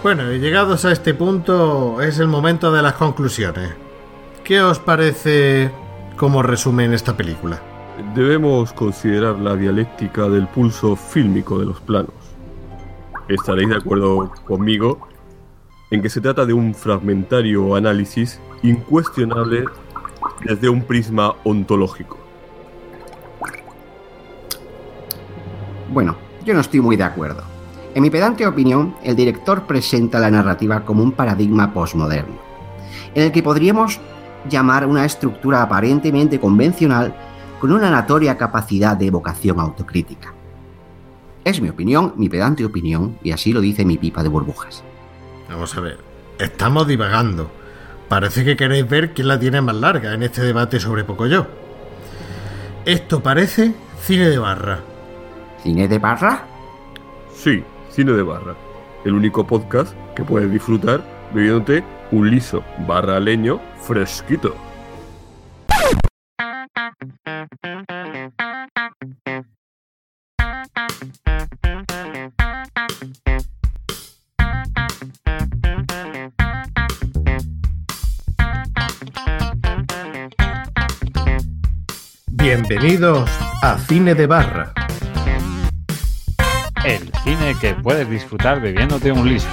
Bueno, y llegados a este punto es el momento de las conclusiones. ¿Qué os parece como resumen esta película? Debemos considerar la dialéctica del pulso fílmico de los planos. Estaréis de acuerdo conmigo en que se trata de un fragmentario análisis incuestionable desde un prisma ontológico. Bueno, yo no estoy muy de acuerdo. En mi pedante opinión, el director presenta la narrativa como un paradigma postmoderno, en el que podríamos llamar una estructura aparentemente convencional con una notoria capacidad de evocación autocrítica. Es mi opinión, mi pedante opinión, y así lo dice mi pipa de burbujas. Vamos a ver, estamos divagando. Parece que queréis ver quién la tiene más larga en este debate sobre Pocoyo. Esto parece cine de barra. ¿Cine de barra? Sí, Cine de Barra, el único podcast que puedes disfrutar bebiéndote un liso barra leño fresquito. Bienvenidos a Cine de Barra. El cine que puedes disfrutar bebiéndote un liso.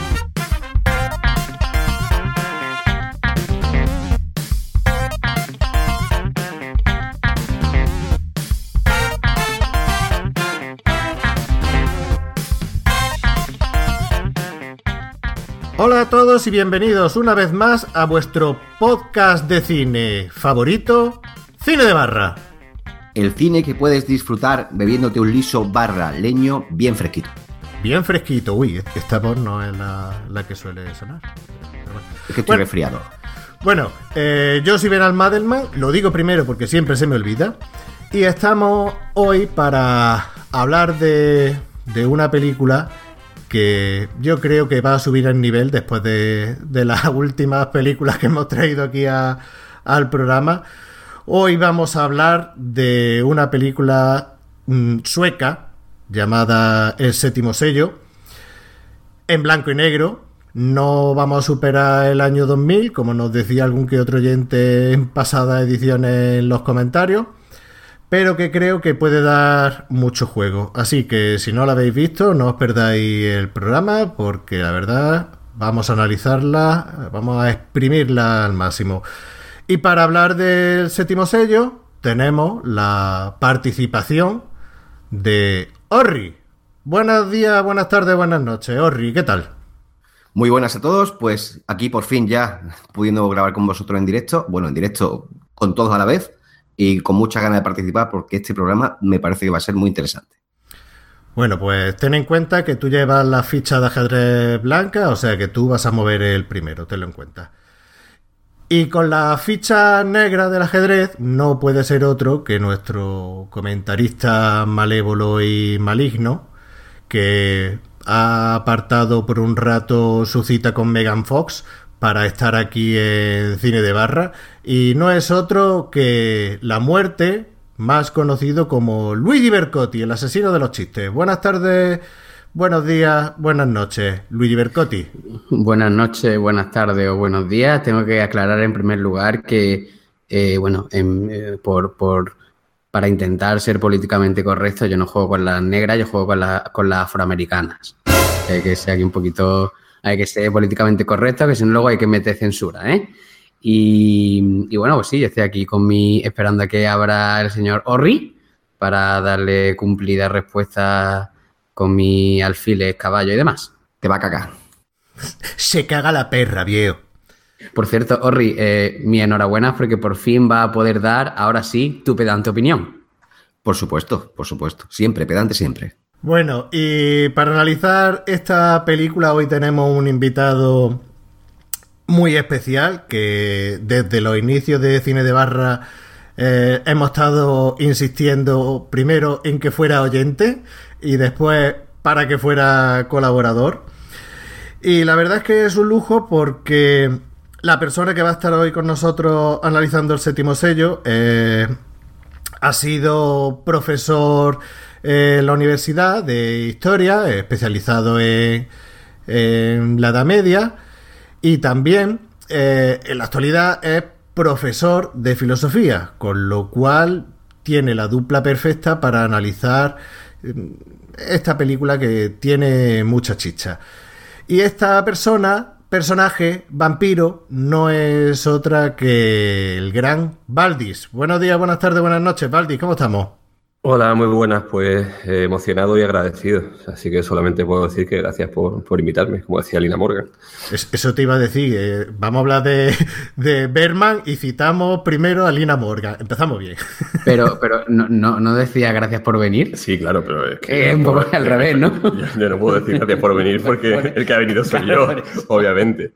Hola a todos y bienvenidos una vez más a vuestro podcast de cine favorito, Cine de Barra. El cine que puedes disfrutar bebiéndote un liso barra leño bien fresquito. Bien fresquito, uy, esta voz no es la que suele sonar. Pero bueno. Es que estoy resfriado. Bueno, yo soy Benal Madelman, lo digo primero porque siempre se me olvida. Y estamos hoy para hablar de una película que yo creo que va a subir el nivel después de las últimas películas que hemos traído aquí al programa. Hoy vamos a hablar de una película sueca llamada El Séptimo Sello, en blanco y negro. No vamos a superar el año 2000, como nos decía algún que otro oyente en pasadas ediciones en los comentarios, pero que creo que puede dar mucho juego. Así que si no la habéis visto, no os perdáis el programa, porque la verdad vamos a analizarla, vamos a exprimirla al máximo. Y para hablar del Séptimo Sello tenemos la participación de Orri. Buenos días, buenas tardes, buenas noches. Orri, ¿qué tal? Muy buenas a todos, pues aquí por fin ya pudiendo grabar con vosotros en directo, bueno, en directo con todos a la vez y con mucha ganas de participar porque este programa me parece que va a ser muy interesante. Bueno, pues ten en cuenta que tú llevas la ficha de ajedrez blanca, o sea que tú vas a mover el primero, tenlo en cuenta. Y con la ficha negra del ajedrez no puede ser otro que nuestro comentarista malévolo y maligno, que ha apartado por un rato su cita con Megan Fox para estar aquí en Cine de Barra, y no es otro que la muerte, más conocido como Luigi Bercotti, el asesino de los chistes. Buenas tardes, buenos días, buenas noches, Luigi Bercotti. Buenas noches, buenas tardes o buenos días. Tengo que aclarar en primer lugar que, para intentar ser políticamente correcto, yo no juego con las negras, yo juego con las afroamericanas. Hay que ser aquí un poquito, hay que ser políticamente correcto, que si no luego hay que meter censura, ¿eh? Y bueno, pues sí, yo estoy aquí esperando a que abra el señor Orri para darle cumplida respuesta con mi alfiles, caballo y demás. Te va a cagar. Se caga la perra, viejo. Por cierto, Orri, mi enhorabuena porque por fin va a poder dar, ahora sí, tu pedante opinión. Por supuesto. Siempre, pedante siempre. Bueno, y para analizar esta película hoy tenemos un invitado muy especial que desde los inicios de Cine de Barra hemos estado insistiendo primero en que fuera oyente y después para que fuera colaborador. Y la verdad es que es un lujo porque la persona que va a estar hoy con nosotros analizando El Séptimo Sello ha sido profesor en la universidad de Historia, especializado en en la Edad Media y también en la actualidad es profesor de filosofía, con lo cual tiene la dupla perfecta para analizar esta película que tiene mucha chicha. Y esta personaje, vampiro, no es otra que el gran Valdis. Buenos días, buenas tardes, buenas noches, Valdis, ¿cómo estamos? Hola, muy buenas, pues emocionado y agradecido. Así que solamente puedo decir que gracias por invitarme, como decía Lina Morgan. Eso te iba a decir, vamos a hablar de Bergman y citamos primero a Lina Morgan. Empezamos bien. Pero no decía gracias por venir. Sí, claro, pero es que... Es un poco al revés, ¿no? Yo no puedo decir gracias por venir porque el que ha venido soy yo, obviamente.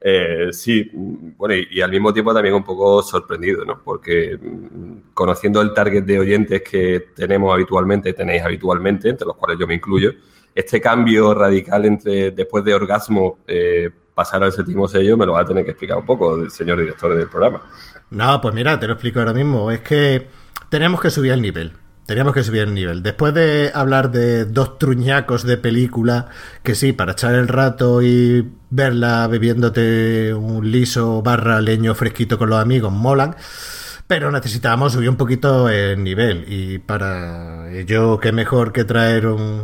Sí, bueno, y al mismo tiempo también un poco sorprendido, ¿no? Porque conociendo el target de oyentes que tenéis habitualmente, entre los cuales yo me incluyo, este cambio radical entre después de Orgasmo pasar al séptimo sello me lo va a tener que explicar un poco el señor director del programa. No, pues mira, te lo explico ahora mismo. Es que tenemos que subir el nivel. Después de hablar de dos truñacos de película, que sí, para echar el rato y verla bebiéndote un liso / leño fresquito con los amigos, molan, pero necesitábamos subir un poquito el nivel. Y para ello, qué mejor que traer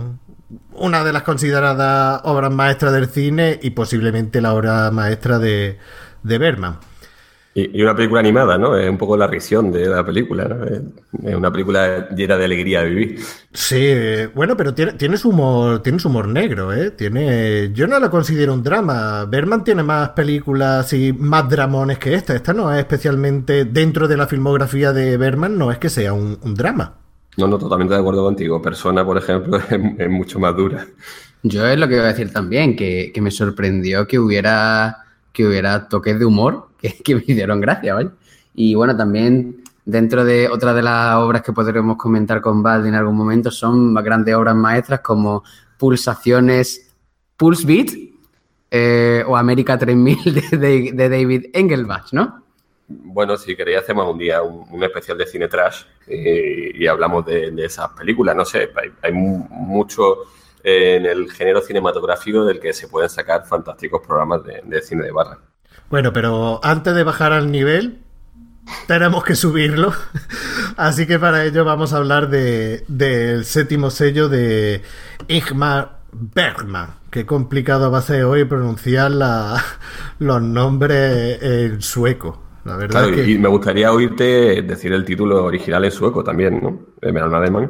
una de las consideradas obras maestras del cine y posiblemente la obra maestra de Bergman. Y una película animada, ¿no? Es un poco la risión de la película, ¿no? Es una película llena de alegría de vivir. Sí, bueno, pero tiene su humor negro, ¿eh? Yo no la considero un drama. Bergman tiene más películas y más dramones que esta. Esta no es especialmente, dentro de la filmografía de Bergman, no es que sea un drama. No, totalmente de acuerdo contigo. Persona, por ejemplo, es mucho más dura. Yo es lo que iba a decir también, que me sorprendió que hubiera toques de humor que me hicieron gracia, ¿vale? Y bueno, también dentro de otra de las obras que podremos comentar con Baldi en algún momento son grandes obras maestras como Pulsaciones, Pulse Beat o América 3000 de David Engelbach, ¿no? Bueno, si queréis hacemos un día un especial de cine trash y hablamos de esas películas. No sé, hay mucho en el género cinematográfico del que se pueden sacar fantásticos programas de cine de barra. Bueno, pero antes de bajar al nivel, tenemos que subirlo. Así que para ello vamos a hablar del séptimo sello de Ingmar Bergman. Qué complicado va a ser hoy pronunciar los nombres en sueco. La verdad, claro, y me gustaría oírte decir el título original en sueco también, ¿no? Melon Alemán.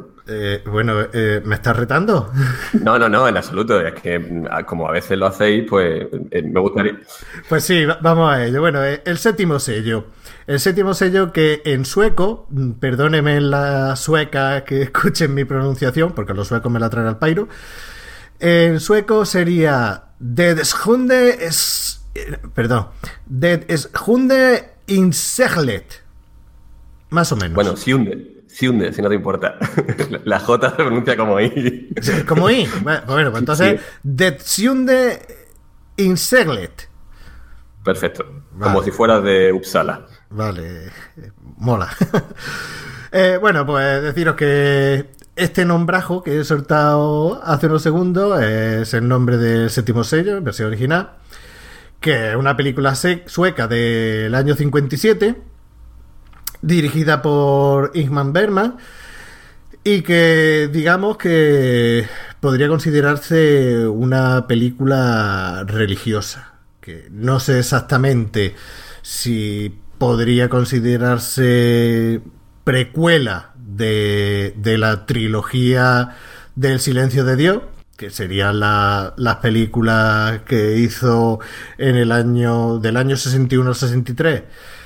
¿Me estás retando? No, en absoluto. Es que como a veces lo hacéis, pues me gustaría... Pues sí, vamos a ello. Bueno, el séptimo sello. El séptimo sello que en sueco, perdóneme la sueca que escuchen mi pronunciación, porque los suecos me la traen al pairo. En sueco sería Det Sjunde Inseglet. Más o menos. Bueno, Sjunde, si no te importa. La J se pronuncia como I. ¿Como I? Bueno, pues entonces, sí. Det Sjunde Inseglet. Perfecto. Vale. Como si fueras de Uppsala. Vale, mola. Bueno, pues deciros que este nombrajo que he soltado hace unos segundos es el nombre del séptimo sello, en versión original, que es una película sueca del año 57, dirigida por Ingmar Bergman, y que digamos que podría considerarse una película religiosa, que no sé exactamente si podría considerarse precuela de la trilogía del Silencio de Dios, que serían las películas que hizo en el año 61 al 63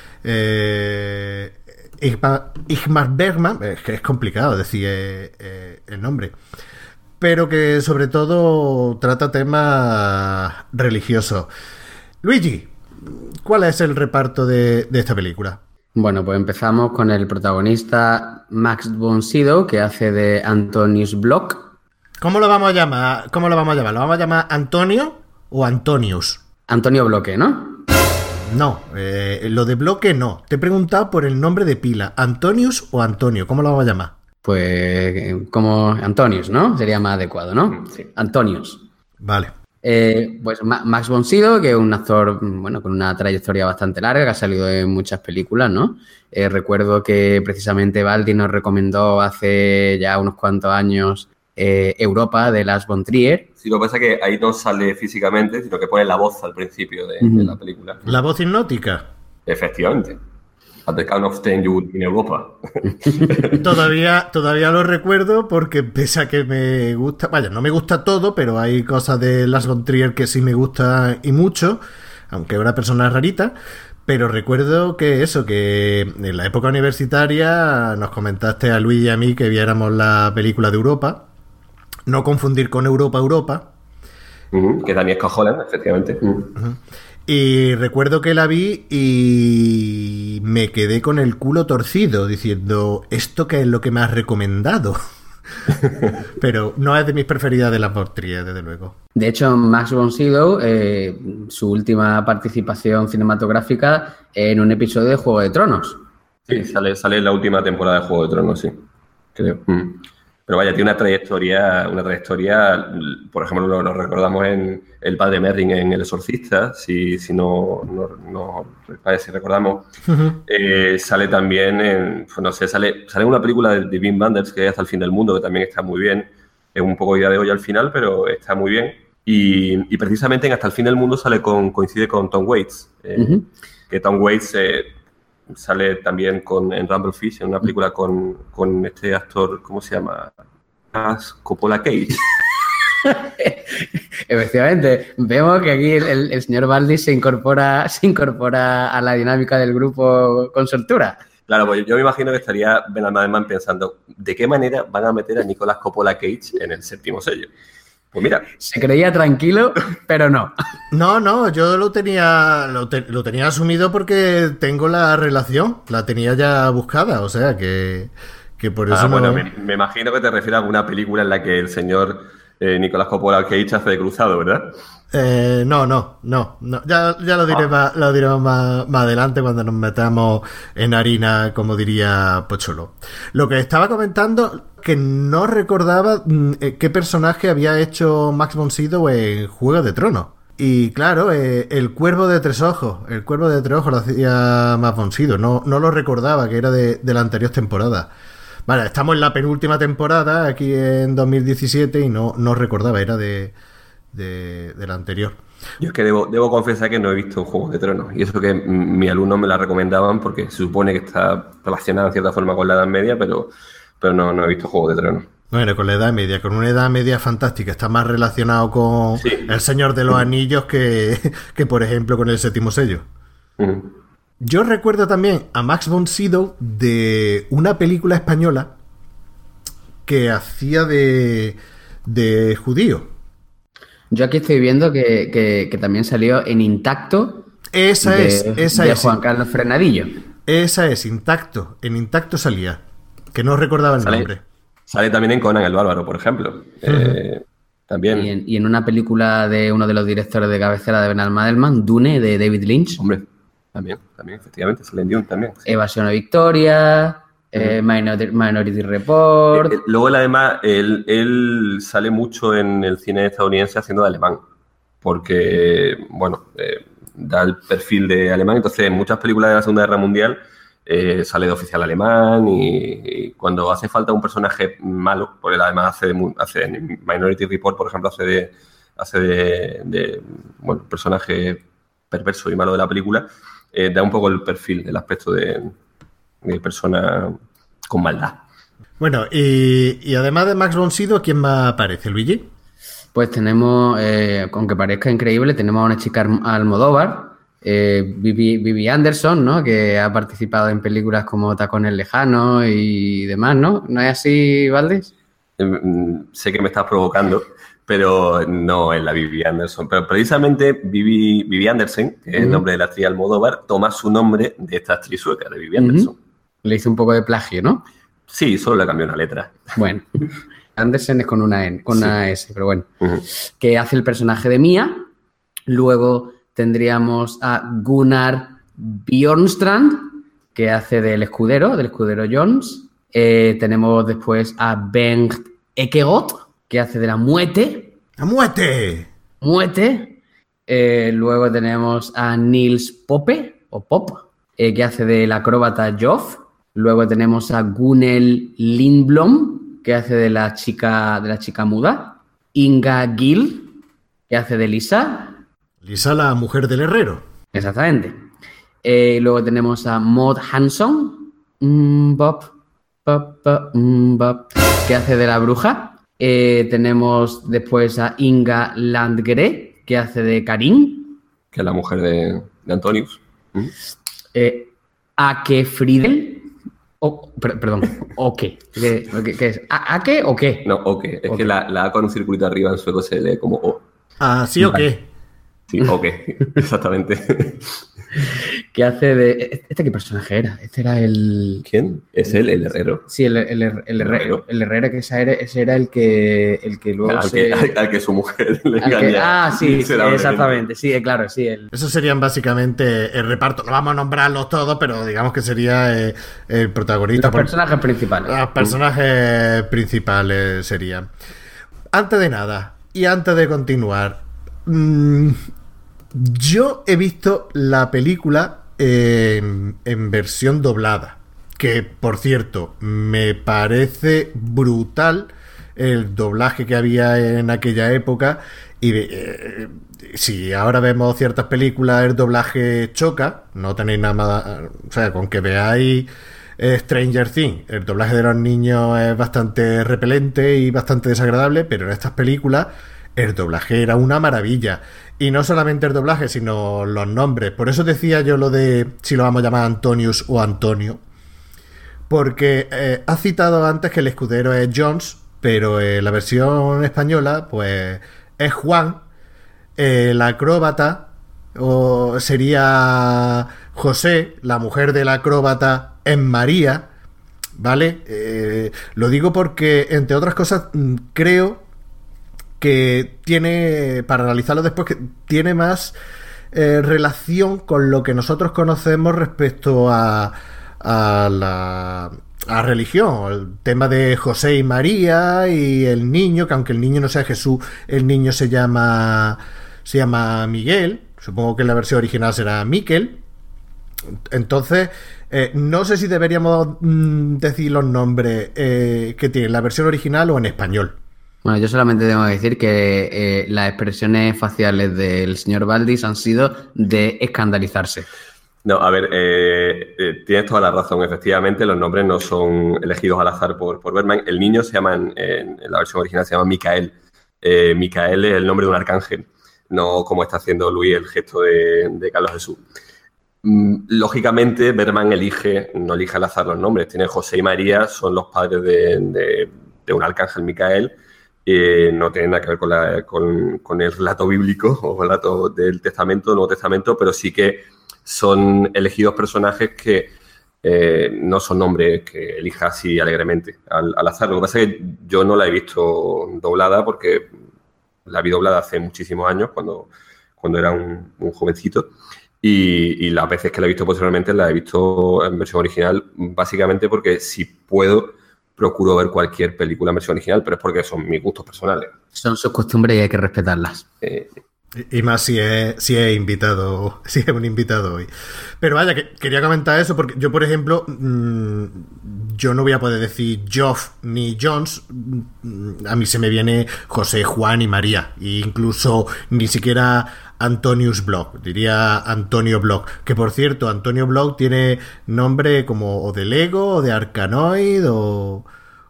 Ingmar Bergman. Es que es complicado decir el nombre, pero que sobre todo trata temas religiosos. Luigi, ¿cuál es el reparto de esta película? Bueno, pues empezamos con el protagonista Max von Sydow, que hace de Antonius Block. ¿Cómo lo vamos a llamar? ¿Lo vamos a llamar Antonio o Antonius? Antonio Bloque, ¿no? No, lo de Bloque no. Te he preguntado por el nombre de pila. ¿Antonius o Antonio? ¿Cómo lo vamos a llamar? Pues como Antonius, ¿no? Sería más adecuado, ¿no? Sí. Antonius. Vale. Pues Max von Sydow, que es un actor, bueno, con una trayectoria bastante larga, que ha salido en muchas películas, ¿no? Recuerdo que precisamente Baldi nos recomendó hace ya unos cuantos años Europa, de Lars von Trier. Sí, lo que pasa es que ahí no sale físicamente, sino que pone la voz al principio de la película. La voz hipnótica. Efectivamente. At the Count of 10 you would be in Europa. Todavía lo recuerdo porque pese a que me gusta, vaya, no me gusta todo, pero hay cosas de Lars von Trier que sí me gusta y mucho, aunque es una persona rarita. Pero recuerdo que en la época universitaria nos comentaste a Luis y a mí que viéramos la película de Europa. No confundir con Europa. Que también es Holland, efectivamente. Y recuerdo que la vi y me quedé con el culo torcido diciendo, ¿esto qué es lo que me has recomendado? Pero no es de mis preferidas de las von Trier, desde luego. De hecho, Max von Sydow, su última participación cinematográfica en un episodio de Juego de Tronos. Sí, sale en la última temporada de Juego de Tronos, sí, creo. Pero vaya, tiene una trayectoria, por ejemplo, lo recordamos en El Padre Merrin en El Exorcista, si recordamos. Sale también en, pues no sé, sale en una película de Wim Wenders que es Hasta el fin del mundo, que también está muy bien. Es un poco idea de olla al final, pero está muy bien. Y precisamente en Hasta el fin del mundo coincide con Tom Waits, que Tom Waits sale también en Rumblefish, en una película con este actor, ¿cómo se llama? Coppola Cage. Efectivamente, vemos que aquí el señor Baldi se incorpora a la dinámica del grupo con soltura. Claro, pues yo me imagino que estaría Ben Almadelman pensando ¿de qué manera van a meter a Nicolas Coppola Cage en el séptimo sello? Pues mira. Se creía tranquilo, pero no. No, yo lo tenía asumido porque tengo la relación, la tenía ya buscada, o sea que por eso bueno, me imagino que te refieres a alguna película en la que el señor Nicolas Coppola Cage hace de cruzado, ¿verdad? No. Ya lo diremos más adelante cuando nos metamos en harina, como diría Pocholo. Lo que estaba comentando, que no recordaba qué personaje había hecho Max von Sydow en Juego de Tronos. Y claro, el Cuervo de Tres Ojos lo hacía Max von Sydow. No lo recordaba, que era de la anterior temporada. Vale, estamos en la penúltima temporada, aquí en 2017, y no recordaba, era de la anterior. Yo es que debo confesar que no he visto Juegos de Tronos, y eso que mis alumnos me la recomendaban porque se supone que está relacionada en cierta forma con la Edad Media, pero no he visto Juegos de Tronos. Bueno, con la Edad Media, con una Edad Media fantástica, está más relacionado con El Señor de los Anillos que por ejemplo, con el Séptimo Sello. Yo recuerdo también a Max von Sydow de una película española que hacía de judío. Yo aquí estoy viendo que también salió en Intacto. Esa es Juan Carlos Frenadillo. Esa es, Intacto. En Intacto salía. Que no recordaba el nombre. Sale también en Conan el Bárbaro, por ejemplo. También. Y en una película de uno de los directores de cabecera de Ben Almadelman, Dune, de David Lynch. Hombre, también, efectivamente, sale en Dune también. Sí. Evasión o Victoria, Minority Report. Luego, además, él sale mucho en el cine estadounidense haciendo de alemán, porque, bueno, da el perfil de alemán. Entonces, en muchas películas de la Segunda Guerra Mundial sale de oficial alemán y cuando hace falta un personaje malo, porque él además hace en Minority Report, por ejemplo, hace de personaje perverso y malo de la película, da un poco el perfil, el aspecto de persona con maldad. Bueno, y además de Max von Sydow, ¿quién más aparece, Luigi? Pues tenemos, aunque parezca increíble, tenemos a una chica Almodóvar, Vivi Anderson, ¿no? Que ha participado en películas como Tacones Lejanos y demás, ¿no? ¿No es así, Valdés? Sé que me estás provocando, pero no es la Vivi Anderson. Pero precisamente Vivi Andersen, que es el nombre de la actriz Almodóvar, toma su nombre de esta actriz sueca, de Vivi Anderson. Le hizo un poco de plagio, ¿no? Sí, solo le cambió una letra. Bueno, Andersen es con una N, con una S, pero bueno. Que hace el personaje de Mia. Luego tendríamos a Gunnar Bjornstrand, que hace del escudero Jones. Tenemos después a Bengt Ekegot, que hace de la Muerte. ¡La Muerte! Muete. Luego tenemos a Niels Poppe, o Pop, que hace del acróbata Joff. Luego tenemos a Gunnel Lindblom, que hace de la chica muda. Inga Gill, que hace de Lisa. Lisa, la mujer del herrero. Exactamente. Luego tenemos a Maud Hanson, que hace de la bruja. Tenemos después a Inga Landgren, que hace de Karin. Que es la mujer de Antonius. Ake Friedel. Perdón, Oke. ¿Qué es? ¿Ake o qué? No, Oke. Es que la A con un circulito arriba en sueco se lee como O. Ah, ¿sí o qué? Sí, Oke. Exactamente. ¿Qué hace de...? ¿Este qué personaje era? Este era el... ¿Quién? ¿Es él, el herrero? Sí, el herrero. El herrero, que ese era el que luego al que su mujer le engaña. Sí, exactamente. Sí, claro, sí. Esos serían básicamente el reparto. No vamos a nombrarlos todos, pero digamos que sería el protagonista. Los personajes principales. Los personajes principales serían. Antes de nada, y antes de continuar... yo he visto la película en versión doblada, que por cierto me parece brutal el doblaje que había en aquella época. Y si ahora vemos ciertas películas el doblaje choca, no tenéis nada más, o sea, con que veáis Stranger Things, el doblaje de los niños es bastante repelente y bastante desagradable, pero en estas películas el doblaje era una maravilla. Y no solamente el doblaje, sino los nombres. Por eso decía yo lo de si lo vamos a llamar Antonius o Antonio. Porque has citado antes que el escudero es Jones, pero la versión española, pues, es Juan. El acróbata sería José, la mujer del acróbata es María. ¿Vale? Lo digo porque, entre otras cosas, creo que tiene, para analizarlo después, que tiene más relación con lo que nosotros conocemos respecto a la religión, el tema de José y María y el niño, que aunque el niño no sea Jesús, el niño se llama Miguel. Supongo que en la versión original será Miquel. Entonces, no sé si deberíamos decir los nombres que tiene la versión original o en español. Bueno, yo solamente tengo que decir que las expresiones faciales del señor Valdis han sido de escandalizarse. No, a ver, tienes toda la razón. Efectivamente, los nombres no son elegidos al azar por Bergman. El niño se llama, en la versión original, se llama Micael. Micael es el nombre de un arcángel, no como está haciendo Luis el gesto de Carlos Jesús. Lógicamente, Bergman no elige al azar los nombres. Tiene José y María, son los padres de un arcángel Micael. No tiene nada que ver con el relato bíblico o el relato del Testamento, Nuevo Testamento, pero sí que son elegidos personajes que no son nombres que elija así alegremente al azar. Lo que pasa es que yo no la he visto doblada porque la vi doblada hace muchísimos años, cuando era un jovencito, y las veces que la he visto posteriormente la he visto en versión original, básicamente porque si puedo procuro ver cualquier película en versión original, pero es porque son mis gustos personales. Son sus costumbres y hay que respetarlas. Y más si es invitado, si es un invitado hoy. Pero vaya, que quería comentar eso porque yo, por ejemplo, yo no voy a poder decir Joff ni Jones. A mí se me viene José, Juan y María. E incluso ni siquiera Antonius Bloch, diría Antonio Bloch. Que por cierto, Antonio Bloch tiene nombre como o de Lego o de Arkanoid o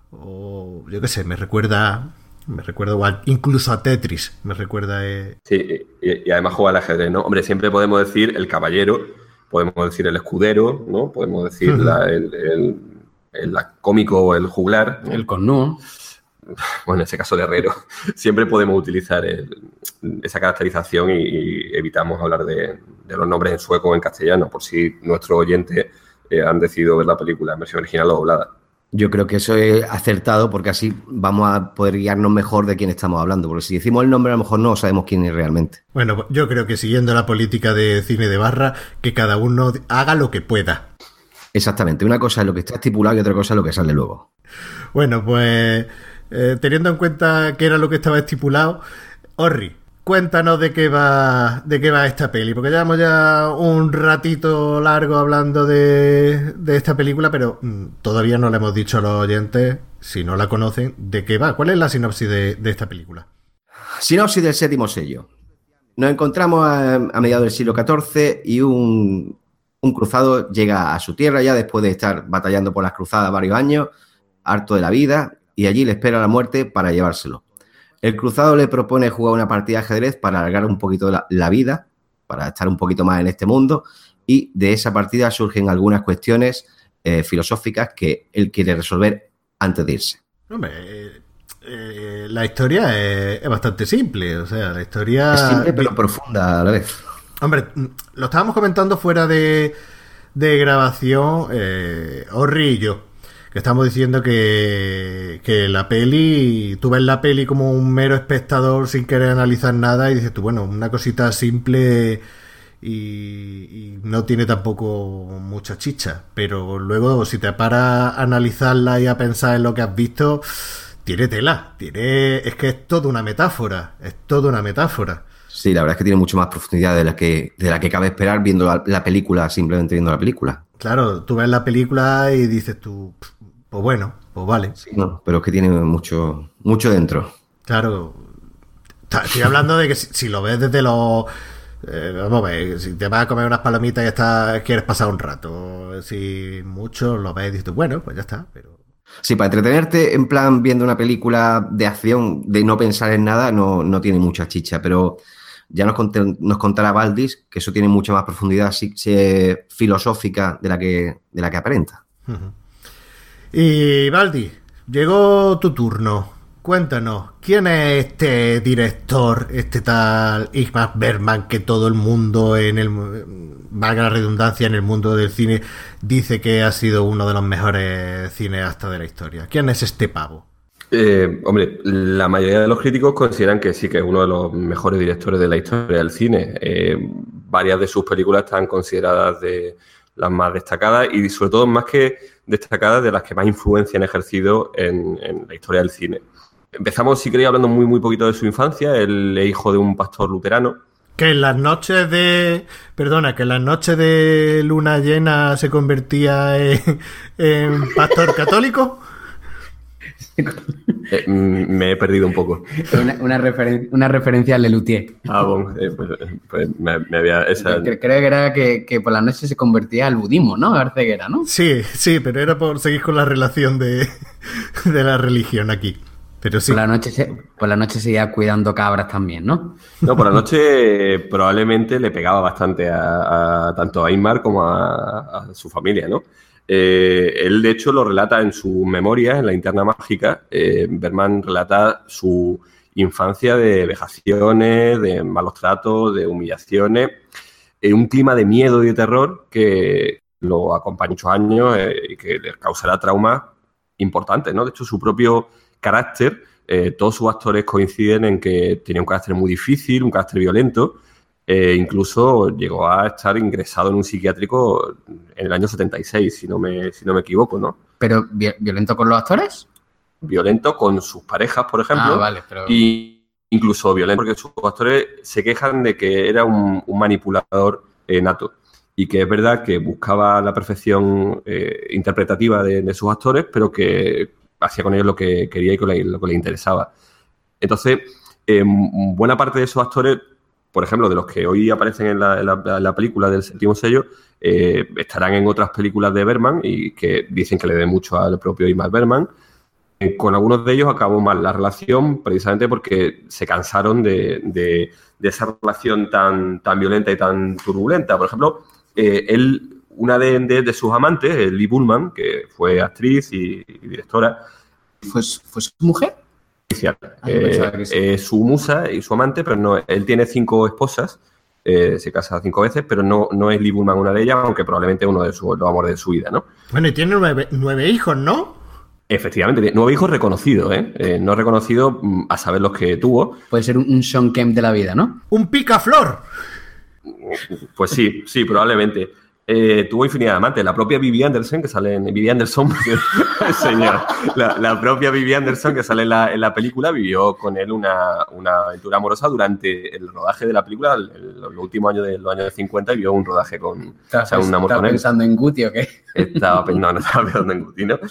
yo qué sé, me recuerda igual, incluso a Tetris, me recuerda. Sí, y además juega al ajedrez, ¿no? Hombre, siempre podemos decir el caballero, podemos decir el escudero, ¿no? Podemos decir el cómico o el juglar, ¿no? El cornudo. Bueno, en ese caso el herrero. Siempre podemos utilizar esa caracterización y evitamos hablar de los nombres en sueco o en castellano, por si nuestros oyentes han decidido ver la película en versión original o doblada. Yo creo que eso es acertado porque así vamos a poder guiarnos mejor de quién estamos hablando, porque si decimos el nombre a lo mejor no sabemos quién es realmente. Bueno, yo creo que siguiendo la política de cine de barra, que cada uno haga lo que pueda. Exactamente, una cosa es lo que está estipulado y otra cosa es lo que sale luego. Bueno, pues teniendo en cuenta que era lo que estaba estipulado, Orri, cuéntanos de qué va esta peli, porque llevamos ya un ratito largo hablando de esta película, pero todavía no le hemos dicho a los oyentes, si no la conocen, de qué va. ¿Cuál es la sinopsis de esta película? Sinopsis del Séptimo Sello. Nos encontramos a mediados del siglo XIV y un cruzado llega a su tierra ya después de estar batallando por las cruzadas varios años, harto de la vida, y allí le espera la muerte para llevárselo. El cruzado le propone jugar una partida de ajedrez para alargar un poquito la vida, para estar un poquito más en este mundo, y de esa partida surgen algunas cuestiones filosóficas que él quiere resolver antes de irse. Hombre, la historia es bastante simple, o sea, la historia... Es simple pero profunda a la vez. Hombre, lo estábamos comentando fuera de grabación, Orri y yo, que estamos diciendo que la peli, tú ves la peli como un mero espectador sin querer analizar nada y dices tú, bueno, una cosita simple y no tiene tampoco mucha chicha, pero luego si te paras a analizarla y a pensar en lo que has visto, tiene tela, es que es toda una metáfora, Sí, la verdad es que tiene mucho más profundidad de la que cabe esperar viendo la película, simplemente viendo la película. Claro, tú ves la película y dices tú, pues bueno, pues vale. Sí, no, pero es que tiene mucho dentro. Claro, estoy hablando de que si lo ves desde los... vamos a ver, si te vas a comer unas palomitas y quieres pasar un rato, si mucho lo ves y dices tú, bueno, pues ya está, pero... Sí, para entretenerte en plan viendo una película de acción, de no pensar en nada, no tiene mucha chicha, pero ya nos contará Valdis que eso tiene mucha más profundidad filosófica de la que aparenta. Uh-huh. Y Valdis, llegó tu turno. Cuéntanos, ¿quién es este director, este tal Ingmar Bergman que todo el mundo valga la redundancia, en el mundo del cine dice que ha sido uno de los mejores cineastas de la historia? ¿Quién es este pavo? Hombre, la mayoría de los críticos consideran que sí, que es uno de los mejores directores de la historia del cine. Varias de sus películas están consideradas de las más destacadas y sobre todo más que destacadas de las que más influencia han ejercido en la historia del cine. Empezamos, si queréis, hablando muy, muy poquito de su infancia. Él es hijo de un pastor luterano. Que en las noches de luna llena se convertía en pastor católico. Me he perdido un poco. Una referencia al Lelutier. Ah, bueno, pues me había... Creo que era que por la noche se convertía al budismo, ¿no? Arceguera, ¿no? Sí, pero era por seguir con la relación de la religión aquí. Pero sí. Por la noche seguía cuidando cabras también, ¿no? No, por la noche probablemente le pegaba bastante tanto a Ingmar como a su familia, ¿no? Él, de hecho, lo relata en sus memorias, en La Linterna Mágica. Bergman relata su infancia de vejaciones, de malos tratos, de humillaciones, un clima de miedo y de terror que lo acompaña muchos años y que le causará traumas importantes, ¿no? De hecho, su propio carácter, todos sus actores coinciden en que tenía un carácter muy difícil, un carácter violento. Incluso llegó a estar ingresado en un psiquiátrico en el año 76, si no me equivoco, ¿no? ¿Pero violento con los actores? Violento con sus parejas, por ejemplo. Ah, vale, pero... Y incluso violento porque sus actores se quejan de que era un manipulador nato. Y que es verdad que buscaba la perfección interpretativa de sus actores, pero que hacía con ellos lo que quería y lo que le interesaba. Entonces, buena parte de esos actores, por ejemplo, de los que hoy aparecen en la película del Séptimo Sello, estarán en otras películas de Bergman y que dicen que le deben mucho al propio Ingmar Bergman. Con algunos de ellos acabó mal la relación precisamente porque se cansaron de esa relación tan violenta y tan turbulenta. Por ejemplo, una de sus amantes, Lee Bullman, que fue actriz y directora. ¿Fue su mujer? Su musa y su amante, pero no, él tiene 5 esposas, se casa 5 veces, pero no es Lee Bullman una de ellas, aunque probablemente uno de los amores de su vida, ¿no? Bueno, y tiene 9 hijos, ¿no? Efectivamente, 9 hijos reconocidos, no reconocidos a saber los que tuvo. Puede ser un Sean Kemp de la vida, ¿no? ¡Un picaflor! Pues sí, probablemente. Tuvo infinidad de amantes. La propia Vivi Anderson, que sale en... Vivi Anderson, señor. La propia Vivi Anderson, que sale en la película, vivió con él una aventura amorosa durante el rodaje de la película, los últimos años de los años 50, y vio un rodaje con... un amor con él. ¿Estás pensando en Guti o qué? No estaba pensando en Guti, ¿no?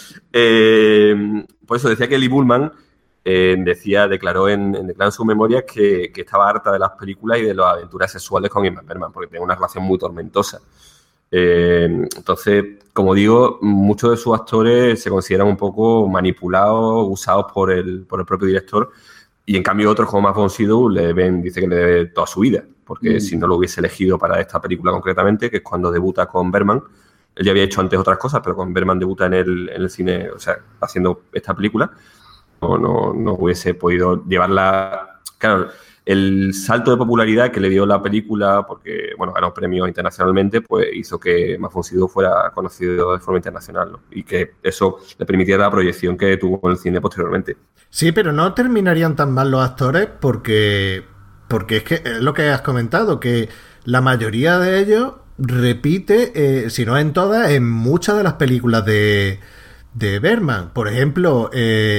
Por eso decía que Lee Bullman declaró en su memoria que estaba harta de las películas y de las aventuras sexuales con Ingmar Bergman, porque tenía una relación muy tormentosa. Entonces, como digo, muchos de sus actores se consideran un poco manipulados, usados por el propio director, y en cambio otros como Max von Sydow dice que le debe toda su vida, porque si no lo hubiese elegido para esta película concretamente, que es cuando debuta con Bergman. Él ya había hecho antes otras cosas, pero con Bergman debuta en el cine, o sea, haciendo esta película, no hubiese podido llevarla. Claro, el salto de popularidad que le dio la película, porque bueno, ganó premios internacionalmente, pues hizo que Max von Sydow fuera conocido de forma internacional, ¿no? Y que eso le permitiera la proyección que tuvo en el cine posteriormente. Sí, pero no terminarían tan mal los actores porque es que es lo que has comentado, que la mayoría de ellos repite, si no en todas, en muchas de las películas de Bergman. Por ejemplo,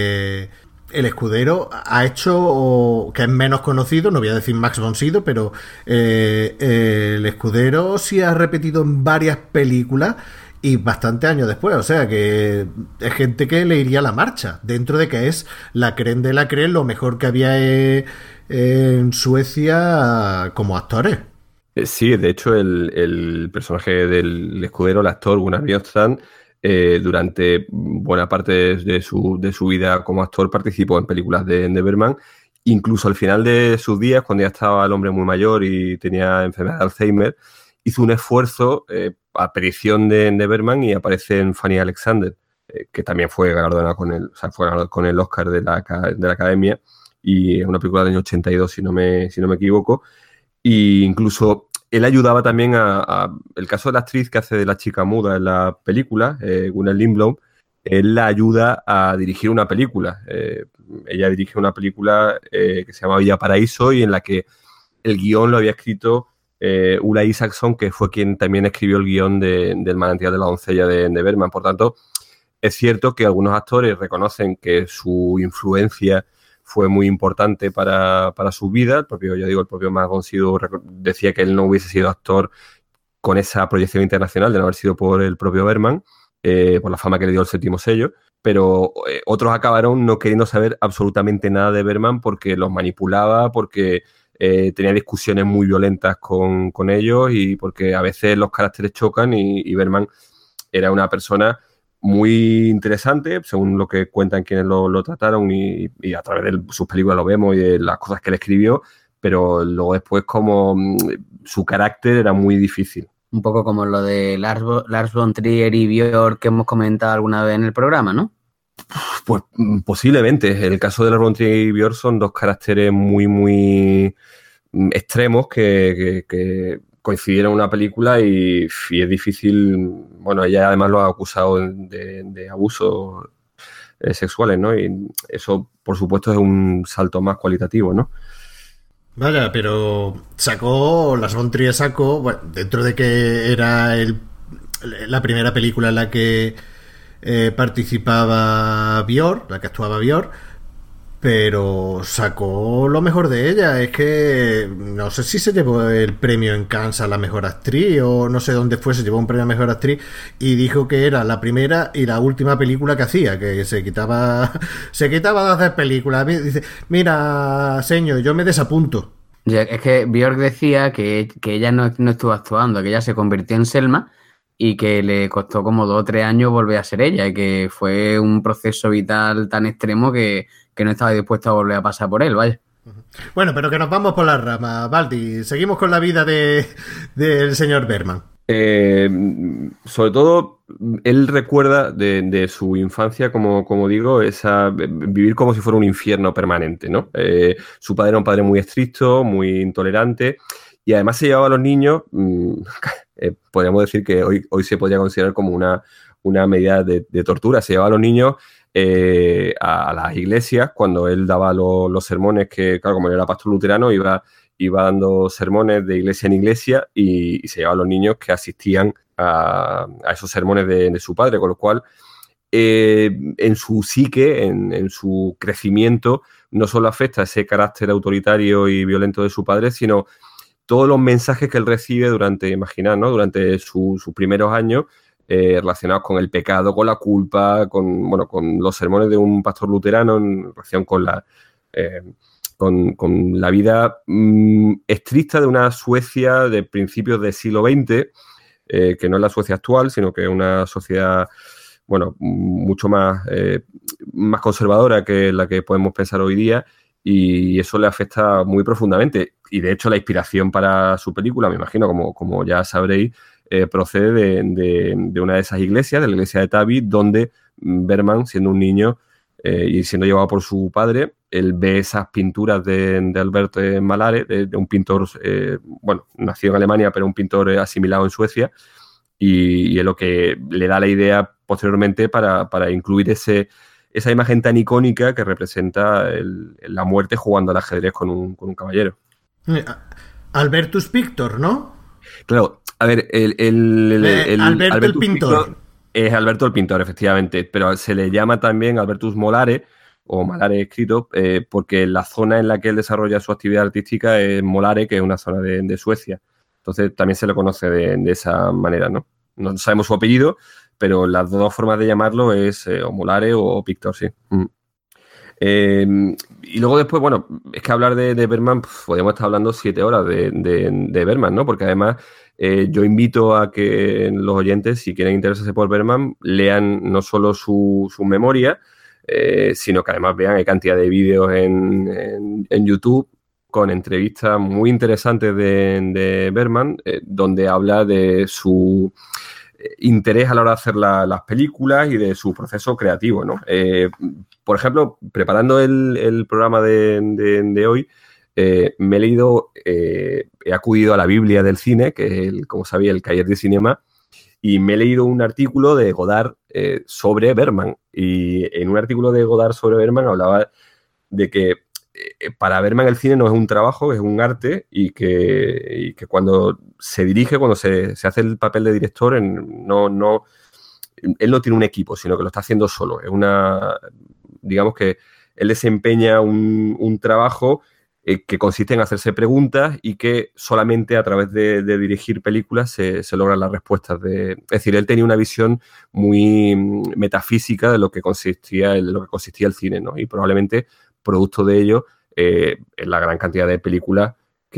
El Escudero ha hecho, que es menos conocido, no voy a decir Max von Sydow, pero El Escudero sí ha repetido en varias películas y bastantes años después, o sea que es gente que le iría a la marcha, dentro de que es la crème de la crème, lo mejor que había en Suecia como actores. Sí, de hecho el personaje del Escudero, el actor Gunnar Björkstrand, durante buena parte de su vida como actor participó en películas de Bergman. Incluso al final de sus días, cuando ya estaba el hombre muy mayor y tenía enfermedad de Alzheimer, hizo un esfuerzo a petición de Bergman y aparece en Fanny Alexander, que también fue galardonada con el Oscar de la Academia, y es una película del año 82, si no me equivoco. Y incluso él ayudaba también el caso de la actriz que hace de la chica muda en la película, Gunnel Lindblom. Él la ayuda a dirigir una película. Ella dirige una película que se llama Villa Paraíso, y en la que el guión lo había escrito Ulla Isaacson, que fue quien también escribió el guión del Manantial de la doncella de Bergman. Por tanto, es cierto que algunos actores reconocen que su influencia fue muy importante para su vida. El propio Max von Sydow decía que él no hubiese sido actor con esa proyección internacional de no haber sido por el propio Bergman, por la fama que le dio el séptimo sello, pero otros acabaron no queriendo saber absolutamente nada de Bergman porque los manipulaba, porque tenía discusiones muy violentas con ellos, y porque a veces los caracteres chocan, y Bergman era una persona muy interesante, según lo que cuentan quienes lo trataron, y a través de sus películas lo vemos y de las cosas que él escribió, pero luego después como su carácter era muy difícil. Un poco como lo de Lars von Trier y Björk que hemos comentado alguna vez en el programa, ¿no? Pues posiblemente. El caso de Lars von Trier y Björk son dos caracteres muy, muy extremos que coincidieron en una película, y es difícil. Bueno, ella además lo ha acusado de abusos sexuales, ¿no? Y eso, por supuesto, es un salto más cualitativo, ¿no? Vaya, pero Lars von Trier sacó, bueno, dentro de que era la primera película en la que participaba Björk, la que actuaba Björk, pero sacó lo mejor de ella. Es que no sé si se llevó el premio en Cannes a la mejor actriz, o no sé dónde fue, se llevó un premio a mejor actriz, y dijo que era la primera y la última película que hacía, que se quitaba de hacer películas. Dice, mira, señor, yo me desapunto. Es que Björk decía que ella no estuvo actuando, que ella se convirtió en Selma y que le costó como 2 o 3 años volver a ser ella, y que fue un proceso vital tan extremo que no estaba dispuesto a volver a pasar por él, vaya. Bueno, pero que nos vamos por las ramas, Baldi. Seguimos con la vida del señor Bergman. Sobre todo, él recuerda de su infancia, como digo, vivir como si fuera un infierno permanente, ¿no? Su padre era un padre muy estricto, muy intolerante, y además se llevaba a los niños, podríamos decir que hoy se podría considerar como una medida de tortura. Se llevaba a los niños a las iglesias cuando él daba los sermones, que claro, como él era pastor luterano, iba iba dando sermones de iglesia en iglesia y se llevaba a los niños que asistían a esos sermones de su padre, con lo cual en su psique, en su crecimiento, no solo afecta ese carácter autoritario y violento de su padre, sino todos los mensajes que él recibe durante, imaginar, ¿no? Durante sus primeros años, relacionados con el pecado, con la culpa, con los sermones de un pastor luterano en relación con la vida estricta de una Suecia de principios del siglo XX, que no es la Suecia actual, sino que es una sociedad mucho más conservadora que la que podemos pensar hoy día, y eso le afecta muy profundamente. Y de hecho la inspiración para su película, me imagino, como ya sabréis, procede de una de esas iglesias, de la iglesia de Täby, donde Bergman, siendo un niño y siendo llevado por su padre, él ve esas pinturas de Albert Malare, de un pintor, nacido en Alemania, pero un pintor asimilado en Suecia, y es lo que le da la idea posteriormente para incluir esa imagen tan icónica que representa la muerte jugando al ajedrez con un caballero. Albertus Pictor, ¿no? Claro, a ver, Alberto el pintor. Es Alberto el pintor, efectivamente, pero se le llama también Albertus Molare, o Malare escrito, porque la zona en la que él desarrolla su actividad artística es Molare, que es una zona de Suecia. Entonces también se le conoce de esa manera, ¿no? No sabemos su apellido, pero las dos formas de llamarlo es o Molare o Pictor, sí. Y luego después, es que hablar de Bergman, podríamos estar hablando 7 horas de Bergman, ¿no? Porque además yo invito a que los oyentes, si quieren interesarse por Bergman, lean no solo su memoria, sino que además vean, hay cantidad de vídeos en YouTube con entrevistas muy interesantes de Bergman, donde habla de su interés a la hora de hacer las películas y de su proceso creativo, ¿no? Por ejemplo, preparando el programa de hoy, me he leído, he acudido a la Biblia del cine, que es, como sabía, el Cahiers du Cinéma, y me he leído un artículo de Godard sobre Bergman. Y en un artículo de Godard sobre Bergman hablaba de que para Bergman el cine no es un trabajo, es un arte, y que cuando se dirige, cuando se hace el papel de director, él no tiene un equipo, sino que lo está haciendo solo. Es digamos que él desempeña un trabajo que consiste en hacerse preguntas y que solamente a través de dirigir películas se logran las respuestas. Es decir, él tenía una visión muy metafísica de lo que consistía el cine, ¿no? Y probablemente producto de ello en la gran cantidad de películas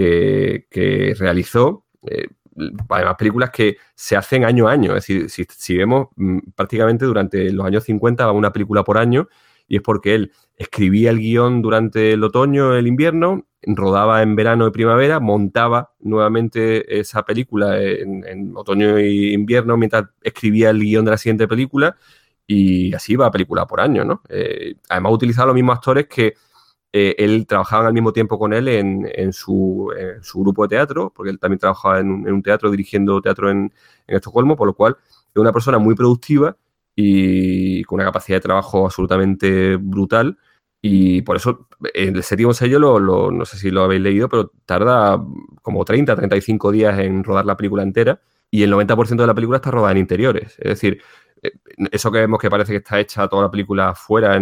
que realizó, además películas que se hacen año a año. Es decir, si vemos prácticamente durante los años 50 va una película por año, y es porque él escribía el guión durante el otoño, el invierno, rodaba en verano y primavera, montaba nuevamente esa película en otoño e invierno mientras escribía el guión de la siguiente película, y así va película por año, ¿no? Además utilizaba los mismos actores que él trabajaba al mismo tiempo con él en su grupo de teatro, porque él también trabajaba en un teatro, dirigiendo teatro en Estocolmo, por lo cual es una persona muy productiva y con una capacidad de trabajo absolutamente brutal, y por eso el séptimo sello, no sé si lo habéis leído, pero tarda como 35 días en rodar la película entera, y el 90% de la película está rodada en interiores. Es decir, eso que vemos que parece que está hecha toda la película fuera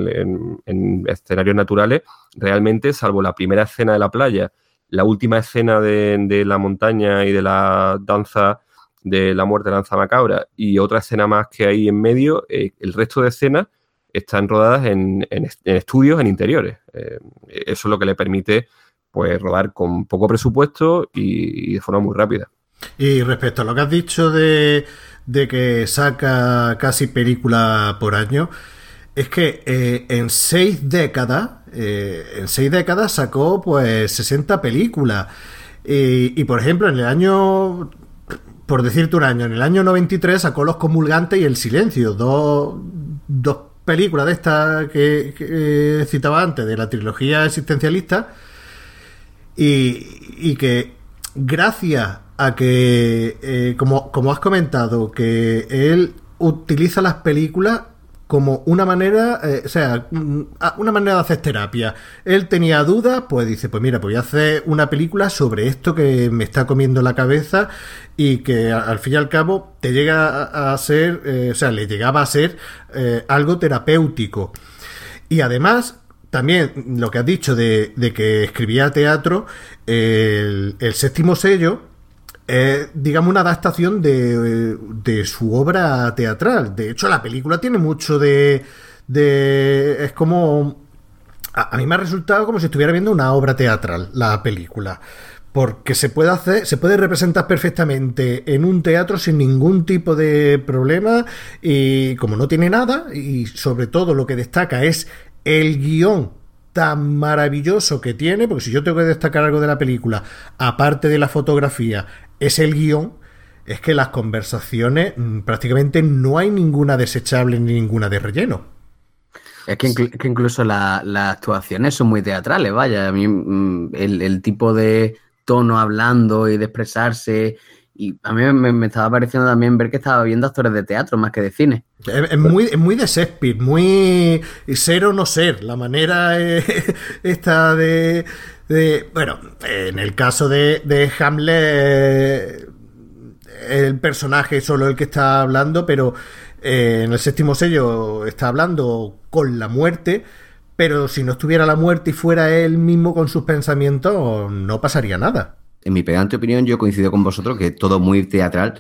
en escenarios naturales, realmente, salvo la primera escena de la playa, la última escena de la montaña y de la danza de la muerte, la danza macabra, y otra escena más que hay en medio, el resto de escenas están rodadas en estudios, en interiores. Eso es lo que le permite, pues, rodar con poco presupuesto y de forma muy rápida. Y respecto a lo que has dicho de que saca casi película por año, es que en 6 décadas sacó pues 60 películas. Y por ejemplo, en el año, por decirte un año, en el año 93 sacó Los Comulgantes y El Silencio, dos películas de estas que citaba antes, de la trilogía existencialista, y que gracias a que, como has comentado, que él utiliza las películas como una manera, una manera de hacer terapia. Él tenía dudas, pues dice, pues mira, pues voy a hacer una película sobre esto que me está comiendo la cabeza y que al fin y al cabo te llega a ser, le llegaba a ser algo terapéutico. Y además, también lo que has dicho de que escribía teatro, el Séptimo Sello, digamos una adaptación de su obra teatral. De hecho, la película tiene mucho es como... A mí me ha resultado como si estuviera viendo una obra teatral, la película. Porque se puede representar perfectamente en un teatro sin ningún tipo de problema, y como no tiene nada, y sobre todo lo que destaca es el guión tan maravilloso que tiene, porque si yo tengo que destacar algo de la película, aparte de la fotografía, es el guión. Es que las conversaciones prácticamente no hay ninguna desechable ni ninguna de relleno. Es que, que incluso las actuaciones son muy teatrales, vaya. A mí el tipo de tono hablando y de expresarse, y a mí me estaba pareciendo también ver que estaba viendo actores de teatro más que de cine. Es muy de Shakespeare, muy ser o no ser, la manera esta de bueno, en el caso de Hamlet, el personaje es solo el que está hablando, pero en el Séptimo Sello está hablando con la muerte, pero si no estuviera la muerte y fuera él mismo con sus pensamientos, no pasaría nada. En mi pedante opinión, yo coincido con vosotros que todo muy teatral,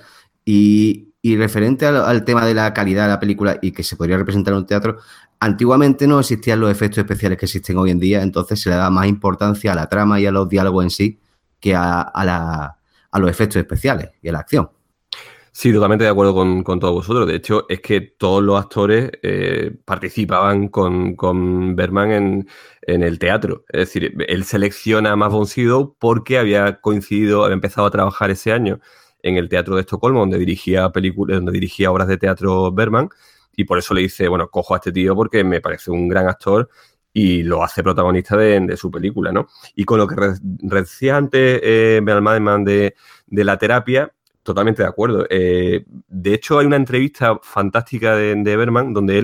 y referente al tema de la calidad de la película y que se podría representar en un teatro, antiguamente no existían los efectos especiales que existen hoy en día, entonces se le da más importancia a la trama y a los diálogos en sí que a los efectos especiales y a la acción. Sí, totalmente de acuerdo con todos vosotros. De hecho, es que todos los actores participaban con Bergman en el teatro. Es decir, él selecciona a Mads von Sydow porque había empezado a trabajar ese año en el Teatro de Estocolmo, donde dirigía obras de teatro Bergman, y por eso le dice, bueno, cojo a este tío porque me parece un gran actor, y lo hace protagonista de su película, ¿no? Y con lo que decía antes Bernard Madelman de la terapia, totalmente de acuerdo. De hecho, hay una entrevista fantástica de Bergman donde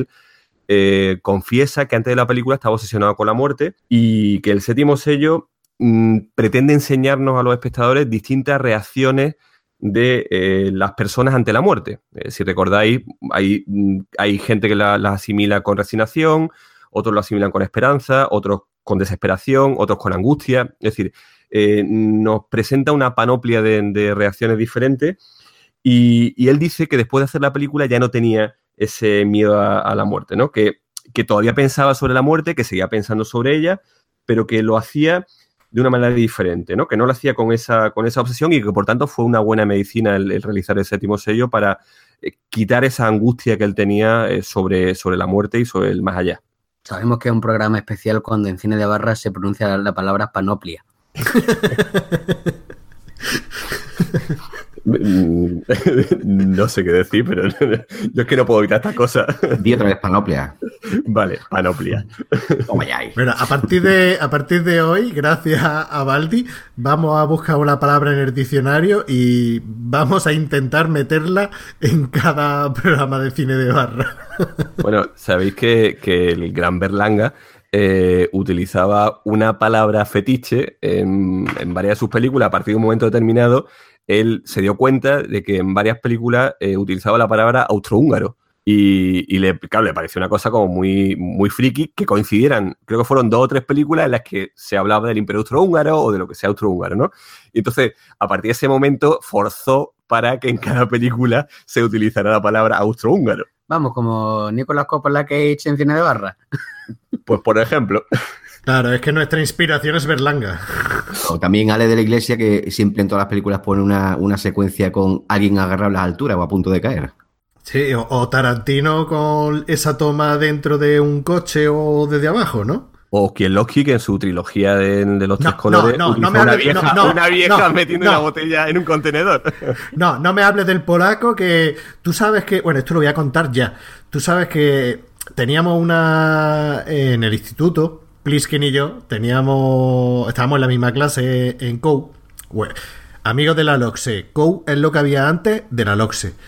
él confiesa que antes de la película estaba obsesionado con la muerte y que el Séptimo Sello pretende enseñarnos a los espectadores distintas reacciones de las personas ante la muerte. Si recordáis, hay gente que la asimila con resignación, otros lo asimilan con esperanza, otros con desesperación, otros con angustia. Es decir, nos presenta una panoplia de reacciones diferentes, y él dice que después de hacer la película ya no tenía ese miedo a la muerte, ¿no? Que todavía pensaba sobre la muerte, que seguía pensando sobre ella, pero que lo hacía de una manera diferente, ¿no? Que no lo hacía con esa obsesión, y que por tanto fue una buena medicina el realizar el Séptimo Sello para quitar esa angustia que él tenía sobre la muerte y sobre el más allá. Sabemos que es un programa especial cuando en Cine de Barra se pronuncia la palabra panoplia. No sé qué decir, pero yo es que no puedo evitar esta cosa. Di otra vez panoplia. Vale, panoplia. Toma ya ahí. Bueno, a partir de hoy, gracias a Baldi, vamos a buscar una palabra en el diccionario y vamos a intentar meterla en cada programa de Cine de Barra. Bueno, sabéis que el gran Berlanga utilizaba una palabra fetiche en varias de sus películas. A partir de un momento determinado, él se dio cuenta de que en varias películas utilizaba la palabra austrohúngaro. Y le pareció una cosa como muy, muy friki que coincidieran. Creo que fueron 2 o 3 películas en las que se hablaba del Imperio Austrohúngaro o de lo que sea austrohúngaro, ¿no? Y entonces, a partir de ese momento, forzó para que en cada película se utilizara la palabra austrohúngaro. Vamos, como Nicolas Coppola Cage en Cine de Barra. Pues por ejemplo. Claro, es que nuestra inspiración es Berlanga. O también Ale de la Iglesia, que siempre en todas las películas pone una secuencia con alguien agarrado a las alturas o a punto de caer. Sí, o Tarantino con esa toma dentro de un coche o desde abajo, ¿no? O Kieslowski, que en su trilogía de los 3 colores utiliza una vieja metiendo una botella en un contenedor. No me hables del polaco, que tú sabes que... Bueno, esto lo voy a contar ya. Tú sabes que teníamos en el instituto, Pliskin y yo, estábamos en la misma clase en COU. Bueno, amigos de la LOCSE. COU es lo que había antes de la LOCSE.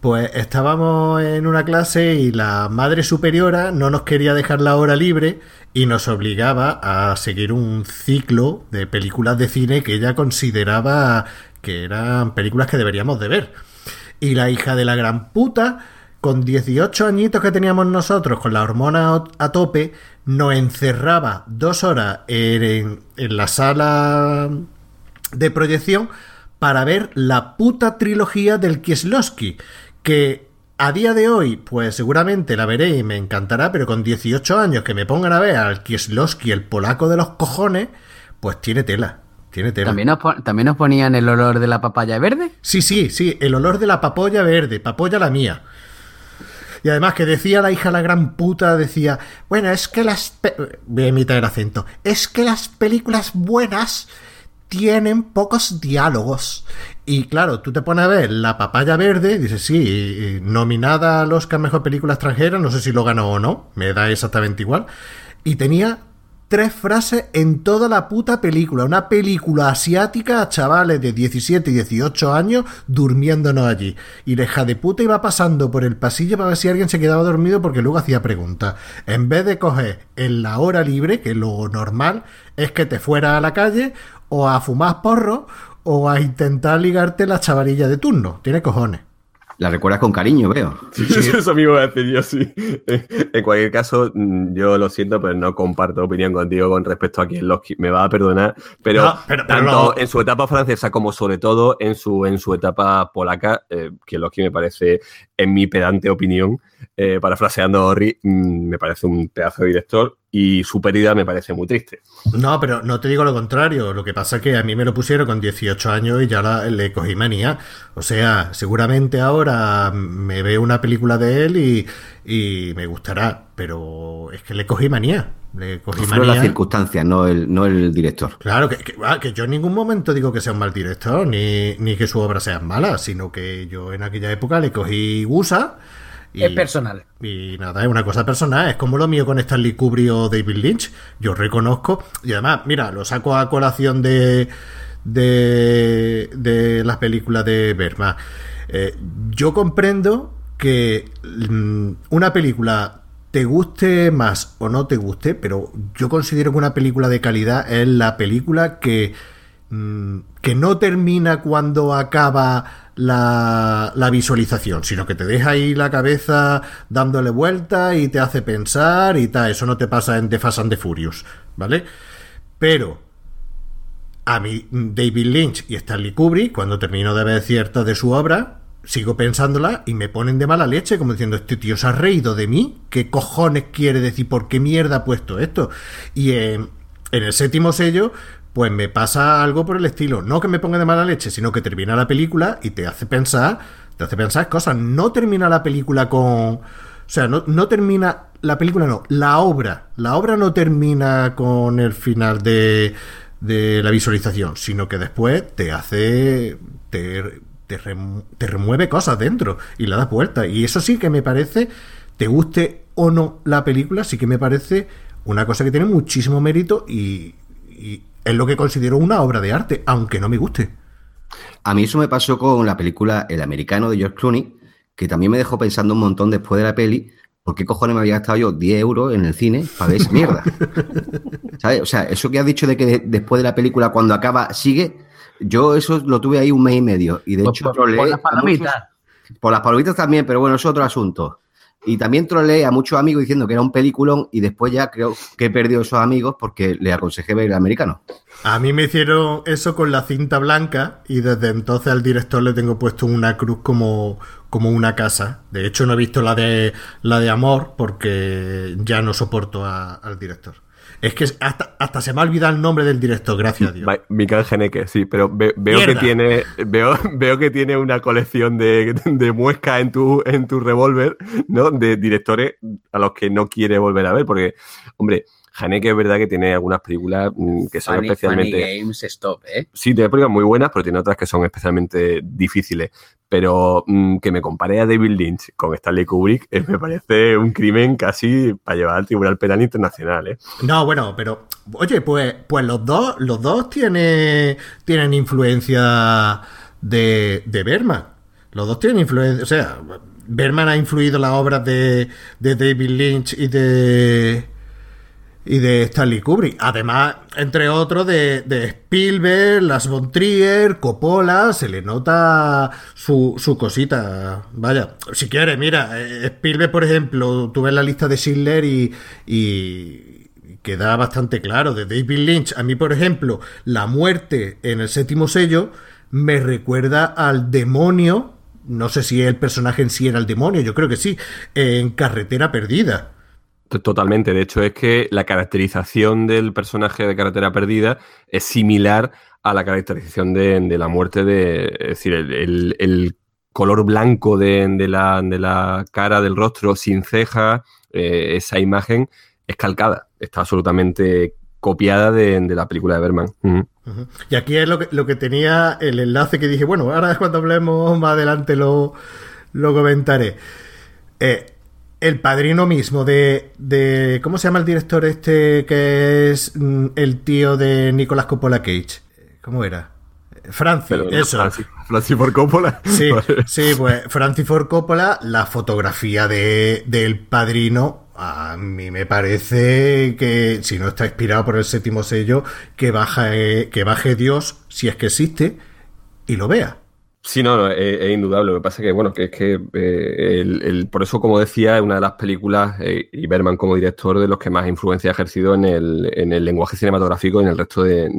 Pues estábamos en una clase y la madre superiora no nos quería dejar la hora libre y nos obligaba a seguir un ciclo de películas de cine que ella consideraba que eran películas que deberíamos de ver. Y la hija de la gran puta, con 18 añitos que teníamos nosotros, con la hormona a tope, nos encerraba 2 horas en la sala de proyección para ver la puta trilogía del Kieslowski, que a día de hoy, pues seguramente la veré y me encantará, pero con 18 años que me pongan a ver al Kieslowski, el polaco de los cojones, pues tiene tela. Tiene tela. ¿También nos ponían el olor de la papaya verde? Sí, el olor de la papolla verde, papolla la mía. Y además que decía la hija la gran puta, decía, bueno, es que voy a imitar el acento, es que las películas buenas tienen pocos diálogos. Y claro, tú te pones a ver La papaya verde, dices, sí, nominada al Oscar Mejor Película Extranjera, no sé si lo ganó o no, me da exactamente igual, y tenía 3 frases en toda la puta película, una película asiática a chavales de 17 y 18 años durmiéndonos allí, y la hija de puta iba pasando por el pasillo para ver si alguien se quedaba dormido porque luego hacía preguntas, en vez de coger en la hora libre, que lo normal es que te fueras a la calle o a fumar porro o a intentar ligarte la chavalilla de turno. Tiene cojones. La recuerdas con cariño, veo. Sí. Eso mismo me decir yo, sí. En cualquier caso, yo lo siento, pero no comparto opinión contigo con respecto a Kieslowski. Me va a perdonar, pero, tanto en su etapa francesa como sobre todo en su etapa polaca, Kieslowski me parece, en mi pedante opinión, parafraseando a Orri, me parece un pedazo de director y su pérdida me parece muy triste. No, pero no te digo lo contrario. Lo que pasa es que a mí me lo pusieron con 18 años y ya le cogí manía. O sea, seguramente ahora me veo una película de él y me gustará, pero es que le cogí manía. Fueron las circunstancias, no el director. Claro, que yo en ningún momento digo que sea un mal director, ni que su obra sea mala, sino que yo en aquella época le cogí gusa. Es personal. Y nada, es una cosa personal. Es como lo mío con Stanley Kubrick o David Lynch. Yo reconozco. Y además, mira, lo saco a colación de las películas de Bergman. Yo comprendo que una película te guste más o no te guste, pero yo considero que una película de calidad es la película que no termina cuando acaba la visualización, sino que te deja ahí la cabeza dándole vueltas y te hace pensar y tal. Eso no te pasa en The Fast and the Furious, ¿vale? Pero a mí David Lynch y Stanley Kubrick, cuando termino de ver ciertas de su obra, sigo pensándola y me ponen de mala leche, como diciendo, este tío se ha reído de mí, ¿qué cojones quiere decir? ¿Por qué mierda ha puesto esto? Y en el séptimo sello pues me pasa algo por el estilo. No que me ponga de mala leche, sino que termina la película y te hace pensar cosas. No termina la película con... O sea, no termina... La película no, la obra. La obra no termina con el final de la visualización, sino que después te hace... Te remueve cosas dentro y la das vuelta. Y eso sí que me parece, te guste o no la película, sí que me parece una cosa que tiene muchísimo mérito y es lo que considero una obra de arte, aunque no me guste. A mí eso me pasó con la película El Americano de George Clooney, que también me dejó pensando un montón después de la peli, ¿por qué cojones me había gastado yo 10 euros en el cine para ver esa mierda? ¿Sabes? O sea, eso que has dicho de que después de la película, cuando acaba, sigue, yo eso lo tuve ahí 1 mes y medio. Y de hecho troleé... Por las palomitas. Por las palomitas también, pero bueno, es otro asunto. Y también troleé a muchos amigos diciendo que era un peliculón y después ya creo que he perdido esos amigos porque le aconsejé ver El Americano. A mí me hicieron eso con la cinta blanca y desde entonces al director le tengo puesto una cruz como una casa. De hecho no he visto la de Amor porque ya no soporto al director. Es que hasta se me ha olvidado el nombre del director, gracias a Dios. Mikael Haneke, sí, pero veo que tiene una colección de muescas en tu revólver, ¿no? De directores a los que no quiere volver a ver, porque, hombre, Haneke es verdad que tiene algunas películas que son especialmente... Funny Games, stop, ¿eh? Sí, tiene películas muy buenas, pero tiene otras que son especialmente difíciles. Pero que me compare a David Lynch con Stanley Kubrick me parece un crimen casi para llevar al Tribunal Penal Internacional, ¿eh? No, bueno, pero... Oye, pues los dos tienen influencia de Bergman. Los dos tienen influencia. O sea, Bergman ha influido las obras de David Lynch y de Stanley Kubrick. Además, entre otros, de Spielberg, Lars von Trier, Coppola. Se le nota su cosita. Vaya, si quieres, mira, Spielberg, por ejemplo, tú ves la lista de Schindler y queda bastante claro. De David Lynch, a mí, por ejemplo, la muerte en el séptimo sello me recuerda al demonio. No sé si el personaje en sí era el demonio, yo creo que sí, en Carretera Perdida. Totalmente. De hecho, es que la caracterización del personaje de Carretera Perdida es similar a la caracterización de la muerte es decir, el color blanco de la cara, del rostro, sin cejas, esa imagen es calcada. Está absolutamente copiada de la película de Bergman. Uh-huh. Uh-huh. Y aquí es lo que tenía el enlace que dije, bueno, ahora cuando hablemos más adelante lo comentaré. El Padrino mismo de ¿cómo se llama el director este que es el tío de Nicolas Coppola Cage? ¿Cómo era? Francis, eso. Francis Ford Coppola. Sí, sí, pues Francis Ford Coppola, la fotografía del Padrino, a mí me parece que, si no está inspirado por el séptimo sello, que baje Dios, si es que existe, y lo vea. Sí, no, es indudable. Lo que pasa es que, bueno, que es que por eso, como decía, es una de las películas, y Bergman como director, de los que más influencia ha ejercido en el lenguaje cinematográfico y en el resto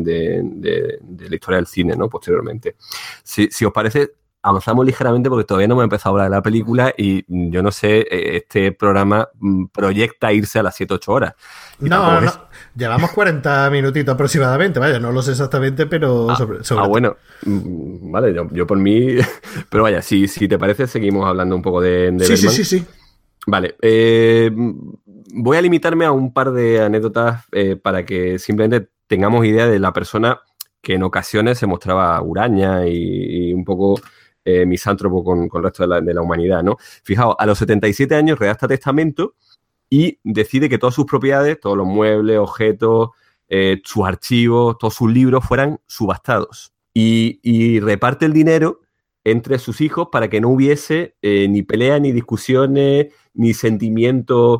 de la historia del cine, ¿no? Posteriormente. Si os parece, avanzamos ligeramente porque todavía no hemos empezado a hablar de la película y yo no sé, este programa proyecta irse a las 7-8 horas. No. Llevamos 40 minutitos aproximadamente, vaya, no lo sé exactamente, pero sobre bueno, vale, yo por mí, pero vaya, si te parece, seguimos hablando un poco de Bergman. Sí. Vale, voy a limitarme a un par de anécdotas para que simplemente tengamos idea de la persona que en ocasiones se mostraba huraña y un poco misántropo con el resto de la humanidad, ¿no? Fijaos, a los 77 años redacta testamento y decide que todas sus propiedades, todos los muebles, objetos, sus archivos, todos sus libros fueran subastados. Y reparte el dinero entre sus hijos para que no hubiese ni peleas, ni discusiones, ni sentimientos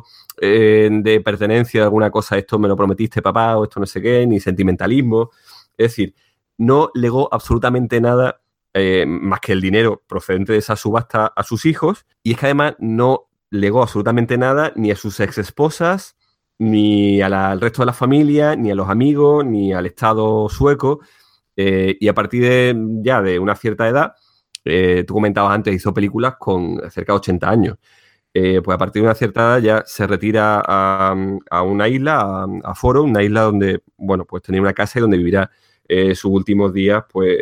de pertenencia a alguna cosa. Esto me lo prometiste, papá, o esto no sé qué, ni sentimentalismo. Es decir, no legó absolutamente nada más que el dinero procedente de esa subasta a sus hijos. Y es que además no legó absolutamente nada ni a sus exesposas, ni al resto de la familia, ni a los amigos, ni al Estado sueco. Y a partir de una cierta edad, tú comentabas antes, hizo películas con cerca de 80 años. Pues a partir de una cierta edad ya se retira a una isla, a Foro, una isla donde, bueno, pues tenía una casa y donde vivirá sus últimos días, pues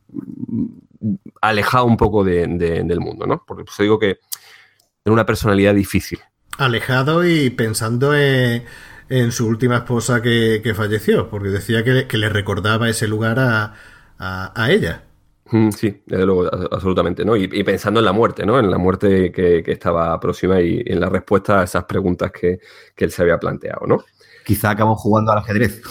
alejado un poco del mundo, ¿no? Porque pues digo que era una personalidad difícil. Alejado y pensando en su última esposa que falleció, porque decía que le recordaba ese lugar a ella. Sí, desde luego, absolutamente, ¿no? Y pensando en la muerte, ¿no? En la muerte que estaba próxima y en la respuesta a esas preguntas que él se había planteado, ¿no? Quizá acabó jugando al ajedrez.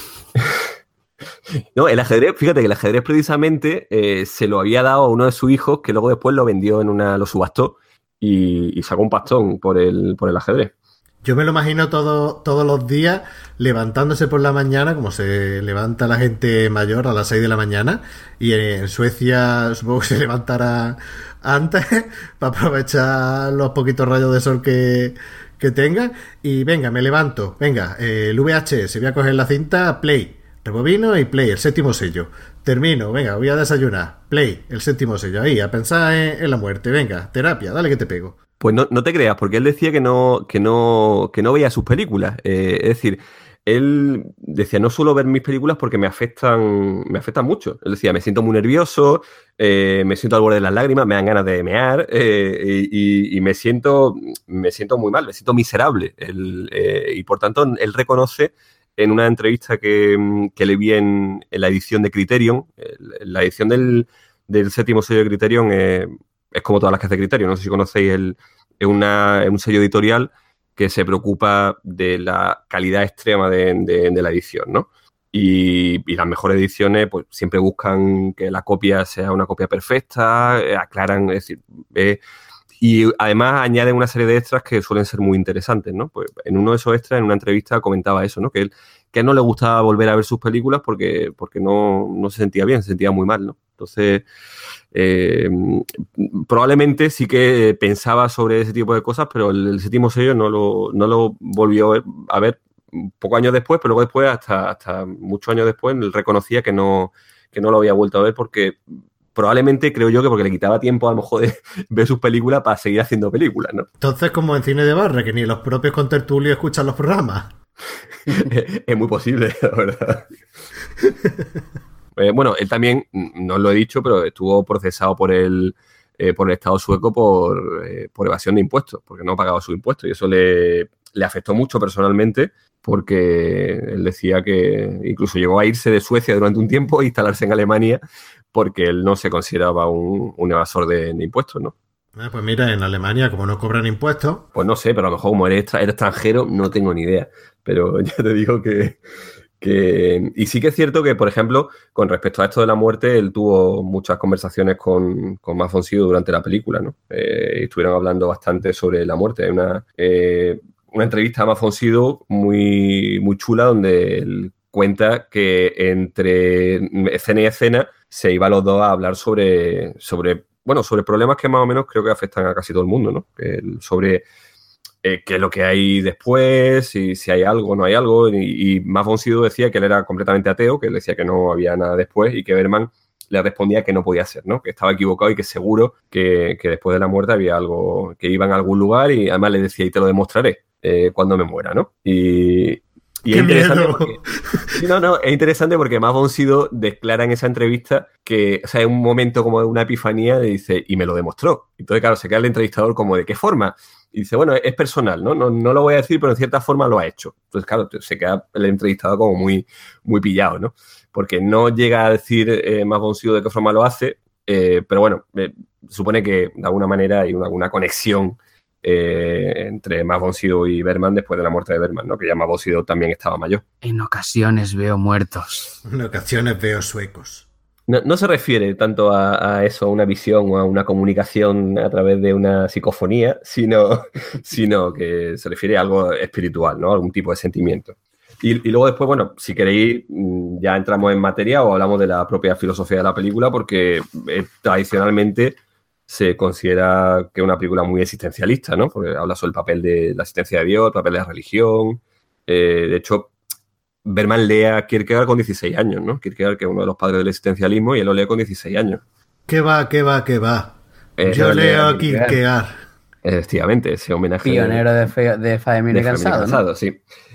No, el ajedrez, fíjate que el ajedrez precisamente se lo había dado a uno de sus hijos que luego después lo vendió lo subastó y sacó un pastón por el ajedrez. Yo me lo imagino todos los días levantándose por la mañana, como se levanta la gente mayor a las 6 de la mañana, y en Suecia supongo que se levantará antes para aprovechar los poquitos rayos de sol que tenga, y venga, me levanto, venga, el VHS, voy a coger la cinta, play, rebobino y play, el séptimo sello, termino, venga, voy a desayunar, play, el séptimo sello, ahí, a pensar en la muerte, venga, terapia, dale que te pego. Pues no te creas, porque él decía que no veía sus películas. Es decir, él decía, no suelo ver mis películas porque me afectan mucho. Él decía, me siento muy nervioso, me siento al borde de las lágrimas, me dan ganas de mear y me siento muy mal, me siento miserable. Y por tanto, él reconoce en una entrevista que le vi en la edición de Criterion, la edición del séptimo sello de Criterion es como todas las que hace Criterion. No sé si conocéis, es un sello editorial que se preocupa de la calidad extrema de la edición, ¿no? Y las mejores ediciones pues siempre buscan que la copia sea una copia perfecta, aclaran, es decir, y además añaden una serie de extras que suelen ser muy interesantes, ¿no? Pues en uno de esos extras, en una entrevista, comentaba eso, ¿no? Que a él no le gustaba volver a ver sus películas porque no se sentía bien, se sentía muy mal, ¿no? Entonces, probablemente sí que pensaba sobre ese tipo de cosas, pero el séptimo sello no lo volvió a ver pocos años después, pero luego después, hasta muchos años después, él reconocía que no lo había vuelto a ver porque probablemente, creo yo, que porque le quitaba tiempo a lo mejor de ver sus películas para seguir haciendo películas, ¿no? Entonces, como en Cine de Barra, que ni los propios contertulios escuchan los programas. Es muy posible, la verdad. Bueno, él también, no lo he dicho, pero estuvo procesado por el Estado sueco por evasión de impuestos, porque no pagaba sus impuestos, y eso le afectó mucho personalmente, porque él decía que incluso llegó a irse de Suecia durante un tiempo e instalarse en Alemania porque él no se consideraba un evasor de impuestos, ¿no? Pues mira, en Alemania, como no cobran impuestos... Pues no sé, pero a lo mejor como eres extranjero, no tengo ni idea. Pero ya te digo que... Y sí que es cierto que, por ejemplo, con respecto a esto de la muerte, él tuvo muchas conversaciones con Max von Sydow durante la película, ¿no? Estuvieron hablando bastante sobre la muerte. Hay una entrevista a Max von Sydow muy, muy chula donde él cuenta que entre escena y escena se iban los dos a hablar sobre problemas que más o menos creo que afectan a casi todo el mundo, ¿no? Sobre qué es lo que hay después, si hay algo o no hay algo. Y Max von Sydow decía que él era completamente ateo, que él decía que no había nada después y que Bergman le respondía que no podía ser, ¿no? Que estaba equivocado y que seguro que después de la muerte había algo, que iban a algún lugar, y además le decía, y te lo demostraré cuando me muera, ¿no? Y es interesante porque, es interesante porque Max von Sydow declara en esa entrevista que, o sea, en un momento como de una epifanía, le dice, y me lo demostró. Entonces, claro, se queda el entrevistador como, ¿de qué forma? Y dice, bueno, es personal, ¿no? No lo voy a decir, pero en cierta forma lo ha hecho. Entonces, claro, se queda el entrevistador como muy, muy pillado, ¿no? Porque no llega a decir Max von Sydow de qué forma lo hace, pero bueno, supone que de alguna manera hay alguna conexión entre Max von Sydow y Bergman después de la muerte de Bergman, ¿no? Que ya Max von Sydow también estaba mayor. En ocasiones veo muertos. En ocasiones veo suecos. No se refiere tanto a eso, a una visión o a una comunicación a través de una psicofonía, sino que se refiere a algo espiritual, ¿no? Algún tipo de sentimiento. Y luego después, bueno, si queréis, ya entramos en materia o hablamos de la propia filosofía de la película, porque tradicionalmente se considera que es una película muy existencialista, ¿no? Porque habla sobre el papel de la existencia de Dios, el papel de la religión. De hecho, Bergman lee a Kierkegaard con 16 años, ¿no? Kierkegaard, que es uno de los padres del existencialismo, y él lo lee con 16 años. ¿Qué va? Yo leo a Kierkegaard. Efectivamente, ese homenaje. Pionero de Faemino y Cansado, ¿no? Sí.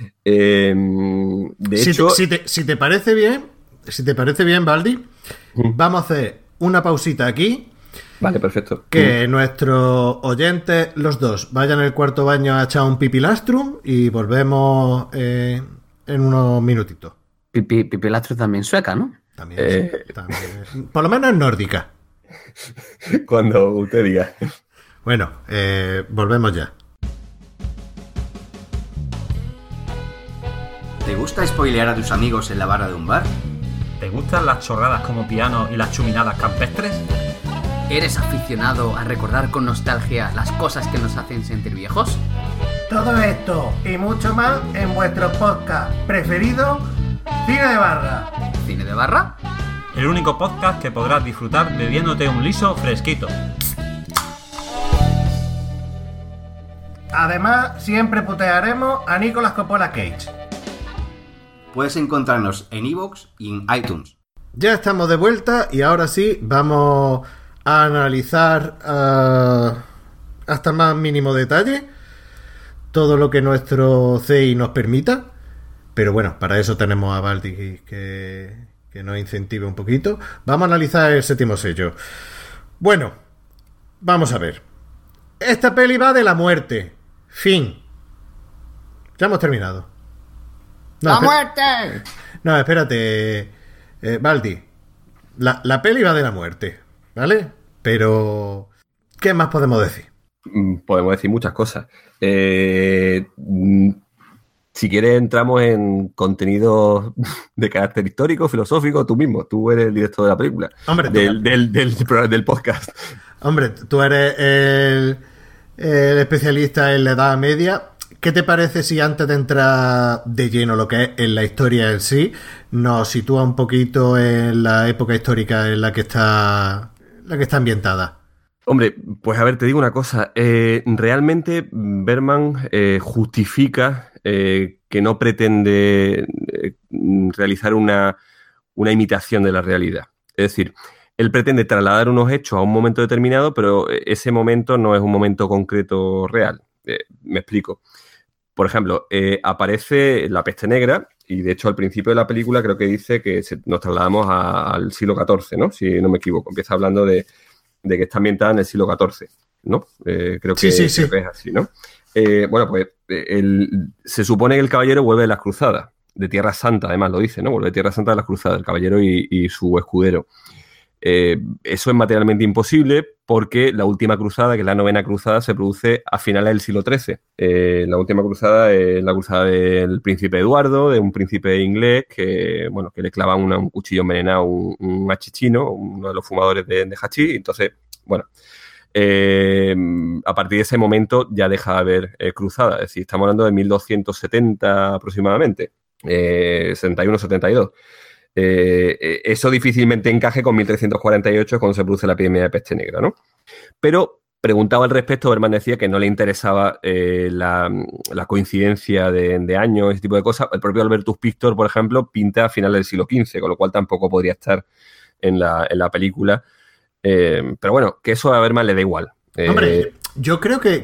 De hecho... Si te parece bien, Baldi, vamos a hacer una pausita aquí. Vale, perfecto. Que nuestros oyentes, los dos, vayan al cuarto baño a echar un pipilastrum y volvemos en unos minutitos. Pipilastrum también sueca, ¿no? También. Por lo menos es nórdica. Cuando usted diga. Bueno, volvemos ya. ¿Te gusta spoilear a tus amigos en la barra de un bar? ¿Te gustan las chorradas como piano y las chuminadas campestres? ¿Eres aficionado a recordar con nostalgia las cosas que nos hacen sentir viejos? Todo esto y mucho más en vuestro podcast preferido, Cine de Barra. ¿Cine de Barra? El único podcast que podrás disfrutar bebiéndote un liso fresquito. Además, siempre putearemos a Nicolas Coppola Cage. Puedes encontrarnos en iVoox y en iTunes. Ya estamos de vuelta y ahora sí vamos a analizar hasta el más mínimo detalle todo lo que nuestro CI nos permita. Pero bueno, para eso tenemos a Baldi que nos incentive un poquito. Vamos a analizar el séptimo sello. Bueno, vamos a ver. Esta peli va de la muerte. Fin. Ya hemos terminado. ¡La muerte! No, espérate, Baldi. La peli va de la muerte, ¿vale? Pero ¿qué más podemos decir? Podemos decir muchas cosas. Si quieres entramos en contenido de carácter histórico, filosófico, tú mismo. Tú eres el director de la película. Hombre, del podcast. Hombre, tú eres el especialista en la Edad Media. ¿Qué te parece si antes de entrar de lleno lo que es en la historia en sí, nos sitúa un poquito en la época histórica en la que está ambientada? Hombre, pues a ver, te digo una cosa. Realmente Bergman justifica que no pretende realizar una imitación de la realidad. Es decir, él pretende trasladar unos hechos a un momento determinado, pero ese momento no es un momento concreto real. Me explico. Por ejemplo, aparece la peste negra y de hecho al principio de la película creo que dice que nos trasladamos al siglo XIV, ¿no? Si no me equivoco. Empieza hablando de que está ambientada en el siglo XIV, ¿no? Creo que, sí. Creo que es así, ¿no? Bueno, pues se supone que el caballero vuelve de las cruzadas, de Tierra Santa, además lo dice, ¿no? Vuelve de Tierra Santa de las cruzadas, el caballero y su escudero. Eso es materialmente imposible porque la última cruzada, que es la novena cruzada, se produce a finales del siglo XIII. La última cruzada es la cruzada del príncipe Eduardo, de un príncipe inglés que le clava un cuchillo envenenado a un hachichino, uno de los fumadores de hachís. Entonces, bueno, a partir de ese momento ya deja de haber cruzada. Es decir, estamos hablando de 1270 aproximadamente, 71-72. Eso difícilmente encaje con 1348 cuando se produce la epidemia de peste negra, ¿no? Pero preguntaba al respecto, Bergman decía que no le interesaba la coincidencia de años, ese tipo de cosas. El propio Albertus Pictor, por ejemplo, pinta a finales del siglo XV, con lo cual tampoco podría estar en la película. Pero bueno, que eso a Bergman le da igual. Hombre, yo creo que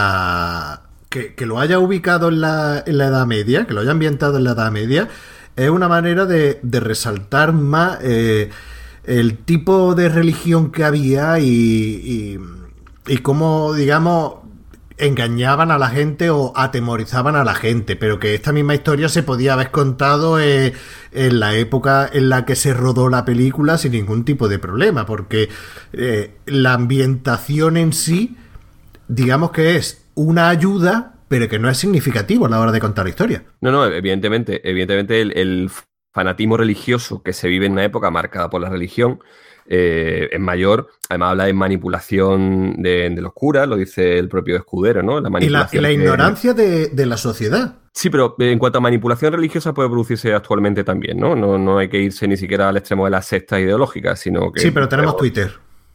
lo haya ubicado en la Edad Media, que lo haya ambientado en la Edad Media, es una manera de resaltar más el tipo de religión que había y cómo, digamos, engañaban a la gente o atemorizaban a la gente, pero que esta misma historia se podía haber contado en la época en la que se rodó la película sin ningún tipo de problema, porque la ambientación en sí, digamos que es una ayuda, pero que no es significativo a la hora de contar la historia. No, evidentemente el fanatismo religioso que se vive en una época marcada por la religión es mayor. Además habla de manipulación de los curas, lo dice el propio Escudero, ¿no? La manipulación y la ignorancia de la sociedad. Sí, pero en cuanto a manipulación religiosa puede producirse actualmente también, ¿no? No hay que irse ni siquiera al extremo de las sectas ideológicas, sino que... Sí, pero tenemos Twitter.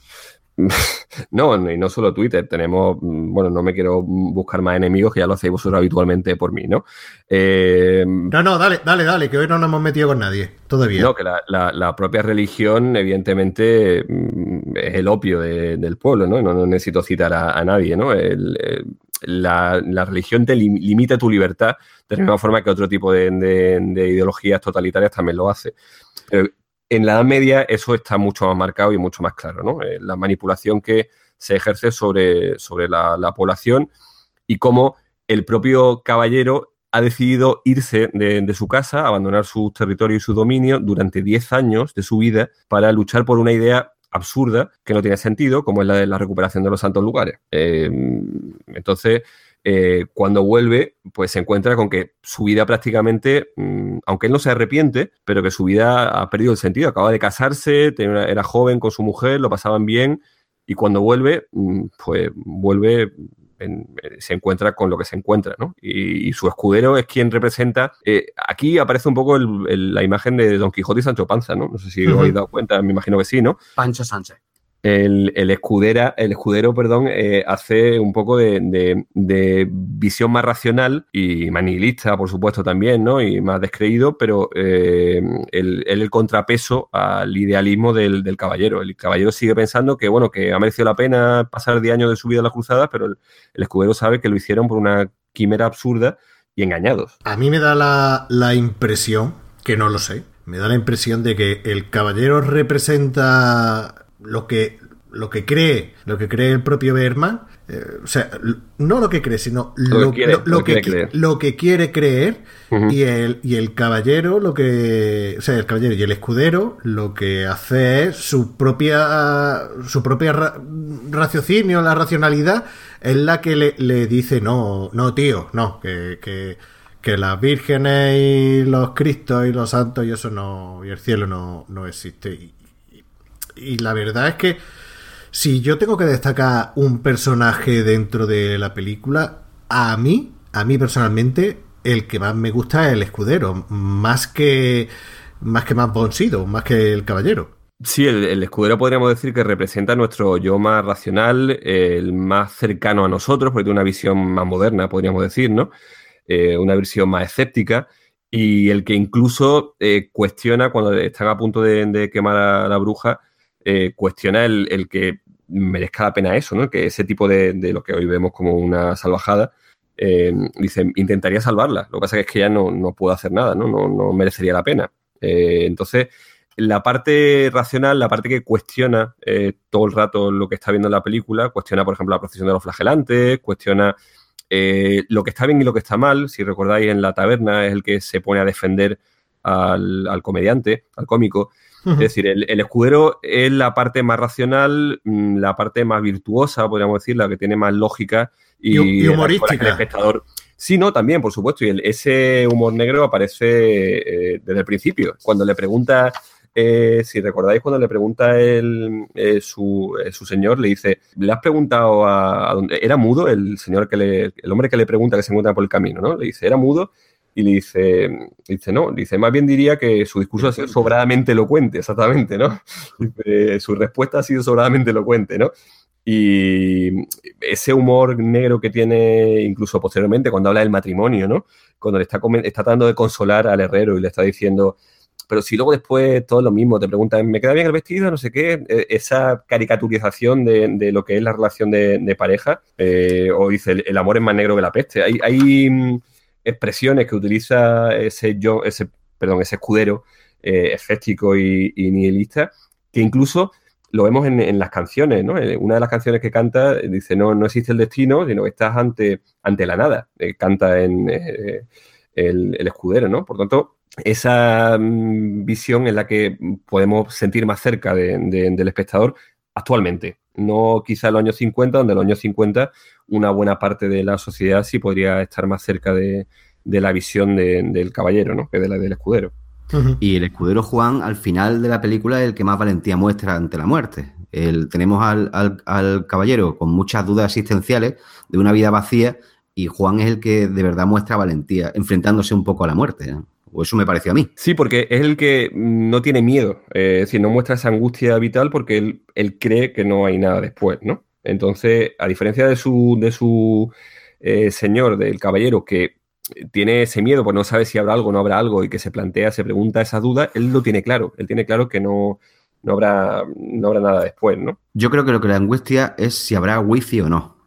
No, y no solo Twitter, tenemos, bueno, no me quiero buscar más enemigos, que ya lo hacéis vosotros habitualmente por mí, ¿no? No, dale, que hoy no nos hemos metido con nadie, todavía. No, que la propia religión, evidentemente, es el opio del pueblo, ¿no? No necesito citar a nadie, ¿no? La religión te limita tu libertad de la misma forma que otro tipo de ideologías totalitarias también lo hace. Pero en la Edad Media eso está mucho más marcado y mucho más claro, ¿no? La manipulación que se ejerce sobre la población y cómo el propio caballero ha decidido irse de su casa, abandonar su territorio y su dominio durante 10 años de su vida para luchar por una idea absurda que no tiene sentido, como es la de la recuperación de los santos lugares. Entonces, cuando vuelve, pues se encuentra con que su vida prácticamente, aunque él no se arrepiente, pero que su vida ha perdido el sentido. Acaba de casarse, era joven con su mujer, lo pasaban bien, y cuando vuelve, pues vuelve, se encuentra con lo que se encuentra, ¿no? Y su escudero es quien representa... aquí aparece un poco la imagen de Don Quijote y Sancho Panza, ¿no? No sé si os habéis dado cuenta, me imagino que sí, ¿no? Pancho Sánchez. El escudero, hace un poco de visión más racional y más nihilista, por supuesto, también, ¿no? Y más descreído, pero el contrapeso al idealismo del caballero. El caballero sigue pensando que, bueno, que ha merecido la pena pasar 10 años de su vida en las cruzadas, pero el escudero sabe que lo hicieron por una quimera absurda y engañados. A mí me da la impresión, que no lo sé, me da la impresión de que el caballero representa... lo que cree el propio Bergman, o sea, no lo que cree, sino lo que quiere creer. Uh-huh. y el caballero el caballero y el escudero lo que hace es su propia raciocinio, la racionalidad es la que le dice no tío, no, que que las vírgenes y los cristos y los santos y eso no, y el cielo no existe. Y la verdad es que si yo tengo que destacar un personaje dentro de la película, a mí personalmente, el que más me gusta es el escudero, más que Matt von Sydow, más que el caballero. Sí, el escudero podríamos decir que representa nuestro yo más racional, el más cercano a nosotros, porque tiene una visión más moderna, podríamos decir, ¿no? Una visión más escéptica, y el que incluso cuestiona, cuando están a punto de quemar a la bruja, cuestiona el que merezca la pena eso, ¿no? Que ese tipo de lo que hoy vemos como una salvajada, dice, intentaría salvarla. Lo que pasa es que ella no puede hacer nada, ¿no? No merecería la pena. Entonces, la parte racional, la parte que cuestiona todo el rato lo que está viendo en la película, cuestiona, por ejemplo, la procesión de los flagelantes, cuestiona lo que está bien y lo que está mal. Si recordáis, en la taberna es el que se pone a defender al comediante, al cómico. Uh-huh. Es decir, el escudero es la parte más racional, la parte más virtuosa, podríamos decir, la que tiene más lógica y humorística. El espectador. Sí, no, también, por supuesto. Y ese humor negro aparece desde el principio. Cuando le pregunta, si recordáis, cuando le pregunta su señor, le dice, ¿le has preguntado a dónde? Era mudo el señor el hombre que le pregunta, que se encuentra por el camino, ¿no? Le dice, ¿era mudo? Y le dice, no, dice, más bien diría que su discurso es sobradamente elocuente, exactamente, ¿no? Su respuesta ha sido sobradamente elocuente, ¿no? Y ese humor negro que tiene incluso posteriormente cuando habla del matrimonio, ¿no? Cuando le está tratando de consolar al herrero y le está diciendo, pero si luego después todo es lo mismo, te preguntan, ¿me queda bien el vestido? No sé qué. Esa caricaturización de lo que es la relación de pareja, o dice, el amor es más negro que la peste. Hay expresiones que utiliza ese escudero escéptico y nihilista, que incluso lo vemos en las canciones, ¿no? Una de las canciones que canta dice, no existe el destino, sino que estás ante la nada. Canta en el escudero, ¿no? Por tanto, esa visión es la que podemos sentir más cerca del espectador actualmente. No quizá en los años 50, donde en los años 50 una buena parte de la sociedad sí podría estar más cerca de la visión del caballero, ¿no? Que de la del escudero. Uh-huh. Y el escudero Juan, al final de la película, es el que más valentía muestra ante la muerte. Tenemos al caballero con muchas dudas existenciales de una vida vacía, y Juan es el que de verdad muestra valentía, enfrentándose un poco a la muerte, ¿no? O eso me pareció a mí. Sí, porque es el que no tiene miedo, es decir, no muestra esa angustia vital porque él cree que no hay nada después, ¿no? Entonces, a diferencia de su señor, del caballero, que tiene ese miedo, pues no sabe si habrá algo o no habrá algo, y que se pregunta esas dudas, él lo tiene claro. Él tiene claro que no habrá nada después, ¿no? Yo creo que lo que le angustia es si habrá wifi o no.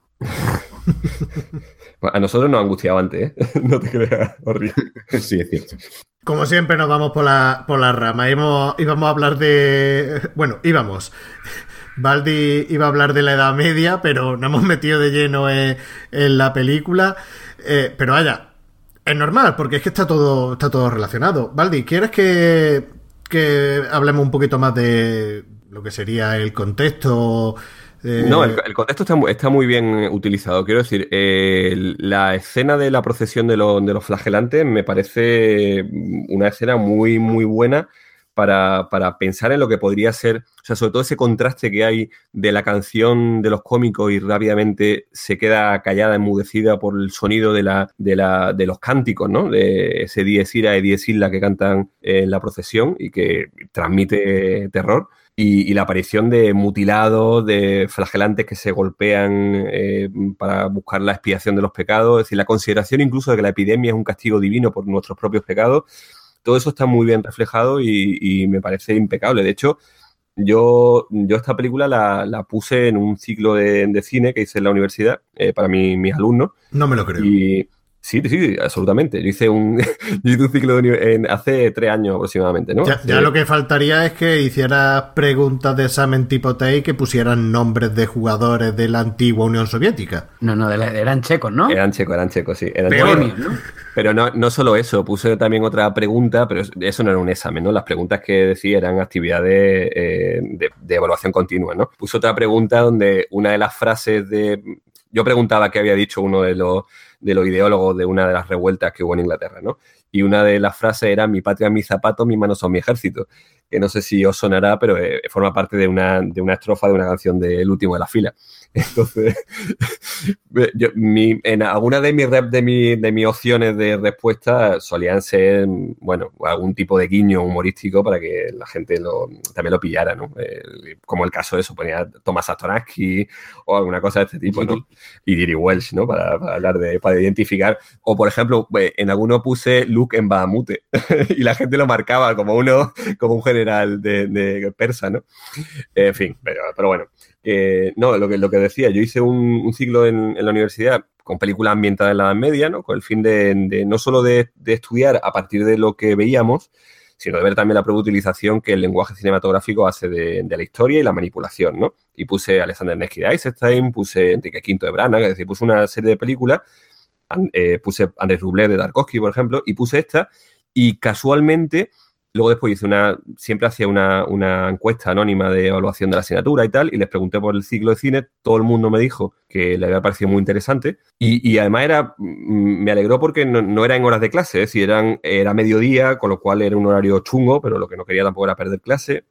A nosotros nos ha angustiado antes, ¿eh? No te creas, horrible. Sí, es cierto. Como siempre nos vamos por la rama. Íbamos a hablar de... Bueno, íbamos. Baldi iba a hablar de la Edad Media, pero nos hemos metido de lleno en la película. Pero vaya, es normal, porque es que está todo relacionado. Baldi, ¿quieres que hablemos un poquito más de lo que sería el contexto? No, el contexto está muy bien utilizado. Quiero decir, la escena de la procesión de los flagelantes me parece una escena muy, muy buena para pensar en lo que podría ser, o sea, sobre todo ese contraste que hay de la canción de los cómicos y rápidamente se queda callada, enmudecida por el sonido de los cánticos, ¿no? De ese dies ira y dies illa que cantan en la procesión y que transmite terror. Y la aparición de mutilados, de flagelantes que se golpean para buscar la expiación de los pecados, es decir, la consideración incluso de que la epidemia es un castigo divino por nuestros propios pecados, todo eso está muy bien reflejado y me parece impecable. De hecho, yo esta película la puse en un ciclo de cine que hice en la universidad para mis alumnos. No me lo creo. Y sí, absolutamente. Yo hice un ciclo hace 3 años aproximadamente, ¿no? Ya lo que faltaría es que hicieras preguntas de examen tipo TEI y que pusieran nombres de jugadores de la antigua Unión Soviética. No, eran checos, ¿no? Eran checos, sí. Peor, ¿no? Pero no solo eso, puse también otra pregunta, pero eso no era un examen, ¿no? Las preguntas que decía eran actividades de evaluación continua, ¿no? Puse otra pregunta donde una de las frases yo preguntaba qué había dicho uno de los ideólogos de una de las revueltas que hubo en Inglaterra, ¿no? Y una de las frases era: mi patria es mi zapato, mis manos son mi ejército. Que no sé si os sonará, pero forma parte de una estrofa de una canción de El último de la fila. Entonces, en algunas de mis opciones de respuesta solían ser, bueno, algún tipo de guiño humorístico para que la gente también lo pillara, ¿no? Como el caso de eso, ponía Thomas Astonansky o alguna cosa de este tipo, ¿no? Y Diri Welsh, ¿no? Para identificar. O, por ejemplo, en alguno puse Luke en Bahamute y la gente lo marcaba como un general de persa, ¿no? En fin, pero bueno. No, lo que decía, yo hice un ciclo en la universidad con películas ambientadas en la Edad Media, ¿no? Con el fin de no solo de estudiar a partir de lo que veíamos, sino de ver también la propia utilización que el lenguaje cinematográfico hace de la historia y la manipulación, ¿no? Y puse Alexander Nevsky de Eisenstein, puse Enrique V de Branagh, es decir, puse una serie de películas, puse Andrés Rublev de Tarkovsky, por ejemplo, y puse esta, y casualmente... Luego después siempre hacía una encuesta anónima de evaluación de la asignatura y tal, y les pregunté por el ciclo de cine, todo el mundo me dijo que le había parecido muy interesante, y además me alegró porque no era en horas de clase, es decir, era mediodía, con lo cual era un horario chungo, pero lo que no quería tampoco era perder clase,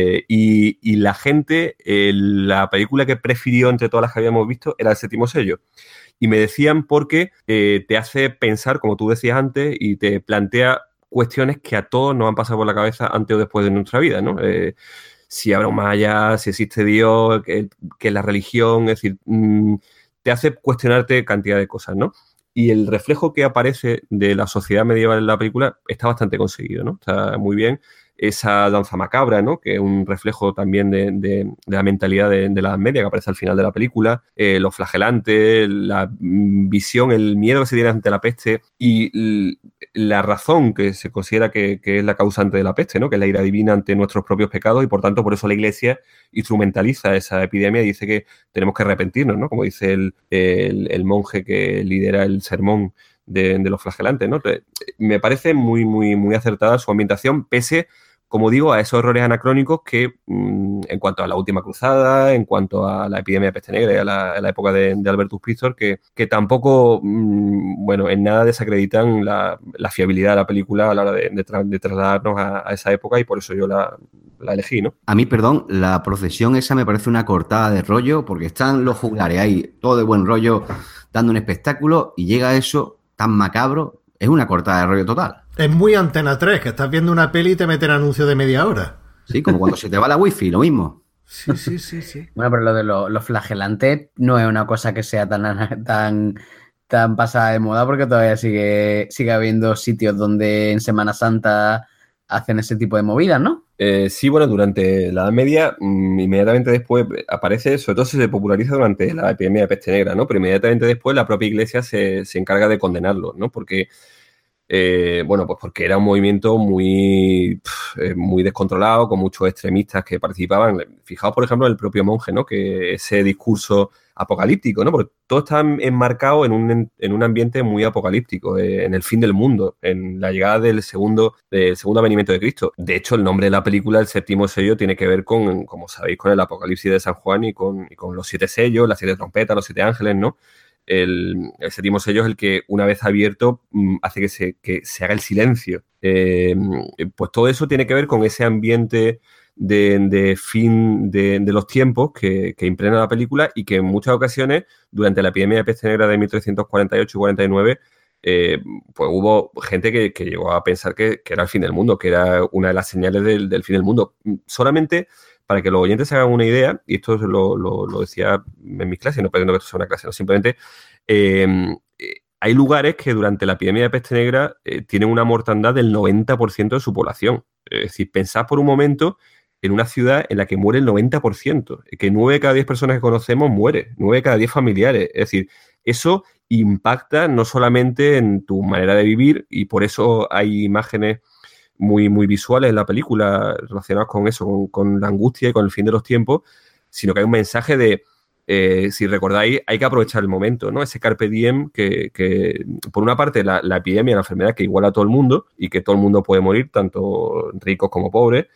y la gente, la película que prefirió entre todas las que habíamos visto era El séptimo sello. Y me decían porque te hace pensar, como tú decías antes, y te plantea cuestiones que a todos nos han pasado por la cabeza antes o después de nuestra vida, ¿no? Si habrá un más allá, si existe Dios, que es la religión, es decir, te hace cuestionarte cantidad de cosas, ¿no? Y el reflejo que aparece de la sociedad medieval en la película está bastante conseguido, ¿no? Está muy bien. Esa danza macabra, ¿no? Que es un reflejo también de la mentalidad de la Edad Media que aparece al final de la película, los flagelantes, la visión, el miedo que se tiene ante la peste y la razón que se considera que es la causante de la peste, ¿no? Que es la ira divina ante nuestros propios pecados y por tanto por eso la Iglesia instrumentaliza esa epidemia y dice que tenemos que arrepentirnos, ¿no? Como dice el monje que lidera el sermón de los flagelantes, ¿no? Me parece muy, muy, muy acertada su ambientación, pese, como digo, a esos errores anacrónicos que, en cuanto a la última cruzada, en cuanto a la epidemia de peste negra y a la época de Albertus Pístor, que tampoco, bueno, en nada desacreditan la fiabilidad de la película a la hora de trasladarnos a esa época y por eso yo la elegí, ¿no? A mí, perdón, la procesión esa me parece una cortada de rollo porque están los juglares ahí, todo de buen rollo, dando un espectáculo y llega eso tan macabro, es una cortada de rollo total. Es muy Antena 3, que estás viendo una peli y te meten anuncios de media hora. Sí, como cuando se te va la wifi, lo mismo. Sí. Bueno, pero lo de los flagelantes no es una cosa que sea tan pasada de moda porque todavía sigue habiendo sitios donde en Semana Santa hacen ese tipo de movidas, ¿no? Sí, bueno, durante la Edad Media, inmediatamente después aparece, sobre todo se populariza durante la epidemia de peste negra, ¿no? Pero inmediatamente después la propia Iglesia se encarga de condenarlo, ¿no? Porque, bueno, pues porque era un movimiento muy descontrolado, con muchos extremistas que participaban. Fijaos, por ejemplo, en el propio monje, ¿no? Que ese discurso apocalíptico, ¿no? Porque todo está enmarcado en un ambiente muy apocalíptico, en el fin del mundo, en la llegada del segundo avenimiento de Cristo. De hecho, el nombre de la película, El séptimo sello, tiene que ver con, como sabéis, con el apocalipsis de San Juan y con los 7 sellos, las 7 trompetas, los 7 ángeles, ¿no? El séptimo sello es el que, una vez abierto, hace que se haga el silencio. Pues todo eso tiene que ver con ese ambiente de fin de los tiempos que impregna la película y que en muchas ocasiones, durante la epidemia de peste negra de 1348 y 49, pues hubo gente que llegó a pensar que era el fin del mundo, que era una de las señales del fin del mundo. Solamente para que los oyentes se hagan una idea, y esto lo decía en mis clases, no pretendo que esto sea una clase, no, simplemente hay lugares que durante la epidemia de peste negra tienen una mortandad del 90% de su población. Es decir, pensad por un momento en una ciudad en la que muere el 90%, que 9 de cada 10 personas que conocemos muere, 9 de cada 10 familiares. Es decir, eso impacta no solamente en tu manera de vivir, y por eso hay imágenes muy, muy visuales en la película relacionadas con eso, con la angustia y con el fin de los tiempos, sino que hay un mensaje de, si recordáis, hay que aprovechar el momento, ¿no? Ese carpe diem que por una parte, la epidemia, la enfermedad que iguala a todo el mundo y que todo el mundo puede morir, tanto ricos como pobres,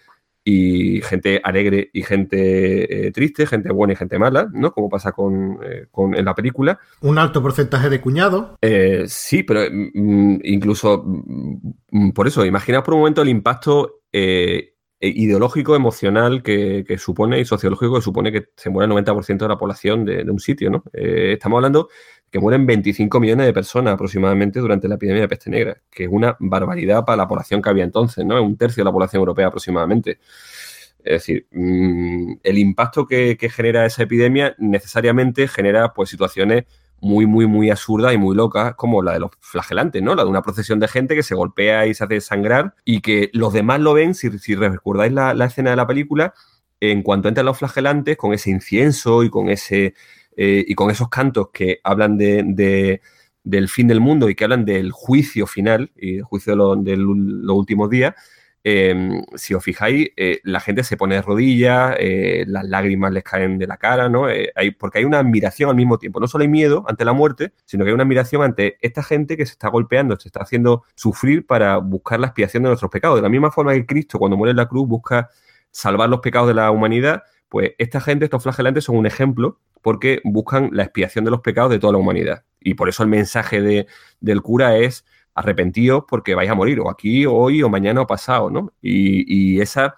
y gente alegre y gente triste, gente buena y gente mala, ¿no? Como pasa en la película. Un alto porcentaje de cuñados. Sí, pero incluso por eso, imaginaos por un momento el impacto ideológico, emocional que supone y sociológico que supone que se muera el 90% de la población de un sitio, ¿no? Estamos hablando que mueren 25 millones de personas aproximadamente durante la epidemia de peste negra, que es una barbaridad para la población que había entonces, ¿no? Es un tercio de la población europea aproximadamente. Es decir, el impacto que genera esa epidemia necesariamente genera pues situaciones muy, muy, muy absurdas y muy locas, como la de los flagelantes, ¿no? La de una procesión de gente que se golpea y se hace sangrar y que los demás lo ven, si recordáis la escena de la película, en cuanto entran los flagelantes, con ese incienso y con esos cantos que hablan del fin del mundo y que hablan del juicio final y el juicio de los últimos días. Si os fijáis, la gente se pone de rodillas, las lágrimas les caen de la cara, ¿no? Porque hay una admiración al mismo tiempo. No solo hay miedo ante la muerte, sino que hay una admiración ante esta gente que se está golpeando, se está haciendo sufrir para buscar la expiación de nuestros pecados. De la misma forma que Cristo, cuando muere en la cruz, busca salvar los pecados de la humanidad, pues esta gente, estos flagelantes, son un ejemplo porque buscan la expiación de los pecados de toda la humanidad. Y por eso el mensaje del cura es: arrepentíos porque vais a morir, o aquí, o hoy, o mañana, o pasado, ¿no? Y esa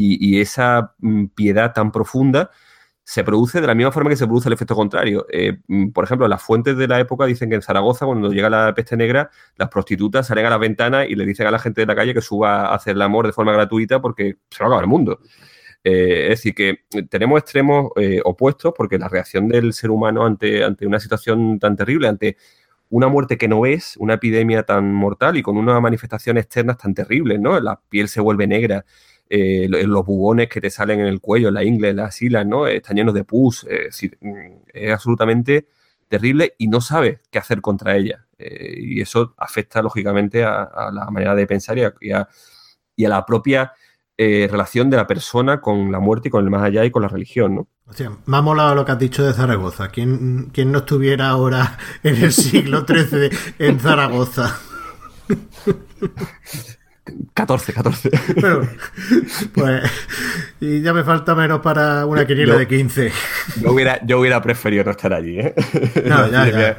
piedad tan profunda se produce de la misma forma que se produce el efecto contrario. Por ejemplo, las fuentes de la época dicen que en Zaragoza, cuando llega la peste negra, las prostitutas salen a las ventanas y le dicen a la gente de la calle que suba a hacer el amor de forma gratuita porque se va a acabar el mundo. Es decir, que tenemos extremos opuestos, porque la reacción del ser humano ante una situación tan terrible, ante una muerte que no ves, una epidemia tan mortal y con unas manifestaciones externas tan terribles, ¿no? La piel se vuelve negra, los bubones que te salen en el cuello, en la ingle, en las axilas, ¿no? Están llenos de pus. Es absolutamente terrible y no sabes qué hacer contra ella. Y eso afecta, lógicamente, a la manera de pensar y a la propia relación de la persona con la muerte y con el más allá y con la religión, ¿no? O sea, me ha molado lo que has dicho de Zaragoza. ¿Quién no estuviera ahora en el siglo XIII en Zaragoza? 14. Bueno, pues y ya me falta menos para una quiniela de 15. Yo hubiera preferido no estar allí, ¿eh? No, ya.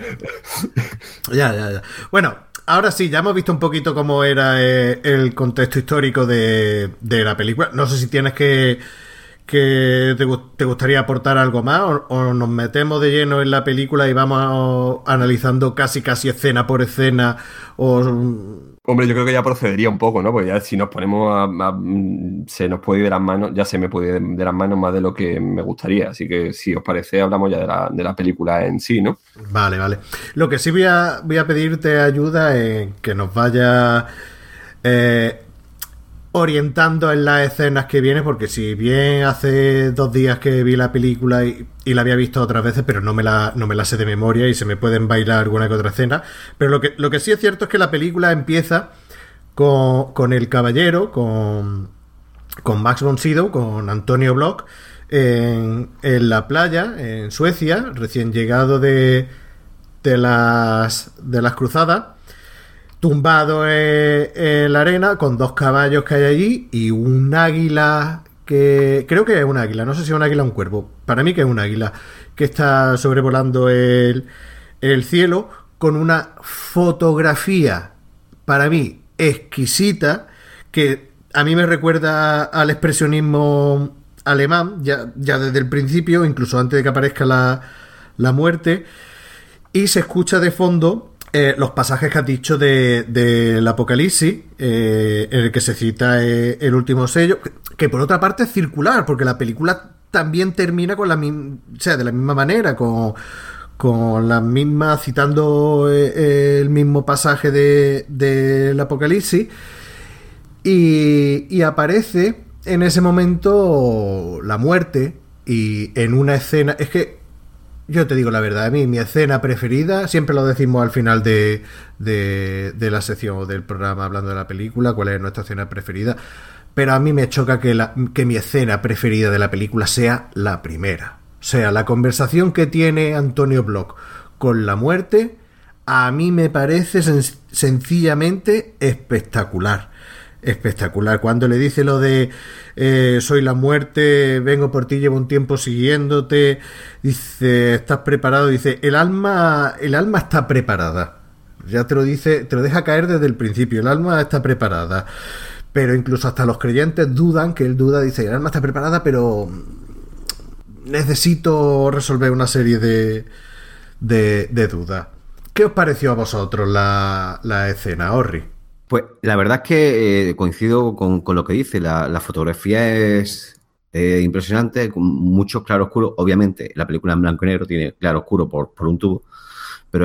Bueno, ahora sí, ya hemos visto un poquito cómo era el contexto histórico de la película. No sé si tienes que te gustaría aportar algo más o nos metemos de lleno en la película y vamos analizando casi escena por escena Hombre, yo creo que ya procedería un poco, ¿no? Porque ya si nos ponemos se nos puede ir de las manos, ya se me puede ir de las manos más de lo que me gustaría. Así que si os parece, hablamos ya de la película en sí, ¿no? Vale. Lo que sí voy a pedirte ayuda en que nos vaya orientando en las escenas que vienen, porque si bien hace 2 días que vi la película y la había visto otras veces, pero no me la sé de memoria y se me pueden bailar alguna que otra escena, pero lo que sí es cierto es que la película empieza con el caballero, con Max von Sydow, con Antonio Bloch en la playa en Suecia, recién llegado de las cruzadas, tumbado en la arena con 2 caballos que hay allí y un águila que creo que es un águila, no sé si es un águila o un cuervo, para mí que es un águila que está sobrevolando el cielo con una fotografía para mí exquisita que a mí me recuerda al expresionismo alemán ya desde el principio, incluso antes de que aparezca la muerte, y se escucha de fondo los pasajes que has dicho del Apocalipsis, en el que se cita el último sello, que por otra parte es circular, porque la película también termina con de la misma manera, con la misma, citando el mismo pasaje del Apocalipsis, y aparece en ese momento la muerte, y en una escena, es que yo te digo la verdad, a mí mi escena preferida, siempre lo decimos al final de la sección o del programa hablando de la película, cuál es nuestra escena preferida, pero a mí me choca que mi escena preferida de la película sea la primera. O sea, la conversación que tiene Antonio Bloch con la muerte, a mí me parece sencillamente espectacular. espectacular. Cuando le dice lo de soy la muerte, vengo por ti, llevo un tiempo siguiéndote, dice, ¿estás preparado? Dice, el alma está preparada. Ya te lo dice, te lo deja caer desde el principio, el alma está preparada. Pero incluso hasta los creyentes dudan, que él duda, dice, el alma está preparada, pero necesito resolver una serie de dudas. ¿Qué os pareció a vosotros la escena, Orri? Pues la verdad es que coincido con lo que dice. La fotografía es impresionante, con muchos claroscuros. Obviamente, la película en blanco y negro tiene claroscuro por un tubo, pero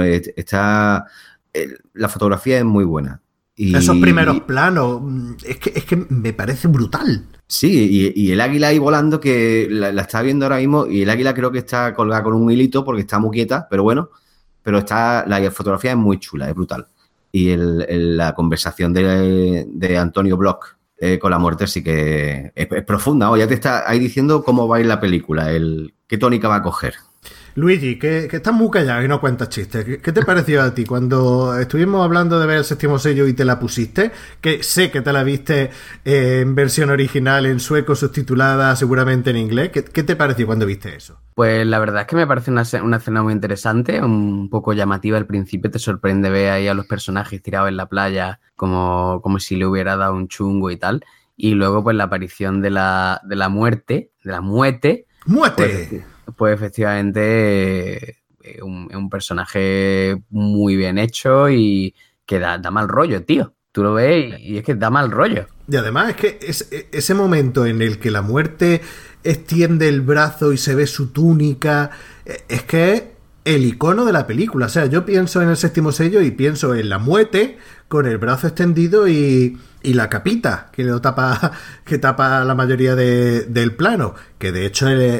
la fotografía es muy buena. Esos primeros planos, es que me parece brutal. Sí, y el águila ahí volando, que la está viendo ahora mismo, y el águila creo que está colgada con un hilito porque está muy quieta, pero bueno, la fotografía es muy chula, es brutal. Y la conversación de Antonio Bloch con la muerte sí que es profunda. Ya te está ahí diciendo cómo va a ir la película, qué tónica va a coger. Luigi, que estás muy callado y no cuentas chistes. ¿Qué te pareció a ti cuando estuvimos hablando de ver el séptimo sello y te la pusiste? Que sé que te la viste en versión original, en sueco, subtitulada, seguramente en inglés. ¿Qué te pareció cuando viste eso? Pues la verdad es que me parece una escena muy interesante, un poco llamativa. Al principio te sorprende ver ahí a los personajes tirados en la playa como si le hubiera dado un chungo y tal. Y luego pues la aparición de la muerte, de la muerte. ¡Muerte! Pues efectivamente es un personaje muy bien hecho y que da mal rollo, tío. Tú lo ves y es que da mal rollo. Y además es que ese momento en el que la muerte extiende el brazo y se ve su túnica, es que es el icono de la película. O sea, yo pienso en el séptimo sello y pienso en la muerte con el brazo extendido y la capita que tapa la mayoría del plano, que de hecho es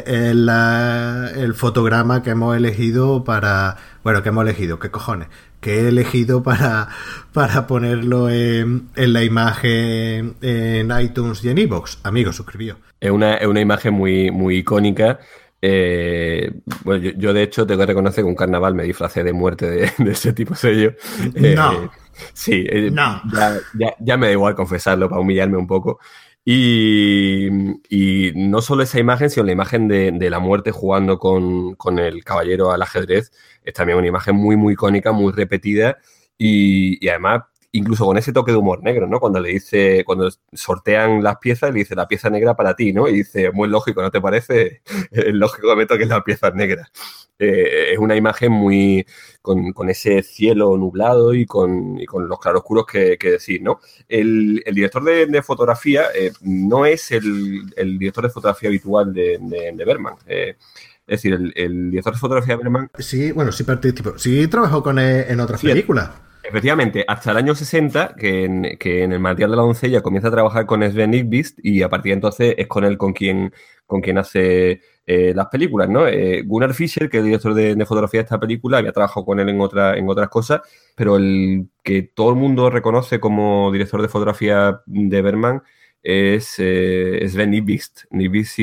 el fotograma que hemos elegido ¿qué cojones? Que he elegido para ponerlo en la imagen en iTunes y en iVoox. Amigos, suscribíos. Es una imagen muy, muy icónica. Bueno, yo de hecho tengo que reconocer que un carnaval me disfracé de muerte de ese tipo sello. No. Sí, no. Ya me da igual confesarlo para humillarme un poco. Y no solo esa imagen, sino la imagen de la muerte jugando con el caballero al ajedrez. Es también una imagen muy, muy icónica, muy repetida y además incluso con ese toque de humor negro, ¿no? Cuando sortean las piezas, le dice la pieza negra para ti, ¿no? Y dice, muy lógico, ¿no te parece? Es lógico que me toquen las piezas negras. Es una imagen muy con ese cielo nublado y con los claroscuros que decís, ¿no? El director de fotografía no es el director de fotografía habitual de Bergman. Es decir, el director de fotografía de Bergman... Sí, bueno, sí participó. Sí trabajó con él en otras películas. Efectivamente, hasta el año 60, que en El manantial de la doncella comienza a trabajar con Sven Nykvist y a partir de entonces es con él con quien hace las películas, ¿no? Gunnar Fischer, que es el director de fotografía de esta película, había trabajado con él en otras cosas, pero el que todo el mundo reconoce como director de fotografía de Bergman es Sven Nykvist. Nykvist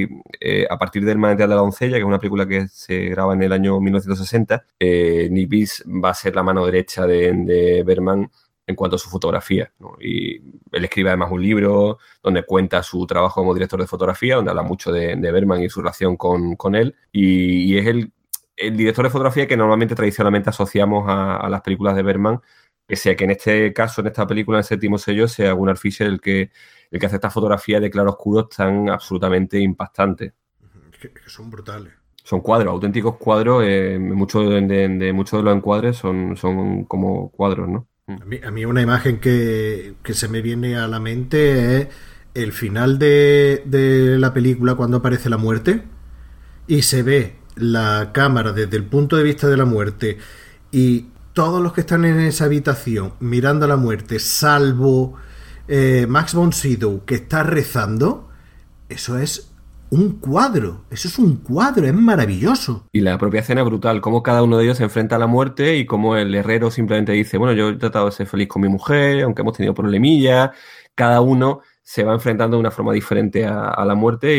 a partir del manantial de la doncella, que es una película que se graba en el año 1960, Nykvist va a ser la mano derecha de Bergman en cuanto a su fotografía, ¿no? Y él escribe además un libro donde cuenta su trabajo como director de fotografía, donde habla mucho de Bergman y su relación con él, y es el director de fotografía que normalmente tradicionalmente asociamos a las películas de Bergman, que sea que en este caso, en esta película, en el séptimo sello, sea Gunnar Fischer el que hace esta fotografía de claroscuros tan absolutamente impactantes. Que son brutales. Son cuadros, auténticos cuadros. Muchos de los encuadres son como cuadros, ¿no? A mí una imagen que se me viene a la mente es el final de la película cuando aparece la muerte y se ve la cámara desde el punto de vista de la muerte y todos los que están en esa habitación mirando a la muerte, salvo Max von Sydow, que está rezando. Eso es un cuadro, es maravilloso. Y la propia escena es brutal, cómo cada uno de ellos se enfrenta a la muerte y cómo el herrero simplemente dice, bueno, yo he tratado de ser feliz con mi mujer, aunque hemos tenido problemillas. Cada uno se va enfrentando de una forma diferente a la muerte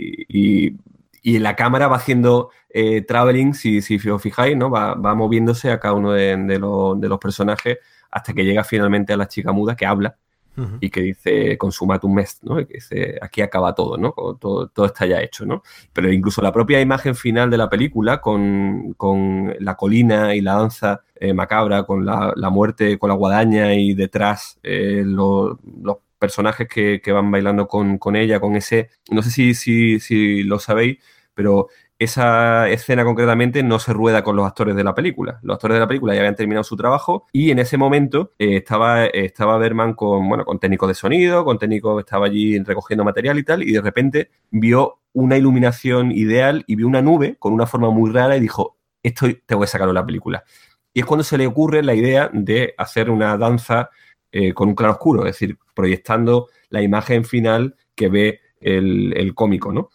y la cámara va haciendo traveling, si os fijáis, ¿no? Va moviéndose a cada uno de los personajes hasta que llega finalmente a la chica muda que habla y que dice consumatum est, ¿no? Y que dice aquí acaba todo, ¿no? Todo está ya hecho, ¿no? Pero incluso la propia imagen final de la película con la colina y la danza macabra, con la muerte, con la guadaña y detrás los personajes que van bailando con ella, con ese... No sé si lo sabéis, pero esa escena concretamente no se rueda con los actores de la película. Los actores de la película ya habían terminado su trabajo y en ese momento estaba Bergman con técnicos de sonido, con técnicos, estaba allí recogiendo material y tal, y de repente vio una iluminación ideal y vio una nube con una forma muy rara y dijo, esto tengo que sacarlo de la película. Y es cuando se le ocurre la idea de hacer una danza con un claroscuro, es decir, proyectando la imagen final que ve el cómico, ¿no?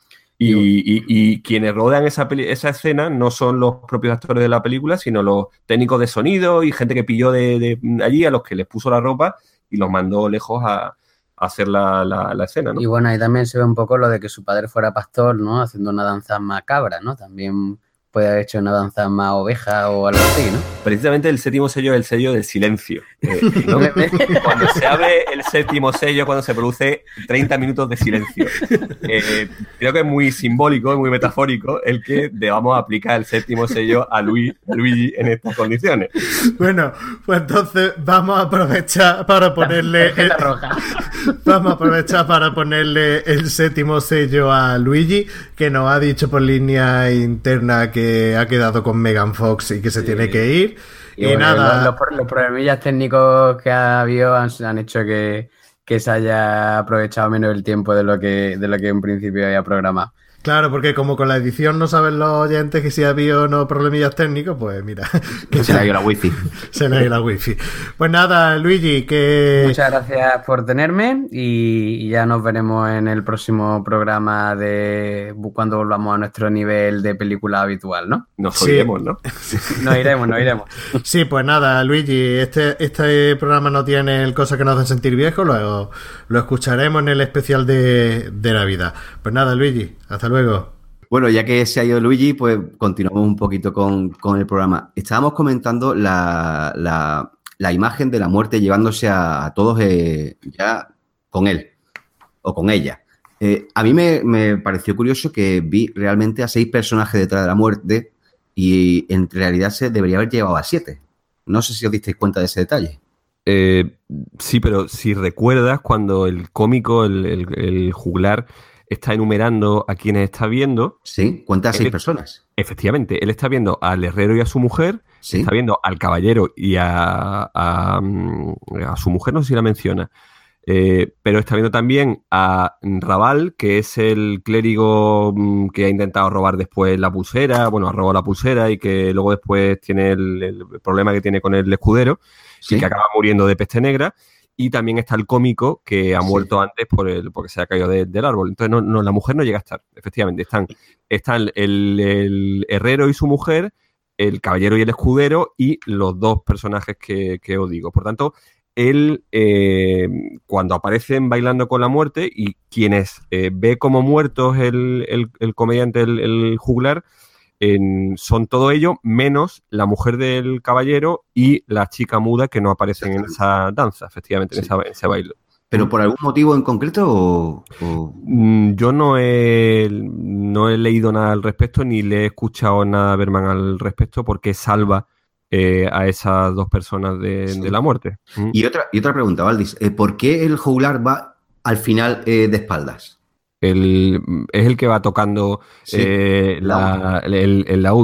Y quienes rodean esa escena no son los propios actores de la película, sino los técnicos de sonido y gente que pilló de allí, a los que les puso la ropa y los mandó lejos a hacer la escena, ¿no? Y bueno, ahí también se ve un poco lo de que su padre fuera pastor, ¿no? Haciendo una danza macabra, ¿no? También puede haber hecho una danza más oveja o algo así, ¿no? Precisamente el séptimo sello es el sello del silencio, ¿no? Cuando se abre el séptimo sello, cuando se produce 30 minutos de silencio. Creo que es muy simbólico, muy metafórico el que debamos aplicar el séptimo sello a Luigi en estas condiciones. Bueno, pues entonces vamos a aprovechar para ponerle... Vamos a aprovechar para ponerle el séptimo sello a Luigi, que nos ha dicho por línea interna que ha quedado con Megan Fox y que se tiene que ir. Y bueno, nada... Los problemillas técnicos que ha habido han hecho que se haya aprovechado menos el tiempo de lo que en principio había programado. Claro, porque como con la edición no saben los oyentes que si ha habido o no problemillas técnicos, pues mira. Que se le ha ido la wifi. Se le ha ido la wifi. Pues nada, Luigi, que... Muchas gracias por tenerme y ya nos veremos en el próximo programa de cuando volvamos a nuestro nivel de película habitual, ¿no? Nos oiremos, ¿no? Nos iremos. Sí, pues nada, Luigi, este programa no tiene el cosa que nos hace sentir viejos, lo escucharemos en el especial de Navidad. Pues nada, Luigi, hasta luego. Bueno, ya que se ha ido Luigi, pues continuamos un poquito con el programa. Estábamos comentando la imagen de la muerte llevándose a todos ya con él o con ella. A mí me pareció curioso que vi realmente a 6 personajes detrás de la muerte y en realidad se debería haber llevado a 7. No sé si os disteis cuenta de ese detalle. Sí, pero si recuerdas cuando el cómico, el juglar, está enumerando a quienes está viendo. Sí, cuenta a 6 personas. Efectivamente, él está viendo al herrero y a su mujer, sí. Está viendo al caballero y a su mujer, no sé si la menciona, pero está viendo también a Raval, que es el clérigo que ha intentado robar después la pulsera, bueno, ha robado la pulsera y que luego después tiene el problema que tiene con el escudero, sí. Y que acaba muriendo de peste negra. Y también está el cómico que ha muerto antes porque se ha caído del árbol. Entonces no, la mujer no llega a estar. Efectivamente, están el herrero y su mujer, el caballero y el escudero y los 2 personajes que os digo. Por tanto, él, cuando aparecen bailando con la muerte y quienes ve como muertos el comediante, el juglar, son todo ello menos la mujer del caballero y la chica muda que no aparecen en esa danza, efectivamente, sí. en ese baile. ¿Pero por algún motivo en concreto o...? Yo no he leído nada al respecto ni le he escuchado nada a Bergman al respecto porque salva a esas 2 personas de la muerte. Y otra pregunta, Valdis. ¿Por qué el juglar va al final de espaldas? Es el que va tocando el laúd.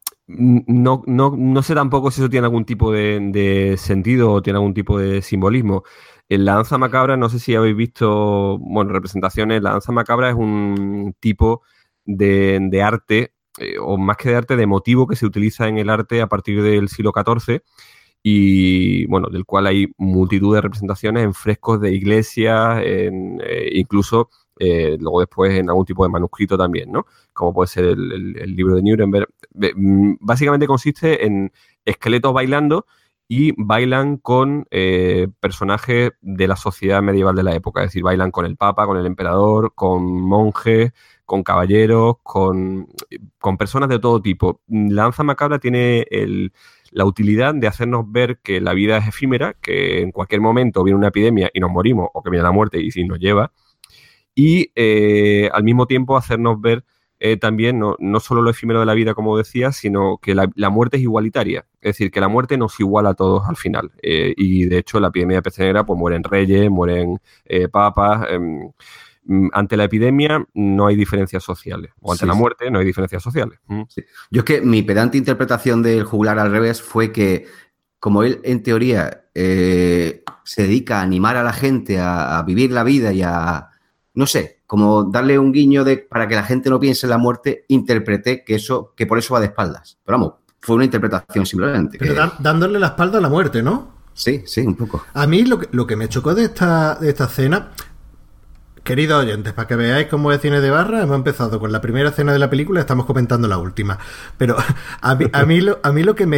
No sé tampoco si eso tiene algún tipo de sentido o tiene algún tipo de simbolismo. En la danza macabra, no sé si habéis visto, representaciones. La danza macabra es un tipo de arte, o más que de arte, de motivo que se utiliza en el arte a partir del siglo XIV y, del cual hay multitud de representaciones en frescos de iglesias, incluso... luego después en algún tipo de manuscrito también, ¿no? Como puede ser el libro de Nuremberg. Básicamente consiste en esqueletos bailando y bailan con personajes de la sociedad medieval de la época. Es decir, bailan con el papa, con el emperador, con monjes, con caballeros, con personas de todo tipo. La danza macabra tiene la utilidad de hacernos ver que la vida es efímera, que en cualquier momento viene una epidemia y nos morimos, o que viene la muerte y si nos lleva, y al mismo tiempo hacernos ver también no solo lo efímero de la vida, como decía, sino que la muerte es igualitaria. Es decir, que la muerte nos iguala a todos al final. Y de hecho, la epidemia de peste negra, pues mueren reyes, mueren papas. Ante la epidemia no hay diferencias sociales. O ante la muerte no hay diferencias sociales. Sí. Yo es que mi pedante interpretación del juglar al revés fue que, como él, en teoría, se dedica a animar a la gente a vivir la vida y a, no sé, como darle un guiño para que la gente no piense en la muerte, interpreté que por eso va de espaldas. Pero vamos, fue una interpretación simplemente. Pero dándole la espalda a la muerte, ¿no? Sí, un poco. A mí lo que me chocó de esta escena, queridos oyentes, para que veáis cómo es cine de barra, hemos empezado con la primera escena de la película y estamos comentando la última. Pero a mí lo que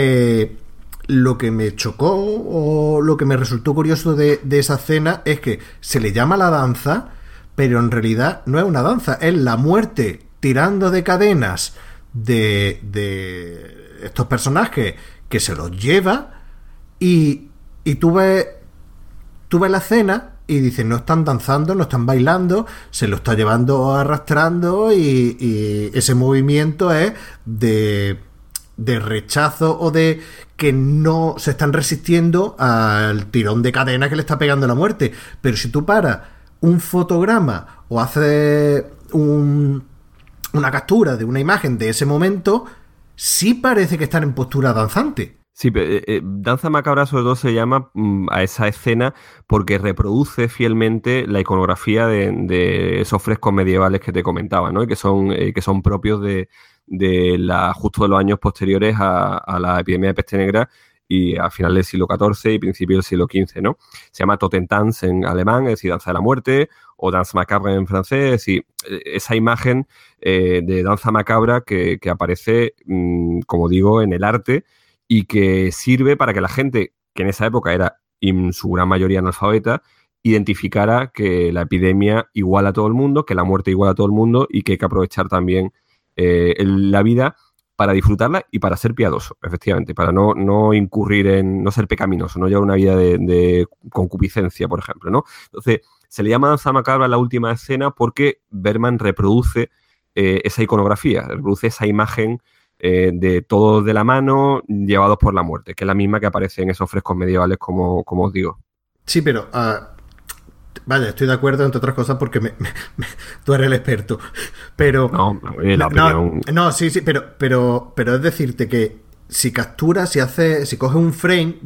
me chocó o lo que me resultó curioso de esa escena es que se le llama la danza, pero en realidad no es una danza, es la muerte tirando de cadenas de estos personajes que se los lleva y tú ves la escena y dices, no están danzando, no están bailando, se lo está llevando arrastrando y ese movimiento es de rechazo o de que no se están resistiendo al tirón de cadena que le está pegando la muerte. Pero si tú paras un fotograma o haces una captura de una imagen de ese momento, sí parece que están en postura danzante. Sí, Danza Macabra sobre todo se llama a esa escena porque reproduce fielmente la iconografía de esos frescos medievales que te comentaba, ¿no? Y que son propios justo de los años posteriores a la epidemia de peste negra y a finales del siglo XIV y principios del siglo XV, ¿no? Se llama Totentanz en alemán, es decir, danza de la muerte, o danza macabre en francés, es decir, esa imagen de danza macabra que aparece, como digo, en el arte y que sirve para que la gente, que en esa época era en su gran mayoría analfabeta, identificara que la epidemia iguala a todo el mundo, que la muerte iguala a todo el mundo y que hay que aprovechar también la vida para disfrutarla y para ser piadoso, efectivamente, para no incurrir no ser pecaminoso, no llevar una vida de concupiscencia, por ejemplo, ¿no? Entonces, se le llama danza macabra la última escena porque Bergman reproduce esa iconografía, reproduce esa imagen de todos de la mano llevados por la muerte, que es la misma que aparece en esos frescos medievales, como os digo. Sí, pero vaya, estoy de acuerdo, entre otras cosas, porque tú eres el experto. Pero la opinión. No, sí, pero es decirte que si capturas, si coges un frame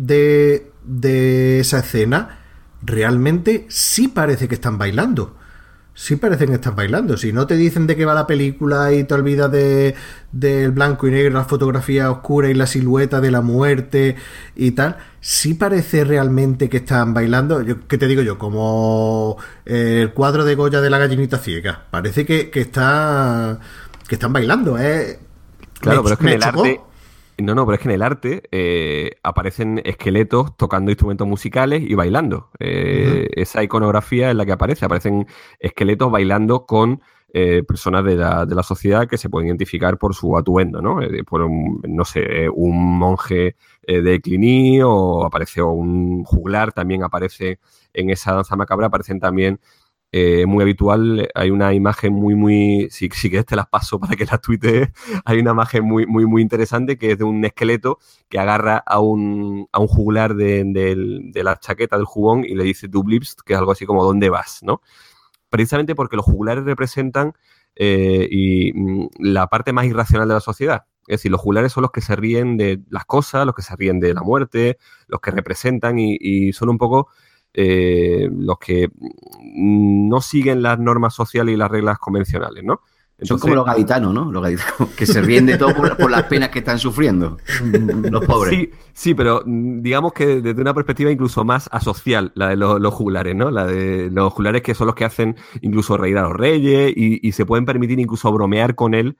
de esa escena, realmente sí parece que están bailando. Sí parecen que están bailando. Si no te dicen de qué va la película y te olvidas del blanco y negro, la fotografía oscura y la silueta de la muerte y tal, sí parece realmente que están bailando. ¿Qué te digo yo? Como el cuadro de Goya de la gallinita ciega. Parece que están bailando. Claro, pero es que en el arte... No, pero es que en el arte aparecen esqueletos tocando instrumentos musicales y bailando. Esa iconografía es la que aparecen esqueletos bailando con personas de la sociedad que se pueden identificar por su atuendo, ¿no? Por un monje de Cluny o un juglar también aparece en esa danza macabra, aparecen también. Muy habitual, hay una imagen muy si quieres te las paso para que las tuitees. Hay una imagen muy interesante que es de un esqueleto que agarra a un juglar de la chaqueta del jubón y le dice "Du bleibst", que es algo así como "¿dónde vas?", ¿no? Precisamente porque los juglares representan la parte más irracional de la sociedad. Es decir, los juglares son los que se ríen de las cosas, los que se ríen de la muerte, los que representan y son un poco los que no siguen las normas sociales y las reglas convencionales, ¿no? Entonces, son como los gaditanos, ¿no? Los gaditanos que se ríen de todo por las penas que están sufriendo los pobres. Sí, pero digamos que desde una perspectiva incluso más asocial, la de los juglares, ¿no? La de los juglares que son los que hacen incluso reír a los reyes y se pueden permitir incluso bromear con él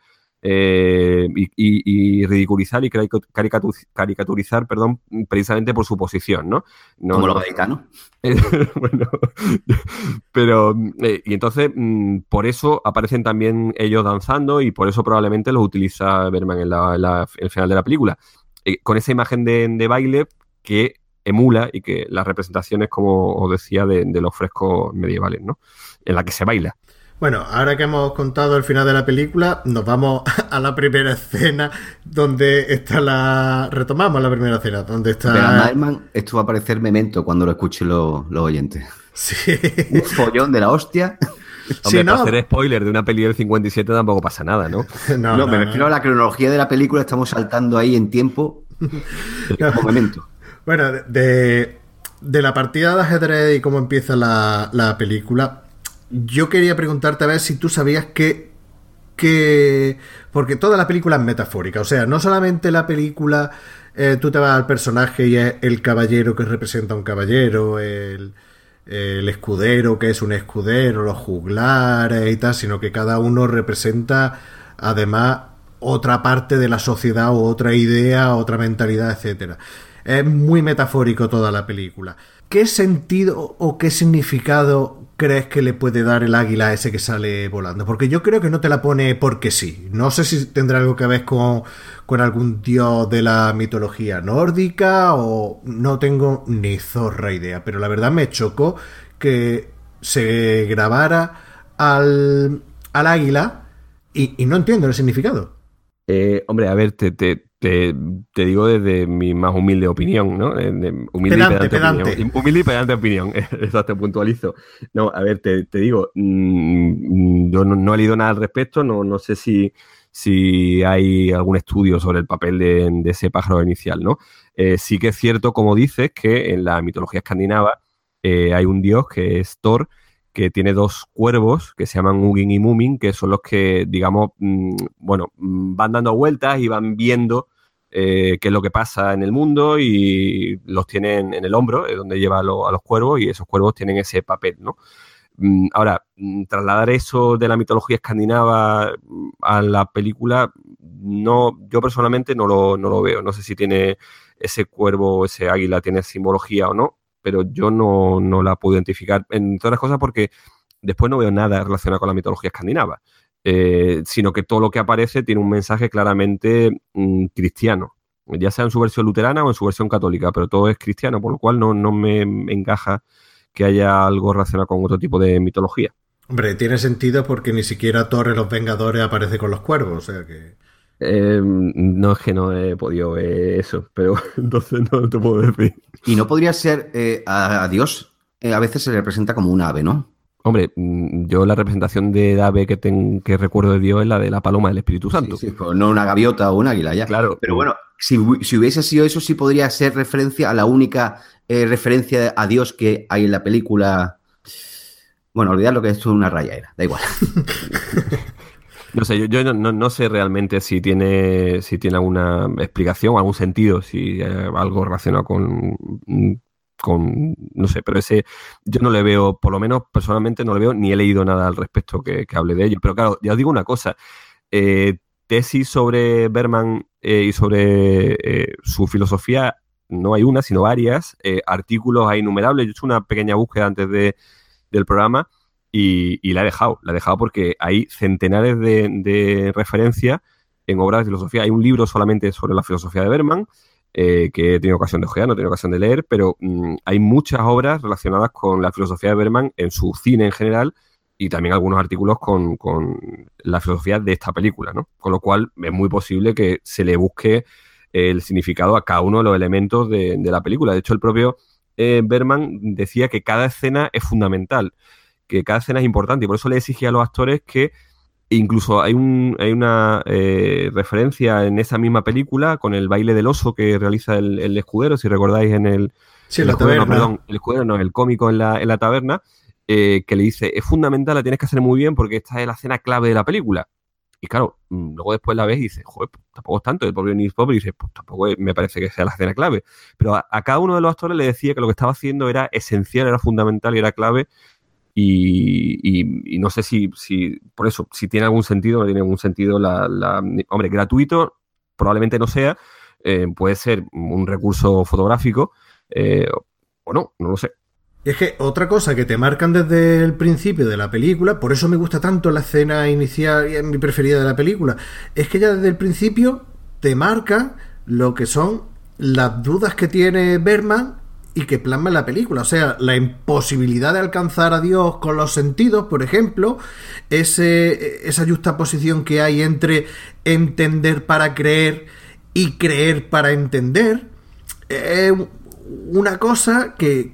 y ridiculizar y caricaturizar, precisamente por su posición, ¿no? Como los gaditanos. Bueno, pero y entonces por eso aparecen también ellos danzando y por eso probablemente los utiliza Bergman en el final de la película. con esa imagen de baile que emula y que las representaciones, como os decía, de los frescos medievales, ¿no? En la que se baila. Bueno, ahora que hemos contado el final de la película, nos vamos a la primera escena donde está retomamos la primera escena, donde está... Pero a Madelman esto va a parecer Memento cuando lo escuchen los oyentes. Sí. Un follón de la hostia. Hombre, Sí, ¿no? para hacer spoiler de una peli del 57 tampoco pasa nada, ¿no? No, me refiero a la cronología de la película, estamos saltando ahí en tiempo. Como Memento. Bueno, de la partida de ajedrez y cómo empieza la película, yo quería preguntarte a ver si tú sabías que porque toda la película es metafórica, o sea, no solamente la película tú te vas al personaje y es el caballero que representa a un caballero, el escudero que es un escudero, los juglares y tal, sino que cada uno representa además otra parte de la sociedad o otra idea, otra mentalidad, etcétera. Es muy metafórico toda la película. ¿Qué sentido o qué significado crees que le puede dar el águila ese que sale volando? Porque yo creo que no te la pone porque sí. No sé si tendrá algo que ver con algún dios de la mitología nórdica o no tengo ni zorra idea. Pero la verdad me chocó que se grabara al águila y no entiendo el significado. Hombre, a ver, te digo desde mi más humilde opinión, ¿no? Humilde pedante. Opinión. Humilde y pedante opinión. Eso te puntualizo. No, a ver, te digo, yo no he leído nada al respecto, no sé si hay algún estudio sobre el papel de ese pájaro inicial, ¿no? Sí que es cierto, como dices, que en la mitología escandinava hay un dios que es Thor, que tiene dos cuervos que se llaman Hugin y Mumin, que son los que, digamos, van dando vueltas y van viendo qué es lo que pasa en el mundo y los tienen en el hombro, donde lleva a los cuervos, y esos cuervos tienen ese papel, ¿no? Ahora, trasladar eso de la mitología escandinava a la película, no, yo personalmente no lo veo. No sé si tiene ese cuervo, ese águila, tiene simbología o no, pero yo no la puedo identificar, entre otras cosas porque después no veo nada relacionado con la mitología escandinava, sino que todo lo que aparece tiene un mensaje claramente cristiano, ya sea en su versión luterana o en su versión católica, pero todo es cristiano, por lo cual no me encaja que haya algo relacionado con otro tipo de mitología. Hombre, tiene sentido porque ni siquiera Thor en Los Vengadores aparece con los cuervos, o sea que... No, es que no he podido ver eso, pero entonces no te puedo decir. Y no podría ser a Dios, a veces se le representa como un ave, ¿no? Hombre, yo la representación de ave que recuerdo de Dios es la de la paloma del Espíritu Santo. Sí, pues no una gaviota o un águila, ya. Claro. Pero bueno, si hubiese sido eso, sí podría ser referencia a la única referencia a Dios que hay en la película. Bueno, olvidar lo que esto es una raya era, da igual. No sé, yo no sé realmente si tiene alguna explicación, algún sentido, si hay algo relacionado con no sé, pero ese yo no le veo, por lo menos personalmente no le veo, ni he leído nada al respecto que hable de ello. Pero claro, ya os digo una cosa, tesis sobre Bergman y sobre su filosofía no hay una, sino varias, artículos hay innumerables. Yo he hecho una pequeña búsqueda antes del programa y la he dejado porque hay centenares de referencias en obras de filosofía. Hay un libro solamente sobre la filosofía de Bergman, que he tenido ocasión de ojear, no he tenido ocasión de leer, pero hay muchas obras relacionadas con la filosofía de Bergman en su cine en general y también algunos artículos con la filosofía de esta película, ¿no? Con lo cual es muy posible que se le busque el significado a cada uno de los elementos de la película. De hecho, el propio Bergman decía que cada escena es fundamental, que cada escena es importante, y por eso le exigía a los actores que incluso hay una referencia en esa misma película con el baile del oso que realiza el escudero, si recordáis en el... Sí, en la taberna. Perdón, el escudero no, el cómico en la taberna, que le dice, es fundamental, la tienes que hacer muy bien porque esta es la escena clave de la película. Y claro, luego después la ves y dices, joder, pues, tampoco es tanto. El propio Nils Pope dice, pues tampoco me parece que sea la escena clave. Pero a cada uno de los actores le decía que lo que estaba haciendo era esencial, era fundamental y era clave. Y no sé si por eso, si tiene algún sentido o no tiene algún sentido hombre, gratuito probablemente no sea, puede ser un recurso fotográfico o no lo sé. Y es que otra cosa que te marcan desde el principio de la película, por eso me gusta tanto la escena inicial y es mi preferida de la película, es que ya desde el principio te marca lo que son las dudas que tiene Bergman y que plasma en la película. O sea, la imposibilidad de alcanzar a Dios con los sentidos, por ejemplo, esa juxtaposición que hay entre entender para creer y creer para entender, es una cosa que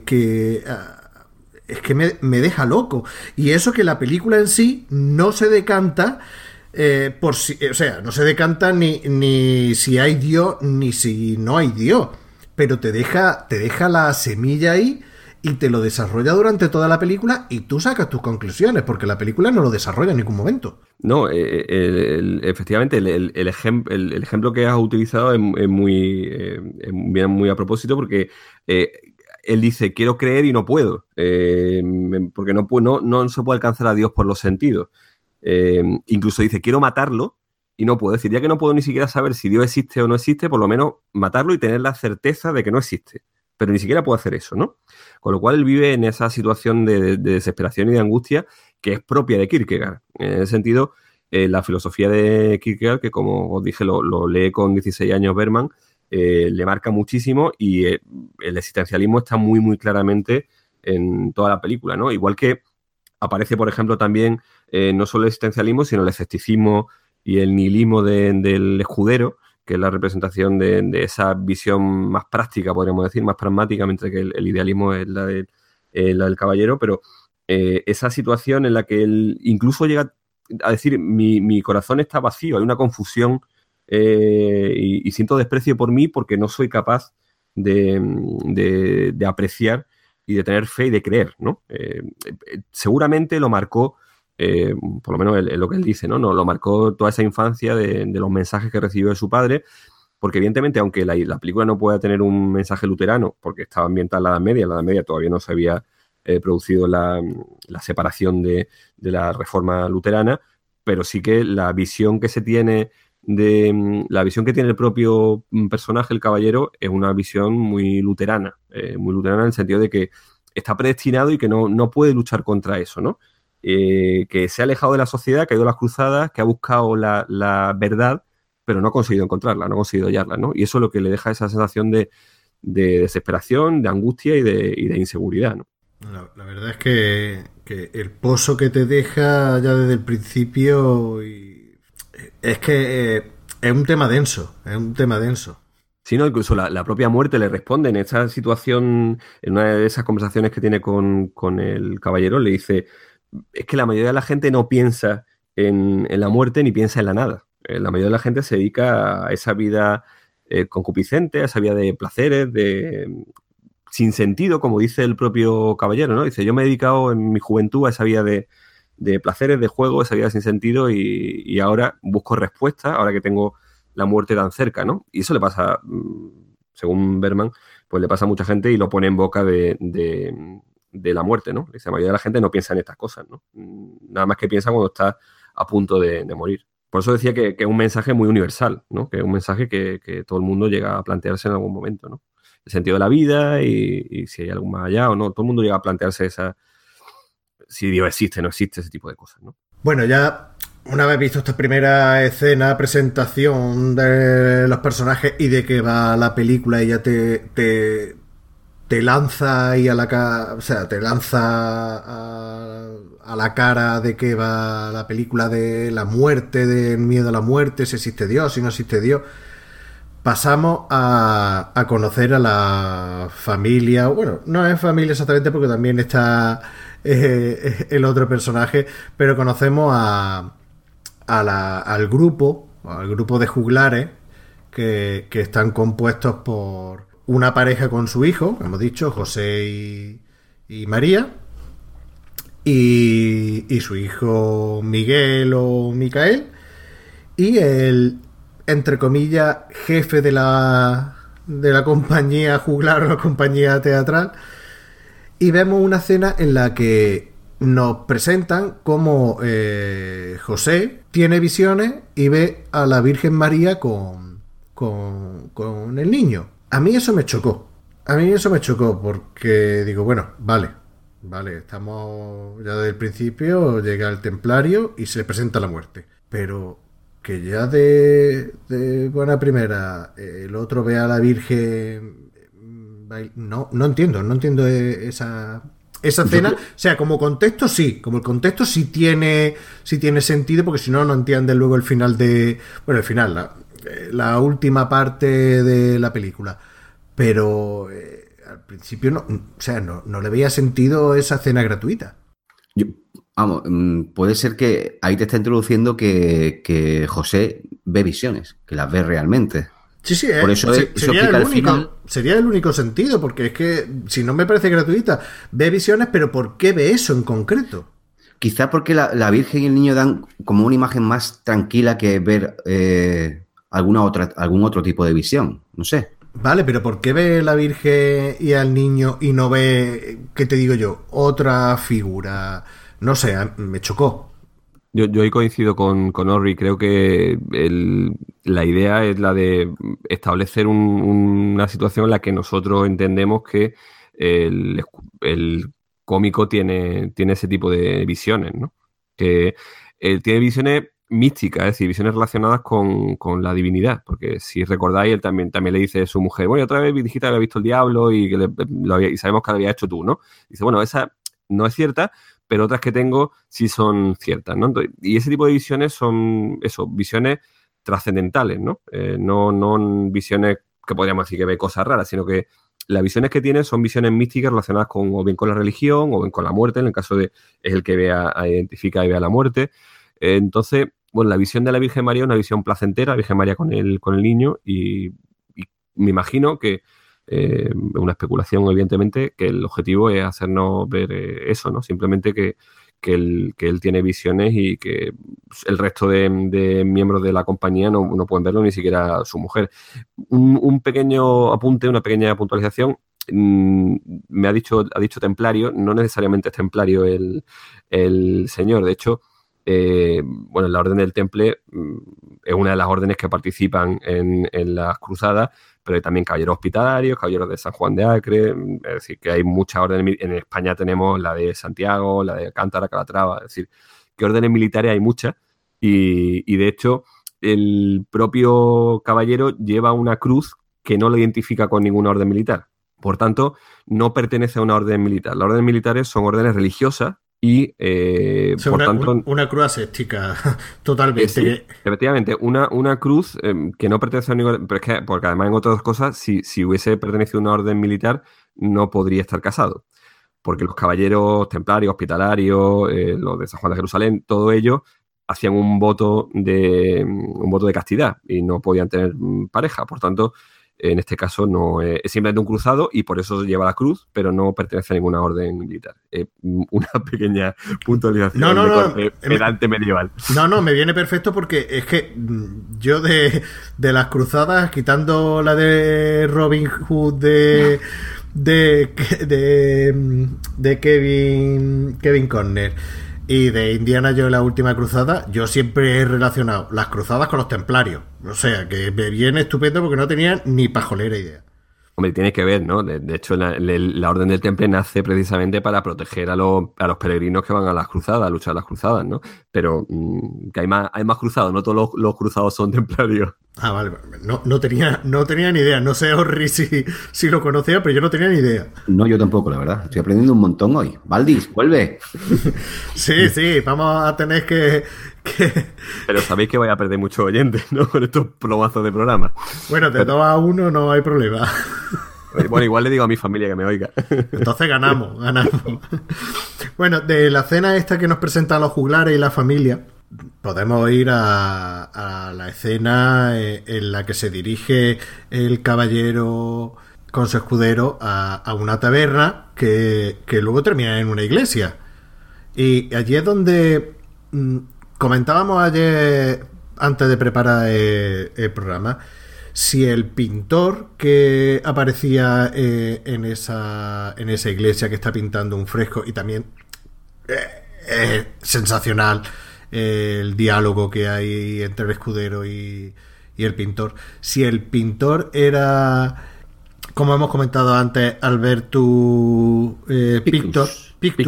es que me deja loco. Y eso que la película en sí no se decanta por si, o sea, no se decanta ni si hay Dios ni si no hay Dios, pero te deja la semilla ahí y te lo desarrolla durante toda la película y tú sacas tus conclusiones, porque la película no lo desarrolla en ningún momento. No, efectivamente, el ejemplo que has utilizado viene muy a propósito, porque él dice, quiero creer y no puedo, porque no se puede alcanzar a Dios por los sentidos. Incluso dice, quiero matarlo y no puedo. Es decir, ya que no puedo ni siquiera saber si Dios existe o no existe, por lo menos matarlo y tener la certeza de que no existe. Pero ni siquiera puedo hacer eso, ¿no? Con lo cual él vive en esa situación de desesperación y de angustia que es propia de Kierkegaard. En ese sentido, la filosofía de Kierkegaard, que como os dije lo lee con 16 años Bergman, le marca muchísimo, y el existencialismo está muy, muy claramente en toda la película, ¿no? Igual que aparece, por ejemplo, también no solo el existencialismo, sino el escepticismo y el nihilismo del escudero, que es la representación de esa visión más práctica, podríamos decir, más pragmática, mientras que el idealismo es la del caballero, pero esa situación en la que él incluso llega a decir, mi corazón está vacío, hay una confusión y siento desprecio por mí porque no soy capaz de apreciar y de tener fe y de creer, ¿no? Seguramente lo marcó, por lo menos lo que él dice, ¿no? Lo marcó toda esa infancia de los mensajes que recibió de su padre, porque evidentemente, aunque la película no pueda tener un mensaje luterano, porque estaba ambientada en la Edad Media todavía no se había producido la separación de la reforma luterana, pero sí que la visión que se tiene la visión que tiene el propio personaje, el caballero, es una visión muy luterana en el sentido de que está predestinado y que no puede luchar contra eso, ¿no? Que se ha alejado de la sociedad, que ha ido a las cruzadas, que ha buscado la verdad, pero no ha conseguido encontrarla, no ha conseguido hallarla, ¿no? Y eso es lo que le deja esa sensación de desesperación, de angustia y de inseguridad, ¿no? La verdad es que el pozo que te deja ya desde el principio es que es un tema denso, Sí, no, incluso la propia muerte le responde en esta situación, en una de esas conversaciones que tiene con el caballero, le dice, es que la mayoría de la gente no piensa en la muerte ni piensa en la nada. La mayoría de la gente se dedica a esa vida concupiscente, a esa vida de placeres, sin sentido, como dice el propio caballero, ¿no? Dice, yo me he dedicado en mi juventud a esa vida de placeres, de juego, esa vida sin sentido, y ahora busco respuesta, ahora que tengo la muerte tan cerca, ¿no? Y eso le pasa, según Bergman, pues le pasa a mucha gente y lo pone en boca de la muerte, ¿no? Dice, la mayoría de la gente no piensa en estas cosas, ¿no? Nada más que piensa cuando está a punto de morir. Por eso decía que es un mensaje muy universal, ¿no? Que es un mensaje que todo el mundo llega a plantearse en algún momento, ¿no? El sentido de la vida y si hay algo más allá o no. Todo el mundo llega a plantearse si Dios existe o no existe, ese tipo de cosas, ¿no? Bueno, ya una vez visto esta primera escena, presentación de los personajes y de qué va la película, ella te lanza ahí te lanza a la cara de qué va la película, de la muerte, del miedo a la muerte, si existe Dios, si no existe Dios. Pasamos a conocer a la familia. Bueno, no es familia exactamente porque también está el otro personaje, pero conocemos al grupo de juglares que están compuestos por una pareja con su hijo, como hemos dicho, José y María, y su hijo Miguel o Micael, y el, entre comillas, jefe de la compañía juglar o la compañía teatral. Y vemos una escena en la que nos presentan cómo José tiene visiones y ve a la Virgen María con el niño. A mí eso me chocó porque digo, bueno, vale, estamos ya desde el principio, llega el templario y se le presenta la muerte. Pero que ya de buena primera el otro ve a la Virgen. No entiendo esa escena. O sea, como contexto sí, como el contexto sí tiene sentido, porque si no, no entiendes luego el final el final, la última parte de la película. Pero al principio no le veía sentido esa escena gratuita. Vamos, puede ser que ahí te está introduciendo que José ve visiones, que las ve realmente. Sí, por eso sería el único sentido, porque es que si no me parece gratuita, ve visiones, pero ¿por qué ve eso en concreto? Quizá porque la Virgen y el niño dan como una imagen más tranquila que ver algún otro tipo de visión, no sé. Vale, pero ¿por qué ve la Virgen y al niño y no ve, qué te digo yo, otra figura? No sé, me chocó. Yo ahí coincido con Orri. Creo que la idea es la de establecer una situación en la que nosotros entendemos que el cómico tiene ese tipo de visiones, ¿no? Que tiene visiones místicas, es decir, visiones relacionadas con la divinidad, porque si recordáis, él también le dice a su mujer, bueno, otra vez dijiste que había visto el diablo y y sabemos que lo había hecho tú, ¿no? Dice, bueno, esa no es cierta, pero otras que tengo sí son ciertas, ¿no? Entonces, y ese tipo de visiones son, visiones trascendentales, ¿no? No visiones que podríamos decir que ve cosas raras, sino que las visiones que tiene son visiones místicas relacionadas o bien con la religión, o bien con la muerte, en el caso de es el que identifica y ve a la muerte. Entonces, bueno, la visión de la Virgen María es una visión placentera, la Virgen María con el niño, y me imagino que una especulación, evidentemente, que el objetivo es hacernos ver eso, ¿no? Simplemente que él tiene visiones y que el resto de miembros de la compañía no pueden verlo, ni siquiera su mujer. Un pequeño apunte, una pequeña puntualización. Ha dicho templario, no necesariamente es templario el señor. De hecho, la Orden del Temple es una de las órdenes que participan en las cruzadas, pero hay también caballeros hospitalarios, caballeros de San Juan de Acre, es decir, que hay muchas órdenes. En España tenemos la de Santiago, la de Alcántara, Calatrava, es decir, que órdenes militares hay muchas, y de hecho el propio caballero lleva una cruz que no lo identifica con ninguna orden militar. Por tanto, no pertenece a una orden militar. Las órdenes militares son órdenes religiosas y, por tanto... Una cruz ascética, totalmente. Sí, efectivamente, una cruz que no pertenece a ninguna... Pero es que, porque además en otras cosas, si hubiese pertenecido a una orden militar, no podría estar casado. Porque los caballeros templarios, hospitalarios, los de San Juan de Jerusalén, todo ello hacían un voto de castidad y no podían tener pareja. Por tanto, en este caso no es simplemente un cruzado, y por eso lleva la cruz, pero no pertenece a ninguna orden militar. Una pequeña puntualización de pedante medieval. No, me viene perfecto, porque es que yo de las cruzadas, quitando la de Robin Hood de Kevin Costner y de Indiana Jones, la última cruzada, yo siempre he relacionado las cruzadas con los templarios. O sea, que me viene estupendo, porque no tenía ni pajolera idea. Hombre, tiene que ver, ¿no? De hecho, la Orden del Temple nace precisamente para proteger a los peregrinos que van a las cruzadas, a luchar las cruzadas, ¿no? Pero que hay más cruzados, no todos los cruzados son templarios. Ah, vale. No tenía ni idea. No sé, Orri, si lo conocía, pero yo no tenía ni idea. No, yo tampoco, la verdad. Estoy aprendiendo un montón hoy. Valdis, vuelve. Sí, vamos a tener que... Pero sabéis que voy a perder muchos oyentes, ¿no? Con estos plomazos de programa. Bueno, de 2-1 no hay problema. Bueno, igual le digo a mi familia que me oiga. Entonces ganamos. Bueno, de la cena esta que nos presentan los juglares y la familia, podemos ir a la escena en la que se dirige el caballero con su escudero a una taberna que luego termina en una iglesia. Y allí es donde comentábamos ayer, antes de preparar el programa, si el pintor que aparecía en esa iglesia, que está pintando un fresco, y también es sensacional el diálogo que hay entre el escudero y el pintor, si el pintor era, como hemos comentado antes, Albertus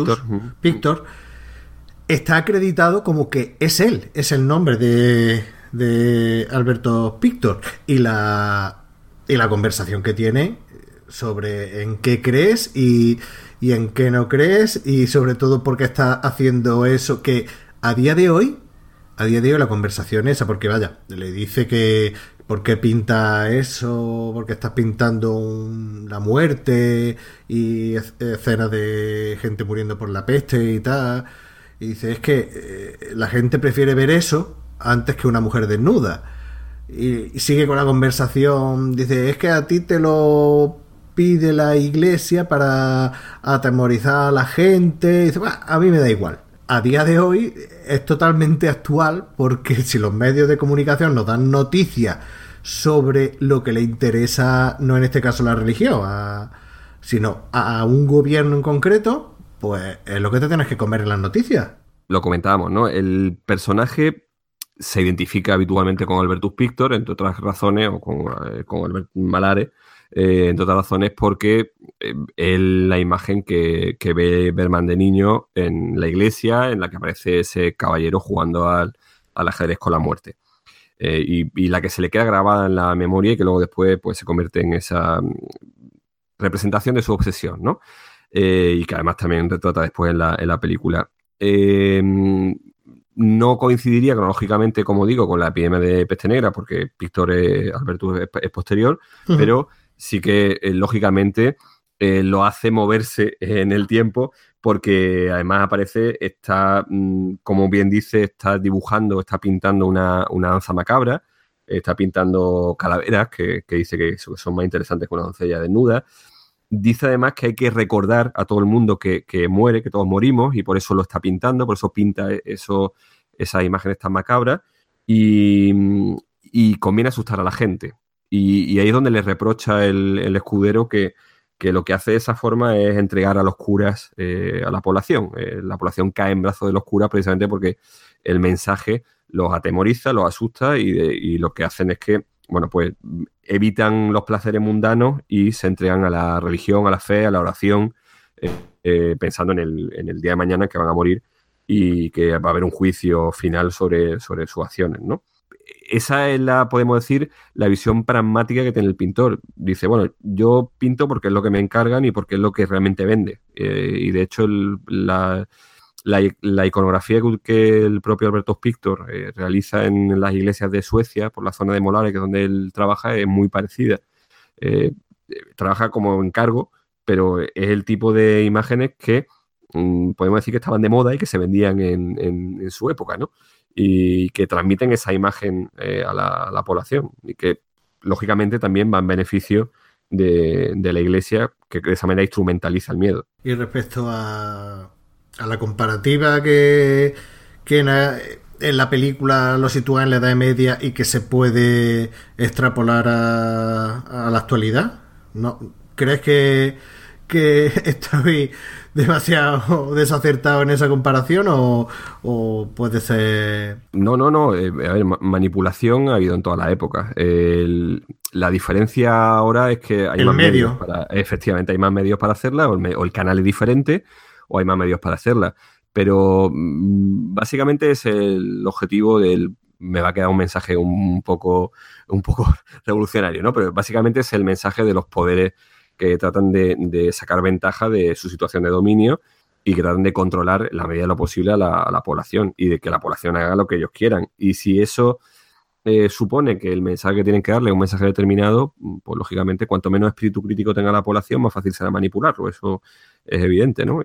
Pictus, está acreditado como que es él, es el nombre de Alberto Pictor y la conversación que tiene sobre en qué crees y en qué no crees, y sobre todo por qué está haciendo eso, que a día de hoy la conversación esa, porque vaya, le dice que por qué pinta eso, porque estás pintando la muerte y escenas de gente muriendo por la peste y tal, y dice, es que la gente prefiere ver eso antes que una mujer desnuda. Y sigue con la conversación, dice, es que a ti te lo pide la iglesia para atemorizar a la gente. Y dice, bah, a mí me da igual. A día de hoy es totalmente actual, porque si los medios de comunicación nos dan noticias sobre lo que le interesa, no en este caso la religión, sino a un gobierno en concreto, pues es lo que te tienes que comer en las noticias. Lo comentábamos, ¿no? El personaje se identifica habitualmente con Albertus Pictor, entre otras razones, o con Albert Malare, entre otras razones porque es la imagen que ve Bergman de niño en la iglesia, en la que aparece ese caballero jugando al ajedrez con la muerte. Y la que se le queda grabada en la memoria y que luego después pues, se convierte en esa representación de su obsesión, ¿no? Y que además también retrata después en la película. No coincidiría cronológicamente, como digo, con la epidemia de peste negra, porque Albertus es posterior, pero sí que lógicamente lo hace moverse en el tiempo, porque además aparece, está, como bien dice, está dibujando, está pintando una danza macabra, está pintando calaveras que dice que son más interesantes que una doncella desnuda. Dice además que hay que recordar a todo el mundo que muere, que todos morimos, y por eso lo está pintando, por eso pinta esas imágenes tan macabras, y conviene asustar a la gente. Y ahí es donde le reprocha el escudero que lo que hace de esa forma es entregar a los curas a la población. La población cae en brazos de los curas precisamente porque el mensaje los atemoriza, los asusta, y lo que hacen es que, bueno, pues evitan los placeres mundanos y se entregan a la religión, a la fe, a la oración, pensando en el día de mañana que van a morir y que va a haber un juicio final sobre sus acciones, ¿no? Esa es podemos decir, la visión pragmática que tiene el pintor. Dice, bueno, yo pinto porque es lo que me encargan y porque es lo que realmente vende. Y de hecho la iconografía que el propio Albertus Pictor realiza en las iglesias de Suecia, por la zona de Molare, que es donde él trabaja, es muy parecida. Trabaja como encargo, pero es el tipo de imágenes que podemos decir que estaban de moda y que se vendían en su época, ¿no? Y que transmiten esa imagen a la población, y que lógicamente también va en beneficio de la iglesia, que de esa manera instrumentaliza el miedo. Y respecto a la comparativa que en la película lo sitúa en la Edad Media y que se puede extrapolar a la actualidad, ¿no? ¿Crees que estoy demasiado desacertado en esa comparación o puede ser...? No. A ver, manipulación ha habido en todas las épocas. La diferencia ahora es que hay más medios efectivamente, hay más medios para hacerla, o el canal es diferente, o hay más medios para hacerla. Pero básicamente es el objetivo me va a quedar un mensaje un poco revolucionario, ¿no? Pero básicamente es el mensaje de los poderes que tratan de sacar ventaja de su situación de dominio y que tratan de controlar en la medida de lo posible a la población, y de que la población haga lo que ellos quieran. Y si eso supone que el mensaje que tienen que darle es un mensaje determinado, pues lógicamente cuanto menos espíritu crítico tenga la población, más fácil será manipularlo. Eso es evidente, ¿no?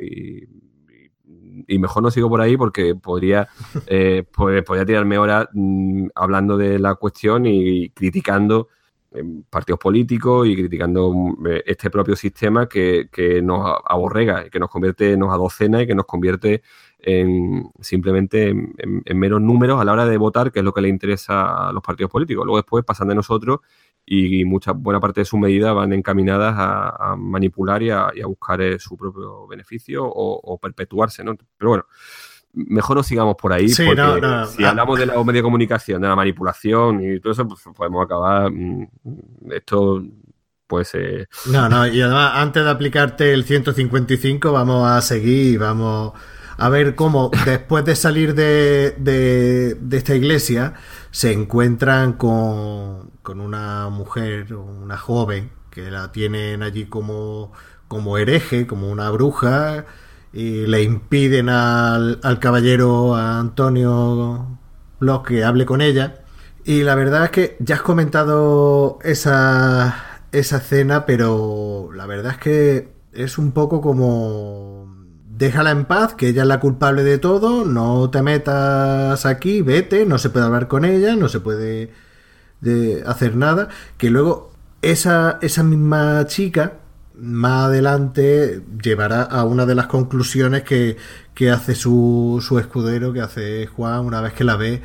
Y mejor no sigo por ahí porque podría tirarme horas hablando de la cuestión y criticando partidos políticos y criticando este propio sistema que nos aborrega, que nos adocena y que nos convierte simplemente en meros números a la hora de votar, que es lo que le interesa a los partidos políticos. Luego después pasan de nosotros y buena parte de sus medidas van encaminadas a manipular y a buscar su propio beneficio o perpetuarse, ¿no? Pero bueno, mejor no sigamos por ahí, sí, porque si hablamos de los medios de comunicación, de la manipulación y todo eso, pues podemos acabar esto, pues... No, y además, antes de aplicarte el 155, vamos a seguir y vamos a ver cómo después de salir de esta iglesia se encuentran con una mujer, una joven, que la tienen allí como hereje, como una bruja, y le impiden al caballero, a Antonio Bloch, que hable con ella. Y la verdad es que ya has comentado esa escena, pero la verdad es que es un poco como déjala en paz, que ella es la culpable de todo, no te metas aquí, vete, no se puede hablar con ella, no se puede hacer nada. Que luego esa misma chica más adelante llevará a una de las conclusiones que hace su escudero, que hace Juan una vez que la ve,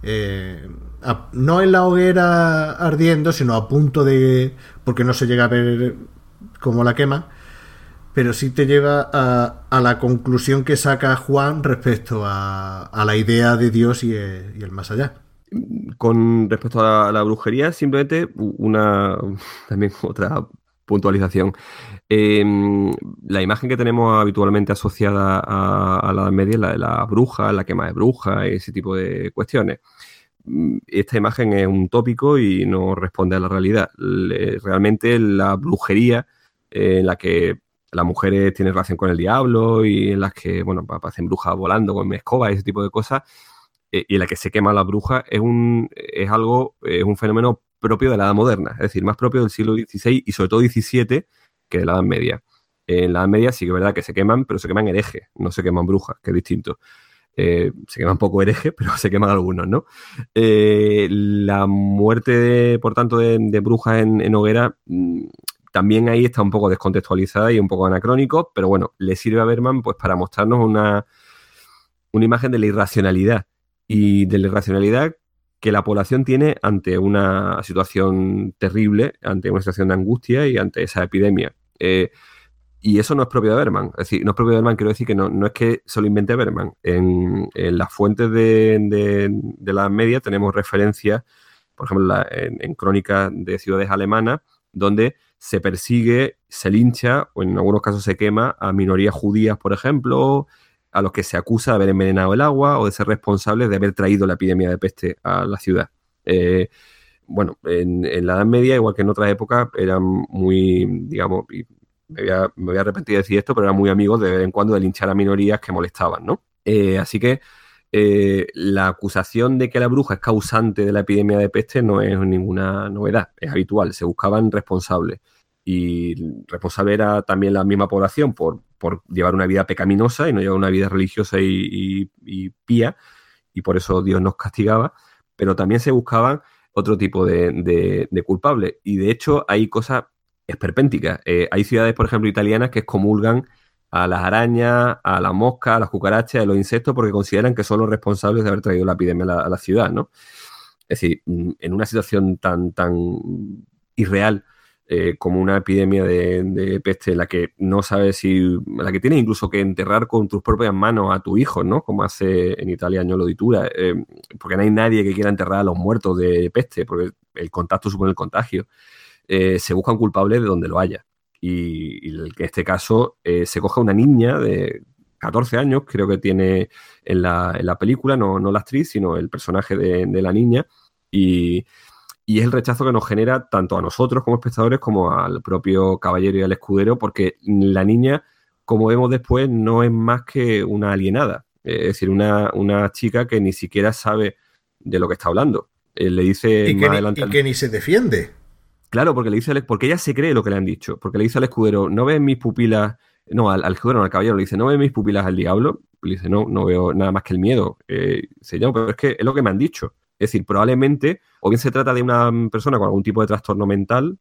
no en la hoguera ardiendo, sino a punto de, porque no se llega a ver cómo la quema, pero sí te lleva a la conclusión que saca Juan respecto a la idea de Dios y el más allá. Con respecto a la brujería, simplemente también otra puntualización. La imagen que tenemos habitualmente asociada a la Edad Media es la de la bruja, la quema de brujas, ese tipo de cuestiones. Esta imagen es un tópico y no responde a la realidad. Realmente la brujería, en la que las mujeres tienen relación con el diablo y en las que, bueno, aparecen brujas volando con escobas y ese tipo de cosas, y en la que se quema la bruja, es un fenómeno propio de la Edad Moderna, es decir, más propio del siglo XVI y sobre todo XVII que de la Edad Media. En la Edad Media sí que es verdad que se queman, pero se queman herejes, no se queman brujas, que es distinto. Se queman poco herejes, pero se queman algunos, ¿no? La muerte, por tanto, de brujas en hoguera, también ahí está un poco descontextualizada y un poco anacrónico, pero bueno, le sirve a Bergman pues para mostrarnos una imagen de la irracionalidad y de la irracionalidad que la población tiene ante una situación terrible, ante una situación de angustia y ante esa epidemia. Y eso no es propio de Bergman. Es decir, no es propio de Bergman, quiero decir que no es que solo invente Bergman. En las fuentes de la media tenemos referencias, por ejemplo, en crónicas de ciudades alemanas, donde se persigue, se lincha, o en algunos casos se quema a minorías judías, por ejemplo, a los que se acusa de haber envenenado el agua o de ser responsables de haber traído la epidemia de peste a la ciudad. Bueno, en la Edad Media, igual que en otras épocas, eran muy, digamos, y me voy a arrepentir de decir esto, pero eran muy amigos de vez en cuando de linchar a minorías que molestaban, ¿no? Así que la acusación de que la bruja es causante de la epidemia de peste no es ninguna novedad, es habitual, se buscaban responsables. Y responsable era también la misma población por llevar una vida pecaminosa y no llevar una vida religiosa y pía, y por eso Dios nos castigaba, pero también se buscaban otro tipo de culpables. Y de hecho hay cosas esperpénticas. Hay ciudades, por ejemplo, italianas que excomulgan a las arañas, a las moscas, a las cucarachas, a los insectos, porque consideran que son los responsables de haber traído la epidemia a la ciudad, ¿no? Es decir, en una situación tan irreal como una epidemia de peste, en la que no sabes la que tienes incluso que enterrar con tus propias manos a tu hijo, ¿no? Como hace en Italia Agnolo di Tura, porque no hay nadie que quiera enterrar a los muertos de peste, porque el contacto supone el contagio. Se buscan culpables de donde lo haya. Y en este caso se coge a una niña de 14 años, creo que tiene en la película, no la actriz, sino el personaje de la niña, y es el rechazo que nos genera tanto a nosotros como espectadores como al propio caballero y al escudero, porque la niña, como vemos después, no es más que una alienada, es decir, una chica que ni siquiera sabe de lo que está hablando. Le dice más adelante... Y que ni se defiende. Claro, porque porque ella se cree lo que le han dicho, porque le dice al escudero, ¿no ves mis pupilas? No, al escudero, no, al caballero, le dice, ¿no ves mis pupilas al diablo? Le dice, no veo nada más que el miedo. Dice, no, pero es que es lo que me han dicho. Es decir, probablemente, o bien se trata de una persona con algún tipo de trastorno mental,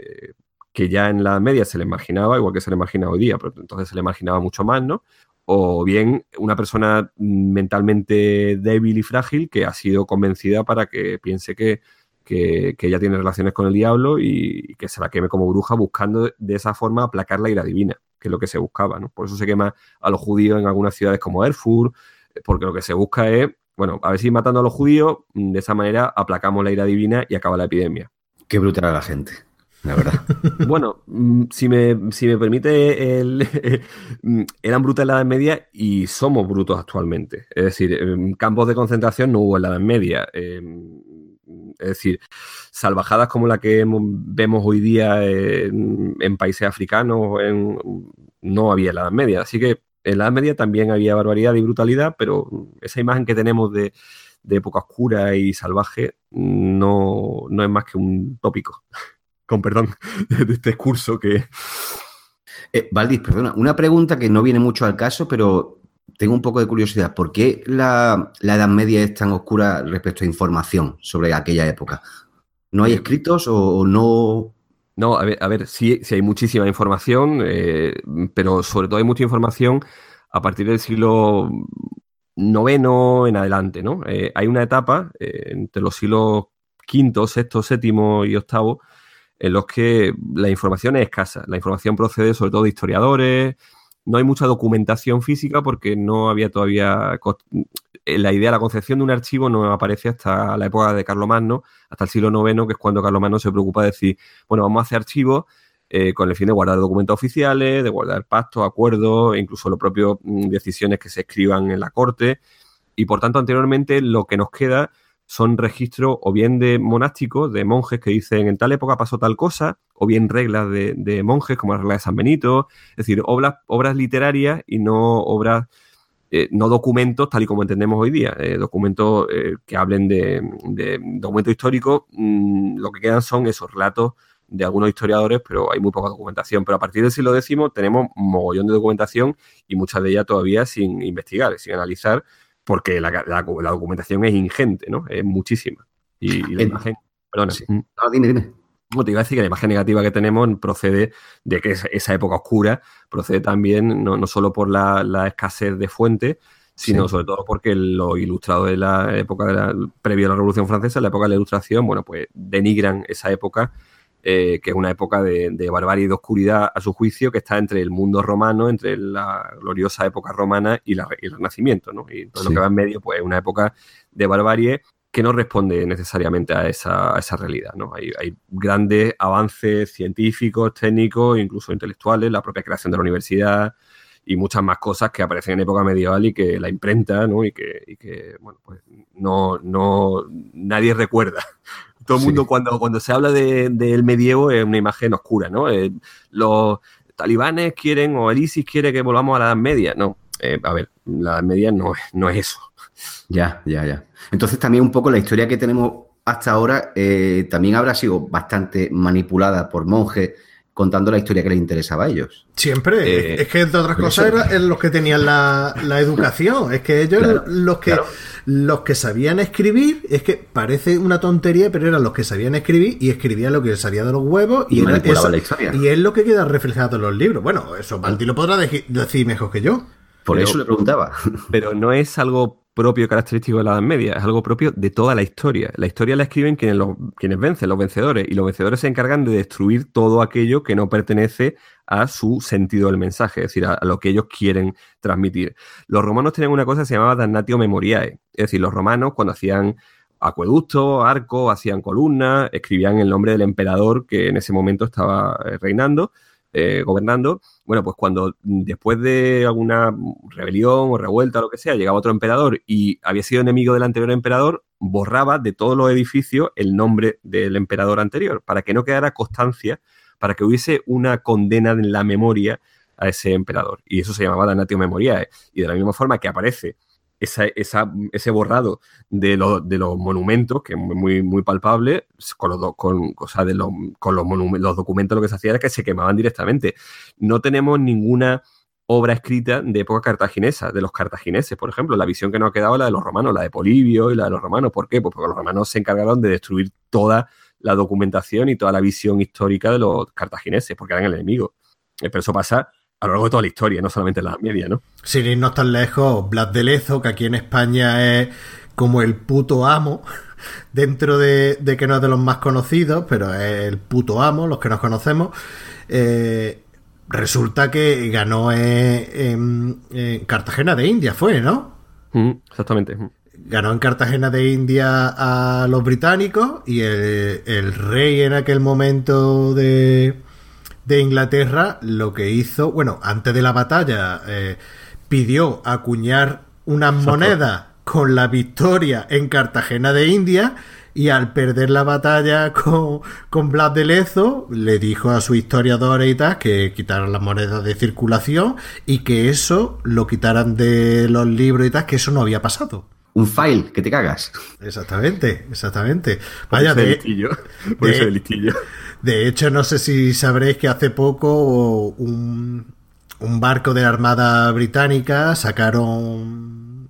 que ya en la media se le imaginaba, igual que se le imagina hoy día, pero entonces se le imaginaba mucho más, ¿no? O bien una persona mentalmente débil y frágil que ha sido convencida para que piense que ella tiene relaciones con el diablo y que se la queme como bruja, buscando de esa forma aplacar la ira divina, que es lo que se buscaba, ¿no? Por eso se quema a los judíos en algunas ciudades como Erfurt, porque lo que se busca es, bueno, a ver si matando a los judíos, de esa manera aplacamos la ira divina y acaba la epidemia. Qué brutal la gente. la verdad. Bueno, si me permite, eran brutas en la Edad Media y somos brutos actualmente. Es decir, campos de concentración no hubo en la Edad Media. Es decir, salvajadas como la que vemos hoy día en países africanos no había en la Edad Media. Así que en la Edad Media también había barbaridad y brutalidad, pero esa imagen que tenemos de época oscura y salvaje no es más que un tópico. Con perdón, de este curso que... Valdis, perdona, una pregunta que no viene mucho al caso, pero tengo un poco de curiosidad. ¿Por qué la Edad Media es tan oscura respecto a información sobre aquella época? ¿No hay escritos o no...? No, a ver, sí hay muchísima información, pero sobre todo hay mucha información a partir del siglo IX en adelante, ¿no? Hay una etapa entre los siglos V, VI, VII y VIII en los que la información es escasa. La información procede sobre todo de historiadores, no hay mucha documentación física porque no había todavía... La idea, la concepción de un archivo no aparece hasta la época de Carlomagno, hasta el siglo IX, que es cuando Carlomagno se preocupa de decir, bueno, vamos a hacer archivos con el fin de guardar documentos oficiales, de guardar pactos, acuerdos, e incluso las propias decisiones que se escriban en la corte. Y por tanto, anteriormente lo que nos queda son registros o bien de monásticos, de monjes que dicen en tal época pasó tal cosa, o bien reglas de monjes como la regla de San Benito, es decir, obras literarias y no obras, no documentos tal y como entendemos hoy día, documentos que hablen de documentos históricos, lo que quedan son esos relatos de algunos historiadores, pero hay muy poca documentación. Pero a partir del siglo X tenemos un mogollón de documentación y muchas de ellas todavía sin investigar, sin analizar, porque la documentación es ingente, ¿no? Es muchísima. Y la imagen... Perdona. Sí. No, dime. No, te iba a decir que la imagen negativa que tenemos procede de que esa época oscura procede también no solo por la escasez de fuentes, sino sobre todo porque los ilustrados de la época previa a la Revolución Francesa, la época de la Ilustración, bueno, pues denigran esa época, que es una época de barbarie y de oscuridad a su juicio, que está entre el mundo romano, entre la gloriosa época romana y el Renacimiento, ¿no? Y todo lo que va en medio, pues es una época de barbarie que no responde necesariamente a esa realidad, ¿no? Hay grandes avances científicos, técnicos, incluso intelectuales, la propia creación de la universidad y muchas más cosas que aparecen en época medieval y que la imprenta, ¿no? Y que bueno, pues nadie recuerda. Todo el mundo cuando se habla del medievo es una imagen oscura, ¿no? Los talibanes quieren, o el ISIS quiere que volvamos a la Edad Media. No, a ver, la Edad Media no es eso. Ya. Entonces también un poco la historia que tenemos hasta ahora también habrá sido bastante manipulada por monjes contando la historia que les interesaba a ellos. Siempre. Es que, entre otras cosas, eran los que tenían la educación. Es que ellos los que sabían escribir, es que parece una tontería, pero eran los que sabían escribir y escribían lo que les salía de los huevos y manipulaban la historia. Y es lo que queda reflejado en los libros. Bueno, eso Balti lo podrá decir mejor que yo. Por eso le preguntaba. Pero no es algo propio característico de la Edad Media, es algo propio de toda la historia. La historia la escriben quienes vencen, los vencedores, y los vencedores se encargan de destruir todo aquello que no pertenece a su sentido del mensaje, es decir, a lo que ellos quieren transmitir. Los romanos tenían una cosa que se llamaba damnatio memoriae, es decir, los romanos cuando hacían acueductos, arcos, hacían columnas, escribían el nombre del emperador que en ese momento estaba reinando, gobernando. Bueno, pues cuando después de alguna rebelión o revuelta o lo que sea, llegaba otro emperador y había sido enemigo del anterior emperador, borraba de todos los edificios el nombre del emperador anterior, para que no quedara constancia, para que hubiese una condena en la memoria a ese emperador. Y eso se llamaba damnatio memoriae. Y de la misma forma que aparece ese borrado de los monumentos, que es muy, muy palpable, con los documentos lo que se hacía era que se quemaban directamente. No tenemos ninguna obra escrita de época cartaginesa, de los cartagineses, por ejemplo. La visión que nos ha quedado es la de los romanos, la de Polibio y la de los romanos. ¿Por qué? Pues porque los romanos se encargaron de destruir toda la documentación y toda la visión histórica de los cartagineses, porque eran el enemigo. Pero eso pasa a lo largo de toda la historia, no solamente en la Edad Media, ¿no? Sin irnos tan lejos, Blas de Lezo, que aquí en España es como el puto amo, dentro de que no es de los más conocidos, pero es el puto amo, los que nos conocemos, resulta que ganó en Cartagena de India, fue, ¿no? Exactamente. ganó en Cartagena de India a los británicos y el rey en aquel momento de Inglaterra lo que hizo, bueno, antes de la batalla pidió acuñar unas monedas con la victoria en Cartagena de India, y al perder la batalla con Blas de Lezo le dijo a sus historiadores y tal que quitaran las monedas de circulación y que eso lo quitaran de los libros y tal, que eso no había pasado. Un file, que te cagas. Exactamente. Vaya, de listillo. De hecho, no sé si sabréis que hace poco un barco de la Armada Británica sacaron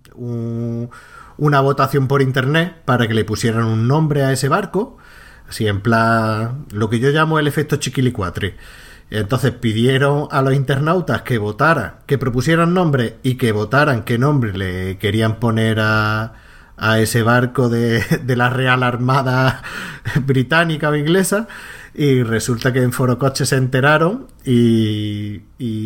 una votación por internet para que le pusieran un nombre a ese barco, así en plan lo que yo llamo el efecto chiquilicuatre. Entonces pidieron a los internautas que votaran, que propusieran nombres y que votaran qué nombre le querían poner a ese barco de la Real Armada británica o inglesa, y resulta que en Forocoche se enteraron y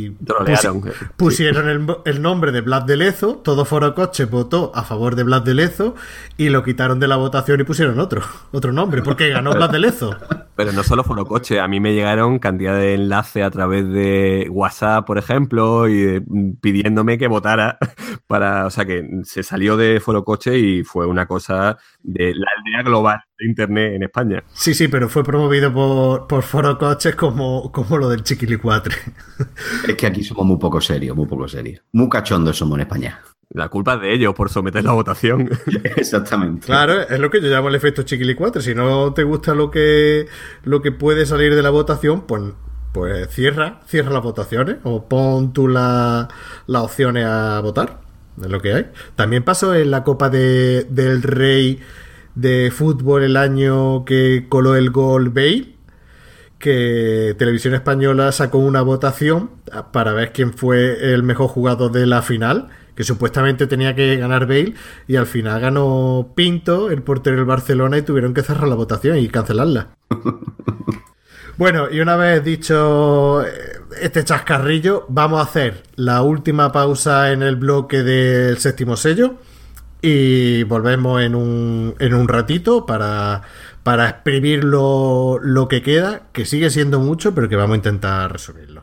pusieron el nombre de Blas de Lezo. Todo Forocoche votó a favor de Blas de Lezo y lo quitaron de la votación y pusieron otro nombre, porque ganó Blas de Lezo. Pero no solo Forocoche, a mí me llegaron cantidad de enlaces a través de WhatsApp, por ejemplo, y pidiéndome que votara o sea, que se salió de Forocoche y fue una cosa de la aldea global de internet en España. Sí, pero fue promovido por Forocoches como lo del chiquilicuatre. Es que aquí somos muy poco serios. Muy cachondos somos en España. La culpa es de ellos por someter la votación. Exactamente. Claro, es lo que yo llamo el efecto chiquilicuatre. Si no te gusta lo que puede salir de la votación, pues cierra las votaciones o pon tú las opciones a votar. Es lo que hay. También pasó en la Copa del Rey de fútbol el año que coló el gol Bale, que Televisión Española sacó una votación para ver quién fue el mejor jugador de la final, que supuestamente tenía que ganar Bale, y al final ganó Pinto, el portero del Barcelona, y tuvieron que cerrar la votación y cancelarla. Bueno, y una vez dicho este chascarrillo, vamos a hacer la última pausa en el bloque del séptimo sello y volvemos en un ratito para exprimir lo que queda, que sigue siendo mucho, pero que vamos a intentar resumirlo.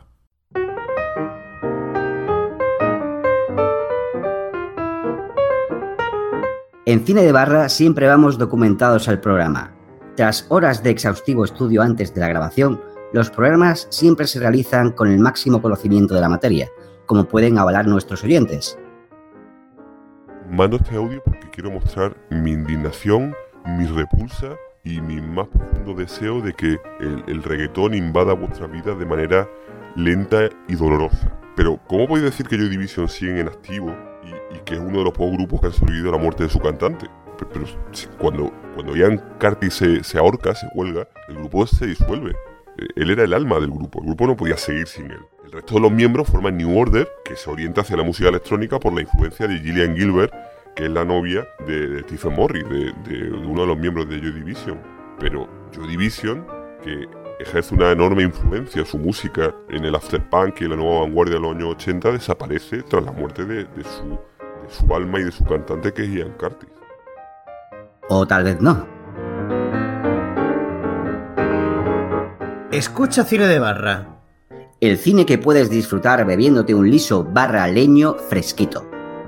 En Cine de Barra siempre vamos documentados al programa. Tras horas de exhaustivo estudio antes de la grabación, los programas siempre se realizan con el máximo conocimiento de la materia, como pueden avalar nuestros oyentes. Mando este audio porque quiero mostrar mi indignación, mi repulsa y mi más profundo deseo de que el reggaetón invada vuestra vida de manera lenta y dolorosa. Pero, ¿cómo podéis decir que Joy Division sigue en activo y que es uno de los pocos grupos que han sobrevivido a la muerte de su cantante? Pero cuando Ian Curtis se ahorca, se cuelga, el grupo se disuelve. Él era el alma del grupo, el grupo no podía seguir sin él. El resto de los miembros forman New Order, que se orienta hacia la música electrónica por la influencia de Gillian Gilbert, que es la novia de Stephen Morris, de uno de los miembros de Joy Division. Pero Joy Division, que ejerce una enorme influencia su música en el afterpunk y la nueva vanguardia de los años 80, desaparece tras la muerte de su alma y de su cantante, que es Ian Curtis. O tal vez no. Escucha Cine de Barra. El cine que puedes disfrutar bebiéndote un liso barra leño fresquito.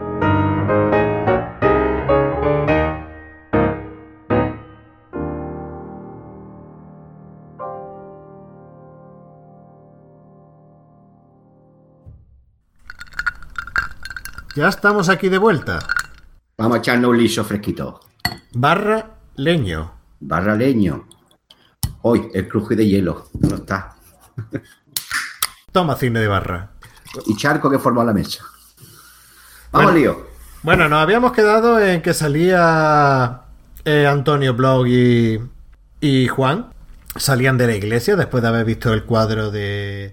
Ya estamos aquí de vuelta. Vamos a echarnos un liso fresquito. Barra leño. Barra leño. Hoy, el cruje de hielo. No está. Toma Cine de Barra. Y charco que forma la mesa. Vamos, bueno, lío. Bueno, nos habíamos quedado en que salía Antonio Blog y Juan. Salían de la iglesia después de haber visto el cuadro de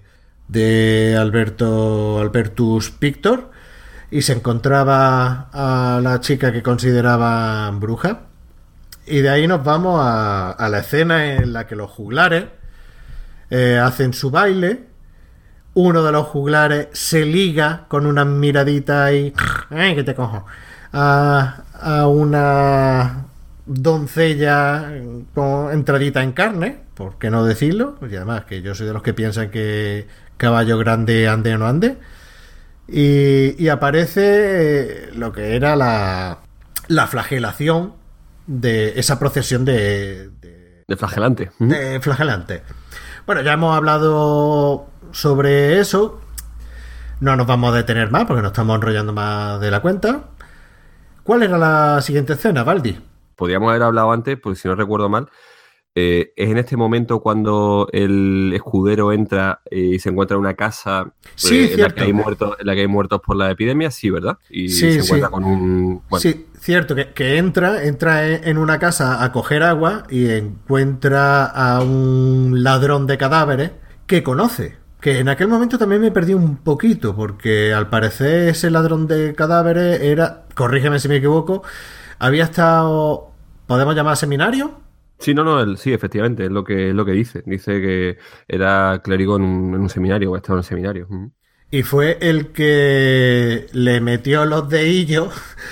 Albertus Pictor. Y se encontraba a la chica que consideraban bruja. Y de ahí nos vamos a la escena en la que los juglares hacen su baile. Uno de los juglares se liga con unas miraditas y... ¡Ay, que te cojo! a una doncella con entradita en carne, ¿por qué no decirlo? Y además que yo soy de los que piensan que caballo grande ande o no ande. Y aparece lo que era la flagelación de esa procesión de flagelante. De flagelante. Bueno, ya hemos hablado sobre eso. No nos vamos a detener más porque nos estamos enrollando más de la cuenta. ¿Cuál era la siguiente escena, Baldi? Podríamos haber hablado antes, porque si no recuerdo mal, es en este momento cuando el escudero entra y se encuentra en una casa en la que hay muertos por la epidemia, sí, ¿verdad? Y se encuentra con un... Bueno. Sí, cierto, que entra en una casa a coger agua y encuentra a un ladrón de cadáveres que conoce. Que en aquel momento también me perdí un poquito, porque al parecer ese ladrón de cadáveres era, corrígeme si me equivoco, había estado, ¿podemos llamar seminario? Sí, sí, efectivamente, es lo que dice. Dice que era clérigo en un seminario, o estaba en un seminario. Y fue el que le metió los dedillos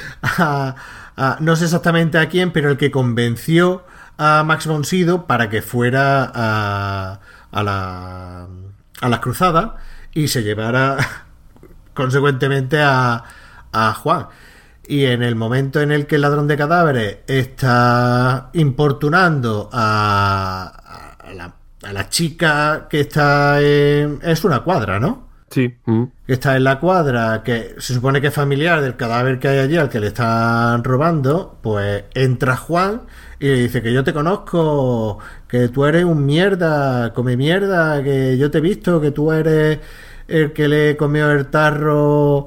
no sé exactamente a quién, pero el que convenció a Max von Sydow para que fuera a las cruzadas y se llevara consecuentemente a Juan. Y en el momento en el que el ladrón de cadáveres está importunando a la chica que está es una cuadra, ¿no? Sí. Que está en la cuadra, que se supone que es familiar del cadáver que hay allí al que le están robando, pues entra Juan y le dice que yo te conozco, que tú eres un mierda, come mierda, que yo te he visto, que tú eres el que le comió el tarro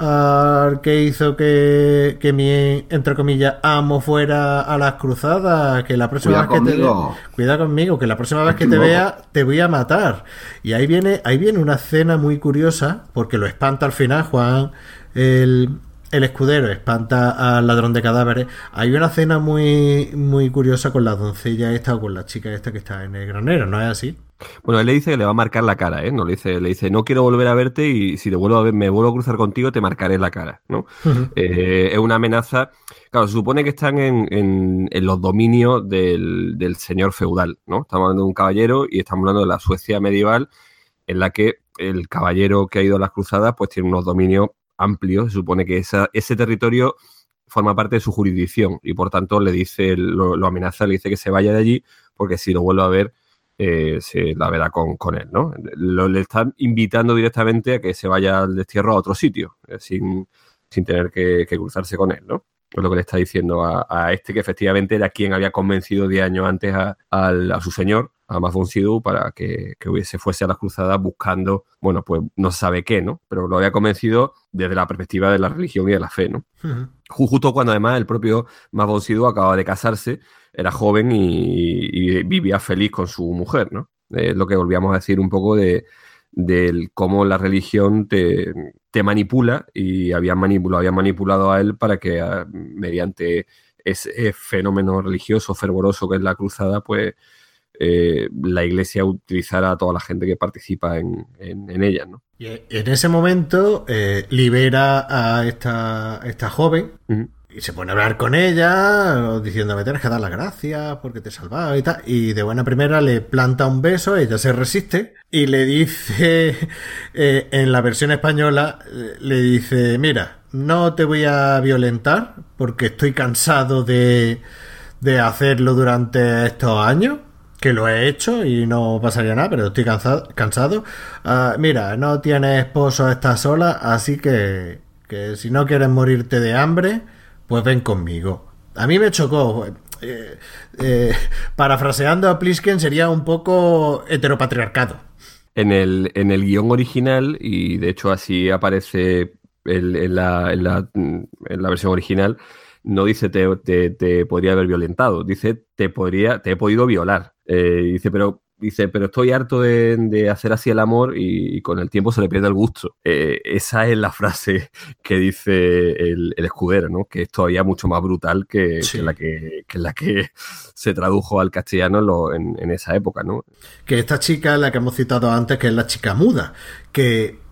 al que hizo que mi, entre comillas, amo fuera a las cruzadas, que la próxima vez que te vea, cuidado conmigo, que la próxima vez que te vea te voy a matar. Y ahí viene una escena muy curiosa, porque lo espanta al final Juan, el escudero espanta al ladrón de cadáveres. Hay una escena muy, muy curiosa con la doncella esta o con la chica esta que está en el granero, ¿no es así? Bueno, él le dice que le va a marcar la cara, ¿eh? No, le dice, no quiero volver a verte y si te vuelvo a ver, me vuelvo a cruzar contigo, te marcaré la cara, ¿no? Uh-huh. Es una amenaza. Claro, se supone que están en los dominios del señor feudal, ¿no? Estamos hablando de un caballero y estamos hablando de la Suecia medieval, en la que el caballero que ha ido a las cruzadas pues tiene unos dominios amplios. Se supone que ese territorio forma parte de su jurisdicción y por tanto le dice, lo amenaza, le dice que se vaya de allí porque si lo vuelve a ver se la verá con él, ¿no? Le están invitando directamente a que se vaya al destierro a otro sitio, sin tener que cruzarse con él, ¿no? Es lo que le está diciendo a este, que efectivamente era quien había convencido 10 años antes a su señor, a Max von Sydow, para que se fuese a las cruzadas buscando, bueno, pues no se sabe qué, ¿no? Pero lo había convencido desde la perspectiva de la religión y de la fe, ¿no? Uh-huh. Justo cuando además el propio Max von Sydow acababa de casarse, era joven y vivía feliz con su mujer, ¿no? Es lo que volvíamos a decir un poco de cómo la religión te manipula y lo habían manipulado a él para que mediante ese fenómeno religioso fervoroso que es la cruzada, pues la iglesia utilizara a toda la gente que participa en ella, ¿no? Y en ese momento libera a esta joven. Uh-huh. Y se pone a hablar con ella, diciendo, me tienes que dar las gracias porque te he salvado y tal. Y de buena primera le planta un beso, ella se resiste y le dice, en la versión española, le dice, mira, no te voy a violentar porque estoy cansado de hacerlo durante estos años, que lo he hecho y no pasaría nada, pero estoy cansado. Mira, no tienes esposo, estás sola, así que si no quieres morirte de hambre, pues ven conmigo. A mí me chocó. Parafraseando a Plisken, sería un poco heteropatriarcado. En el guión original, y de hecho así aparece en la versión original, no dice te podría haber violentado, dice te he podido violar. Dice, pero estoy harto de hacer así el amor y con el tiempo se le pierde el gusto. Esa es la frase que dice el escudero, ¿no? Que es todavía mucho más brutal que la que se tradujo al castellano en esa época, ¿no? Que esta chica, la que hemos citado antes, que es la chica muda, que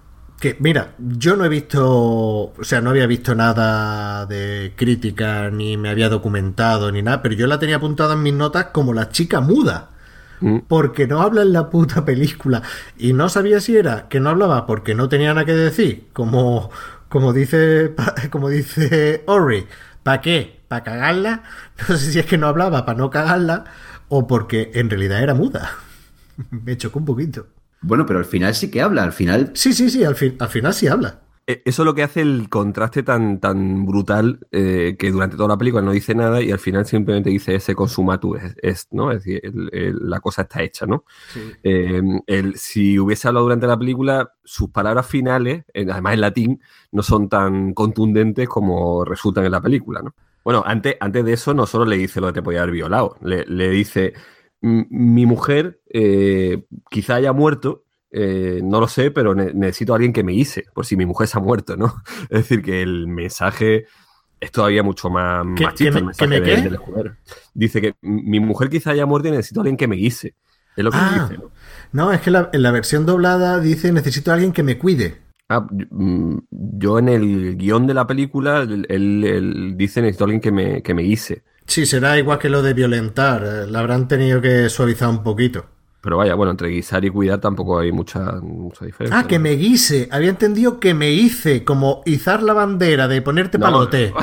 Que, mira, yo no he visto, o sea, no había visto nada de crítica, ni me había documentado, ni nada, pero yo la tenía apuntada en mis notas como la chica muda. Porque no habla en la puta película. Y no sabía si era que no hablaba porque no tenía nada que decir, como dice Ori. ¿Para qué? ¿Para cagarla? No sé si es que no hablaba para no cagarla o porque en realidad era muda. Me chocó un poquito. Bueno, pero al final sí que habla, al final... Sí, al final sí habla. Eso es lo que hace el contraste tan brutal, que durante toda la película no dice nada y al final simplemente dice ese consumatu es, ¿no? Es decir, la cosa está hecha, ¿no? Sí. Si hubiese hablado durante la película, sus palabras finales, además en latín, no son tan contundentes como resultan en la película, ¿no? Bueno, antes de eso no solo le dice lo de te podía haber violado, le dice, mi mujer quizá haya muerto, no lo sé, pero necesito a alguien que me guise, por si mi mujer se ha muerto, ¿no? Es decir, que el mensaje es todavía mucho más machista. Del jugador. Dice que mi mujer quizá haya muerto y necesito a alguien que me guise. Es lo que dice, ¿no? No, es que en la versión doblada dice necesito a alguien que me cuide. Yo en el guión de la película, él dice necesito a alguien que me guise. Sí, será igual que lo de violentar. La habrán tenido que suavizar un poquito. Pero vaya, bueno, entre guisar y cuidar tampoco hay mucha diferencia. Ah, que me guise. Había entendido que me hice, como izar la bandera de ponerte palote.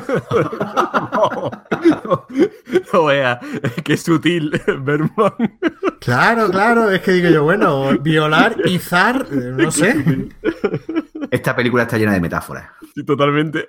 No vea, qué sutil, Berman. Claro, es que digo yo, bueno, violar, izar, no sé. Esta película está llena de metáforas. Sí, totalmente.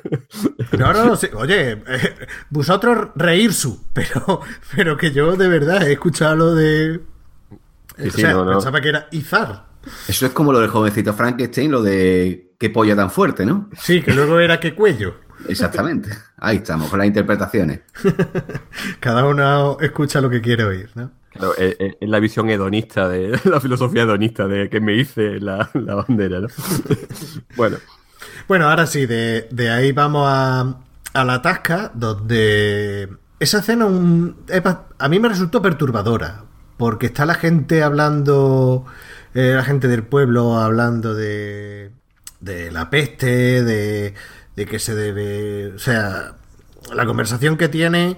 No, sí. Oye, vosotros reírsu, pero que yo de verdad he escuchado lo de... Pensaba que era izar. Eso es como lo del jovencito Frankenstein, lo de qué polla tan fuerte, ¿no? Sí, que luego era qué cuello. Exactamente. Ahí estamos, con las interpretaciones. Cada uno escucha lo que quiere oír, ¿no? Claro, es la visión hedonista, de la filosofía hedonista de que me hice la bandera, ¿no? Bueno, ahora sí, de ahí vamos a la tasca, donde esa escena a mí me resultó perturbadora. Porque está la gente hablando, la gente del pueblo hablando de la peste, de que se debe... O sea, la conversación que tiene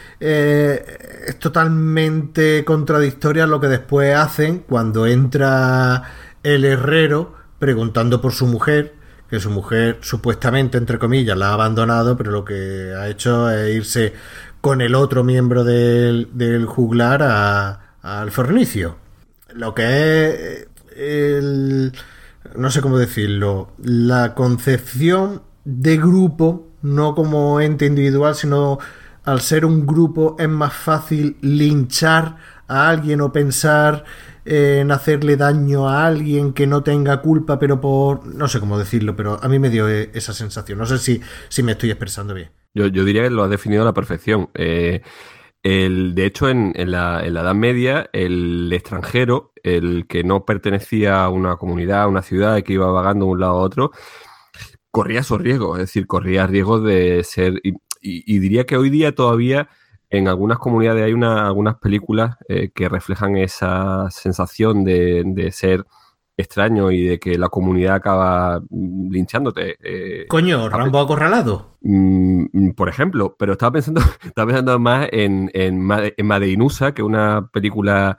es totalmente contradictoria a lo que después hacen cuando entra el herrero preguntando por su mujer, que su mujer supuestamente, entre comillas, la ha abandonado, pero lo que ha hecho es irse con el otro miembro del juglar al fornicio. Lo que es no sé cómo decirlo, la concepción de grupo, no como ente individual, sino al ser un grupo es más fácil linchar a alguien o pensar en hacerle daño a alguien que no tenga culpa, pero no sé cómo decirlo, pero a mí me dio esa sensación. No sé si me estoy expresando bien. Yo diría que lo has definido a la perfección. De hecho, en la Edad Media, el extranjero, el que no pertenecía a una comunidad, a una ciudad, que iba vagando de un lado a otro, corría esos riesgos. Es decir, corría riesgos de ser... Y diría que hoy día todavía en algunas comunidades hay algunas películas que reflejan esa sensación de ser extraño y de que la comunidad acaba linchándote. Coño, Rambo Acorralado. Por ejemplo, pero estaba pensando más en Madeinusa, que es una película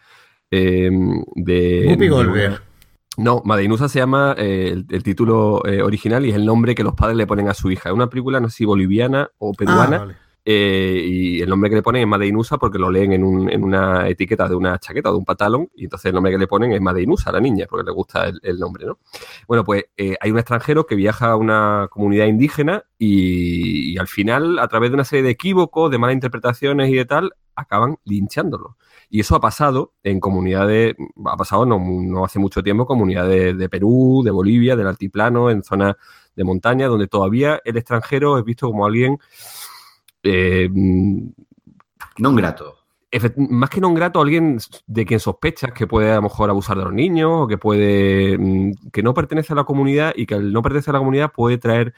de... Whoopi Goldberg. No, Madeinusa se llama el título original y es el nombre que los padres le ponen a su hija. Es una película, no sé si boliviana o peruana. Vale. Y el nombre que le ponen es Madeinusa porque lo leen en una etiqueta de una chaqueta o de un pantalón, y entonces el nombre que le ponen es Madeinusa a la niña porque le gusta el nombre, ¿no? Bueno, pues hay un extranjero que viaja a una comunidad indígena y al final, a través de una serie de equívocos, de malas interpretaciones y de tal, acaban linchándolo. Y eso ha pasado en comunidades, ha pasado no hace mucho tiempo, comunidades de Perú, de Bolivia, del altiplano, en zonas de montaña, donde todavía el extranjero es visto como alguien... non grato. Más que non grato, alguien de quien sospechas que puede a lo mejor abusar de los niños o que no pertenece a la comunidad, y que al no pertenecer a la comunidad puede traer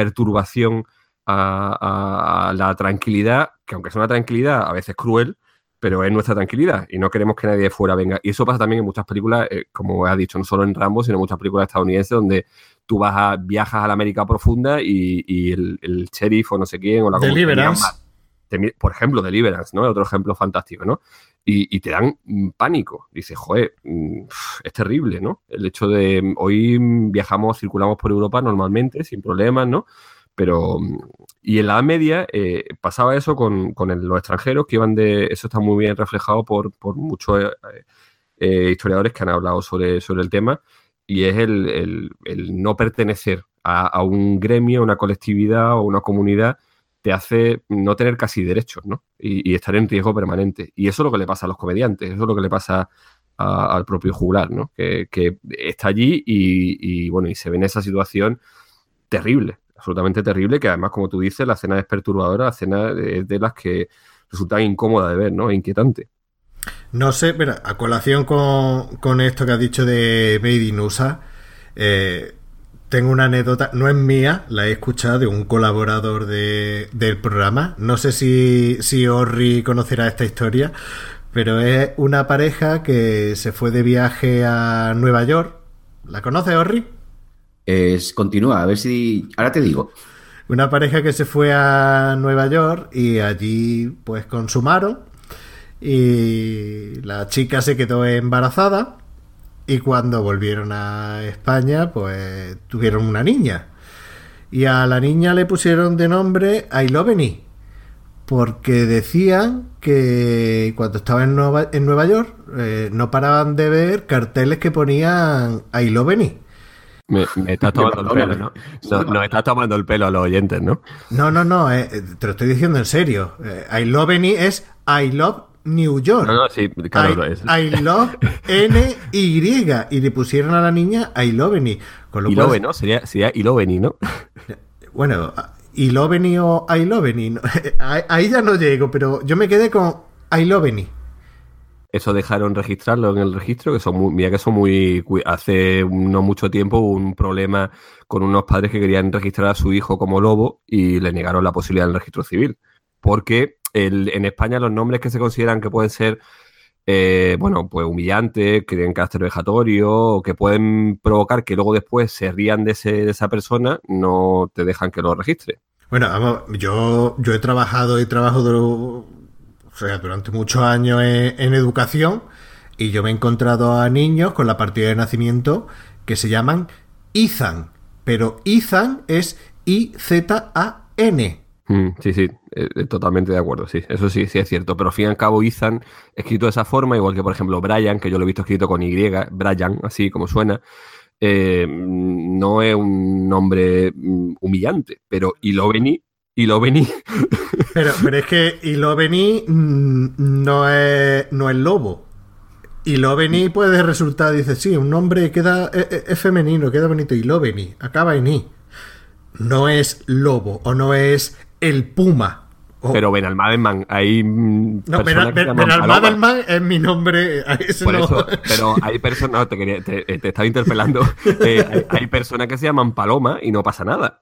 perturbación a la tranquilidad, que aunque es una tranquilidad a veces cruel, pero es nuestra tranquilidad y no queremos que nadie de fuera venga. Y eso pasa también en muchas películas, como has dicho, no solo en Rambo, sino en muchas películas estadounidenses donde tú viajas a la América profunda y el sheriff o no sé quién o la Deliverance. Por ejemplo, Deliverance, ¿no? Otro ejemplo fantástico, ¿no? Y te dan pánico. Dices, joder, es terrible, ¿no? El hecho de hoy circulamos por Europa normalmente, sin problemas, ¿no? Pero, y en la Edad Media pasaba eso con los extranjeros que iban eso está muy bien reflejado por muchos historiadores que han hablado sobre el tema, y es el no pertenecer a un gremio, una colectividad o una comunidad te hace no tener casi derechos, ¿no? Y estar en riesgo permanente. Y eso es lo que le pasa a los comediantes, eso es lo que le pasa al propio juglar, ¿no? Que está allí y bueno, y se ve en esa situación terrible, absolutamente terrible, que además, como tú dices, la escena es perturbadora, la escena es de las que resulta incómoda de ver, ¿no? E inquietante. No sé, pero a colación con esto que has dicho de Made in USA, tengo una anécdota, no es mía, la he escuchado de un colaborador del programa. No sé si Orri conocerá esta historia, pero es una pareja que se fue de viaje a Nueva York. ¿La conoces, Orri? Continúa, a ver si... Ahora te digo. Una pareja que se fue a Nueva York y allí pues consumaron y la chica se quedó embarazada. Y cuando volvieron a España, pues tuvieron una niña. Y a la niña le pusieron de nombre Ailoveni, porque decían que cuando estaba en Nueva York no paraban de ver carteles que ponían Ailoveni. Me estás tomando el pelo, ¿no? Nos estás tomando el pelo a los oyentes, ¿no? No, te lo estoy diciendo en serio. Ailoveni es I love New York. No, sí, claro, es. I love N-Y. Y le pusieron a la niña Ailoveni. Ilove, ¿no? Sería Iloveni, ¿no? Bueno, Iloveni o Ailoveni. ¿No? Ahí ya no llego, pero yo me quedé con Ailoveni. Eso dejaron registrarlo en el registro, que son muy... Hace no mucho tiempo hubo un problema con unos padres que querían registrar a su hijo como lobo y le negaron la posibilidad del registro civil. Porque en España los nombres que se consideran que pueden ser, pues humillantes, que tienen carácter vejatorio, o que pueden provocar que luego después se rían de esa persona, no te dejan que lo registre. Bueno, vamos, yo he trabajado durante muchos años en educación, y yo me he encontrado a niños con la partida de nacimiento que se llaman Ethan, pero Ethan es I-Z-A-N. Sí, totalmente de acuerdo, sí, eso sí es cierto, pero al fin y al cabo Ethan, escrito de esa forma, igual que por ejemplo Brian, que yo lo he visto escrito con Y, Brian, así como suena, no es un nombre humillante, pero Iloveni. Pero es que Iloveni no es lobo. Iloveni puede resultar, dice, sí, un nombre es femenino, queda bonito. Iloveni, acaba en I. No es lobo o no es el puma. Pero Benalmádena, hay... No, Benalmádena es mi nombre. Por no. Eso, pero hay personas... te estaba interpelando. Hay personas que se llaman Paloma y no pasa nada.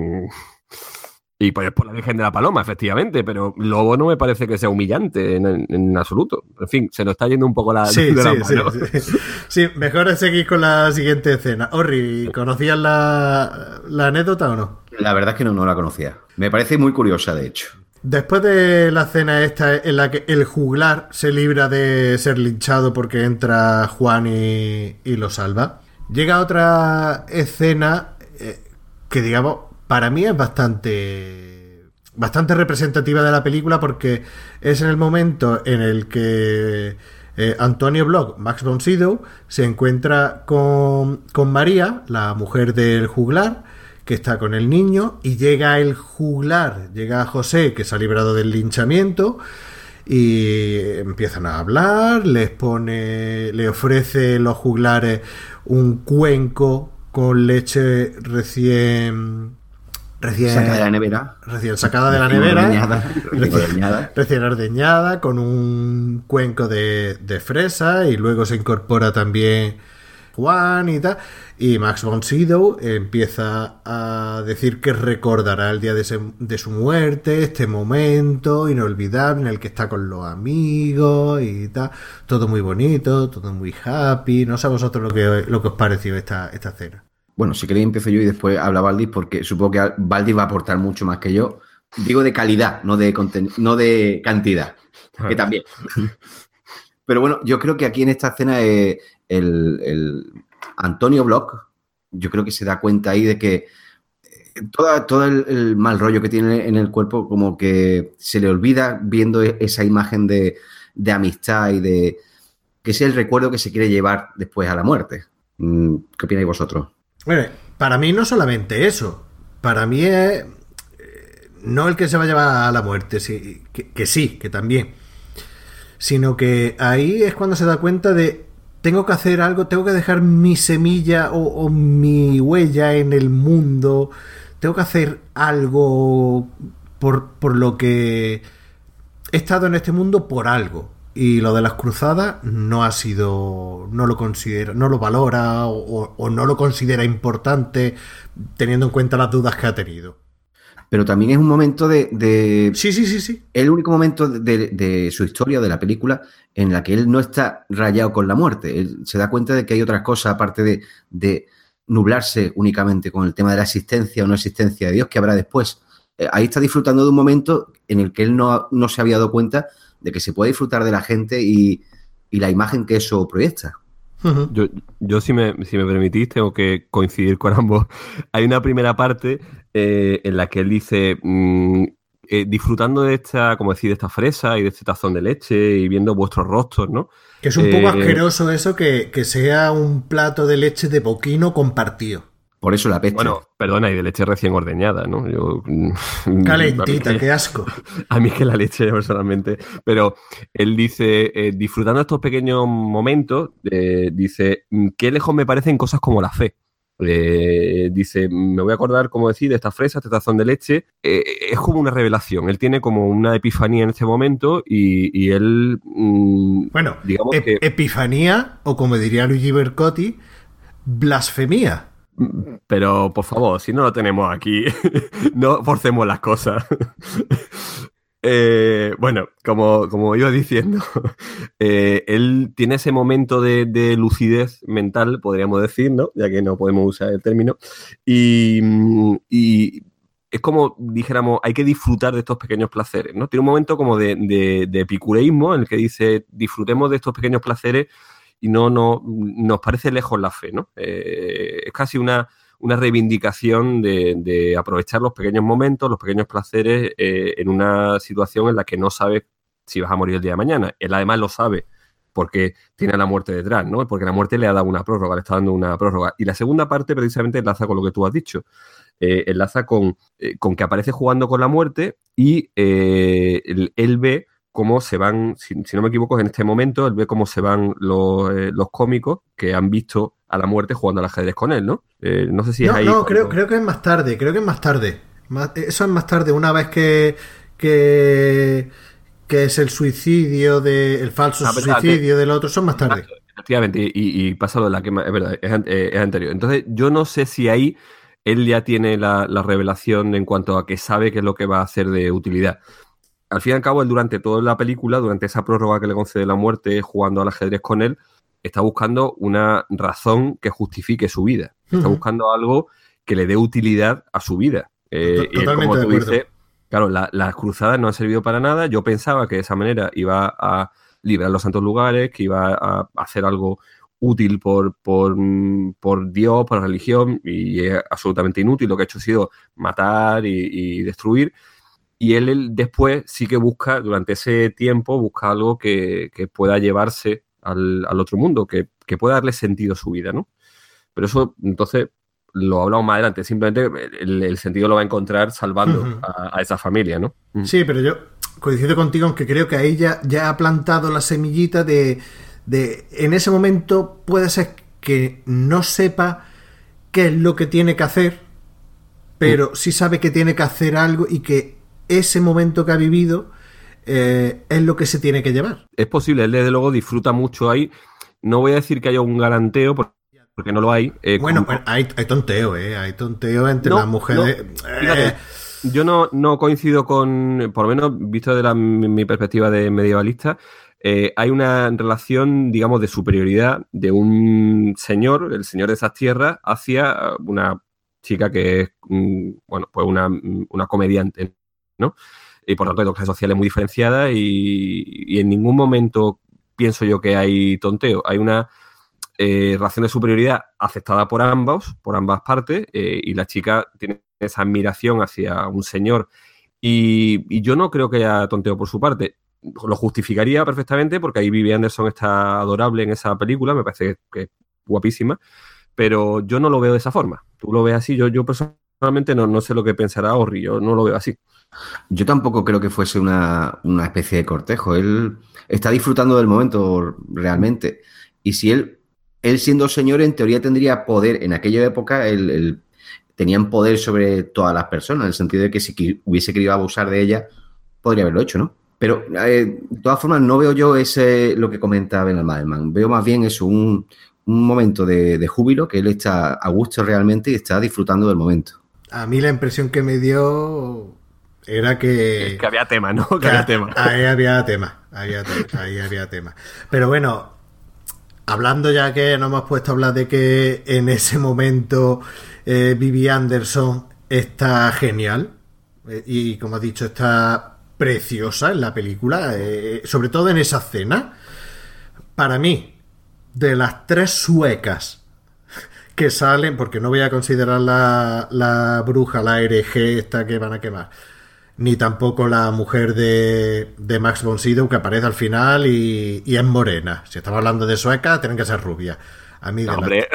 Y pues por la Virgen de la Paloma, efectivamente, pero lobo no me parece que sea humillante en absoluto. En fin, se nos está yendo un poco la... Sí, mejor es seguir con la siguiente escena. Orri, ¿conocías la anécdota o no? La verdad es que no la conocía. Me parece muy curiosa, de hecho. Después de la escena esta en la que el juglar se libra de ser linchado porque entra Juan y lo salva, llega otra escena que, digamos, para mí es bastante representativa de la película, porque es en el momento en el que Antonio Bloch, Max von Sydow, se encuentra con María, la mujer del juglar, que está con el niño, y llega el juglar, llega José, que se ha librado del linchamiento, y empiezan a hablar, le ofrece los juglares un cuenco con leche recién sacada de la nevera. Recién sacada de la nevera. Recién ordeñada, con un cuenco de fresa, y luego se incorpora también Juan y tal, y Max von Sydow empieza a decir que recordará el día de su muerte, este momento inolvidable en el que está con los amigos y tal, todo muy bonito, todo muy happy. No sé a vosotros lo que os pareció esta escena. Bueno, si queréis empiezo yo y después habla Valdis, porque supongo que Valdis va a aportar mucho más que yo. Digo de calidad, no de cantidad, que también. Pero bueno, yo creo que aquí en esta escena el Antonio Bloch, yo creo que se da cuenta ahí de que todo el mal rollo que tiene en el cuerpo como que se le olvida viendo esa imagen de amistad y de que es el recuerdo que se quiere llevar después a la muerte. ¿Qué opináis vosotros? Bueno, para mí no solamente eso, para mí es no el que se va a llevar a la muerte, sí, que también, sino que ahí es cuando se da cuenta de tengo que hacer algo, tengo que dejar mi semilla o mi huella en el mundo, tengo que hacer algo por lo que he estado en este mundo por algo. Y lo de las cruzadas no ha sido, no lo considera, no lo valora o no lo considera importante teniendo en cuenta las dudas que ha tenido. Pero también es un momento de... Sí. Es el único momento de su historia, de la película, en la que él no está rayado con la muerte. Él se da cuenta de que hay otras cosas, aparte de nublarse únicamente con el tema de la existencia o no existencia de Dios, que habrá después. Ahí está disfrutando de un momento en el que él no se había dado cuenta de que se puede disfrutar de la gente y la imagen que eso proyecta. Uh-huh. Yo si me permitís, tengo que coincidir con ambos. Hay una primera parte en la que él dice, disfrutando de esta, como decir, de esta fresa y de este tazón de leche y viendo vuestros rostros, ¿no? Que es un poco asqueroso eso, que sea un plato de leche de boquino compartido. Por eso la peste. Bueno, perdona, y de leche recién ordeñada, ¿no? Calentita, qué asco. A mí que la leche, personalmente. Pero él dice, disfrutando estos pequeños momentos, dice, qué lejos me parecen cosas como la fe. Dice, me voy a acordar, como decir, de esta fresa, este tazón de leche. Es como una revelación. Él tiene como una epifanía en este momento y él... bueno, digamos que... epifanía, o como diría Luigi Bercotti, blasfemia. Pero, por favor, si no lo tenemos aquí, no forcemos las cosas. Bueno, como iba diciendo, él tiene ese momento de lucidez mental, podríamos decir, ¿no? Ya que no podemos usar el término. Y es como, dijéramos, hay que disfrutar de estos pequeños placeres, ¿no? Tiene un momento como de epicureísmo en el que dice, disfrutemos de estos pequeños placeres y no nos parece lejos la fe, ¿no? Es casi una reivindicación de aprovechar los pequeños momentos, los pequeños placeres en una situación en la que no sabes si vas a morir el día de mañana. Él además lo sabe porque tiene la muerte detrás, ¿no? Porque la muerte le ha dado una prórroga, le está dando una prórroga. Y la segunda parte precisamente enlaza con lo que tú has dicho. Enlaza con que aparece jugando con la muerte y él ve cómo se van, si no me equivoco, en este momento, él ve cómo se van los cómicos que han visto a la muerte jugando al ajedrez con él, ¿no? No sé si es ahí. No, creo que es más tarde, Eso es más tarde, una vez que es el suicidio, el falso suicidio del otro, son más tarde. Efectivamente, y pasa lo de la quema, es verdad, es anterior. Entonces, yo no sé si ahí él ya tiene la revelación en cuanto a que sabe qué es lo que va a hacer de utilidad. Al fin y al cabo, él durante toda la película, durante esa prórroga que le concede la muerte jugando al ajedrez con él, está buscando una razón que justifique su vida. Está buscando algo que le dé utilidad a su vida. Totalmente, y como tú de acuerdo. dices, claro, las cruzadas no han servido para nada. Yo pensaba que de esa manera iba a librar los santos lugares, que iba a hacer algo útil por Dios, por la religión, y es absolutamente inútil. Lo que ha hecho ha sido matar y destruir. Y él después sí que busca, durante ese tiempo, busca algo que pueda llevarse al otro mundo, que pueda darle sentido a su vida, ¿no? Pero eso, entonces, lo hablamos más adelante. Simplemente el sentido lo va a encontrar salvando a esa familia, ¿no? Sí, pero yo coincido contigo, aunque creo que ahí ya ha plantado la semillita de en ese momento puede ser que no sepa qué es lo que tiene que hacer, pero sí sabe que tiene que hacer algo y que ese momento que ha vivido es lo que se tiene que llevar. Es posible, él desde luego disfruta mucho ahí. No voy a decir que haya un garanteo, porque porque no lo hay. Bueno, pues hay tonteo, hay tonteo entre las mujeres. Fíjate, yo no coincido con, por lo menos visto de mi perspectiva de medievalista, hay una relación, digamos, de superioridad de un señor, el señor de esas tierras, hacia una chica que es, bueno, pues una comediante, ¿no? Y por tanto hay dos clases sociales muy diferenciadas y en ningún momento pienso yo que hay tonteo. Hay una relación de superioridad aceptada por ambas partes, y la chica tiene esa admiración hacia un señor y yo no creo que haya tonteo por su parte. Lo justificaría perfectamente porque ahí Vivi Anderson está adorable en esa película, me parece que es guapísima, pero yo no lo veo de esa forma. Tú lo ves así, yo personalmente no sé lo que pensará Orri, yo no lo veo así. Yo tampoco creo que fuese una especie de cortejo. Él está disfrutando del momento realmente. Y si él siendo señor, en teoría tendría poder. En aquella época, tenían poder sobre todas las personas, en el sentido de que si hubiese querido abusar de ella, podría haberlo hecho, ¿no? Pero, de todas formas, no veo yo lo que comenta Ben Madelman. Veo más bien eso, un momento de júbilo, que él está a gusto realmente y está disfrutando del momento. A mí la impresión que me dio era que había tema, ¿no? Que había tema. Ahí había tema. Pero bueno, hablando ya que nos hemos puesto a hablar de que en ese momento Vivi Anderson está genial, y como has dicho, está preciosa en la película, sobre todo en esa escena. Para mí, de las 3 suecas que salen, porque no voy a considerar la bruja, la hereje esta que van a quemar, ni tampoco la mujer de Max von Sydow, que aparece al final y es morena. Si estamos hablando de sueca, tienen que ser rubias. A mí,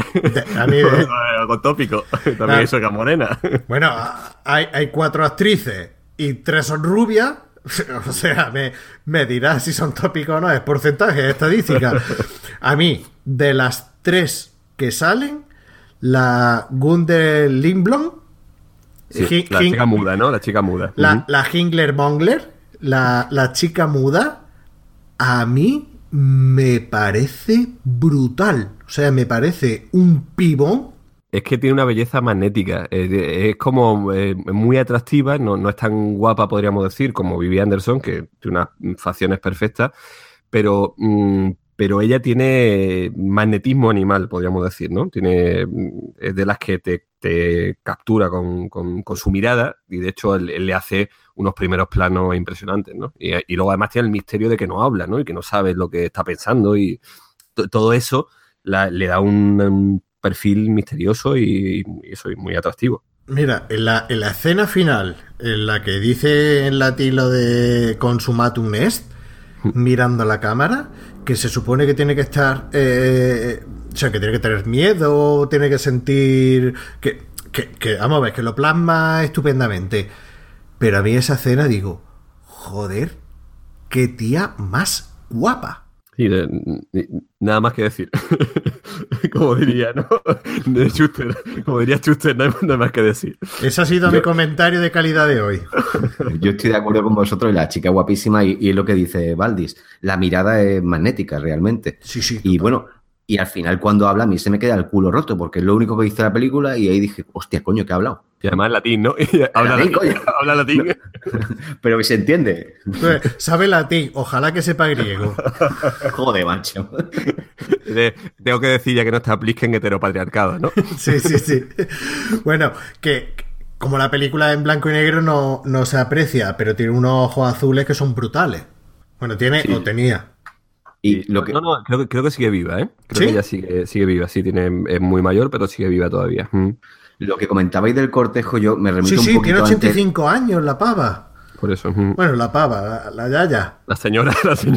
con tópico. También hay sueca morena. Bueno, hay 4 actrices y 3 son rubias. O sea, me dirás si son tópicos o no. Es porcentaje, es estadística. A mí, de las 3 que salen, la Gunder Lindblom, sí, la chica muda, ¿no? La chica muda. La Hingler Mongler, la chica muda, a mí me parece brutal. O sea, me parece un pibón. Es que tiene una belleza magnética. Es como muy atractiva. No es tan guapa, podríamos decir, como Vivi Anderson, que tiene unas facciones perfectas. Pero ella tiene magnetismo animal, podríamos decir, ¿no? Es de las que te captura con su mirada, y de hecho él le hace unos primeros planos impresionantes, ¿no? Y luego además tiene el misterio de que no habla, ¿no? Y que no sabes lo que está pensando, y todo eso le da un perfil misterioso y eso es muy atractivo. Mira, en la escena final, en la que dice en latín lo de consumatum est, mirando a la cámara, que se supone que tiene que estar, o sea, que tiene que tener miedo, tiene que sentir que vamos a ver, que lo plasma estupendamente. Pero a mí esa escena digo, joder, qué tía más guapa. Sí, nada más que decir. Como diría, ¿no? De Schuster. Como diría Schuster, no hay nada más que decir. Ese ha sido mi comentario de calidad de hoy. Yo estoy de acuerdo con vosotros, y la chica es guapísima, y es lo que dice Valdis. La mirada es magnética, realmente. Sí. Y total. bueno, y al final cuando habla a mí se me queda el culo roto, porque es lo único que dice la película, y ahí dije, hostia, coño, ¿qué ha hablado? Y además en latín, ¿no? Habla latín. Pero que se entiende. Sabe latín, ojalá que sepa griego. Joder, macho. Tengo que decir ya que no está Plisken heteropatriarcado, ¿no? Sí. Bueno, que como la película en blanco y negro no se aprecia, pero tiene unos ojos azules que son brutales. Bueno, tiene o tenía. Y lo que... No, creo que sigue viva, ¿eh? Creo ¿Sí? que ella sigue viva, sí, es muy mayor, pero sigue viva todavía. Lo que comentabais del cortejo, yo me remito un Sí, poquito tiene 85 antes. años la pava. Por eso. Bueno, la pava, la yaya. La señora.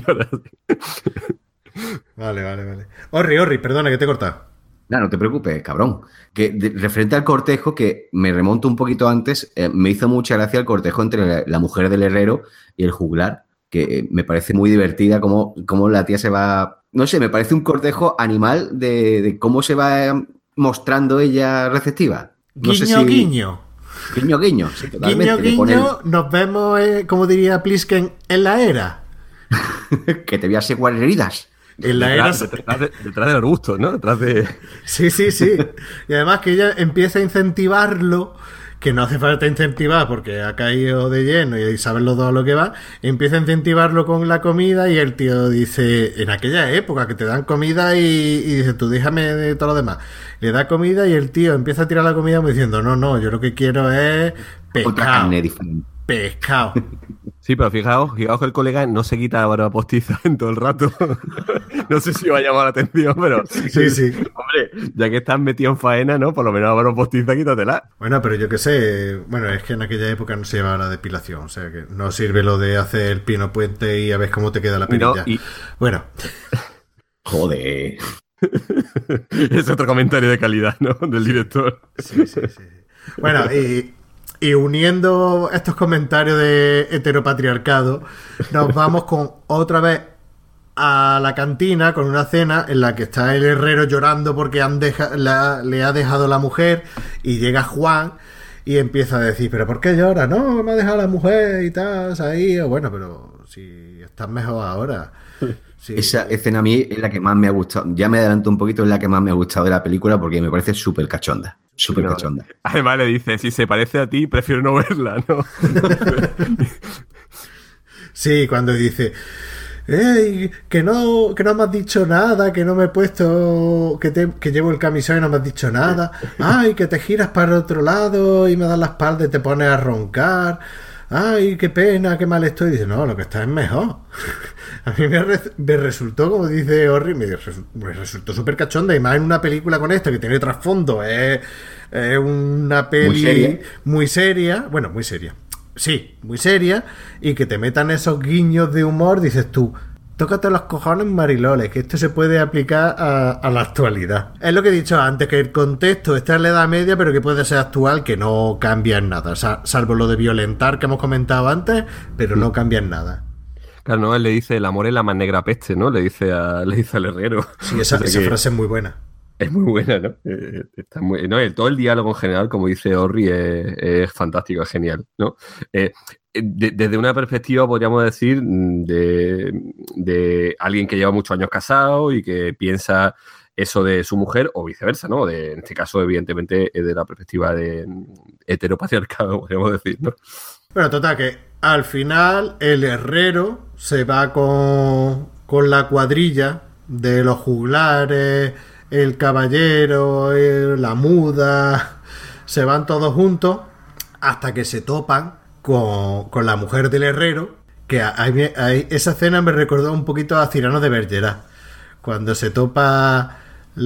Vale. Orri, perdona que te he cortado. No te preocupes, cabrón. Referente al cortejo, que me remonto un poquito antes, me hizo mucha gracia el cortejo entre la mujer del herrero y el juglar, que me parece muy divertida cómo la tía se va... No sé, me parece un cortejo animal de cómo se va mostrando ella receptiva. No sé si... Guiño. Guiño, sí, totalmente. Guiño, nos vemos, como diría Plisken, en la era. Que te voy a asegurar heridas. En la era... detrás del arbusto, ¿no? Detrás de... Sí. Y además que ella empieza a incentivarlo, que no hace falta incentivar porque ha caído de lleno y saben los dos a lo que va, empieza a incentivarlo con la comida y el tío dice, en aquella época que te dan comida y dice, tú déjame de todo lo demás. Le da comida y el tío empieza a tirar la comida como diciendo, no, yo lo que quiero es pescado. Otra carne diferente. Pescado. Sí, pero fijaos que el colega no se quita la barba postiza en todo el rato. No sé si va a llamar la atención, pero... Sí. Hombre, ya que estás metido en faena, ¿no? Por lo menos la barba postiza, quítatela. Bueno, pero yo qué sé... Bueno, es que en aquella época no se llevaba la depilación. O sea, que no sirve lo de hacer el pino puente y a ver cómo te queda la perilla. Bueno. Joder. Es otro comentario de calidad, ¿no? Del director. Sí. Bueno, y uniendo estos comentarios de heteropatriarcado, nos vamos con otra vez a la cantina con una cena en la que está el herrero llorando porque le ha dejado la mujer y llega Juan y empieza a decir, ¿pero por qué llora? No, me ha dejado la mujer y tal, ahí. Bueno, pero si estás mejor ahora. Sí. Esa escena a mí es la que más me ha gustado. Ya me adelanto un poquito, es la que más me ha gustado de la película porque me parece súper cachonda. Cachonda. Además le dice, si se parece a ti, prefiero no verla, ¿no? Sí, cuando dice, que no me has dicho nada, que no me he puesto, que llevo el camisón y no me has dicho nada. Ay, que te giras para el otro lado y me das la espalda y te pones a roncar. Ay, qué pena, qué mal estoy. Dice, no, lo que está es mejor. A mí me resultó, como dice Orri, me resultó súper cachonda. Y más en una película con esto que tiene trasfondo. Es una peli muy seria. Bueno, muy seria. Sí, muy seria. Y que te metan esos guiños de humor. Dices tú, tócate los cojones, Mariloles, que esto se puede aplicar a la actualidad. Es lo que he dicho antes, que el contexto está en la Edad Media, pero que puede ser actual, que no cambia en nada. O sea, salvo lo de violentar que hemos comentado antes, pero no cambia en nada. Claro, no, él le dice, el amor es la más negra peste, ¿no? Le dice al herrero. Sí, esa frase es muy buena. Es muy buena, ¿no? Está muy, no, todo el diálogo en general, como dice Orri, es fantástico, es genial, ¿no? Desde una perspectiva, podríamos decir, de alguien que lleva muchos años casado y que piensa eso de su mujer, o viceversa, ¿no? En este caso, evidentemente, es de la perspectiva de heteropatriarcado, podríamos decir, ¿no? Bueno, total, que al final el herrero se va con la cuadrilla de los juglares, el caballero, la muda, se van todos juntos hasta que se topan con la mujer del herrero, que esa escena me recordó un poquito a Cyrano de Bergerac, cuando se topa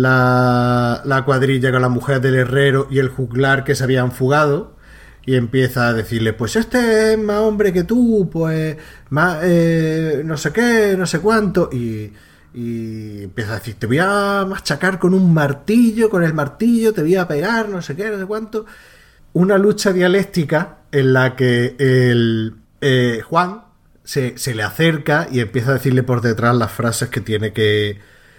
la cuadrilla con la mujer del herrero y el juglar que se habían fugado, y empieza a decirle, pues este es más hombre que tú, pues más no sé qué, no sé cuánto, y empieza a decir, te voy a machacar con un martillo, con el martillo te voy a pegar, no sé qué, no sé cuánto. Una lucha dialéctica en la que Juan se le acerca y empieza a decirle por detrás las frases que tiene que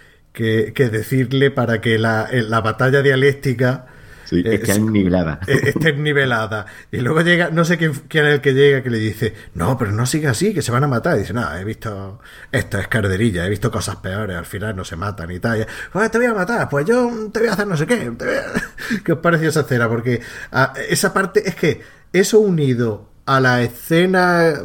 decirle para que la batalla dialéctica esté nivelada. Esté nivelada. Y luego llega, no sé quién es el que llega, que le dice, no, pero no siga así, que se van a matar. Y dice, no, he visto, esto es carderilla, he visto cosas peores, al final no se matan y tal. Pues te voy a matar, pues yo te voy a hacer no sé qué. ¿Qué os pareció esa escena? Porque esa parte, es que eso unido a la escena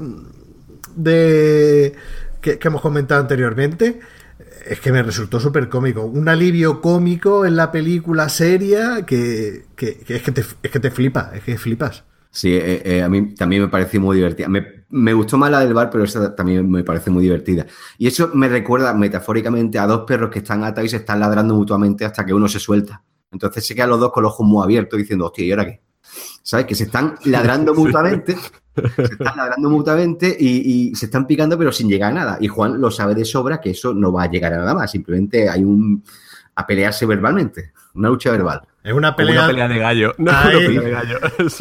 que hemos comentado anteriormente, es que me resultó súper cómico. Un alivio cómico en la película seria que es que te flipa, es que flipas. Sí, a mí también me pareció muy divertida. Me gustó más la del bar, pero esa también me parece muy divertida. Y eso me recuerda metafóricamente a dos perros que están atados y se están ladrando mutuamente hasta que uno se suelta. Entonces se quedan los dos con los ojos muy abiertos diciendo, hostia, ¿y ahora qué? ¿Sabes? Que se están ladrando mutuamente. Se están ladrando mutuamente y se están picando, pero sin llegar a nada. Y Juan lo sabe de sobra que eso no va a llegar a nada más. Simplemente hay a pelearse verbalmente. Una lucha verbal. Es una pelea de gallo. No, una pelea de gallo. Eso.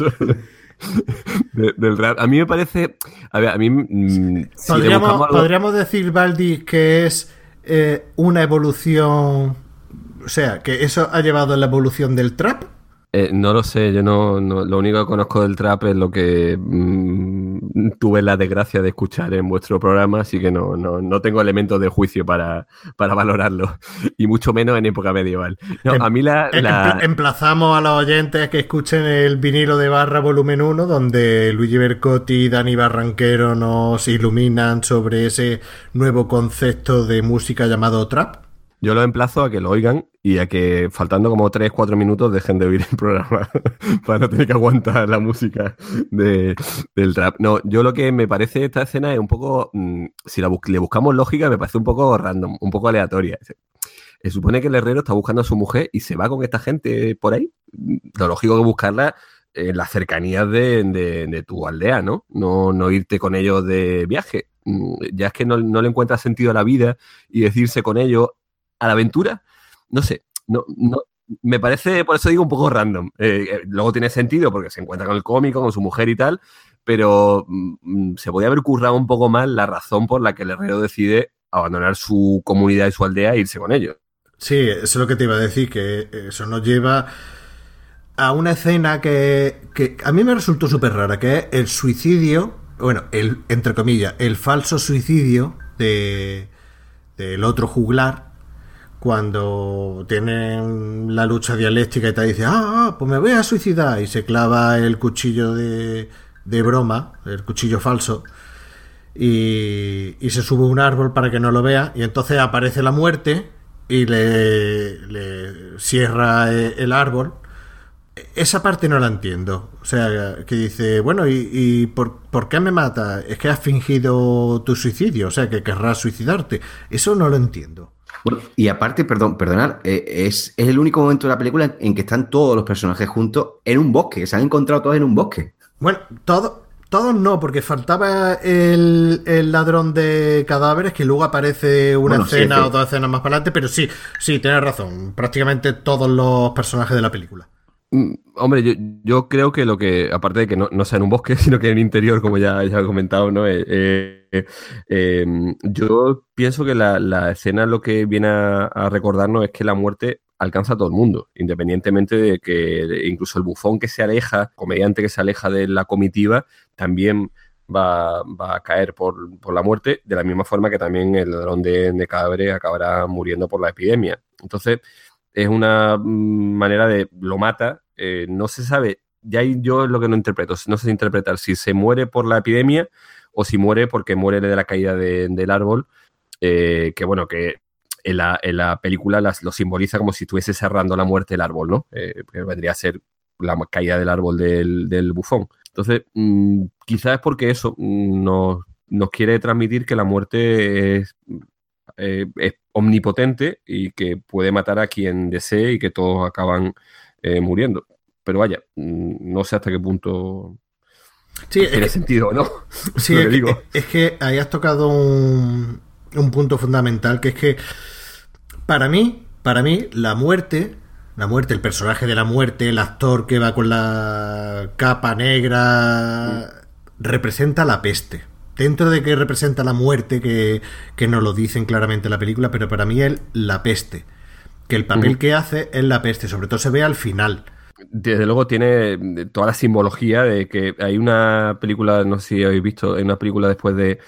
Del rap. A mí me parece... A ver, a mí... podríamos decir, Valdi, que es una evolución... O sea, que eso ha llevado a la evolución del trap. No lo sé, yo no lo único que conozco del trap es lo que tuve la desgracia de escuchar en vuestro programa, así que no tengo elementos de juicio para valorarlo, y mucho menos en época medieval. No, a mí Emplazamos a los oyentes a que escuchen el vinilo de Barra volumen 1, donde Luigi Bercotti y Dani Barranquero nos iluminan sobre ese nuevo concepto de música llamado trap. Yo los emplazo a que lo oigan y a que, faltando como 3-4 minutos, dejen de oír el programa para no tener que aguantar la música del trap. No, yo lo que me parece esta escena es un poco, si le buscamos lógica, me parece un poco random, un poco aleatoria. Se supone que el herrero está buscando a su mujer y se va con esta gente por ahí. Lo lógico es buscarla en las cercanías de tu aldea, ¿no? No irte con ellos de viaje. Ya es que no le encuentras sentido a la vida y decirse con ellos a la aventura, no sé, no, me parece, por eso digo, un poco random. Luego tiene sentido porque se encuentra con el cómico, con su mujer y tal, pero se podía haber currado un poco más la razón por la que el herrero decide abandonar su comunidad y su aldea e irse con ellos. Sí, eso es lo que te iba a decir, que eso nos lleva a una escena que a mí me resultó súper rara, que es el suicidio, bueno, entre comillas, el falso suicidio del otro juglar, cuando tienen la lucha dialéctica y te dice, pues me voy a suicidar, y se clava el cuchillo de broma, el cuchillo falso, y se sube a un árbol para que no lo vea, y entonces aparece la muerte y le cierra el árbol. Esa parte no la entiendo. O sea, que dice, bueno, ¿y por qué me mata? Es que has fingido tu suicidio, o sea, que querrás suicidarte. Eso no lo entiendo. Bueno, y aparte, perdonad, es el único momento de la película en que están todos los personajes juntos en un bosque, se han encontrado todos en un bosque. Bueno, todos no, porque faltaba el ladrón de cadáveres, que luego aparece una escena o 2 escenas más para adelante, pero sí, tienes razón, prácticamente todos los personajes de la película. Hombre, yo creo que lo que, aparte de que no sea en un bosque, sino que en el interior, como ya he comentado, ¿no? Yo pienso que la escena lo que viene a recordarnos es que la muerte alcanza a todo el mundo, independientemente de que incluso el bufón que se aleja, comediante que se aleja de la comitiva, también va a caer por la muerte, de la misma forma que también el ladrón de cadáveres acabará muriendo por la epidemia. Entonces, es una manera de lo mata, no se sabe, ya yo es lo que no interpreto, no sé interpretar si se muere por la epidemia o si muere porque muere de la caída del árbol, que bueno, que en la película lo simboliza como si estuviese cerrando la muerte del árbol, ¿no? Que vendría a ser la caída del árbol del bufón. Entonces, quizás es porque eso nos quiere transmitir que la muerte es omnipotente y que puede matar a quien desee y que todos acaban muriendo. Pero vaya, no sé hasta qué punto tiene sentido, ¿no? Sí, es que ahí has tocado un punto fundamental, que es que para mí la muerte, el personaje de la muerte, el actor que va con la capa negra, representa la peste. Dentro de que representa la muerte, que no lo dicen claramente en la película, pero para mí es la peste. Que el papel que hace es la peste, sobre todo se ve al final. Desde luego tiene toda la simbología de que hay una película, no sé si habéis visto, hay una película después de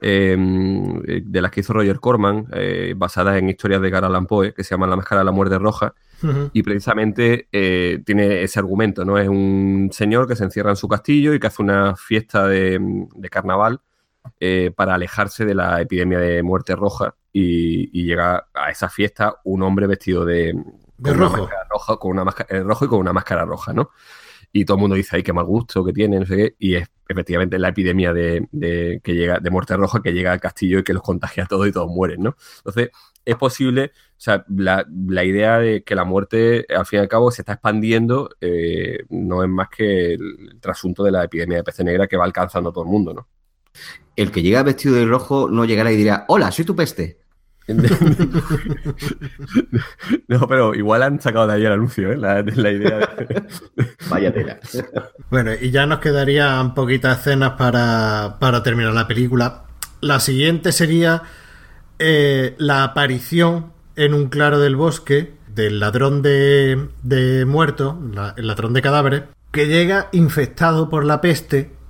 las que hizo Roger Corman, basadas en historias de Edgar Allan Poe, que se llama La máscara de la muerte roja. Y precisamente tiene ese argumento, ¿no? Es un señor que se encierra en su castillo y que hace una fiesta de carnaval para alejarse de la epidemia de muerte roja, y llega a esa fiesta un hombre vestido de rojo. Con una máscara rojo y con una máscara roja, ¿no? Y todo el mundo dice, ay, qué mal gusto que tiene, no sé qué, y es efectivamente la epidemia que llega de muerte roja, que llega al castillo y que los contagia a todos y todos mueren, ¿no? Entonces, es posible, o sea, la idea de que la muerte, al fin y al cabo, se está expandiendo, no es más que el trasunto de la epidemia de peste negra que va alcanzando a todo el mundo, ¿no? El que llega vestido de rojo no llegará y dirá, hola, soy tu peste. No, pero igual han sacado de ahí el anuncio, ¿eh? La idea de... Vaya tela. Bueno, y ya nos quedarían poquitas escenas para terminar la película. La siguiente sería la aparición en un claro del bosque del ladrón de muertos, el ladrón de cadáveres, que llega infectado por la peste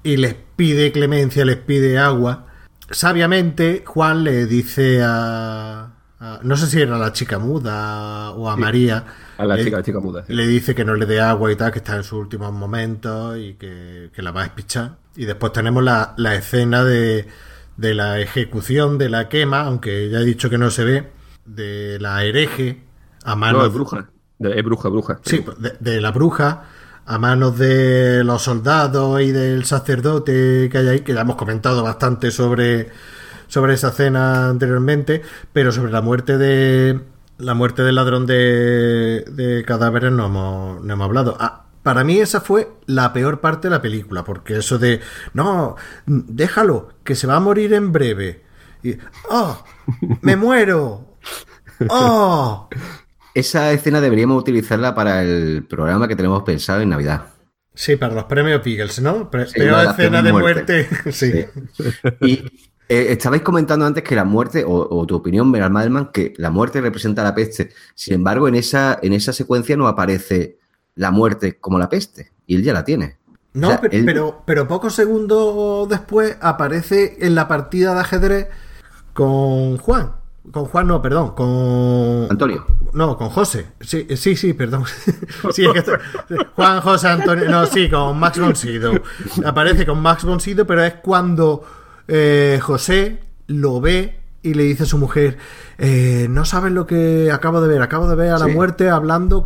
y les pide clemencia, les pide agua. Sabiamente, Juan le dice no sé si era la chica muda o a Sí. María. A la chica muda. Sí. Le dice que no le dé agua y tal, que está en sus últimos momentos y que la va a espichar. Y después tenemos la escena de la ejecución, de la quema, aunque ya he dicho que no se ve, de la hereje a manos... No, es bruja. Es bruja. Sí, de la bruja a manos de los soldados y del sacerdote que hay ahí, que ya hemos comentado bastante sobre esa escena anteriormente, pero sobre la muerte del ladrón de cadáveres no hemos hablado. Para mí esa fue la peor parte de la película, porque eso de no, déjalo, que se va a morir en breve. Y, ¡oh! ¡Me muero! ¡Oh! Esa escena deberíamos utilizarla para el programa que tenemos pensado en Navidad. Sí, para los premios Beagles, ¿no? Sí, Peor una escena acción de muerte. muerte. Sí. Y estabais comentando antes que la muerte, o tu opinión, Bernard Madelman, que la muerte representa la peste. Sin embargo, en esa secuencia no aparece la muerte como la peste, y él ya la tiene. No, O sea, pero pocos segundos después aparece en la partida de ajedrez con Juan. Con Juan no, perdón, con... Antonio. No, con José. Sí, perdón. Sí, es que Juan, José, Antonio... No, sí, con Max von Sydow. Aparece con Max von Sydow, pero es cuando José lo ve y le dice a su mujer, no sabes lo que acabo de ver a la muerte hablando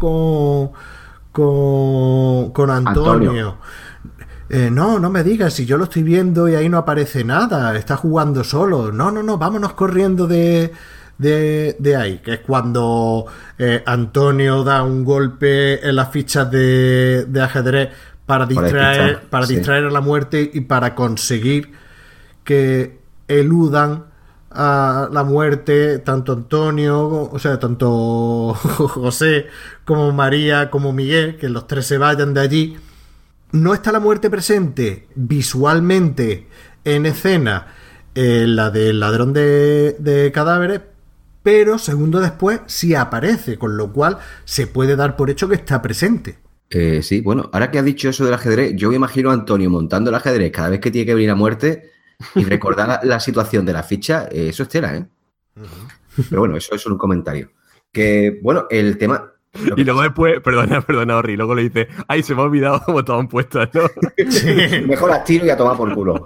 con Antonio. No me digas, si yo lo estoy viendo y ahí no aparece nada, está jugando solo. No, vámonos corriendo de ahí, que es cuando Antonio da un golpe en las fichas de ajedrez para distraer a la muerte y para conseguir que eludan a la muerte tanto Antonio, o sea, tanto José como María como Miguel, que los tres se vayan de allí. No está la muerte presente visualmente en escena, la del ladrón de cadáveres, pero segundo después sí aparece, con lo cual se puede dar por hecho que está presente. Sí, bueno, ahora que has dicho eso del ajedrez, yo me imagino a Antonio montando el ajedrez cada vez que tiene que venir la muerte y recordar la situación de la ficha, eso es tela, ¿eh? Uh-huh. Pero bueno, eso es un comentario. Que, bueno, el tema... Y luego después, perdona, Ori, luego le dice, ay, se me ha olvidado cómo estaban puestas, ¿no? Sí. Mejor las tiro y a tomar por culo.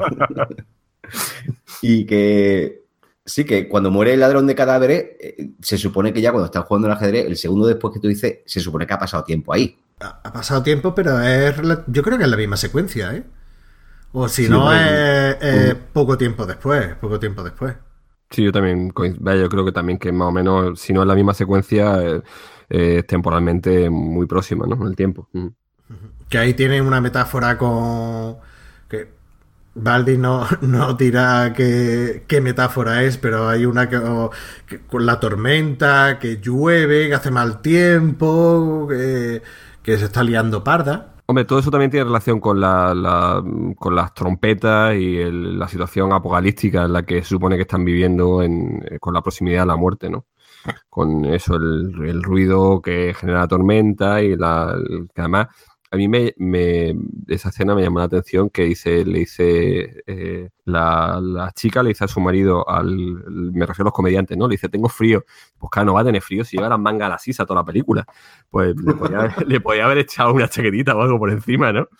Y que sí, que cuando muere el ladrón de cadáveres, se supone que ya cuando estás jugando el ajedrez, el segundo después que tú dices, se supone que ha pasado tiempo ahí. Ha pasado tiempo, pero yo creo que es la misma secuencia, ¿eh? O si sí, no, es poco tiempo después. Sí, yo también, yo creo que también que más o menos, si no es la misma secuencia... temporalmente muy próxima, ¿no? En el tiempo. Que ahí tiene una metáfora con... que Baldi no dirá qué metáfora es, pero hay una que con la tormenta, que llueve, que hace mal tiempo, que se está liando parda. Hombre, todo eso también tiene relación con con las trompetas y la situación apocalíptica en la que se supone que están viviendo con la proximidad a la muerte, ¿no? Con eso, el ruido que genera la tormenta y que además a mí esa escena me llamó la atención, que le dice la chica le dice a su marido, me refiero a los comediantes, ¿no? Le dice, tengo frío. Pues claro, no va a tener frío si lleva las mangas a la sisa toda la película. Pues le podía haber echado una chaquetita o algo por encima, ¿no?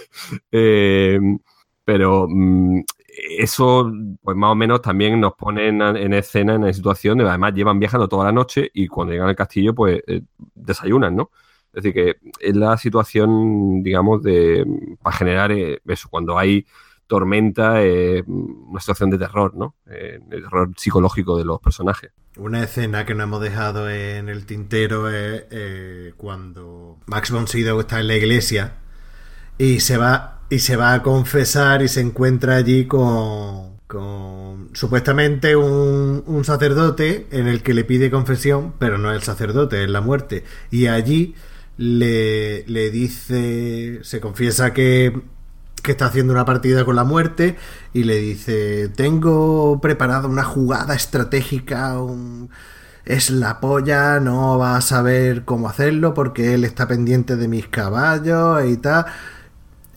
Pero eso, pues más o menos también nos pone en escena, en la situación de, además llevan viajando toda la noche y cuando llegan al castillo, pues desayunan, ¿no? Es decir, que es la situación, digamos, para generar eso, cuando hay tormenta, una situación de terror, ¿no? El terror psicológico de los personajes. Una escena que no hemos dejado en el tintero es cuando Max von Sydow está en la iglesia y se va a confesar y se encuentra allí con supuestamente un sacerdote en el que le pide confesión, pero no es el sacerdote, es la muerte. Y allí le dice, se confiesa que está haciendo una partida con la muerte y le dice, tengo preparada una jugada estratégica, es la polla, no va a saber cómo hacerlo porque él está pendiente de mis caballos y tal.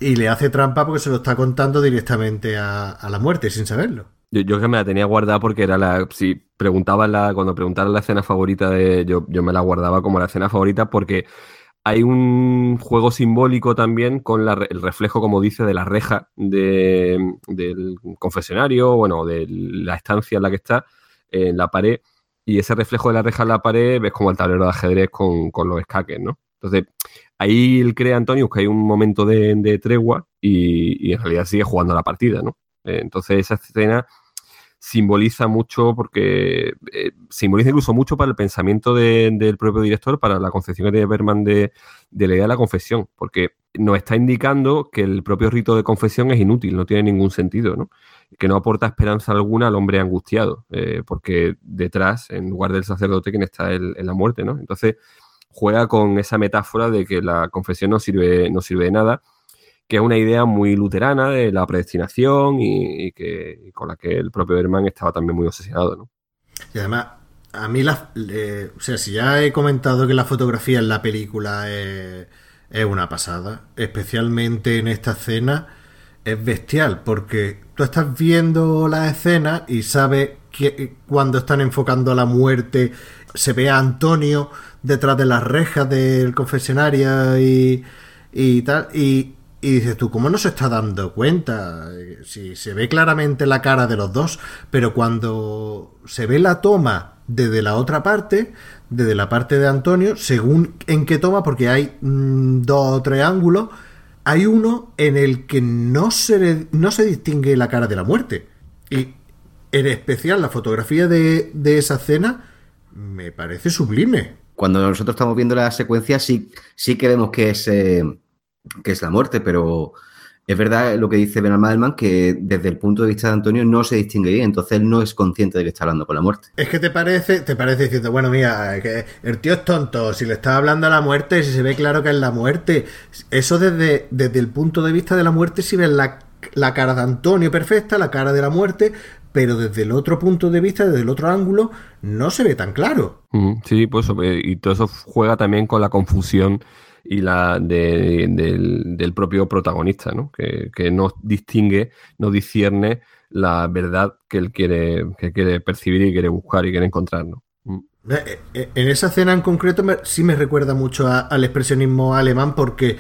y le hace trampa porque se lo está contando directamente a la muerte sin saberlo. Yo que me la tenía guardada porque era si cuando preguntaran la escena favorita yo me la guardaba como la escena favorita porque hay un juego simbólico también con el reflejo, como dice, de la reja del confesionario, bueno, de la estancia en la que está, en la pared, y ese reflejo de la reja en la pared ves como el tablero de ajedrez con los escaques, ¿no? Entonces, ahí él cree, Antonio, que hay un momento de tregua y en realidad sigue jugando la partida, ¿no? Entonces, esa escena simboliza mucho porque simboliza incluso mucho para el pensamiento del propio director, para la concepción que tiene Bergman de la idea de la confesión, porque nos está indicando que el propio rito de confesión es inútil, no tiene ningún sentido, ¿no? Que no aporta esperanza alguna al hombre angustiado, porque detrás, en lugar del sacerdote, quien está en la muerte, ¿no? Entonces juega con esa metáfora de que la confesión no sirve de nada, que es una idea muy luterana de la predestinación y con la que el propio Bergman estaba también muy obsesionado, ¿no? Y además, a mí, o sea, si ya he comentado que la fotografía en la película es una pasada, especialmente en esta escena, es bestial, porque tú estás viendo la escena y sabes que cuando están enfocando a la muerte, se ve a Antonio detrás de las rejas del confesionario y tal, y dices tú, ¿cómo no se está dando cuenta? Si se ve claramente la cara de los dos, pero cuando se ve la toma desde la otra parte, desde la parte de Antonio, según en qué toma, porque hay 2 o 3 ángulos, hay uno en el que no se distingue la cara de la muerte. Y en especial la fotografía de esa escena me parece sublime. Cuando nosotros estamos viendo la secuencia, sí que vemos que es la muerte, pero es verdad lo que dice Bernard Madelman, que desde el punto de vista de Antonio no se distingue bien, entonces él no es consciente de que está hablando con la muerte. Es que te parece diciendo, bueno, mira, que el tío es tonto, si le está hablando a la muerte, si se ve claro que es la muerte. Eso desde el punto de vista de la muerte, si ves la cara de Antonio perfecta, la cara de la muerte, pero desde el otro punto de vista, desde el otro ángulo, no se ve tan claro. Sí, pues y todo eso juega también con la confusión y del propio protagonista, ¿no? Que no distingue, no discierne la verdad que él quiere percibir y quiere buscar y quiere encontrar, ¿no? En esa escena en concreto sí me recuerda mucho al expresionismo alemán porque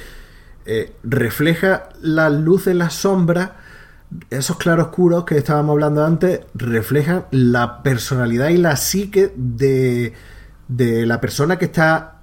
refleja la luz en la sombra, esos claroscuros que estábamos hablando antes, reflejan la personalidad y la psique de la persona que está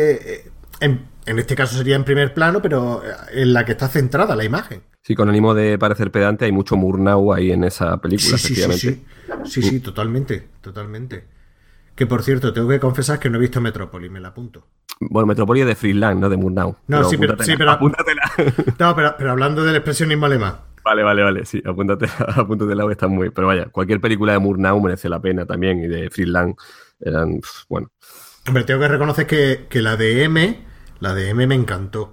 en este caso sería en primer plano, pero en la que está centrada la imagen. Sí, con ánimo de parecer pedante, hay mucho Murnau ahí en esa película, efectivamente. Sí, totalmente. Que por cierto, tengo que confesar que no he visto Metrópolis, me la apunto. Bueno, Metrópolis es de Friedland, no de Murnau. No, pero apúntatela. No, pero hablando del expresionismo alemán. Vale, sí, apúntatela que está muy... Pero vaya, cualquier película de Murnau merece la pena también, y de Friedland eran, bueno... Hombre, tengo que reconocer que la de M me encantó.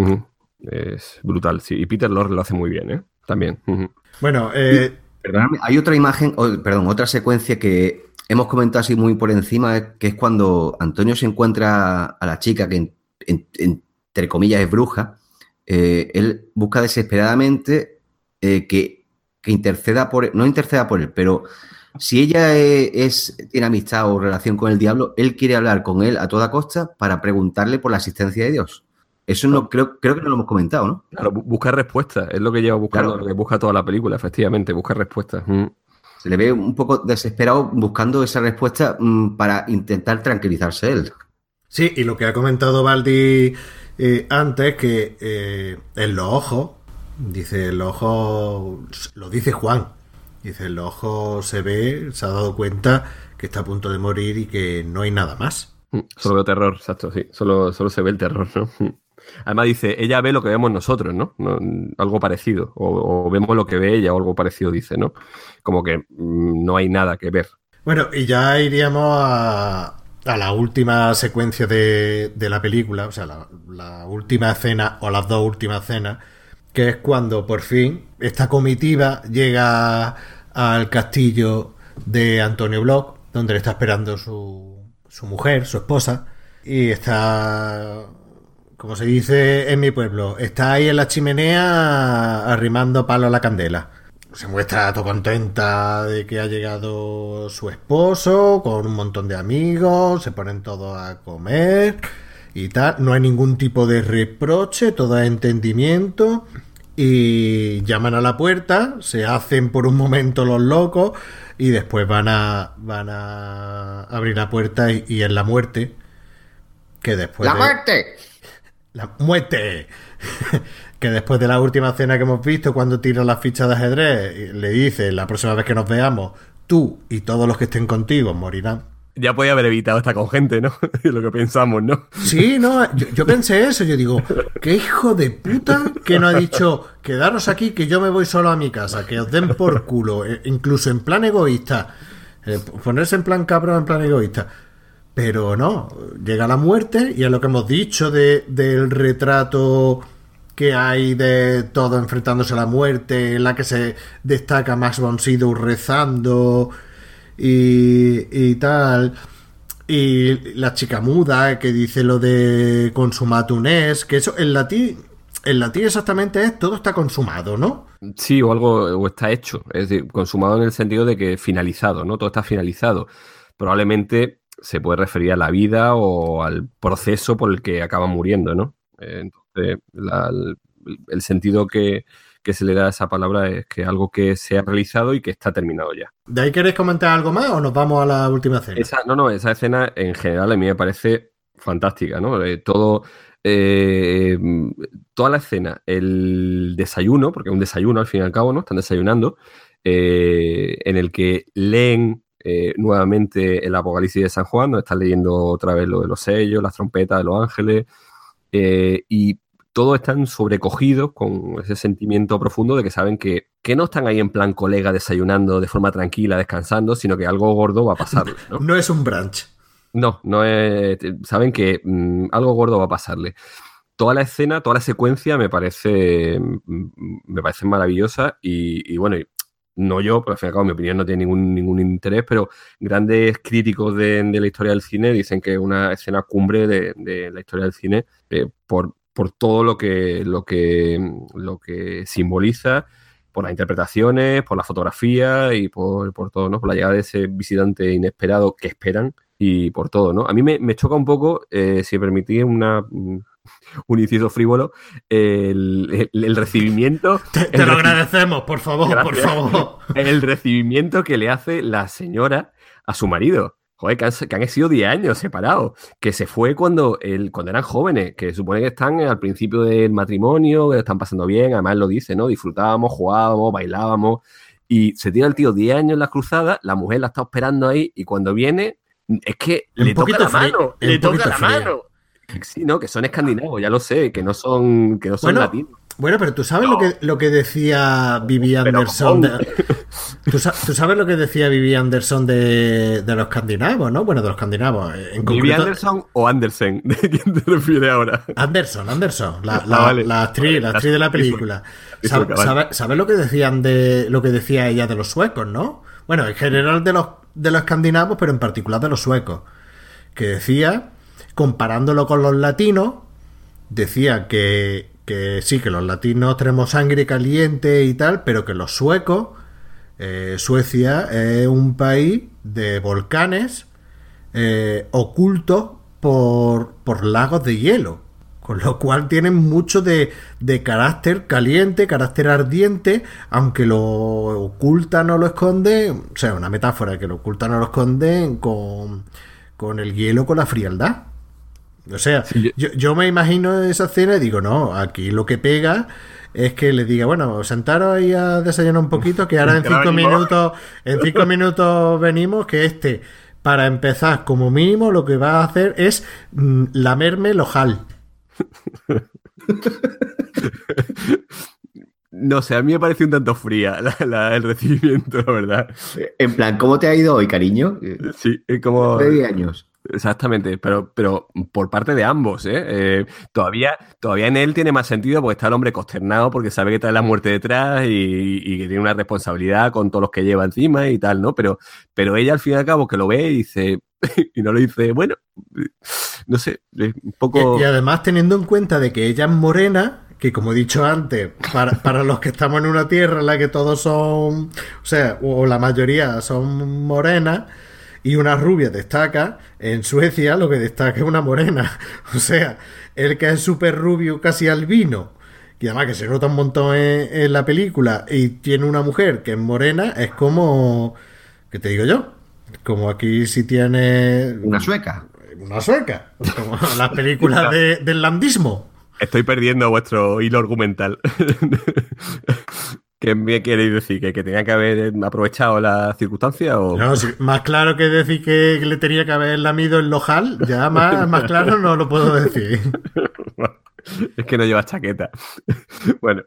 Es brutal, sí. Y Peter Lorre lo hace muy bien, ¿eh? También. Bueno, perdóname, hay otra imagen, otra secuencia que hemos comentado así muy por encima, que es cuando Antonio se encuentra a la chica que entre comillas es bruja. Él busca desesperadamente que interceda por él, no interceda por él, pero si ella tiene amistad o relación con el diablo, él quiere hablar con él a toda costa para preguntarle por la existencia de Dios. Eso no creo que no lo hemos comentado, ¿no? Claro, buscar respuestas, es lo que lleva buscando, claro. Lo que busca toda la película, efectivamente, buscar respuestas. Se le ve un poco desesperado buscando esa respuesta para intentar tranquilizarse él. Sí, y lo que ha comentado Baldi antes, que en los ojos, lo dice Juan, dice, en los ojos se ha dado cuenta que está a punto de morir y que no hay nada más. Solo veo terror, exacto, sí, solo se ve el terror, ¿no? Además dice, ella ve lo que vemos nosotros, ¿no? Algo parecido, o vemos lo que ve ella o algo parecido, dice, ¿no? Como que no hay nada que ver. Bueno, y ya iríamos a la última secuencia de la película, o sea, la última escena o las 2 últimas escenas, que es cuando por fin esta comitiva llega al castillo de Antonio Bloch, donde le está esperando su mujer, su esposa, y está como se dice en mi pueblo, está ahí en la chimenea arrimando palo a la candela. Se muestra todo contenta de que ha llegado su esposo con un montón de amigos, se ponen todos a comer y tal. No hay ningún tipo de reproche, todo es entendimiento. Y llaman a la puerta, se hacen por un momento los locos y después van a abrir la puerta y es la muerte. Que después ¡La muerte! ¡La muerte! Que después de la última cena que hemos visto, cuando tira las fichas de ajedrez, le dice, la próxima vez que nos veamos, tú y todos los que estén contigo morirán. Ya podía haber evitado estar con gente, ¿no? Es lo que pensamos, ¿no? Sí, no, yo pensé eso, yo digo, qué hijo de puta que no ha dicho, quedaros aquí que yo me voy solo a mi casa, que os den por culo, incluso en plan egoísta, ponerse en plan cabrón, en plan egoísta. Pero no, llega la muerte y es lo que hemos dicho del retrato que hay de todo enfrentándose a la muerte, en la que se destaca Max von Sydow rezando y tal, y la chica muda que dice lo de consumatum est, que eso en latín exactamente es todo está consumado, ¿no? Sí, o algo, o está hecho, es decir, consumado en el sentido de que finalizado, ¿no? Todo está finalizado. Probablemente se puede referir a la vida o al proceso por el que acaba muriendo, ¿no? Entonces, el sentido que se le da a esa palabra es que algo que se ha realizado y que está terminado ya. ¿De ahí queréis comentar algo más o nos vamos a la última escena? Esa escena en general a mí me parece fantástica, ¿no? Toda la escena, el desayuno, porque es un desayuno al fin y al cabo, ¿no? Están desayunando, en el que leen nuevamente el Apocalipsis de San Juan, donde están leyendo otra vez lo de los sellos, las trompetas de los ángeles, y todos están sobrecogidos con ese sentimiento profundo de que saben que no están ahí en plan colega desayunando de forma tranquila, descansando, sino que algo gordo va a pasarle, ¿no? No es un brunch. No es... Saben que algo gordo va a pasarle. Toda la escena, toda la secuencia me parece maravillosa y bueno... No yo, pero al fin y al cabo mi opinión no tiene ningún interés, pero grandes críticos de la historia del cine dicen que es una escena cumbre de la historia del cine por todo lo que simboliza, por las interpretaciones, por la fotografía y por todo, ¿no? Por la llegada de ese visitante inesperado que esperan y por todo, ¿no? A mí me choca un poco, si me permitís un inciso frívolo, el recibimiento... Te lo agradecemos, por favor, gracias. Por favor. El recibimiento que le hace la señora a su marido. Joder, que han sido 10 años separados, que se fue cuando eran jóvenes, que supone que están al principio del matrimonio, que lo están pasando bien, además lo dice, ¿no? Disfrutábamos, jugábamos, bailábamos, y se tira el tío 10 años en la cruzada, la mujer la está esperando ahí, y cuando viene, es que le toca la mano, le toca la mano. Sí, no, que son escandinavos, ya lo sé, que no son latinos. Bueno, pero tú sabes lo que decía Vivi Anderson. ¿Tú sabes lo que decía Vivi Anderson de los escandinavos, ¿no? Bueno, de los escandinavos. ¿Vivi Anderson o Andersen? ¿De quién te refieres ahora? Anderson, la actriz de la película. ¿Sabes lo que decían lo que decía ella de los suecos, no? Bueno, en general de los escandinavos, pero en particular de los suecos. Que decía, comparándolo con los latinos, decía que sí, que los latinos tenemos sangre caliente y tal, pero que los suecos, Suecia es un país de volcanes ocultos por lagos de hielo, con lo cual tienen mucho de carácter caliente, carácter ardiente, aunque lo ocultan o lo esconden, o sea, una metáfora, que lo ocultan o lo esconden con el hielo, con la frialdad. O sea, sí, yo me imagino esa escena y digo, no, aquí lo que pega es que le diga, bueno, sentaros ahí a desayunar un poquito, que ahora en 5 minutos venimos, que para empezar, como mínimo, lo que va a hacer es lamerme el ojal. No sé, a mí me parece un tanto fría el recibimiento, la verdad. En plan, ¿cómo te ha ido hoy, cariño? Sí, es como... De 10 años. Exactamente, pero por parte de ambos, ¿eh? Todavía en él tiene más sentido porque está el hombre consternado porque sabe que trae la muerte detrás y que tiene una responsabilidad con todos los que lleva encima y tal, ¿no? Pero ella al fin y al cabo que lo ve y dice, y no lo dice, bueno, no sé, es un poco... Y además teniendo en cuenta de que ella es morena, que como he dicho antes, para los que estamos en una tierra en la que todos son, o sea, o la mayoría son morenas, y una rubia destaca, en Suecia lo que destaca es una morena. O sea, el que es súper rubio, casi albino, y además que se nota un montón en la película, y tiene una mujer que es morena, es como, ¿qué te digo yo? Como aquí si tiene... Una sueca. Una sueca, como las películas del landismo. Estoy perdiendo vuestro hilo argumental. ¿Qué me queréis decir? ¿Que tenía que haber aprovechado la circunstancia? ¿O? No, sí, más claro que decir que le tenía que haber lamido el lojal, ya más claro no lo puedo decir. Es que no llevas chaqueta. Bueno.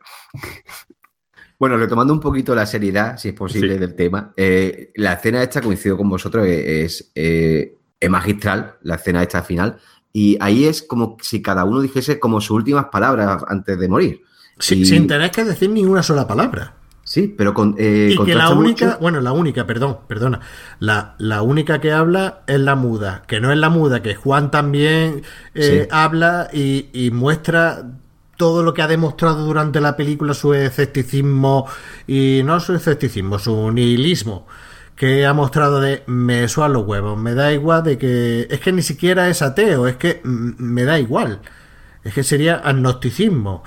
Bueno, retomando un poquito la seriedad, si es posible, del tema, la escena esta, coincido con vosotros, es magistral, la escena esta final, y ahí es como si cada uno dijese como sus últimas palabras antes de morir. Sí, sin tener que decir ni una sola palabra. Sí, pero y que la única, mucho. bueno, la única, perdona, la única que habla es la muda, que no es la muda, que Juan también habla y muestra todo lo que ha demostrado durante la película, su escepticismo, y no su escepticismo, su nihilismo, que ha mostrado de me suan los huevos, me da igual de que... Es que ni siquiera es ateo, es que me da igual. Es que sería agnosticismo.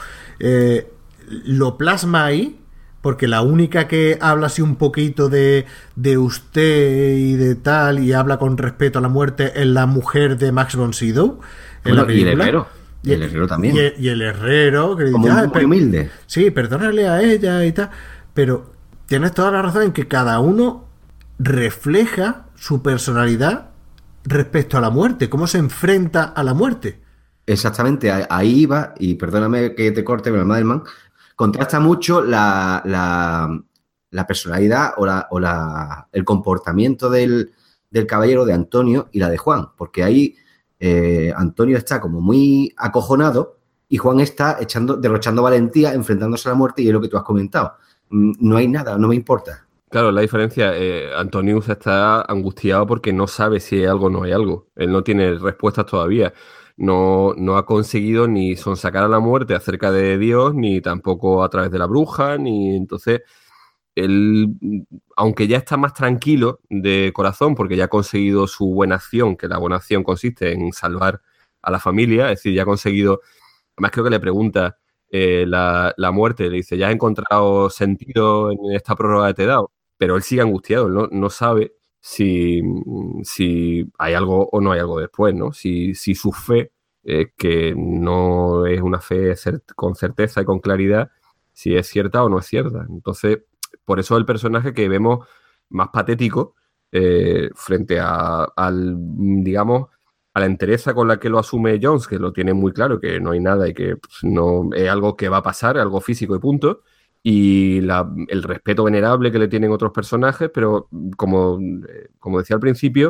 Lo plasma ahí, porque la única que habla así un poquito de usted y de tal, y habla con respeto a la muerte, es la mujer de Max von Sydow. Bueno, y el herrero. Y el herrero también. Y el herrero, que como dice, muy humilde. Sí, perdónale a ella y tal. Pero tienes toda la razón en que cada uno refleja su personalidad respecto a la muerte, cómo se enfrenta a la muerte. Exactamente, ahí iba, y perdóname que te corte, pero Madelman, contrasta mucho la personalidad o el comportamiento del caballero de Antonio y la de Juan, porque ahí Antonio está como muy acojonado y Juan está derrochando valentía, enfrentándose a la muerte, y es lo que tú has comentado. No hay nada, no me importa. Claro, la diferencia, Antonius está angustiado porque no sabe si hay algo o no hay algo. Él no tiene respuestas todavía. No ha conseguido ni sonsacar a la muerte acerca de Dios, ni tampoco a través de la bruja, ni entonces él, aunque ya está más tranquilo de corazón porque ya ha conseguido su buena acción, que la buena acción consiste en salvar a la familia, es decir, ya ha conseguido, además creo que le pregunta la muerte, le dice, ¿ya has encontrado sentido en esta prórroga que te he dado? Pero él sigue angustiado, no sabe si hay algo o no hay algo después, ¿no? Si su fe, que no es una fe con certeza y con claridad, si es cierta o no es cierta. Entonces, por eso el personaje que vemos más patético frente digamos, a la entereza con la que lo asume Jones, que lo tiene muy claro, que no hay nada y que pues, no es algo que va a pasar, algo físico y punto. Y el respeto venerable que le tienen otros personajes, pero como decía al principio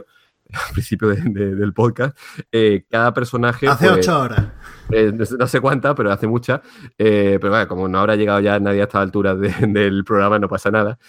del podcast, cada personaje... Hace 8 horas. No sé cuántas, pero hace muchas. Pero bueno, como no habrá llegado ya nadie a esta altura del programa, no pasa nada.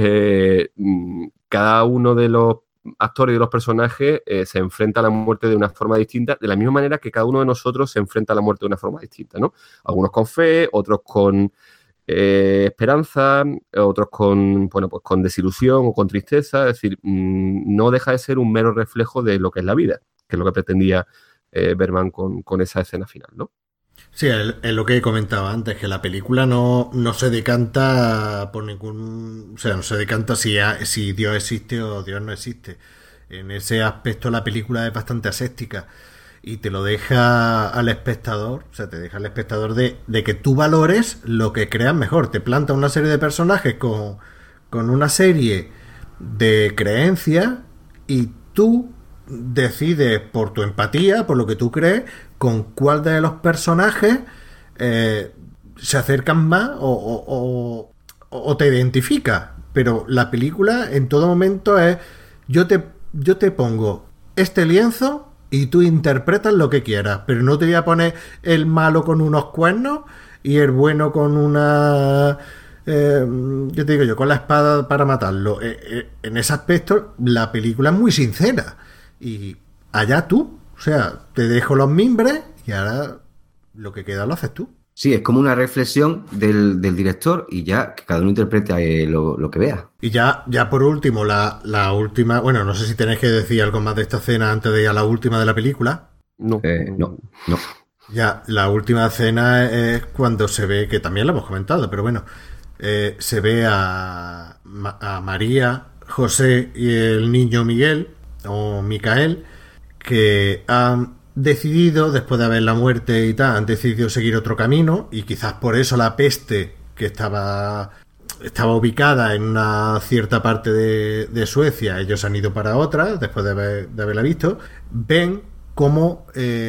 Cada uno de los actores y de los personajes se enfrenta a la muerte de una forma distinta, de la misma manera que cada uno de nosotros se enfrenta a la muerte de una forma distinta, ¿no? Algunos con fe, otros con... esperanza, otros con desilusión o con tristeza, es decir, no deja de ser un mero reflejo de lo que es la vida, que es lo que pretendía Bergman con esa escena final, ¿no? Sí, es lo que he comentado antes, que la película no se decanta por ningún... O sea, no se decanta si Dios existe o Dios no existe. En ese aspecto la película es bastante aséptica y te lo deja al espectador, o sea, te deja al espectador de que tú valores lo que creas mejor. Te planta una serie de personajes con una serie de creencias y tú decides por tu empatía, por lo que tú crees, con cuál de los personajes se acercan más o te identifica. Pero la película en todo momento es yo te pongo este lienzo y tú interpretas lo que quieras, pero no te voy a poner el malo con unos cuernos y el bueno con una... yo te digo yo, con la espada para matarlo. En ese aspecto, la película es muy sincera. y allá tú. O sea, te dejo los mimbres y ahora lo que queda lo haces tú. Sí, es como una reflexión del director y ya que cada uno interprete lo que vea. Y ya por último, la última... Bueno, no sé si tenéis que decir algo más de esta escena antes de ir a la última de la película. No. Ya, la última escena es cuando se ve, que también lo hemos comentado, pero bueno, se ve a María, José y el niño Miguel, o Micael, que han decidido, después de haber la muerte y tal, han decidido seguir otro camino, y quizás por eso la peste, que estaba ubicada en una cierta parte de Suecia, ellos han ido para otra, después de haberla visto, ven cómo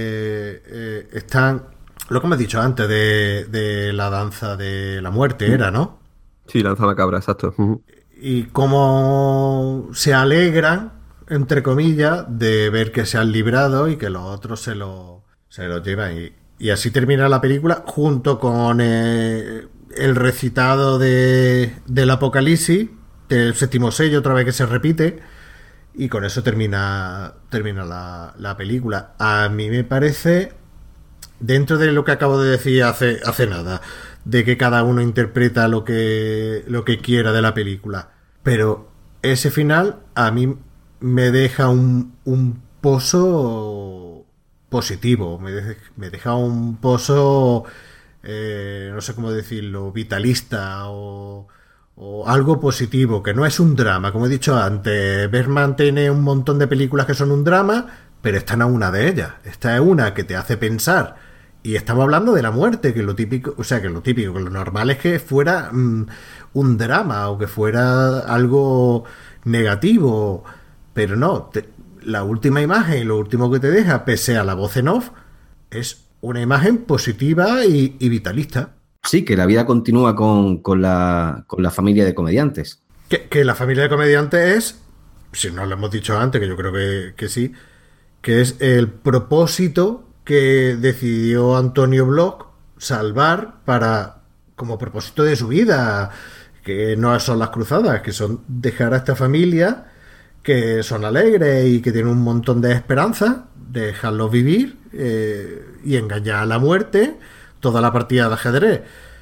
están, lo que hemos dicho antes de la danza de la muerte, era, ¿no? Sí, lanza macabra, exacto. Y cómo se alegran, entre comillas, de ver que se han librado y que los otros se lo llevan. Y así termina la película, junto con el recitado del Apocalipsis, del séptimo sello, otra vez que se repite, y con eso termina la película. A mí me parece, dentro de lo que acabo de decir hace nada, de que cada uno interpreta lo que quiera de la película, pero ese final a mí me deja un pozo positivo, me deja un pozo, no sé cómo decirlo, vitalista o algo positivo, que no es un drama. Como he dicho antes, Bergman tiene un montón de películas que son un drama, pero esta no es una de ellas. Esta es una que te hace pensar. Y estamos hablando de la muerte, que lo típico, que lo normal es que fuera un drama o que fuera algo negativo, pero no. La última imagen y lo último que te deja, pese a la voz en off, es una imagen positiva y vitalista. Sí, que la vida continúa con la familia de comediantes. Que la familia de comediantes es, si no lo hemos dicho antes, que yo creo que sí, que es el propósito que decidió Antonio Bloch salvar como propósito de su vida, que no son las cruzadas, que son dejar a esta familia que son alegres y que tienen un montón de esperanza, dejarlos vivir y engañar a la muerte toda la partida de ajedrez.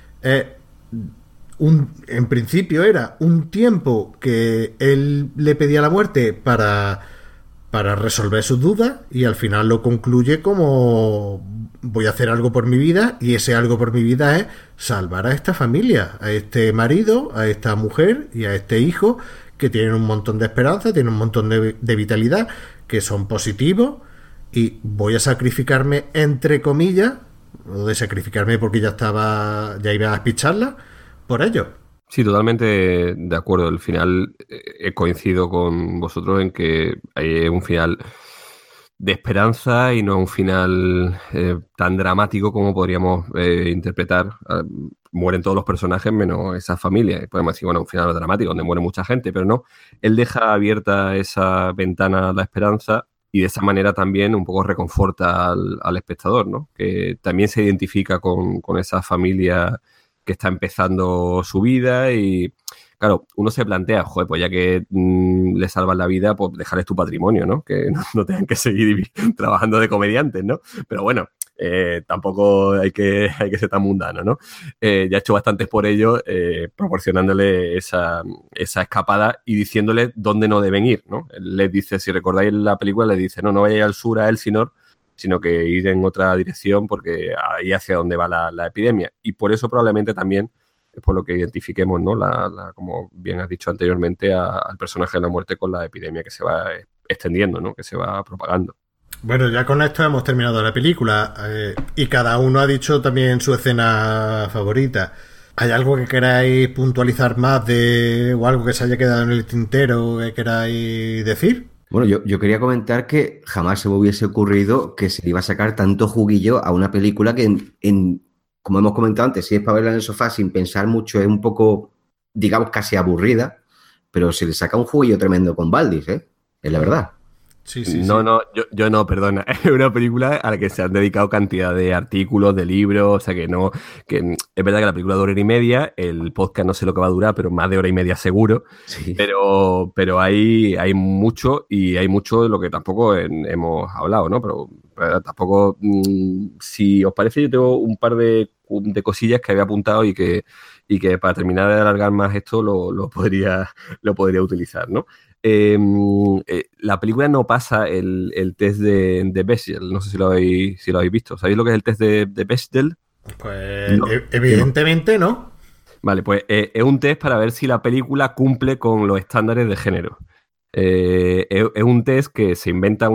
En principio era un tiempo que él le pedía a la muerte para resolver sus dudas, y al final lo concluye como: voy a hacer algo por mi vida, y ese algo por mi vida es salvar a esta familia, a este marido, a esta mujer y a este hijo, que tienen un montón de esperanza, tienen un montón de vitalidad, que son positivos, y voy a sacrificarme, entre comillas, o de sacrificarme porque ya iba a picharla por ello. Sí, totalmente de acuerdo. Al final coincido con vosotros en que hay un final de esperanza y no un final tan dramático como podríamos interpretar. Mueren todos los personajes menos esa familia. Y podemos decir, bueno, un final dramático donde muere mucha gente, pero no. Él deja abierta esa ventana a la esperanza y de esa manera también un poco reconforta al espectador, ¿no? Que también se identifica con esa familia que está empezando su vida y, claro, uno se plantea, joder, pues ya que le salvas la vida, pues dejarles tu patrimonio, ¿no? Que no tengan que seguir trabajando de comediantes, ¿no? Pero bueno, tampoco hay que ser tan mundano, ¿no? Ya he hecho bastantes por ello, proporcionándole esa escapada y diciéndole dónde no deben ir, ¿no? Él les dice, si recordáis la película, le dice, no vayáis al sur a Elsinore, sino que ir en otra dirección porque ahí hacia donde va la epidemia. Y por eso probablemente también es por lo que identifiquemos, ¿no? Como bien has dicho anteriormente, al personaje de la muerte con la epidemia que se va extendiendo, ¿no? Que se va propagando. Bueno, ya con esto hemos terminado la película y cada uno ha dicho también su escena favorita. ¿Hay algo que queráis puntualizar más o algo que se haya quedado en el tintero que queráis decir? Bueno, yo quería comentar que jamás se me hubiese ocurrido que se le iba a sacar tanto juguillo a una película que, como hemos comentado antes, si es para verla en el sofá sin pensar mucho, es un poco, digamos, casi aburrida, pero se le saca un juguillo tremendo con Valdis, ¿eh? Es la verdad. Sí. No, yo no, perdona. Es una película a la que se han dedicado cantidad de artículos, de libros, o sea que no, que es verdad que la película dura hora y media, el podcast no sé lo que va a durar, pero más de hora y media seguro. Sí. Pero hay mucho y hay mucho de lo que tampoco hemos hablado, ¿no? Pero tampoco, si os parece, yo tengo un par de cosillas que había apuntado y que para terminar de alargar más esto lo podría utilizar, ¿no? La película no pasa el test de Bechdel. No sé si lo habéis visto. ¿Sabéis lo que es el test de Bechdel? Pues No. evidentemente no. Vale, pues es un test para ver si la película cumple con los estándares de género. Es un test que se inventa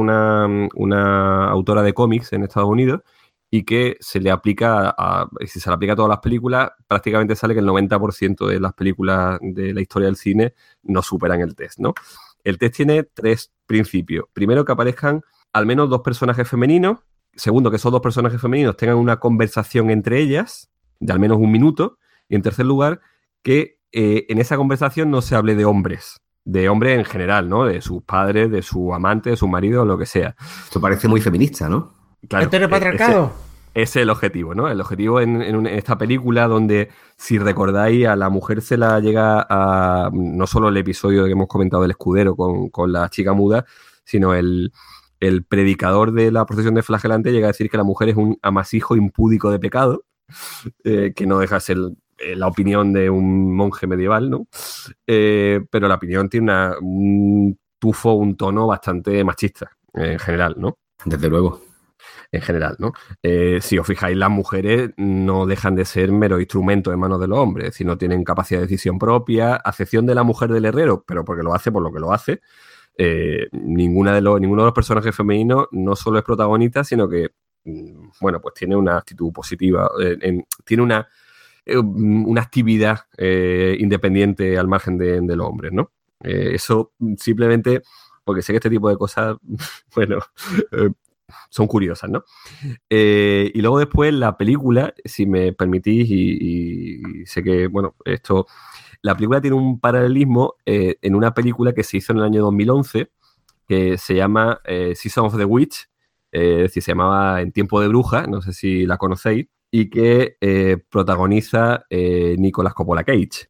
una autora de cómics en Estados Unidos y que se le aplica si se le aplica a todas las películas, prácticamente sale que el 90% de las películas de la historia del cine no superan el test, ¿no? El test tiene 3 principios. Primero, que aparezcan al menos 2 personajes femeninos. Segundo, que esos 2 personajes femeninos tengan una conversación entre ellas de al menos 1 minuto. Y en tercer lugar, que en esa conversación no se hable de hombres en general, ¿no? De sus padres, de su amante, de su marido, lo que sea. Esto parece muy feminista, ¿no? Claro, ¿Heteropatriarcado? ese es el objetivo, ¿no? El objetivo en esta película donde, si recordáis, a la mujer se la llega a... No solo el episodio que hemos comentado del escudero con la chica muda, sino el predicador de la procesión de flagelante llega a decir que la mujer es un amasijo impúdico de pecado, que no deja de ser la opinión de un monje medieval, ¿no? Pero la opinión tiene un tono bastante machista, en general, ¿no? Desde luego. En general, ¿no? Si os fijáis, las mujeres no dejan de ser mero instrumento en manos de los hombres, si no tienen capacidad de decisión propia, a excepción de la mujer del herrero, pero porque lo hace por lo que lo hace. Ninguno de los personajes femeninos no solo es protagonista, sino que, bueno, pues tiene una actitud positiva, tiene una actividad independiente al margen de los hombres, ¿no? Eso simplemente porque sé que este tipo de cosas, bueno, son curiosas, ¿no? Y luego después la película, si me permitís, y sé que, bueno, la película tiene un paralelismo en una película que se hizo en el año 2011 que se llama Season of the Witch, es decir, se llamaba En tiempo de bruja, no sé si la conocéis, y que protagoniza Nicolas Coppola Cage.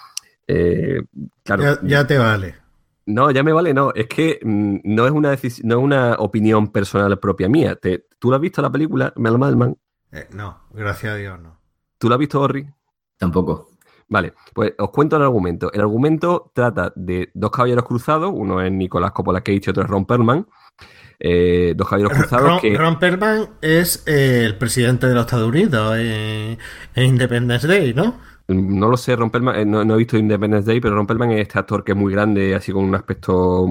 Claro, Ya te vale. No, ya me vale, no. Es que no es una opinión personal propia mía. ¿Tú la has visto la película, Madelman? No, gracias a Dios no. ¿Tú la has visto, Orri? Tampoco. Vale, pues os cuento el argumento. El argumento trata de 2 caballeros cruzados, uno es Nicolas Coppola Cage y otro es Ron Perlman. 2 caballeros cruzados Ron Perlman es el presidente de los Estados Unidos en Independence Day, ¿no? No lo sé, Ron Perlman, no he visto Independence Day, pero Ron Perlman es este actor que es muy grande, así con un aspecto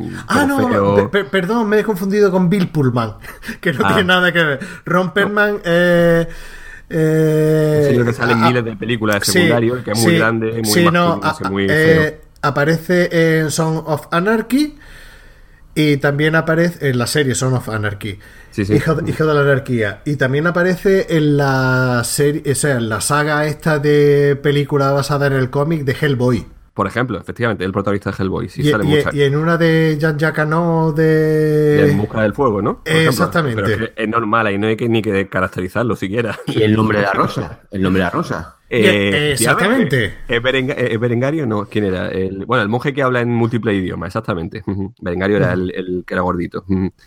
no, perdón, me he confundido con Bill Pullman, que no tiene nada que ver. Ron Perlman un señor que sale en miles de películas de secundario, que es muy grande, muy masculino, muy feo. Aparece en Son of Anarchy y también aparece en la serie Son of Anarchy. Sí. Hijo de la anarquía. Y también aparece en la serie, o sea, en la saga esta de película basada en el cómic de Hellboy. Por ejemplo, efectivamente, el protagonista de Hellboy. Sí, y en una de Jean-Jacques Hano En busca del fuego, ¿no? Exactamente. Pero es normal, ahí no hay ni que caracterizarlo siquiera. Y el nombre de la rosa. El nombre de la rosa. Exactamente. ¿Es Berengario? No, ¿quién era? El monje que habla en múltiples idiomas, exactamente. Berengario era el que era gordito.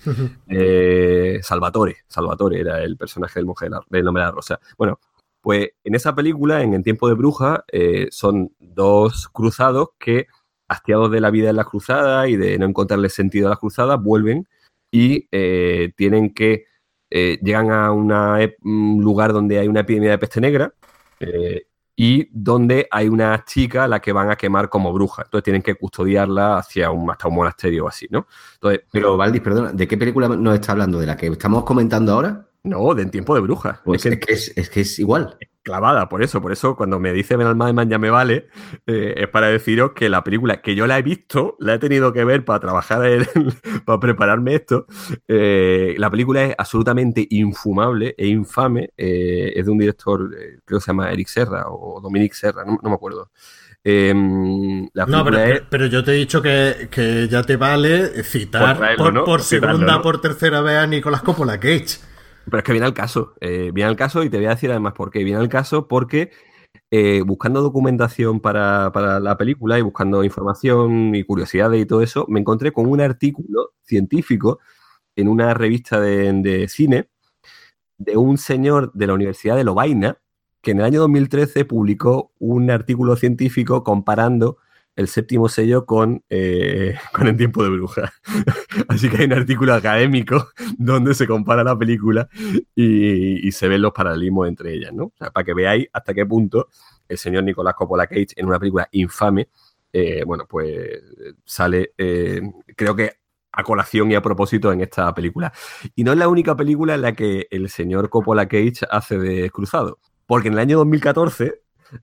Salvatore era el personaje del monje del nombre de la rosa. Bueno, pues en esa película, en Tiempo de Bruja, son 2 cruzados que, hastiados de la vida en las cruzadas y de no encontrarle sentido a las cruzadas, vuelven y tienen que... llegan a un lugar donde hay una epidemia de peste negra, y donde hay una chica a la que van a quemar como bruja. Entonces tienen que custodiarla hasta un monasterio o así, ¿no? Entonces, pero, Valdis, perdona, ¿de qué película nos está hablando? ¿De la que estamos comentando ahora? No, de En Tiempo de Bruja. Pues es que es igual. Clavada, por eso cuando me dice Ben Almademan ya me vale, es para deciros que la película que yo la he visto, la he tenido que ver para trabajar para prepararme esto. La película es absolutamente infumable e infame. Es de un director, creo que se llama Eric Serra o Dominic Serra, no me acuerdo. La No, película es... pero yo te he dicho que ya te vale citar Por traerlo, ¿no? por Por citarlo, segunda, ¿no? por tercera vez a Nicolas Coppola Cage. Pero es que viene al caso. Viene al caso y te voy a decir además por qué. Viene al caso porque buscando documentación para la película y buscando información y curiosidades y todo eso, me encontré con un artículo científico en una revista de cine de un señor de la Universidad de Lovaina que en el año 2013 publicó un artículo científico comparando el séptimo sello con En tiempo de bruja. Así que hay un artículo académico donde se compara la película y se ven los paralelismos entre ellas, ¿no? O sea, para que veáis hasta qué punto el señor Nicolas Coppola Cage, en una película infame, bueno, pues sale, creo que a colación y a propósito en esta película. Y no es la única película en la que el señor Coppola Cage hace de cruzado, porque en el año 2014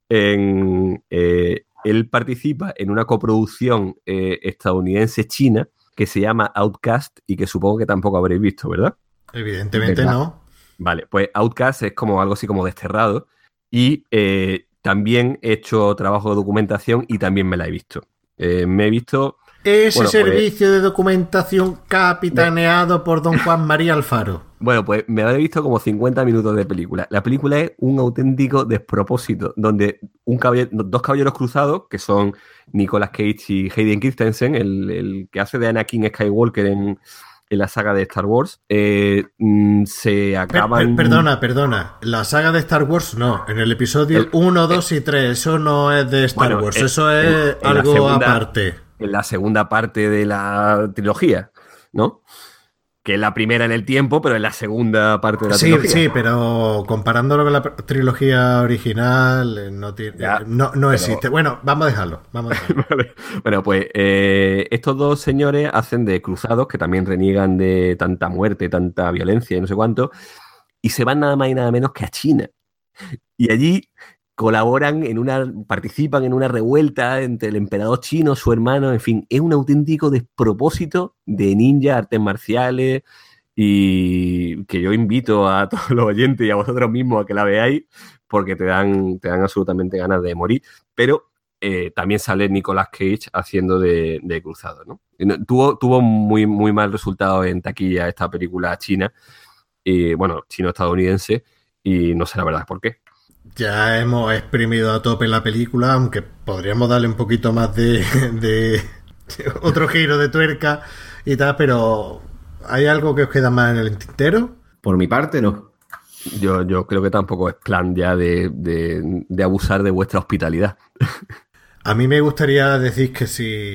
él participa en una coproducción estadounidense-china que se llama Outcast y que supongo que tampoco habréis visto, ¿verdad? Evidentemente ¿Verdad? no. Vale, pues Outcast es como algo así como Desterrado y también he hecho trabajo de documentación y también me la he visto. Me he visto... Ese bueno, servicio de documentación capitaneado por don Juan María Alfaro. Bueno, pues me habré visto como 50 minutos de película. La película es un auténtico despropósito, donde dos caballeros cruzados, que son Nicolas Cage y Hayden Christensen, el que hace de Anakin Skywalker en la saga de Star Wars, se acaban... Perdona. La saga de Star Wars no. En el episodio 1, 2 y 3. Eso no es de Star Wars. Eso es en la algo segunda, aparte. En la segunda parte de la trilogía, ¿no? Que es la primera en el tiempo, pero es la segunda parte de la trilogía. Sí, pero comparándolo con la trilogía original, no existe. Bueno, vamos a dejarlo. Vale. Bueno, pues estos dos señores hacen de cruzados que también reniegan de tanta muerte, tanta violencia y no sé cuánto, y se van nada más y nada menos que a China. Y allí participan en una revuelta entre el emperador chino, su hermano, en fin, es un auténtico despropósito de ninja, artes marciales, y que yo invito a todos los oyentes y a vosotros mismos a que la veáis, porque te dan absolutamente ganas de morir, pero también sale Nicolas Cage haciendo de cruzado, ¿no? Tuvo muy, muy mal resultado en taquilla esta película china, bueno, chino-estadounidense, y no sé la verdad por qué. Ya hemos exprimido a tope la película, aunque podríamos darle un poquito más de otro giro de tuerca y tal, pero ¿hay algo que os queda más en el tintero? Por mi parte, no. Yo creo que tampoco es plan ya de abusar de vuestra hospitalidad. A mí me gustaría decir que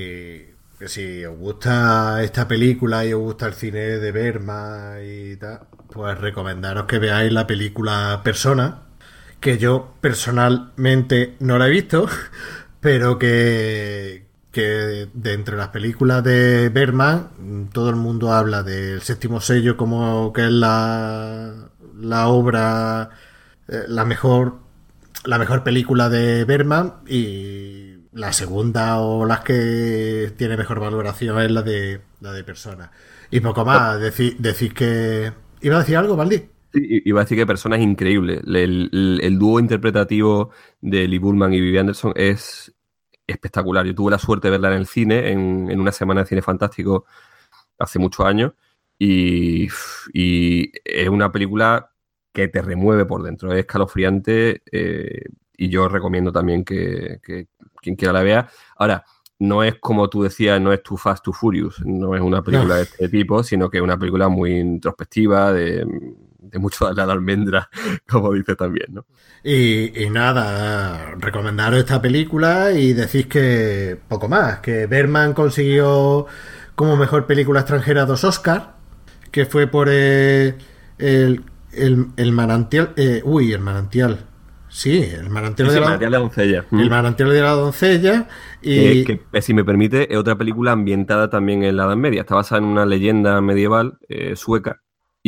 si os gusta esta película y os gusta el cine de Bergman y tal, pues recomendaros que veáis la película Persona, que yo personalmente no la he visto, pero que de entre las películas de Bergman todo el mundo habla del Séptimo Sello como que es la obra, la mejor película de Bergman, y la segunda o las que tiene mejor valoración es la de Persona. Y poco más, decir que... ¿Iba a decir algo, Valdi? Sí, iba a decir que Persona es increíble. El dúo interpretativo de Lee Bullman y Vivi Anderson es espectacular. Yo tuve la suerte de verla en el cine, en una semana de cine fantástico hace muchos años, y es una película que te remueve por dentro, es escalofriante, y yo recomiendo también que quien quiera la vea. Ahora, no es como tú decías, no es Too Fast, Too Furious, no es una película de este tipo, sino que es una película muy introspectiva, de mucho darle a la almendra, como dices también, ¿no? Y nada, recomendaros esta película y decís que poco más, que Bergman consiguió como mejor película extranjera 2 Oscars, que fue por el manantial, el manantial. Sí, el manantial de la doncella. El manantial de la doncella. Y que, si me permite, es otra película ambientada también en la Edad Media. Está basada en una leyenda medieval sueca.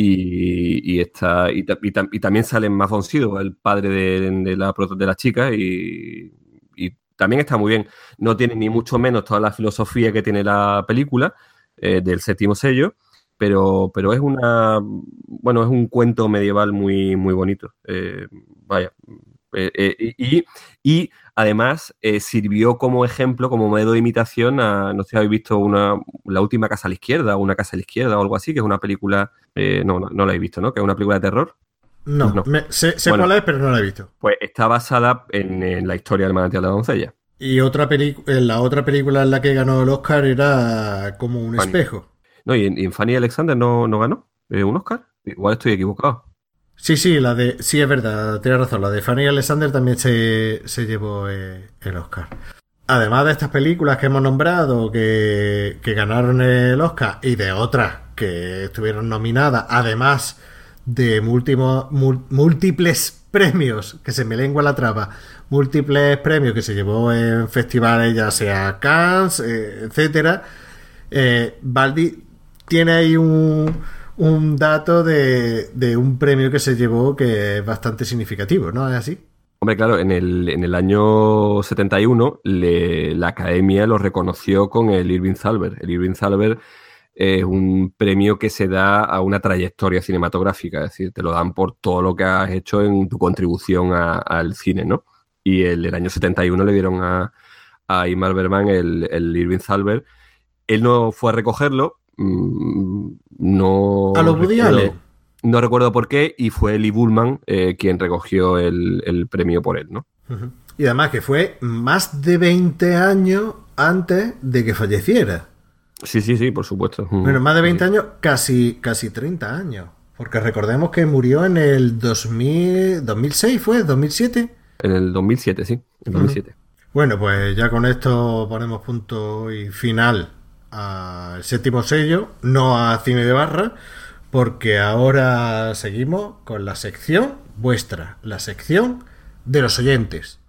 Y también sale Mads von Sydow, el padre de la chica, y también está muy bien. No tiene ni mucho menos toda la filosofía que tiene la película del Séptimo Sello, pero es es un cuento medieval muy, muy bonito. Vaya, Y además sirvió como ejemplo, como modelo de imitación a, no sé si habéis visto La última casa a la izquierda o Una casa a la izquierda o algo así, que es una película, no la habéis visto, ¿no? Que es una película de terror. No. Sé bueno, cuál es, pero no la he visto. Pues está basada en la historia del manantial de la doncella. Y la otra película en la que ganó el Oscar era como un espejo. No, y en Fanny Alexander no ganó un Oscar. Igual estoy equivocado. Sí, sí, es verdad, tienes razón. La de Fanny Alexander también se llevó el Oscar. Además de estas películas que hemos nombrado que ganaron el Oscar y de otras que estuvieron nominadas, además de múltiples premios, que se me lengua la traba, múltiples premios que se llevó en festivales, ya sea Cannes, etcétera, Baldi tiene ahí un dato de un premio que se llevó que es bastante significativo, ¿no? ¿Es así? Hombre, claro, en el año 71 la Academia lo reconoció con el Irving Thalberg. El Irving Thalberg es un premio que se da a una trayectoria cinematográfica, es decir, te lo dan por todo lo que has hecho en tu contribución al cine, ¿no? Y el año 71 le dieron a Ingmar Bergman el Irving Thalberg. Él no fue a recogerlo, no... ¿A los Woody Allen? No recuerdo por qué, y fue Lee Bullman quien recogió el premio por él, ¿no? Uh-huh. Y además que fue más de 20 años antes de que falleciera. Sí, por supuesto. Bueno, más de 20 años, casi 30 años. Porque recordemos que murió en el 2006, ¿fue? ¿2007? En el 2007, sí. En 2007. Bueno, pues ya con esto ponemos punto y final al séptimo sello, no a Cine de Barra, porque ahora seguimos con la sección vuestra, la sección de los oyentes.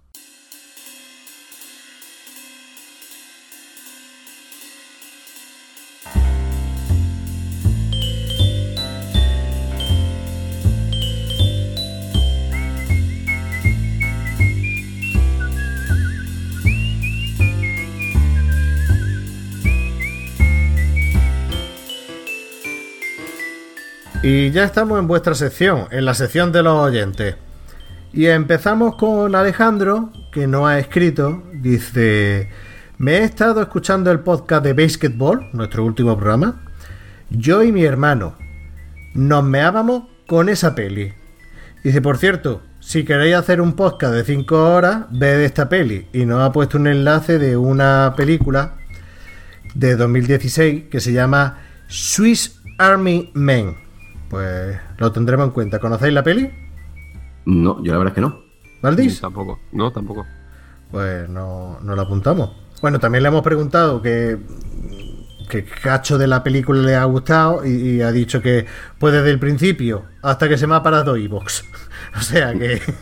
Y ya estamos en vuestra sección, en la sección de los oyentes. Y empezamos con Alejandro, que nos ha escrito, dice: me he estado escuchando el podcast de Basketball, nuestro último programa. Yo y mi hermano nos meábamos con esa peli. Dice, por cierto, si queréis hacer un podcast de 5 horas, ved esta peli. Y nos ha puesto un enlace de una película de 2016 que se llama Swiss Army Men. Pues lo tendremos en cuenta. ¿Conocéis la peli? No, yo la verdad es que no. ¿Valdís? Tampoco. No, tampoco. Pues no la apuntamos. Bueno, también le hemos preguntado qué cacho de la película le ha gustado y ha dicho que pues desde el principio hasta que se me ha parado iVoox. O sea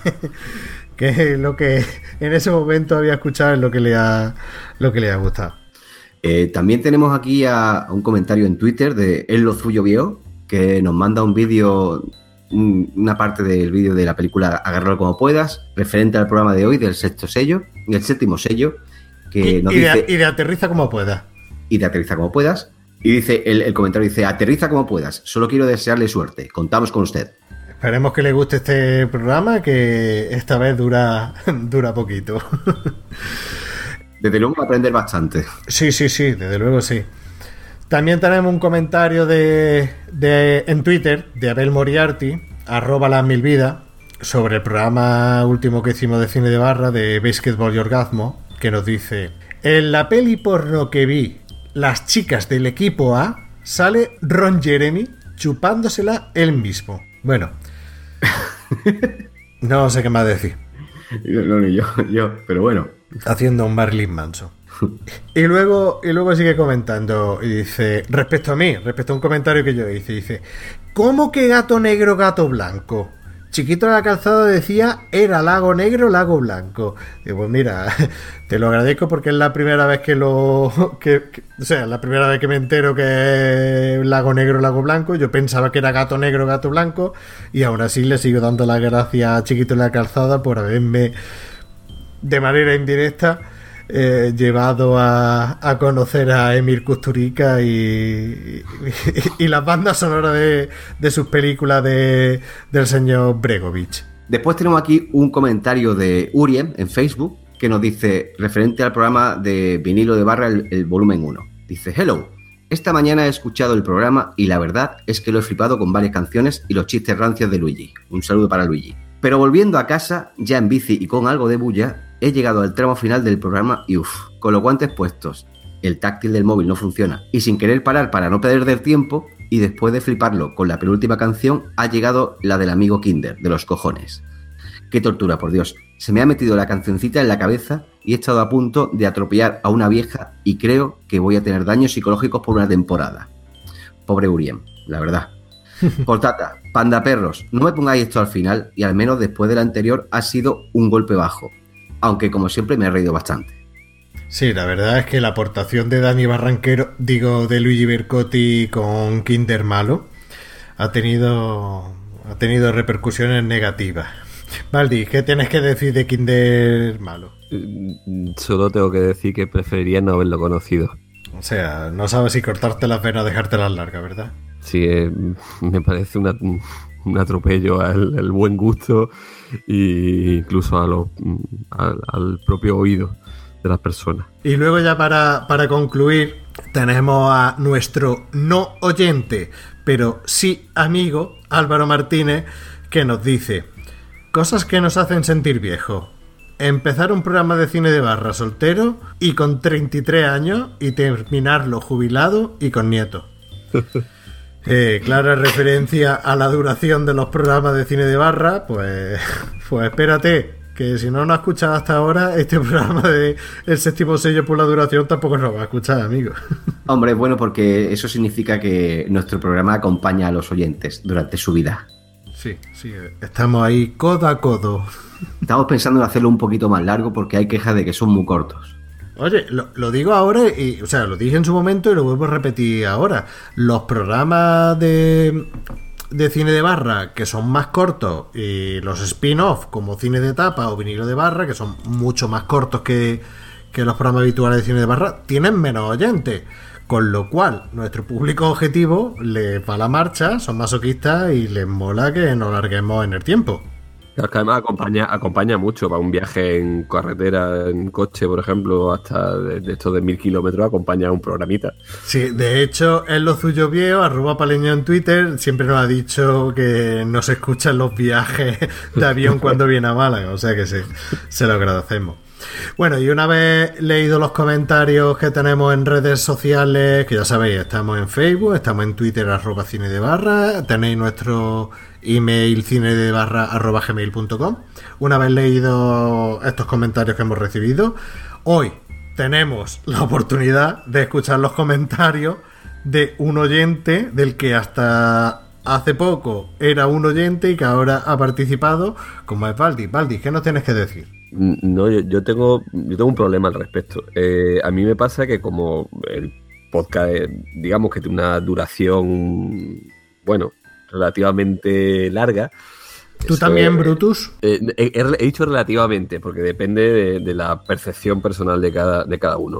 que lo que en ese momento había escuchado es lo que le ha gustado. También tenemos aquí a un comentario en Twitter de Él lo suyo vio, que nos manda un vídeo, una parte del vídeo de la película Agárralo como puedas, referente al programa de hoy del séptimo sello, que nos dice... Y de Aterriza como puedas. Y de Aterriza como puedas. Y dice, el comentario dice, aterriza como puedas, solo quiero desearle suerte, contamos con usted. Esperemos que le guste este programa, que esta vez dura poquito. Desde luego va a aprender bastante. Sí, desde luego sí. También tenemos un comentario en Twitter de Abel Moriarty, @las1000vidas, sobre el programa último que hicimos de Cine de Barra, de Basketball y Orgasmo, que nos dice: en la peli porno que vi, Las chicas del equipo A, sale Ron Jeremy chupándosela él mismo. Bueno, no sé qué más decir. No, ni yo, pero bueno. Haciendo un Marilyn Manson. Y luego sigue comentando y dice, respecto a un comentario que yo hice, dice: ¿cómo que gato negro, gato blanco? Chiquito de la Calzada decía era lago negro, lago blanco. Y pues mira, te lo agradezco porque es la primera vez la primera vez que me entero que es lago negro, lago blanco. Yo pensaba que era gato negro, gato blanco, y aún así le sigo dando las gracias a Chiquito de la Calzada por haberme de manera indirecta llevado a conocer a Emir Kusturica y las bandas sonoras de sus películas del señor Bregovich. Después tenemos aquí un comentario de Urien en Facebook que nos dice, referente al programa de Vinilo de Barra, el volumen 1. Dice, hello, esta mañana he escuchado el programa y la verdad es que lo he flipado con varias canciones y los chistes rancios de Luigi. Un saludo para Luigi. Pero volviendo a casa, ya en bici y con algo de bulla, he llegado al tramo final del programa y con los guantes puestos, el táctil del móvil no funciona y sin querer parar para no perder tiempo, y después de fliparlo con la penúltima canción, ha llegado la del amigo Kinder, de los cojones. Qué tortura, por Dios. Se me ha metido la cancioncita en la cabeza y he estado a punto de atropellar a una vieja y creo que voy a tener daños psicológicos por una temporada. Pobre Urien, la verdad. Portata, panda perros, no me pongáis esto al final y al menos después del anterior ha sido un golpe bajo. Aunque como siempre me he reído bastante. Sí, la verdad es que la aportación de Dani Barranquero, de Luigi Bercotti con Kinder Malo, ha tenido repercusiones negativas. Baldi, ¿qué tienes que decir de Kinder Malo? Solo tengo que decir que preferiría no haberlo conocido. O sea, no sabes si cortarte las venas o dejártelas largas, ¿verdad? Sí, me parece un atropello al buen gusto e incluso al propio oído de las personas. Y luego ya para concluir tenemos a nuestro no oyente, pero sí amigo, Álvaro Martínez, que nos dice: cosas que nos hacen sentir viejos. Empezar un programa de cine de barra soltero y con 33 años y terminarlo jubilado y con nietos. Clara referencia a la duración de los programas de cine de barra, pues espérate, que si no has escuchado hasta ahora, este programa de El Séptimo Sello por la duración tampoco nos va a escuchar, amigo. Hombre, bueno, porque eso significa que nuestro programa acompaña a los oyentes durante su vida. Sí, estamos ahí codo a codo. Estamos pensando en hacerlo un poquito más largo porque hay quejas de que son muy cortos. Oye, lo digo ahora, o sea, lo dije en su momento y lo vuelvo a repetir ahora. Los programas de cine de barra, que son más cortos, y los spin-off, como cine de tapa o vinilo de barra, que son mucho más cortos que los programas habituales de cine de barra, tienen menos oyentes. Con lo cual, nuestro público objetivo les va la marcha, son masoquistas y les mola que nos larguemos en el tiempo. Claro, que además acompaña mucho para un viaje en carretera, en coche, por ejemplo, hasta de estos de 1000 kilómetros, acompaña un programita. Sí, de hecho, en Los Suyos Viejos, @paleño en Twitter, siempre nos ha dicho que nos escuchan los viajes de avión cuando viene a Málaga, o sea que sí, se lo agradecemos. Bueno, y una vez leído los comentarios que tenemos en redes sociales, que ya sabéis, estamos en Facebook, estamos en Twitter, @cinedebarra, tenéis nuestro email cinedebarra@gmail.com. Una vez leído estos comentarios que hemos recibido, hoy tenemos la oportunidad de escuchar los comentarios de un oyente del que hasta hace poco era un oyente y que ahora ha participado, como es Baldi. Baldi, ¿qué nos tienes que decir? No, yo tengo un problema al respecto. A mí me pasa que como el podcast, digamos que tiene una duración, bueno, relativamente larga. ¿Tú también, Brutus? He dicho relativamente, porque depende de la percepción personal de cada uno.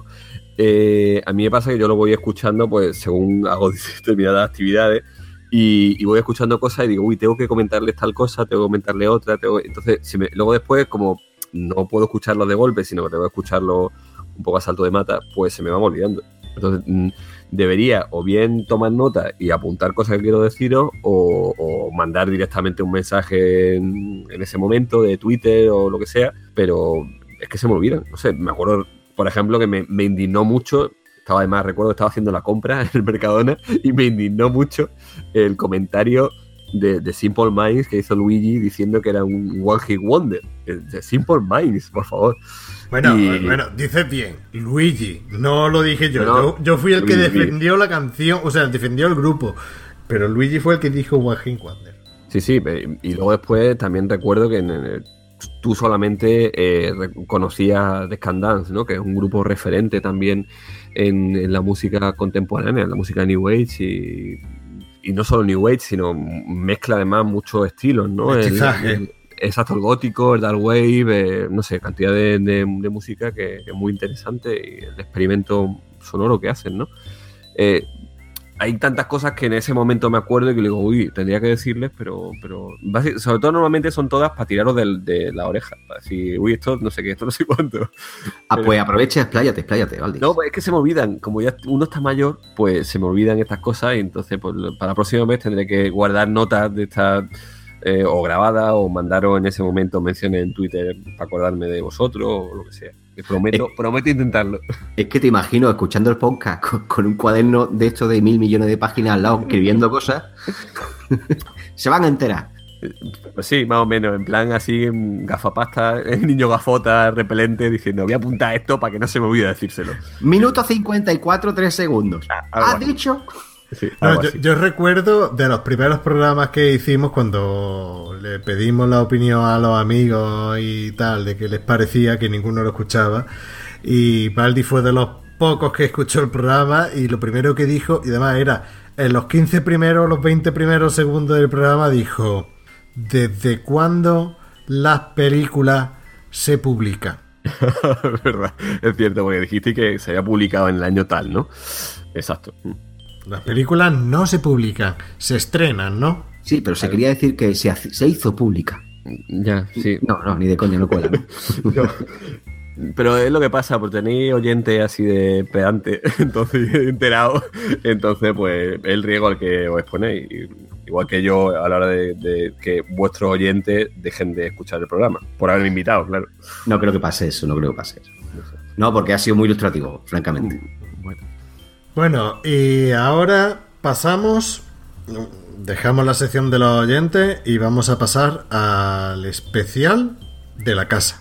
A mí me pasa que yo lo voy escuchando pues según hago determinadas actividades y voy escuchando cosas y digo, uy, tengo que comentarles tal cosa, tengo que comentarle otra, entonces luego después, como no puedo escucharlo de golpe, sino que tengo que escucharlo un poco a salto de mata, pues se me van olvidando. Entonces debería o bien tomar nota y apuntar cosas que quiero deciros o mandar directamente un mensaje en ese momento de Twitter o lo que sea, pero es que se me olvidan. No sé, me acuerdo, por ejemplo, que me indignó mucho, estaba haciendo la compra en el Mercadona y me indignó mucho el comentario de Simple Minds que hizo Luigi diciendo que era un One Hit Wonder. De Simple Minds, por favor. Bueno, dices bien, Luigi, no lo dije yo. No, yo fui el que defendió la canción, o sea, defendió el grupo, pero Luigi fue el que dijo One Hit Wonder. Sí, y luego después también recuerdo que tú solamente conocías The Scandance, ¿no? Que es un grupo referente también en la música contemporánea, en la música New Age y no solo New Age, sino mezcla además muchos estilos, ¿no? Exacto, el gótico, el dark wave, no sé, cantidad de música que es muy interesante y el experimento sonoro que hacen, ¿no? hay tantas cosas que en ese momento me acuerdo y que le digo, uy, tendría que decirles, pero sobre todo normalmente son todas para tiraros de la oreja, para decir, uy, esto no sé qué, esto no sé cuánto. Pues aprovecha, expláyate, Valdis. No, pues es que se me olvidan, como ya uno está mayor, pues se me olvidan estas cosas y entonces pues, para la próxima vez tendré que guardar notas de estas o grabadas o mandaros en ese momento menciones en Twitter para acordarme de vosotros o lo que sea. Prometo intentarlo. Es que te imagino escuchando el podcast con un cuaderno de estos de 1.000 millones de páginas al lado, escribiendo cosas. Se van a enterar. Pues sí, más o menos, en plan así, gafapasta, el niño gafota, repelente, diciendo, voy a apuntar esto para que no se me olvide decírselo. Minuto 54, 3 segundos. ¿Has dicho? Sí, no, yo recuerdo de los primeros programas que hicimos cuando le pedimos la opinión a los amigos y tal, de qué les parecía, que ninguno lo escuchaba. Y Baldi fue de los pocos que escuchó el programa y lo primero que dijo, y además era, en los 15 primeros, los 20 primeros segundos del programa, dijo, ¿desde cuándo las películas se publican? Es verdad, es cierto, porque dijiste que se había publicado en el año tal, ¿no? Exacto. Las películas no se publican, se estrenan, ¿no? Sí, pero se quería decir que se hizo pública. Ya, sí. No, ni de coña, no cuela. No. Pero es lo que pasa, por tener oyentes así de pedante, entonces enterado, entonces pues es el riesgo al que os exponéis. Igual que yo a la hora de que vuestros oyentes dejen de escuchar el programa, por haberme invitado, claro. No creo que pase eso. No, porque ha sido muy ilustrativo, francamente. Bueno, y ahora pasamos, dejamos la sección de los oyentes y vamos a pasar al especial de la casa.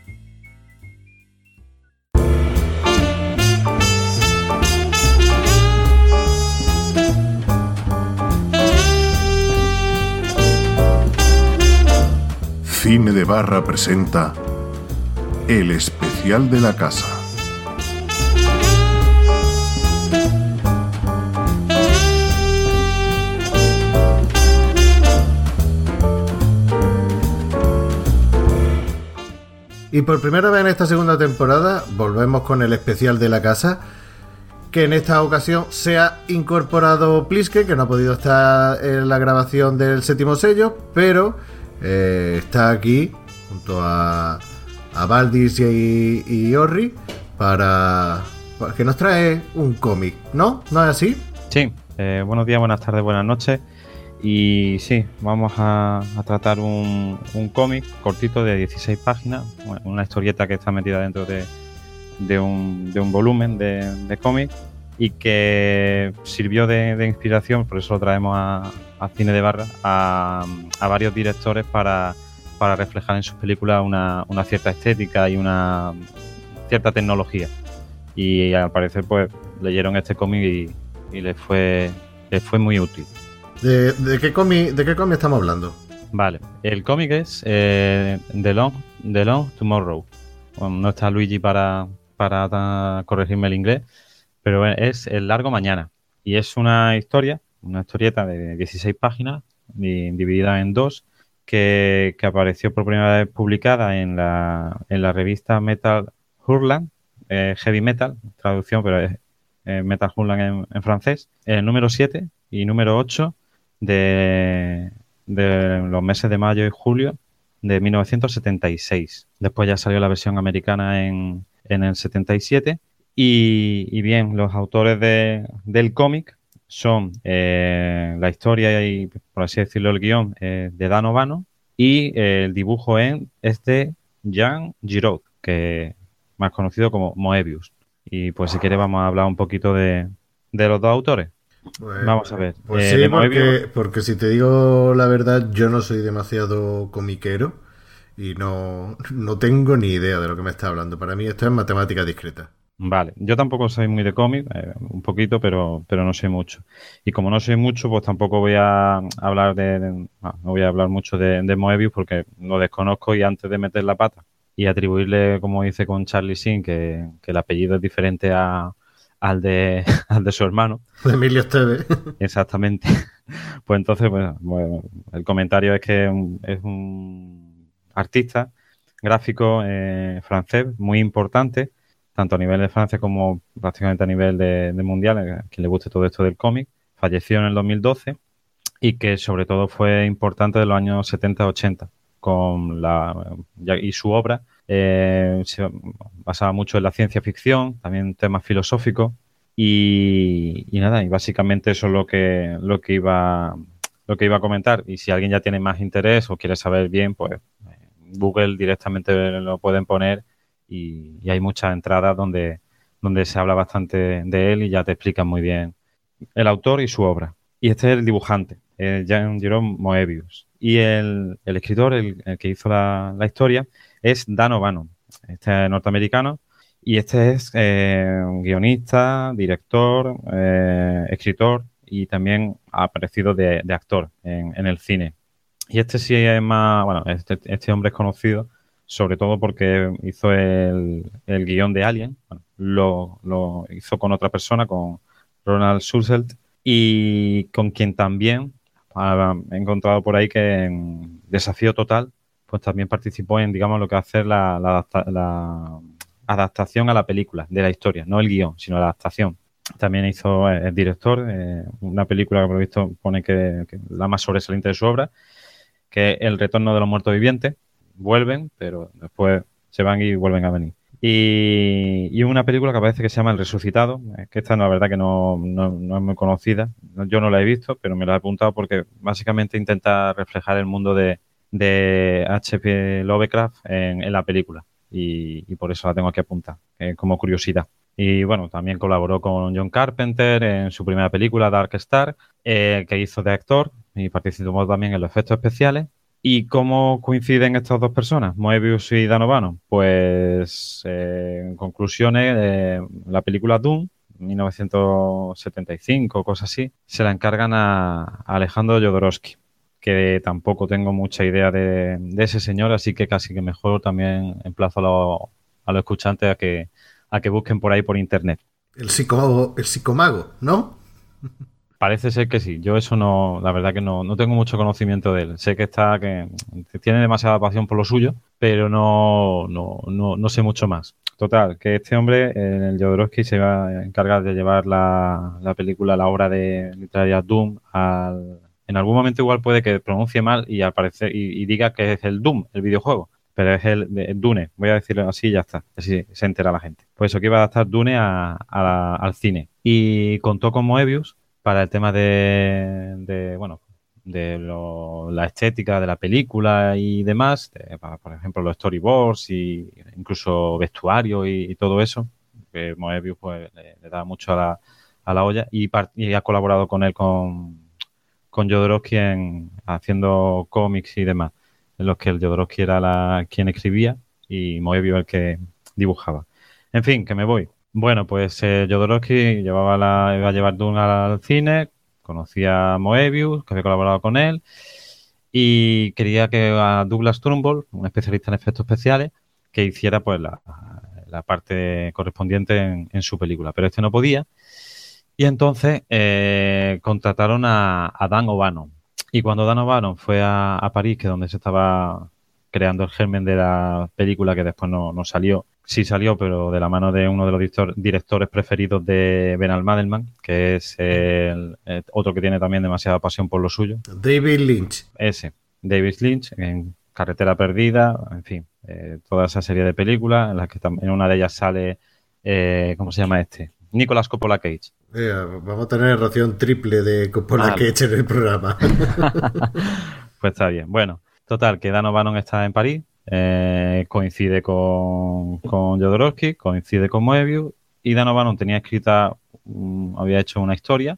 Cine de Barra presenta el especial de la casa. Y por primera vez en esta segunda temporada volvemos con el especial de la casa, que en esta ocasión se ha incorporado Pliske, que no ha podido estar en la grabación del séptimo sello, pero está aquí junto a Valdis y Orri para que nos trae un cómic, ¿no? ¿No es así? Sí, buenos días, buenas tardes, buenas noches. Y sí, vamos a tratar un cómic cortito de 16 páginas, una historieta que está metida dentro de un volumen de cómic y que sirvió de inspiración, por eso lo traemos a Cine de Barra, a varios directores para reflejar en sus películas una cierta estética y una cierta tecnología. Y al parecer pues leyeron este cómic y les fue muy útil. ¿De qué cómic estamos hablando? Vale, el cómic es The Long Tomorrow. Bueno, no está Luigi para corregirme el inglés, pero es El Largo Mañana. Y es una historieta de 16 páginas, dividida en dos, que apareció por primera vez publicada en la revista Metal Hurlant, Heavy Metal, traducción, pero es Metal Hurlant en francés, el número 7 y número 8 de los meses de mayo y julio de 1976. Después ya salió la versión americana en el 77. Y bien, los autores del cómic son la historia y, por así decirlo, el guión de Dan O'Bannon y el dibujo es de Jean Giraud, que más conocido como Moebius. Y pues si quieres vamos a hablar un poquito de los dos autores. Pues, vamos a ver. Pues sí, porque si te digo la verdad, yo no soy demasiado comiquero y no tengo ni idea de lo que me está hablando. Para mí esto es matemática discreta. Vale, yo tampoco soy muy de cómic, un poquito, pero no sé mucho. Y como no sé mucho, pues tampoco voy a hablar no voy a hablar mucho de Moebius porque lo desconozco y antes de meter la pata y atribuirle, como dice con Charlie Sheen, que el apellido es diferente al de su hermano. De Emilio Esteve. Exactamente. Pues entonces, bueno, el comentario es que es un artista gráfico francés muy importante, tanto a nivel de Francia como prácticamente a nivel de mundial, a quien le guste todo esto del cómic, falleció en el 2012 y que sobre todo fue importante en los años 70-80 y su obra se basaba mucho en la ciencia ficción, también temas filosóficos y nada, y básicamente eso es lo que iba a comentar. Y si alguien ya tiene más interés o quiere saber bien, pues Google directamente lo pueden poner y hay muchas entradas donde se habla bastante de él y ya te explican muy bien el autor y su obra. Y este es el dibujante, Jean-Jérôme Moebius. Y el escritor, el que hizo la historia, es Dan O'Bannon. Este es norteamericano y este es guionista, director, escritor y también ha aparecido de actor en el cine. Y este sí es más... Bueno, este hombre es conocido sobre todo porque hizo el guión de Alien. Bueno, lo hizo con otra persona, con Ronald Suselt, y con quien también he encontrado por ahí que en Desafío Total pues también participó en, digamos, lo que hace la adaptación a la película de la historia, no el guión, sino la adaptación. También hizo el director, una película que por lo visto pone que la más sobresaliente de su obra, que es El retorno de los muertos vivientes. Vuelven, pero después se van y vuelven a venir. Y una película que parece que se llama El Resucitado, que esta la verdad que no es muy conocida, yo no la he visto, pero me la he apuntado porque básicamente intenta reflejar el mundo de H.P. Lovecraft en la película y por eso la tengo aquí apuntada, como curiosidad. Y bueno, también colaboró con John Carpenter en su primera película, Dark Star, que hizo de actor y participó también en los efectos especiales. ¿Y cómo coinciden estas dos personas, Moebius y Dan O'Bannon? Pues, en conclusiones, la película Doom, 1975, cosas así, se la encargan a Alejandro Jodorowsky, que tampoco tengo mucha idea de ese señor, así que casi que mejor también emplazo a los escuchantes a que busquen por ahí por internet. El psicomago, ¿no? Parece ser que sí. Yo eso no, la verdad que no tengo mucho conocimiento de él. Sé que tiene demasiada pasión por lo suyo, pero no sé mucho más. Total, que este hombre, el Jodorowsky, se va a encargar de llevar la película, la obra de literaria Doom en algún momento igual puede que pronuncie mal y al parecer y diga que es el Doom, el videojuego, pero es el Dune. Voy a decirlo así y ya está. Así se entera la gente. Pues eso, que iba a adaptar Dune al cine. Y contó con Moebius para el tema de la estética de la película y demás, por ejemplo los storyboards y incluso vestuario y todo eso, que Moebius pues le da mucho a la olla y ha colaborado con él con Jodorowsky haciendo cómics y demás, en los que el Jodorowsky era quien escribía y Moebius el que dibujaba. En fin, que me voy. Bueno, pues Jodorowsky iba a llevar Dune al cine, conocía a Moebius, que había colaborado con él, y quería que a Douglas Trumbull, un especialista en efectos especiales, que hiciera pues la parte correspondiente en su película. Pero este no podía, y entonces contrataron a Dan O'Bannon. Y cuando Dan O'Bannon fue a París, que es donde se estaba creando el germen de la película, que después no salió. Sí salió, pero de la mano de uno de los directores preferidos de Ben Madelman, que es el otro que tiene también demasiada pasión por lo suyo. David Lynch. David Lynch, en Carretera Perdida, en fin, toda esa serie de películas, en las que en una de ellas sale, ¿cómo se llama este? Nicolas Coppola Cage. Vamos a tener ración triple de Coppola Cage en el programa. Pues está bien. Bueno, total, que Dan O'Bannon está en París. Coincide con Jodorowsky, coincide con Moebius y Dan O'Bannon tenía escrita, había hecho una historia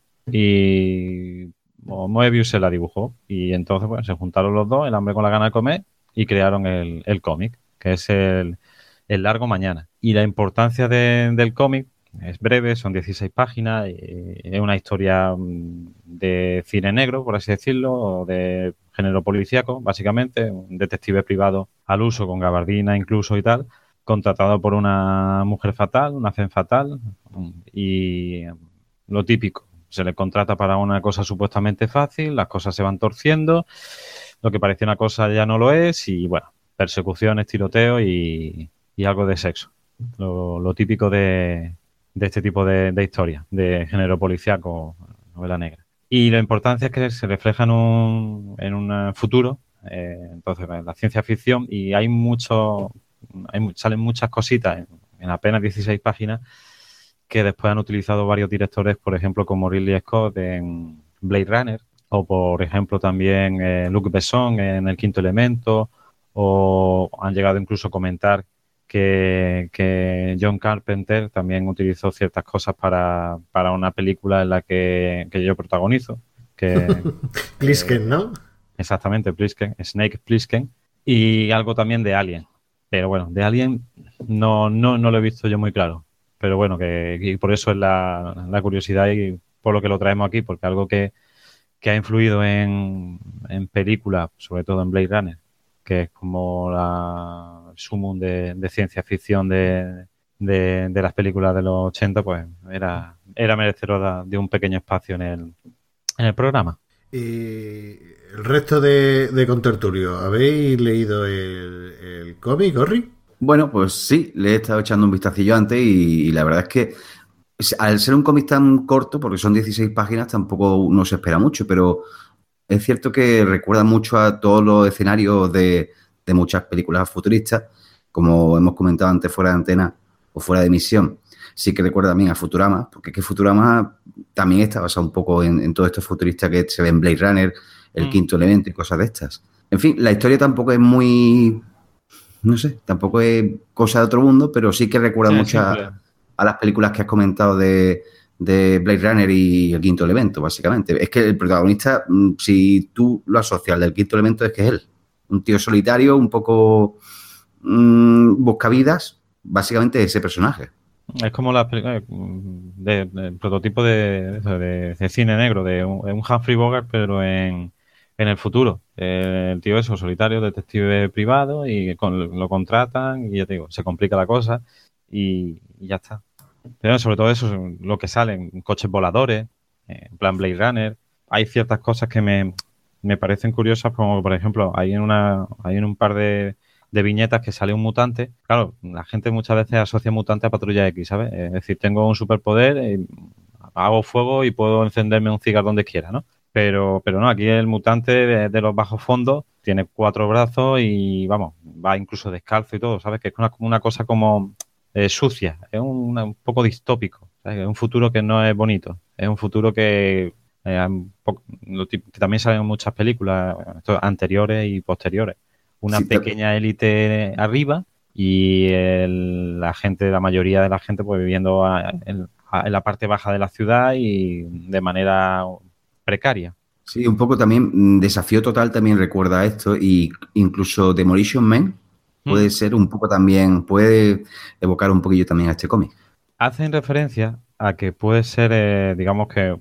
y Moebius se la dibujó y entonces pues, se juntaron los dos, el hambre con la gana de comer y crearon el cómic, que es el Largo Mañana. Y la importancia del cómic es breve, son 16 páginas, es una historia de cine negro, por así decirlo, o de género policíaco, básicamente, un detective privado al uso, con gabardina incluso y tal, contratado por una mujer fatal, una femme fatal, y lo típico, se le contrata para una cosa supuestamente fácil, las cosas se van torciendo, lo que parecía una cosa ya no lo es, y bueno, persecuciones, tiroteo y algo de sexo. Lo típico de este tipo de historia, de género policíaco, novela negra. Y la importancia es que se refleja en un futuro, entonces en la ciencia ficción, y salen muchas cositas en apenas 16 páginas que después han utilizado varios directores, por ejemplo, como Ridley Scott en Blade Runner, o por ejemplo también Luc Besson en El Quinto Elemento, o han llegado incluso a comentar que John Carpenter también utilizó ciertas cosas para una película en la que yo protagonizo. Plisken, ¿no? Exactamente, Plissken, Snake Plissken, y algo también de Alien. Pero bueno, de Alien no lo he visto yo muy claro. Pero bueno, y por eso es la curiosidad y por lo que lo traemos aquí, porque algo que ha influido en películas, sobre todo en Blade Runner, que es como el sumum de ciencia ficción de las películas de los 80, pues era merecedor de un pequeño espacio en el programa. Y el resto de contertulio, ¿habéis leído el cómic, Gorri? Bueno, pues sí, le he estado echando un vistacillo antes y la verdad es que al ser un cómic tan corto, porque son 16 páginas, tampoco uno se espera mucho, pero es cierto que recuerda mucho a todos los escenarios de muchas películas futuristas, como hemos comentado antes fuera de antena o fuera de emisión. Sí que recuerda también a Futurama, porque es que Futurama también está basado un poco en todo esto futurista que se ve en Blade Runner, El Quinto Elemento y cosas de estas. En fin, la historia tampoco es muy... No sé, tampoco es cosa de otro mundo, pero sí que recuerda mucho a las películas que has comentado de Blade Runner y El Quinto Elemento, básicamente. Es que el protagonista, si tú lo asocias al del Quinto Elemento, es que es él. Un tío solitario, un poco buscavidas, básicamente ese personaje. Es como la película de prototipo de cine negro, de un Humphrey Bogart, pero en el futuro. El tío eso, solitario, detective privado, y lo contratan y ya te digo, se complica la cosa y ya está. Pero sobre todo eso es lo que salen, coches voladores, en plan Blade Runner. Hay ciertas cosas que me parecen curiosas, como por ejemplo, hay en un par de viñetas que sale un mutante. Claro, la gente muchas veces asocia mutante a Patrulla X, ¿sabes? Es decir, tengo un superpoder, hago fuego y puedo encenderme un cigarro donde quiera, ¿no? Pero no, aquí el mutante de los bajos fondos tiene 4 brazos y, vamos, va incluso descalzo y todo, ¿sabes? Que es una cosa como sucia, es un poco distópico, ¿sabes? Es un futuro que no es bonito, es un futuro que también salen en muchas películas anteriores y posteriores. Una pequeña élite arriba y la mayoría de la gente pues viviendo en la parte baja de la ciudad y de manera precaria. Sí, un poco también, Desafío Total también recuerda a esto, y incluso Demolition Man puede ser un poco también, puede evocar un poquillo también a este cómic. Hacen referencia a que puede ser, digamos que,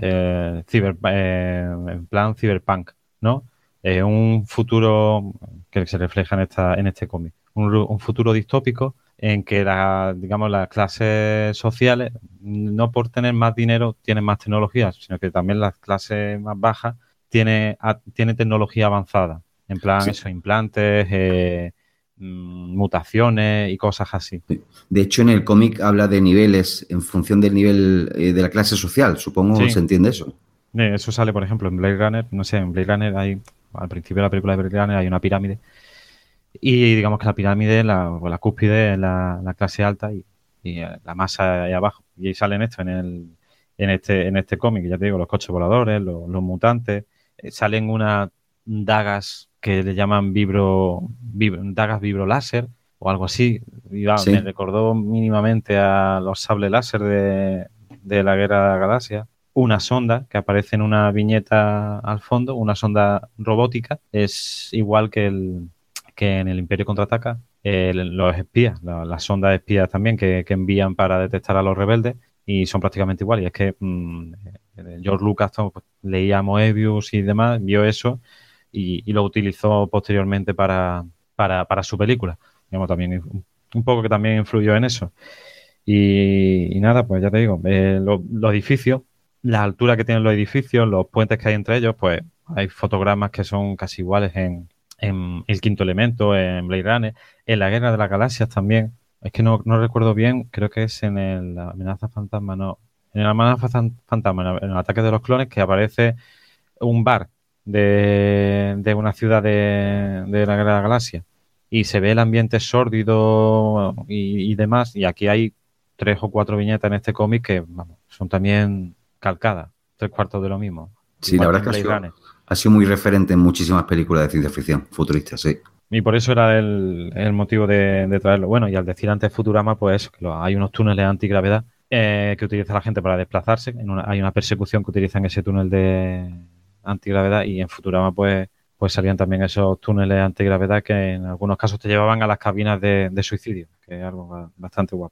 en plan cyberpunk, ¿no? Un futuro que se refleja en este cómic. Un futuro distópico en que digamos, las clases sociales, no por tener más dinero, tienen más tecnología, sino que también las clases más bajas tienen tecnología avanzada. En plan, sí, eso, implantes, mutaciones y cosas así. De hecho, en el cómic habla de niveles en función del nivel de la clase social, supongo, sí. ¿Se entiende eso? Eso sale, por ejemplo, en Blade Runner. No sé, en Blade Runner al principio de la película de Blade Runner hay una pirámide. Y digamos que la pirámide, la cúspide es la clase alta y la masa ahí abajo. Y ahí salen esto en este cómic, ya te digo, los coches voladores, los mutantes. Salen unas dagas que le llaman dagas vibroláser o algo así. Y, sí, me recordó mínimamente a los sables láser de la Guerra de la Galaxia. Una sonda que aparece en una viñeta al fondo, una sonda robótica, es igual que en el Imperio Contraataca, los espías, las sondas espías también que envían para detectar a los rebeldes, y son prácticamente iguales. Y es que George Lucas pues, leía Moebius y demás, vio eso y lo utilizó posteriormente para su película. Digamos, también un poco que también influyó en eso. Y nada, pues ya te digo, los edificios, la altura que tienen los edificios, los puentes que hay entre ellos, pues hay fotogramas que son casi iguales en El Quinto Elemento, en Blade Runner, en la Guerra de las Galaxias también. Es que no recuerdo bien, creo que es en la Amenaza Fantasma, no. en la amenaza fantasma, en el ataque de los clones, que aparece un bar de una ciudad de la galaxia y se ve el ambiente sórdido y demás, y aquí hay 3 o 4 viñetas en este cómic que vamos, son también calcadas, 3/4 de lo mismo. Sí, Igual la verdad que es que Blade Runner. ha sido muy referente en muchísimas películas de ciencia ficción futuristas, sí. Y por eso era el motivo de traerlo. Bueno, y al decir antes Futurama, pues eso, que hay unos túneles antigravedad que utiliza la gente para desplazarse. Hay una persecución que utilizan ese túnel de antigravedad, y en Futurama pues salían también esos túneles antigravedad que en algunos casos te llevaban a las cabinas de suicidio, que es algo bastante guapo.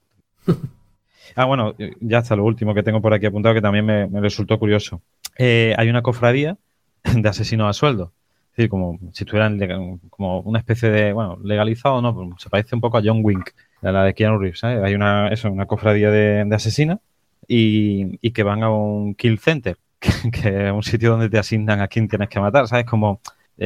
Bueno, ya está lo último que tengo por aquí apuntado, que también me resultó curioso. Hay una cofradía de asesinos a sueldo. Es decir, como si estuvieran como una especie de, bueno, legalizado, ¿no? Pues se parece un poco a John Wick, a la de Keanu Reeves, ¿sabes? Hay una cofradía de asesinas y que van a un kill center, que es un sitio donde te asignan a quién tienes que matar, ¿sabes? Como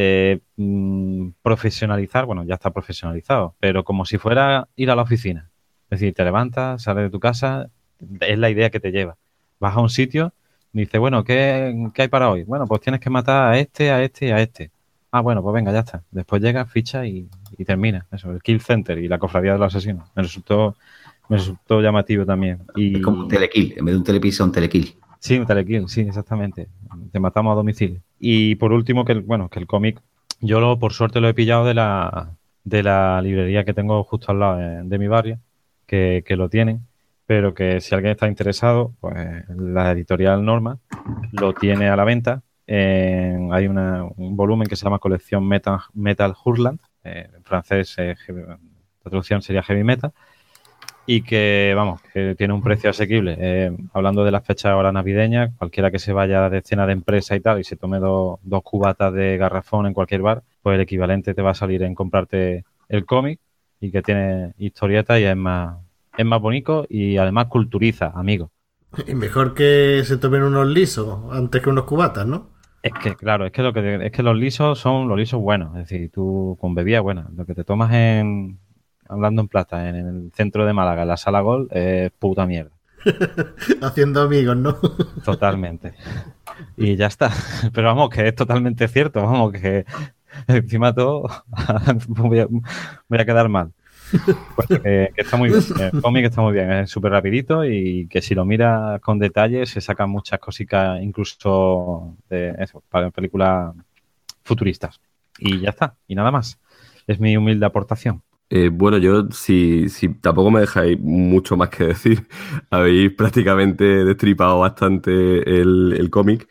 profesionalizar, bueno, ya está profesionalizado, pero como si fuera ir a la oficina. Es decir, te levantas, sales de tu casa, es la idea que te lleva. Vas a un sitio y dices, bueno, ¿qué hay para hoy? Bueno, pues tienes que matar a este, a este y a este. Ah, bueno, pues venga, ya está. Después llegas, ficha y termina. Eso, el Kill Center y la cofradía de los asesinos. Me resultó llamativo también. Es como un telekill, en vez de un telepizza, un telekill. Sí, un telekill, sí, exactamente. Te matamos a domicilio. Y por último, que el cómic, yo por suerte lo he pillado de la librería que tengo justo al lado de mi barrio, que lo tienen, pero que si alguien está interesado, pues la editorial Norma lo tiene a la venta. Hay un volumen que se llama Colección Metal Hurland, en francés la traducción sería Heavy Metal, y que, vamos, que tiene un precio asequible. Hablando de las fechas ahora navideñas, cualquiera que se vaya de cena de empresa y tal y se tome dos cubatas de garrafón en cualquier bar, pues el equivalente te va a salir en comprarte el cómic, y que tiene historietas y es más bonito y además culturiza, amigo. Y mejor que se tomen unos lisos antes que unos cubatas, ¿no? Es que, claro, es que los lisos son los lisos buenos. Es decir, tú con bebida buena. Lo que te tomas hablando en plata, en el centro de Málaga, en la Sala Gol, es puta mierda. Haciendo amigos, ¿no? Totalmente. Y ya está. Pero vamos, que es totalmente cierto. Vamos, que encima todo voy a quedar mal. Pues que está muy bien, el cómic está muy bien, es súper rapidito y que si lo miras con detalle se sacan muchas cositas, incluso de eso, para películas futuristas. Y ya está, y nada más. Es mi humilde aportación. Bueno, yo si tampoco me dejáis mucho más que decir, habéis prácticamente destripado bastante el cómic.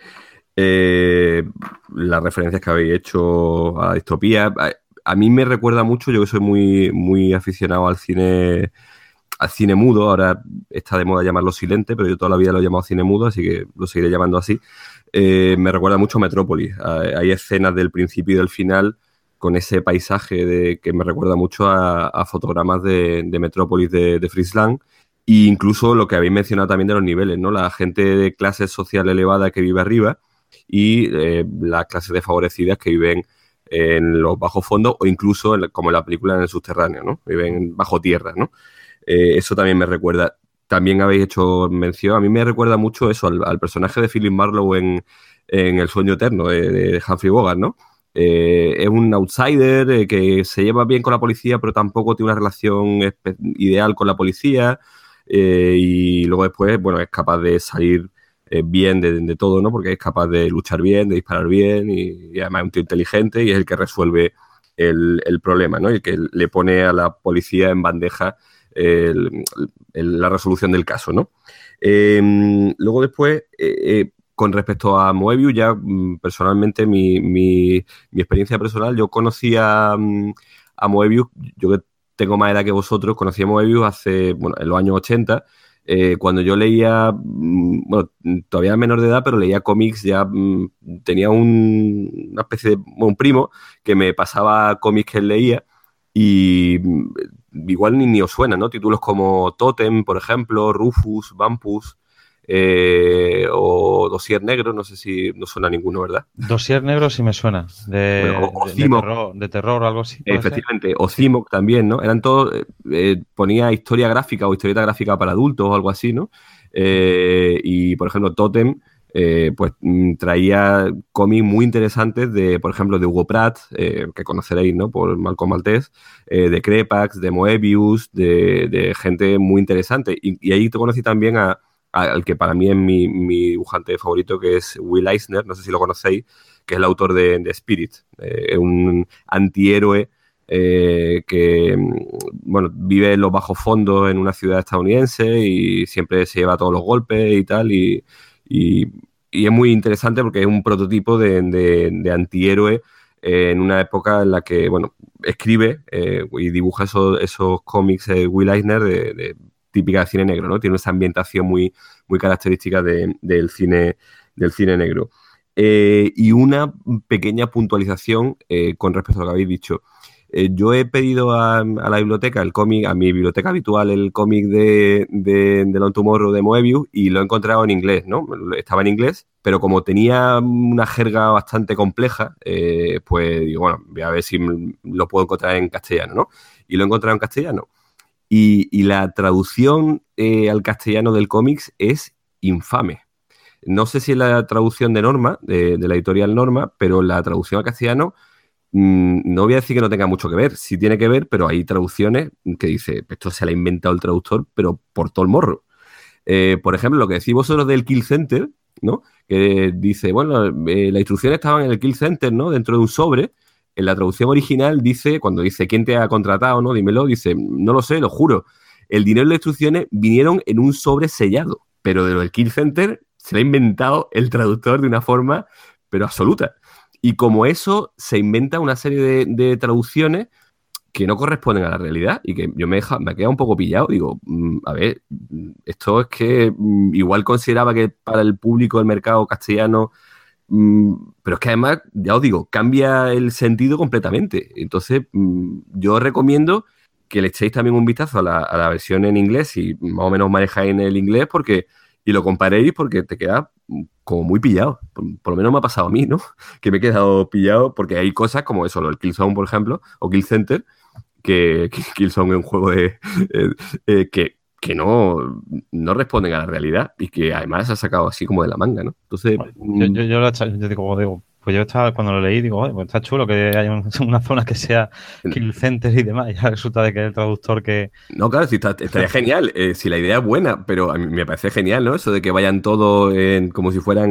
Las referencias que habéis hecho a la distopía, a mí me recuerda mucho, yo que soy muy, muy aficionado al cine mudo. Ahora está de moda llamarlo silente, pero yo toda la vida lo he llamado cine mudo, así que lo seguiré llamando así. Me recuerda mucho a Metrópolis. Hay escenas del principio y del final con ese paisaje que me recuerda mucho a fotogramas de Metrópolis de Fritz Lang, e incluso lo que habéis mencionado también de los niveles, ¿no? La gente de clase social elevada que vive arriba y las clases desfavorecidas que viven en los bajos fondos o incluso, como en la película, en el subterráneo, ¿no? Viven bajo tierra, ¿no? Eso también me recuerda. También habéis hecho mención, a mí me recuerda mucho eso, al personaje de Philip Marlowe en El sueño eterno de Humphrey Bogart, ¿no? Es un outsider que se lleva bien con la policía, pero tampoco tiene una relación ideal con la policía, y luego después, bueno, es capaz de salir bien de todo, ¿no? Porque es capaz de luchar bien, de disparar bien y además es un tío inteligente y es el que resuelve el problema, ¿no? Y el que le pone a la policía en bandeja la resolución del caso, ¿no? Luego después, con respecto a Moebius, ya personalmente mi experiencia personal, yo conocí a Moebius, yo que tengo más edad que vosotros, conocí a Moebius en los años 80, cuando yo leía, bueno, todavía menor de edad, pero leía cómics, ya tenía una especie de un primo que me pasaba cómics que él leía y igual ni os suena, ¿no? Títulos como Totem, por ejemplo, Rufus, Vampus, o Dossier Negro, no sé si no suena ninguno, ¿verdad? Dossier Negro sí me suena, de terror o algo así. Efectivamente, o Cimoc también, ¿no? Eran todos, ponía historia gráfica o historieta gráfica para adultos o algo así, ¿no? Y, por ejemplo, Totem, pues traía cómics muy interesantes de, por ejemplo, de Hugo Pratt, que conoceréis, ¿no? Por Malcolm Maltese, de Crepax, de Moebius, de gente muy interesante. Y ahí te conocí también al que para mí es mi dibujante favorito, que es Will Eisner, no sé si lo conocéis, que es el autor de Spirit, un antihéroe que bueno, vive en los bajos fondos en una ciudad estadounidense y siempre se lleva todos los golpes y tal, y es muy interesante porque es un prototipo de antihéroe en una época en la que, bueno, escribe y dibuja esos cómics Will Eisner de típica de cine negro, ¿no? Tiene esa ambientación muy, muy característica del cine negro. Y una pequeña puntualización con respecto a lo que habéis dicho. Yo he pedido a la biblioteca el cómic, a mi biblioteca habitual, el cómic de Long Tomorrow de Moebius, y lo he encontrado en inglés, ¿no? Estaba en inglés, pero como tenía una jerga bastante compleja, pues digo, bueno, voy a ver si lo puedo encontrar en castellano, ¿no? Y lo he encontrado en castellano. Y la traducción al castellano del cómics es infame. No sé si es la traducción de Norma, de la editorial Norma, pero la traducción al castellano, no voy a decir que no tenga mucho que ver, sí tiene que ver, pero hay traducciones que dice, esto se lo ha inventado el traductor, pero por todo el morro. Por ejemplo, lo que decís vosotros del Kill Center, ¿no? Que dice, bueno, las instrucciones estaban en el Kill Center, ¿no? Dentro de un sobre. En la traducción original dice, cuando dice quién te ha contratado, ¿no? Dímelo, dice, no lo sé, lo juro. El dinero y las instrucciones vinieron en un sobre sellado, pero de lo del Kill Center se lo ha inventado el traductor de una forma, pero absoluta. Y como eso, se inventa una serie de traducciones que no corresponden a la realidad y que yo me he quedado un poco pillado. Digo, a ver, esto es que igual consideraba que para el público del mercado castellano, pero es que además, ya os digo, cambia el sentido completamente. Entonces, yo recomiendo que le echéis también un vistazo a la versión en inglés, si más o menos manejáis en el inglés, y lo comparéis, porque te queda como muy pillado. Por lo menos me ha pasado a mí, ¿no? Que me he quedado pillado porque hay cosas como eso, el Killzone, por ejemplo, o Kill Center, que Killzone es un juego que no responden a la realidad y que además se ha sacado así como de la manga, ¿no? Entonces... Yo digo, pues yo estaba, cuando lo leí, digo, pues está chulo que haya una zona que sea Kill Center y demás, y ya resulta de que es el traductor que... No, claro, sí, estaría genial, si la idea es buena, pero a mí me parece genial, ¿no? Eso de que vayan todos como si fueran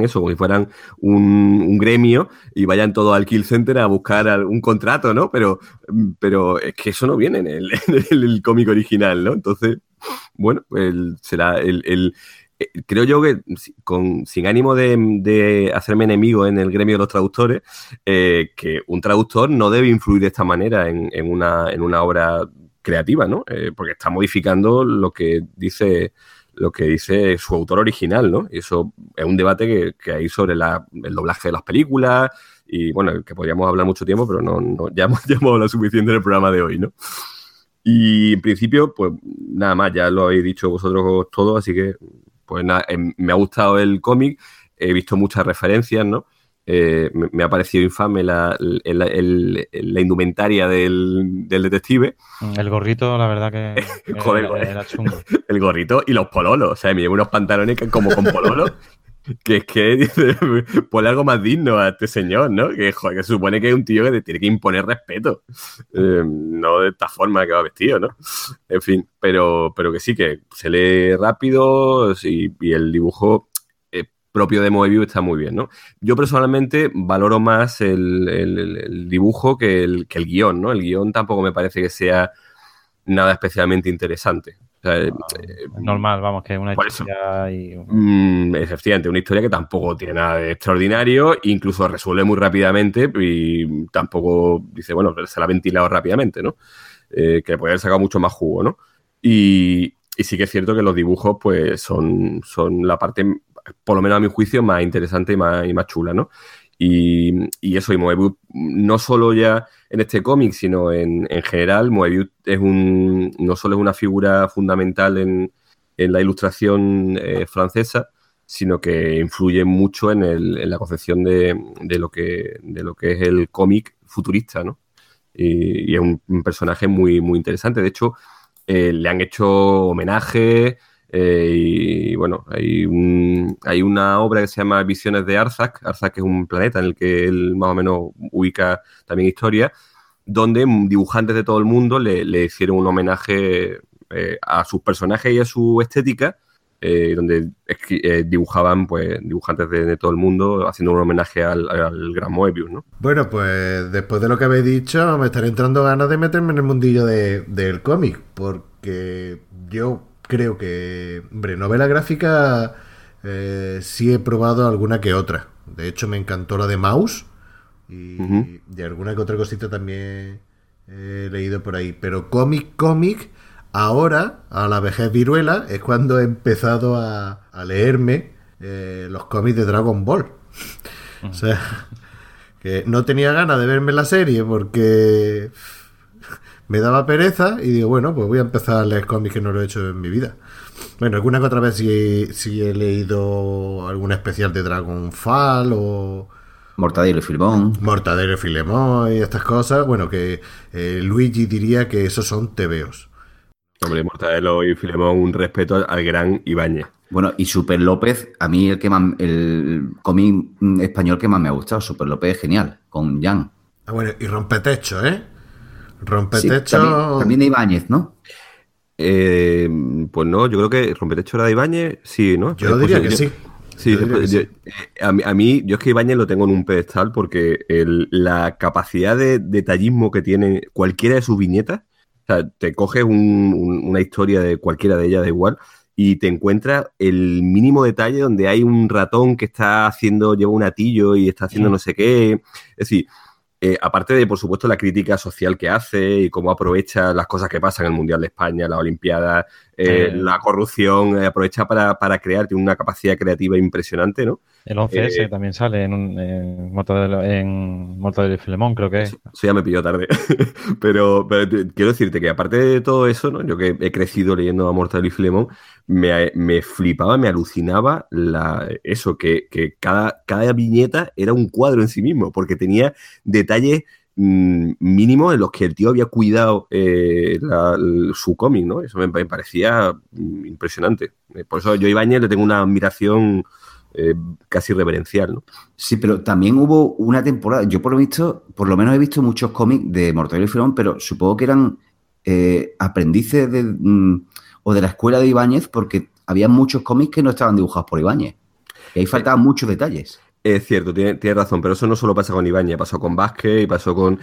un gremio y vayan todos al Kill Center a buscar un contrato, ¿no? Pero es que eso no viene en el cómic original, ¿no? Entonces, bueno, será creo yo que sin ánimo de hacerme enemigo en el gremio de los traductores, que un traductor no debe influir de esta manera en una obra creativa, ¿no? Porque está modificando lo que dice su autor original, ¿no? Y eso es un debate que hay sobre el doblaje de las películas y, bueno, que podríamos hablar mucho tiempo, pero no ya hemos hablado suficiente en el programa de hoy, ¿no? Y en principio, pues nada más, ya lo habéis dicho vosotros todos, así que pues nada, me ha gustado el cómic, he visto muchas referencias, ¿no? Me ha parecido infame la indumentaria del detective. El gorrito, la verdad que joder, era chungo. El gorrito y los pololos, o sea, me llevo unos pantalones como con pololos. Que es que dice, ponle algo más digno a este señor, ¿no? Que, joder, que se supone que es un tío que te tiene que imponer respeto. No de esta forma que va vestido, ¿no? En fin, pero que sí, que se lee rápido y el dibujo propio de Moebius está muy bien, ¿no? Yo personalmente valoro más el dibujo que el guión, ¿no? El guión tampoco me parece que sea nada especialmente interesante. O sea, es normal, vamos, que es una historia efectivamente, una historia que tampoco tiene nada de extraordinario, incluso resuelve muy rápidamente y tampoco dice, bueno, se la ha ventilado rápidamente, ¿no? Que puede haber sacado mucho más jugo, ¿no? Y sí que es cierto que los dibujos, pues, son la parte, por lo menos a mi juicio, más interesante y más chula, ¿no? Y eso, y Moebius, no solo ya en este cómic, sino en general, Moebius no solo es una figura fundamental en la ilustración francesa, sino que influye mucho en la concepción de lo que es el cómic futurista, ¿no? Y es un personaje muy, muy interesante. De hecho, le han hecho homenaje Y bueno, hay una obra que se llama Visiones de Arzak. Arzak es un planeta en el que él más o menos ubica también historia, donde dibujantes de todo el mundo le hicieron un homenaje a sus personajes y a su estética, donde dibujaban pues dibujantes de todo el mundo haciendo un homenaje al gran Moebius, ¿no? Bueno, pues después de lo que habéis dicho, me están entrando ganas de meterme en el mundillo del cómic, porque yo creo que, hombre, novela gráfica sí he probado alguna que otra. De hecho, me encantó la de Maus y de alguna que otra cosita también he leído por ahí. Pero cómic, ahora, a la vejez viruela, es cuando he empezado a leerme los cómics de Dragon Ball. O sea, que no tenía ganas de verme la serie porque me daba pereza y digo, bueno, pues voy a empezar a leer cómics que no lo he hecho en mi vida. Bueno, alguna que otra vez sí he leído algún especial de Dragonfall o Mortadelo y Filemón y estas cosas. Bueno, que Luigi diría que esos son tebeos. Hombre, Mortadelo y Filemón, un respeto al gran Ibáñez. Bueno, y Super López, a mí el cómic español que más me ha gustado, Super López es genial, con Jan. Ah, bueno, y Rompetecho, ¿eh? Sí, también de Ibáñez, ¿no? Pues no, yo creo que Rompetecho era de Ibáñez, sí, ¿no? Yo diría que sí. Sí, a mí, yo es que Ibáñez lo tengo en un pedestal porque la capacidad de detallismo que tiene cualquiera de sus viñetas, o sea, te coges una historia de cualquiera de ellas, da igual, y te encuentras el mínimo detalle donde hay un ratón que lleva un atillo y está haciendo no sé qué. Es decir, aparte de, por supuesto, la crítica social que hace y cómo aprovecha las cosas que pasan en el Mundial de España, las Olimpiadas, la corrupción, aprovecha para crear, tiene una capacidad creativa impresionante, ¿no? El 11S también sale en Mortadelo y Filemón, creo que es. Eso ya me pilló tarde. pero quiero decirte que aparte de todo eso, ¿no? Yo que he crecido leyendo a Mortadelo y Filemón, me flipaba, me alucinaba eso, que cada viñeta era un cuadro en sí mismo, porque tenía detalles mínimos en los que el tío había cuidado su cómic, ¿no? Eso me parecía impresionante. Por eso yo a Ibáñez le tengo una admiración casi reverencial, ¿no? Sí, pero también hubo una temporada, yo por lo menos he visto muchos cómics de Mortadelo y Filemón, pero supongo que eran aprendices o de la escuela de Ibáñez, porque había muchos cómics que no estaban dibujados por Ibáñez. Y ahí faltaban muchos detalles. Es cierto, tiene razón, pero eso no solo pasa con Ibáñez, pasó con Vázquez y pasó con...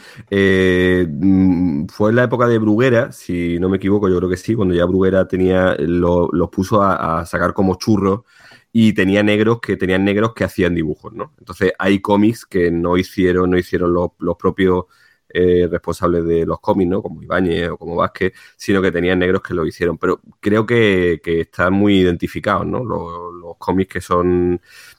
fue en la época de Bruguera, si no me equivoco, yo creo que sí, cuando ya Bruguera los puso a sacar como churros y tenían negros que hacían dibujos, ¿no? Entonces hay cómics que no hicieron los propios responsables de los cómics, ¿no? Como Ibáñez o como Vázquez, sino que tenían negros que lo hicieron. Pero creo que están muy identificados, ¿no? Los cómics que son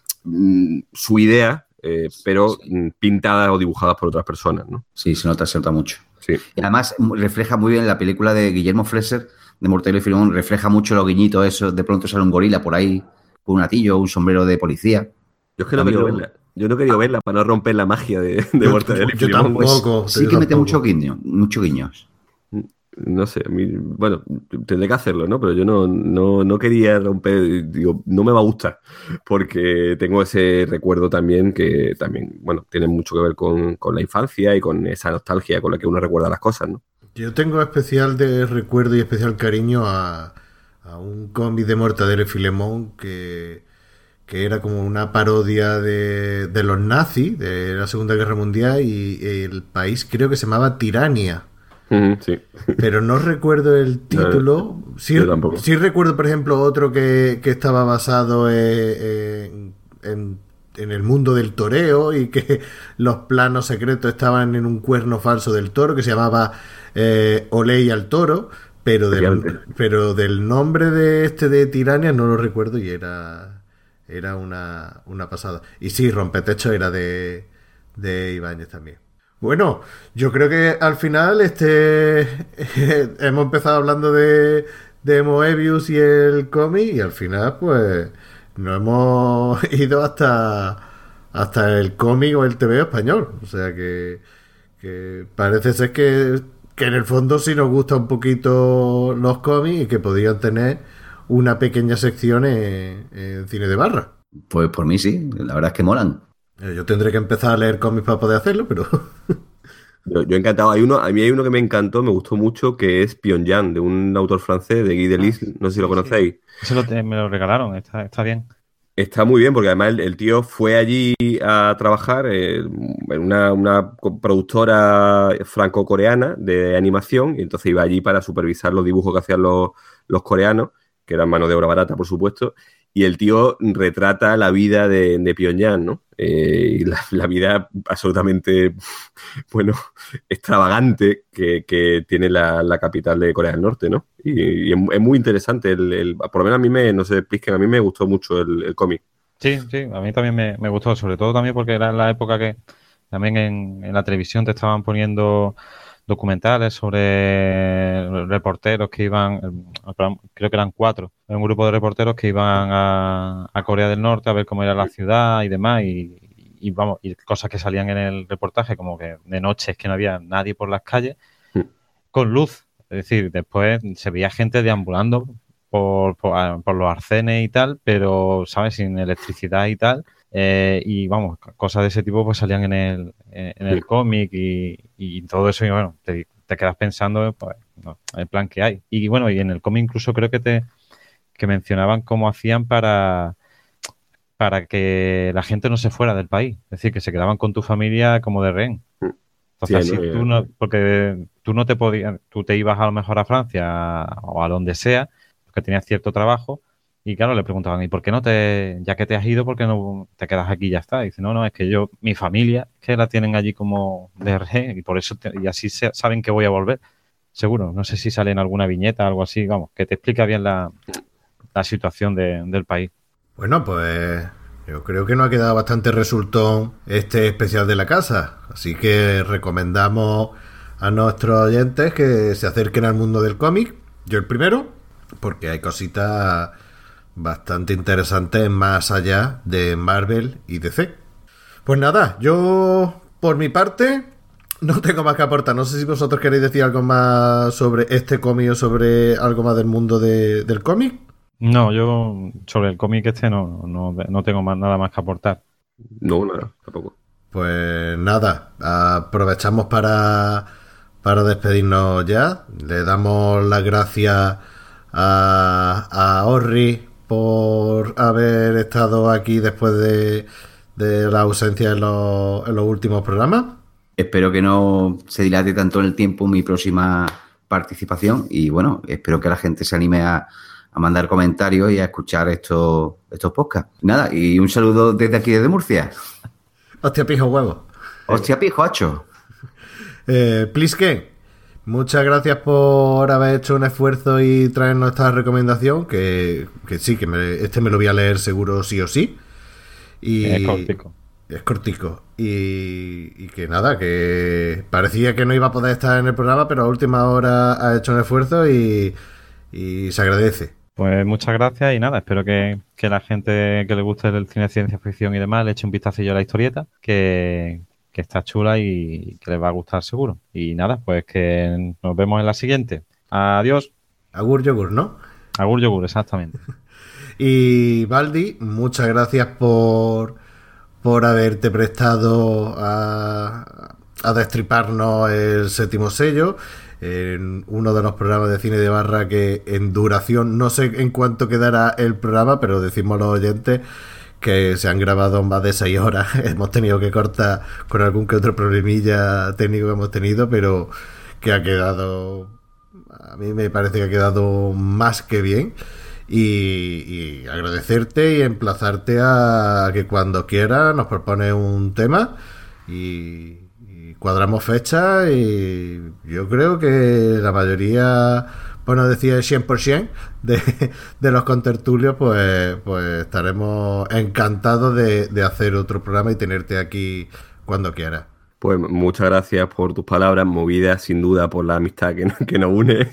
su idea, pero pintadas o dibujadas por otras personas, ¿no? Sí, se nota mucho. Sí. Y además refleja muy bien la película de Guillermo Freser, de Mortadelo y Filemón, refleja mucho los guiñitos esos, de pronto sale un gorila por ahí, con un atillo, un sombrero de policía. Yo es que no quería verla. Yo no quería verla para no romper la magia de Mortadelo y Filemón. Yo tampoco. Pues, sí que mete muchos guiños. No sé, a mí, bueno, tendré que hacerlo, ¿no? Pero yo no quería romper, digo, no me va a gustar, porque tengo ese recuerdo también que también, bueno, tiene mucho que ver con la infancia y con esa nostalgia con la que uno recuerda las cosas, ¿no? Yo tengo especial de recuerdo y especial cariño a un cómic de Mortadelo y Filemón que era como una parodia de los nazis, de la Segunda Guerra Mundial, y el país creo que se llamaba Tirania. Sí. Pero no recuerdo el título. Yo tampoco. Sí recuerdo, por ejemplo, otro que estaba basado en el mundo del toreo y que los planos secretos estaban en un cuerno falso del toro que se llamaba Oley al toro, pero del nombre de Tirania no lo recuerdo y era una pasada. Y sí, Rompetecho era de Ibáñez también. Bueno, yo creo que al final hemos empezado hablando de Moebius y el cómic y al final pues nos hemos ido hasta el cómic o el TVO español. O sea que parece ser que en el fondo sí nos gusta un poquito los cómics y que podrían tener una pequeña sección en Cine de Barra. Pues por mí sí, la verdad es que molan. Yo tendré que empezar a leer cómics para poder hacerlo, pero... Yo encantado. A mí hay uno que me encantó, me gustó mucho, que es Pyongyang, de un autor francés, de Guy Delisle, no sé si lo conocéis. Me lo regalaron, está bien. Está muy bien, porque además el tío fue allí a trabajar en una productora franco-coreana de animación, y entonces iba allí para supervisar los dibujos que hacían los coreanos, que eran mano de obra barata, por supuesto, y el tío retrata la vida de Pyongyang, ¿no? Y la vida absolutamente, bueno, extravagante que tiene la capital de Corea del Norte, ¿no? Y es muy interesante, por lo menos a mí no sé, Plisken, a mí me gustó mucho el cómic. Sí, a mí también me gustó, sobre todo también porque era la época que también en la televisión te estaban poniendo documentales sobre reporteros que iban, creo que eran 4, un grupo de reporteros que iban a Corea del Norte a ver cómo era la ciudad y demás, y vamos, y cosas que salían en el reportaje, como que de noches que no había nadie por las calles, con luz. Es decir, después se veía gente deambulando por los arcenes y tal, pero, ¿sabes?, sin electricidad y tal. Y vamos, cosas de ese tipo pues salían en el cómic y todo eso, y bueno, te quedas pensando, pues, no, el plan que hay. Y bueno, y en el cómic incluso creo que mencionaban cómo hacían para que la gente no se fuera del país. Es decir, que se quedaban con tu familia como de rehén. Entonces, Sí, porque tú no te podías, tú te ibas a lo mejor a Francia o a donde sea, porque tenías cierto trabajo. Y claro, le preguntaban, ¿y por qué no ya que te has ido, por qué no te quedas aquí y ya está? Y dice, no, es que mi familia, que la tienen allí como de rehén, y por eso, y así saben que voy a volver, seguro. No sé si sale en alguna viñeta, algo así, vamos, que te explica bien la situación del país. Bueno, pues yo creo que nos ha quedado bastante resultón este especial de la casa, así que recomendamos a nuestros oyentes que se acerquen al mundo del cómic, yo el primero, porque hay cositas bastante interesantes más allá de Marvel y DC. Pues nada, yo por mi parte no tengo más que aportar. No sé si vosotros queréis decir algo más sobre este cómic o sobre algo más del mundo del cómic. No, yo sobre el cómic no tengo nada más que aportar. No, nada, tampoco. Pues nada, aprovechamos para despedirnos ya. Le damos las gracias a Orri por haber estado aquí después de la ausencia en los últimos programas. Espero que no se dilate tanto en el tiempo mi próxima participación y bueno, espero que la gente se anime a mandar comentarios y a escuchar estos podcasts. Nada, y un saludo desde aquí, desde Murcia. Hostia, pijo, huevo. Hostia, pijo, hacho. Plisken, muchas gracias por haber hecho un esfuerzo y traernos esta recomendación, que sí, este me lo voy a leer seguro sí o sí. Y es cortico. Es cortico. Y que nada, que parecía que no iba a poder estar en el programa, pero a última hora ha hecho un esfuerzo y se agradece. Pues muchas gracias y nada, espero que la gente que le guste el cine de ciencia ficción y demás le eche un vistacillo a la historieta, que está chula y que les va a gustar seguro. Y nada, pues que nos vemos en la siguiente. Adiós. Agur yogur, ¿no? Agur yogur, exactamente. Y Baldi, muchas gracias por haberte prestado a destriparnos el séptimo sello en uno de los programas de Cine de Barra que en duración, no sé en cuánto quedará el programa, pero decimos a los oyentes que se han grabado más de 6 horas. Hemos tenido que cortar con algún que otro problemilla técnico que hemos tenido, pero que ha quedado, a mí me parece que ha quedado más que bien. Y agradecerte y emplazarte a que cuando quieras nos propones un tema y cuadramos fecha, y yo creo que la mayoría, bueno, decía el 100% de los contertulios, pues estaremos encantados de hacer otro programa y tenerte aquí cuando quieras. Pues muchas gracias por tus palabras, movidas sin duda por la amistad que nos une.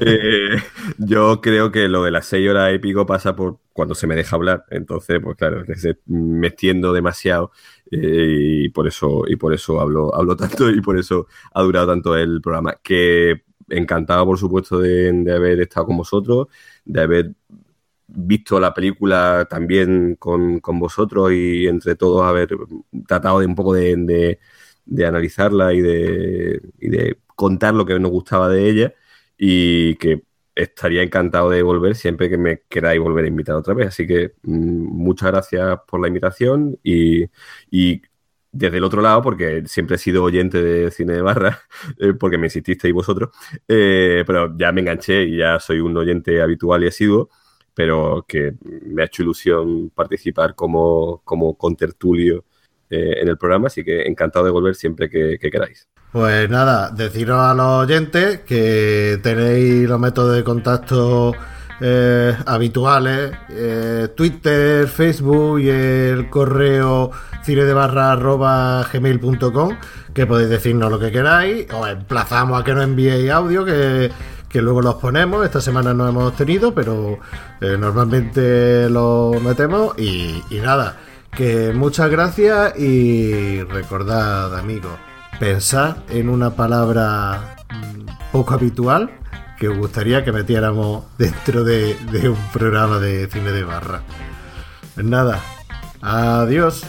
Yo creo que lo de las 6 horas épico pasa por cuando se me deja hablar. Entonces, pues claro, me extiendo demasiado y por eso hablo tanto y por eso ha durado tanto el programa. Que encantado, por supuesto, de haber estado con vosotros, de haber visto la película también con vosotros y entre todos haber tratado de un poco de analizarla y de contar lo que nos gustaba de ella, y que estaría encantado de volver siempre que me queráis volver a invitar otra vez. Así que muchas gracias por la invitación y desde el otro lado, porque siempre he sido oyente de Cine de Barra, porque me insististeis vosotros, pero ya me enganché y ya soy un oyente habitual y asiduo, pero que me ha hecho ilusión participar como contertulio en el programa, así que encantado de volver siempre que queráis. Pues nada, deciros a los oyentes que tenéis los métodos de contacto habituales, Twitter, Facebook y el correo cinedebarra@gmail.com, que podéis decirnos lo que queráis. Os emplazamos a que nos enviéis audio, que luego los ponemos. Esta semana no hemos tenido, pero normalmente los metemos. Y nada, que muchas gracias, y recordad, amigos, pensad en una palabra poco habitual que os gustaría que metiéramos dentro de un programa de Cine de Barra. Pues nada, adiós.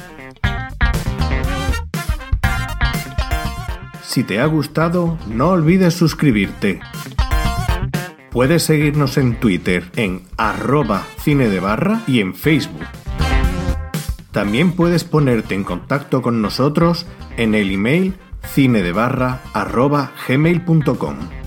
Si te ha gustado, no olvides suscribirte. Puedes seguirnos en Twitter en @cinedebarra y en Facebook. También puedes ponerte en contacto con nosotros en el email cinedebarra@gmail.com.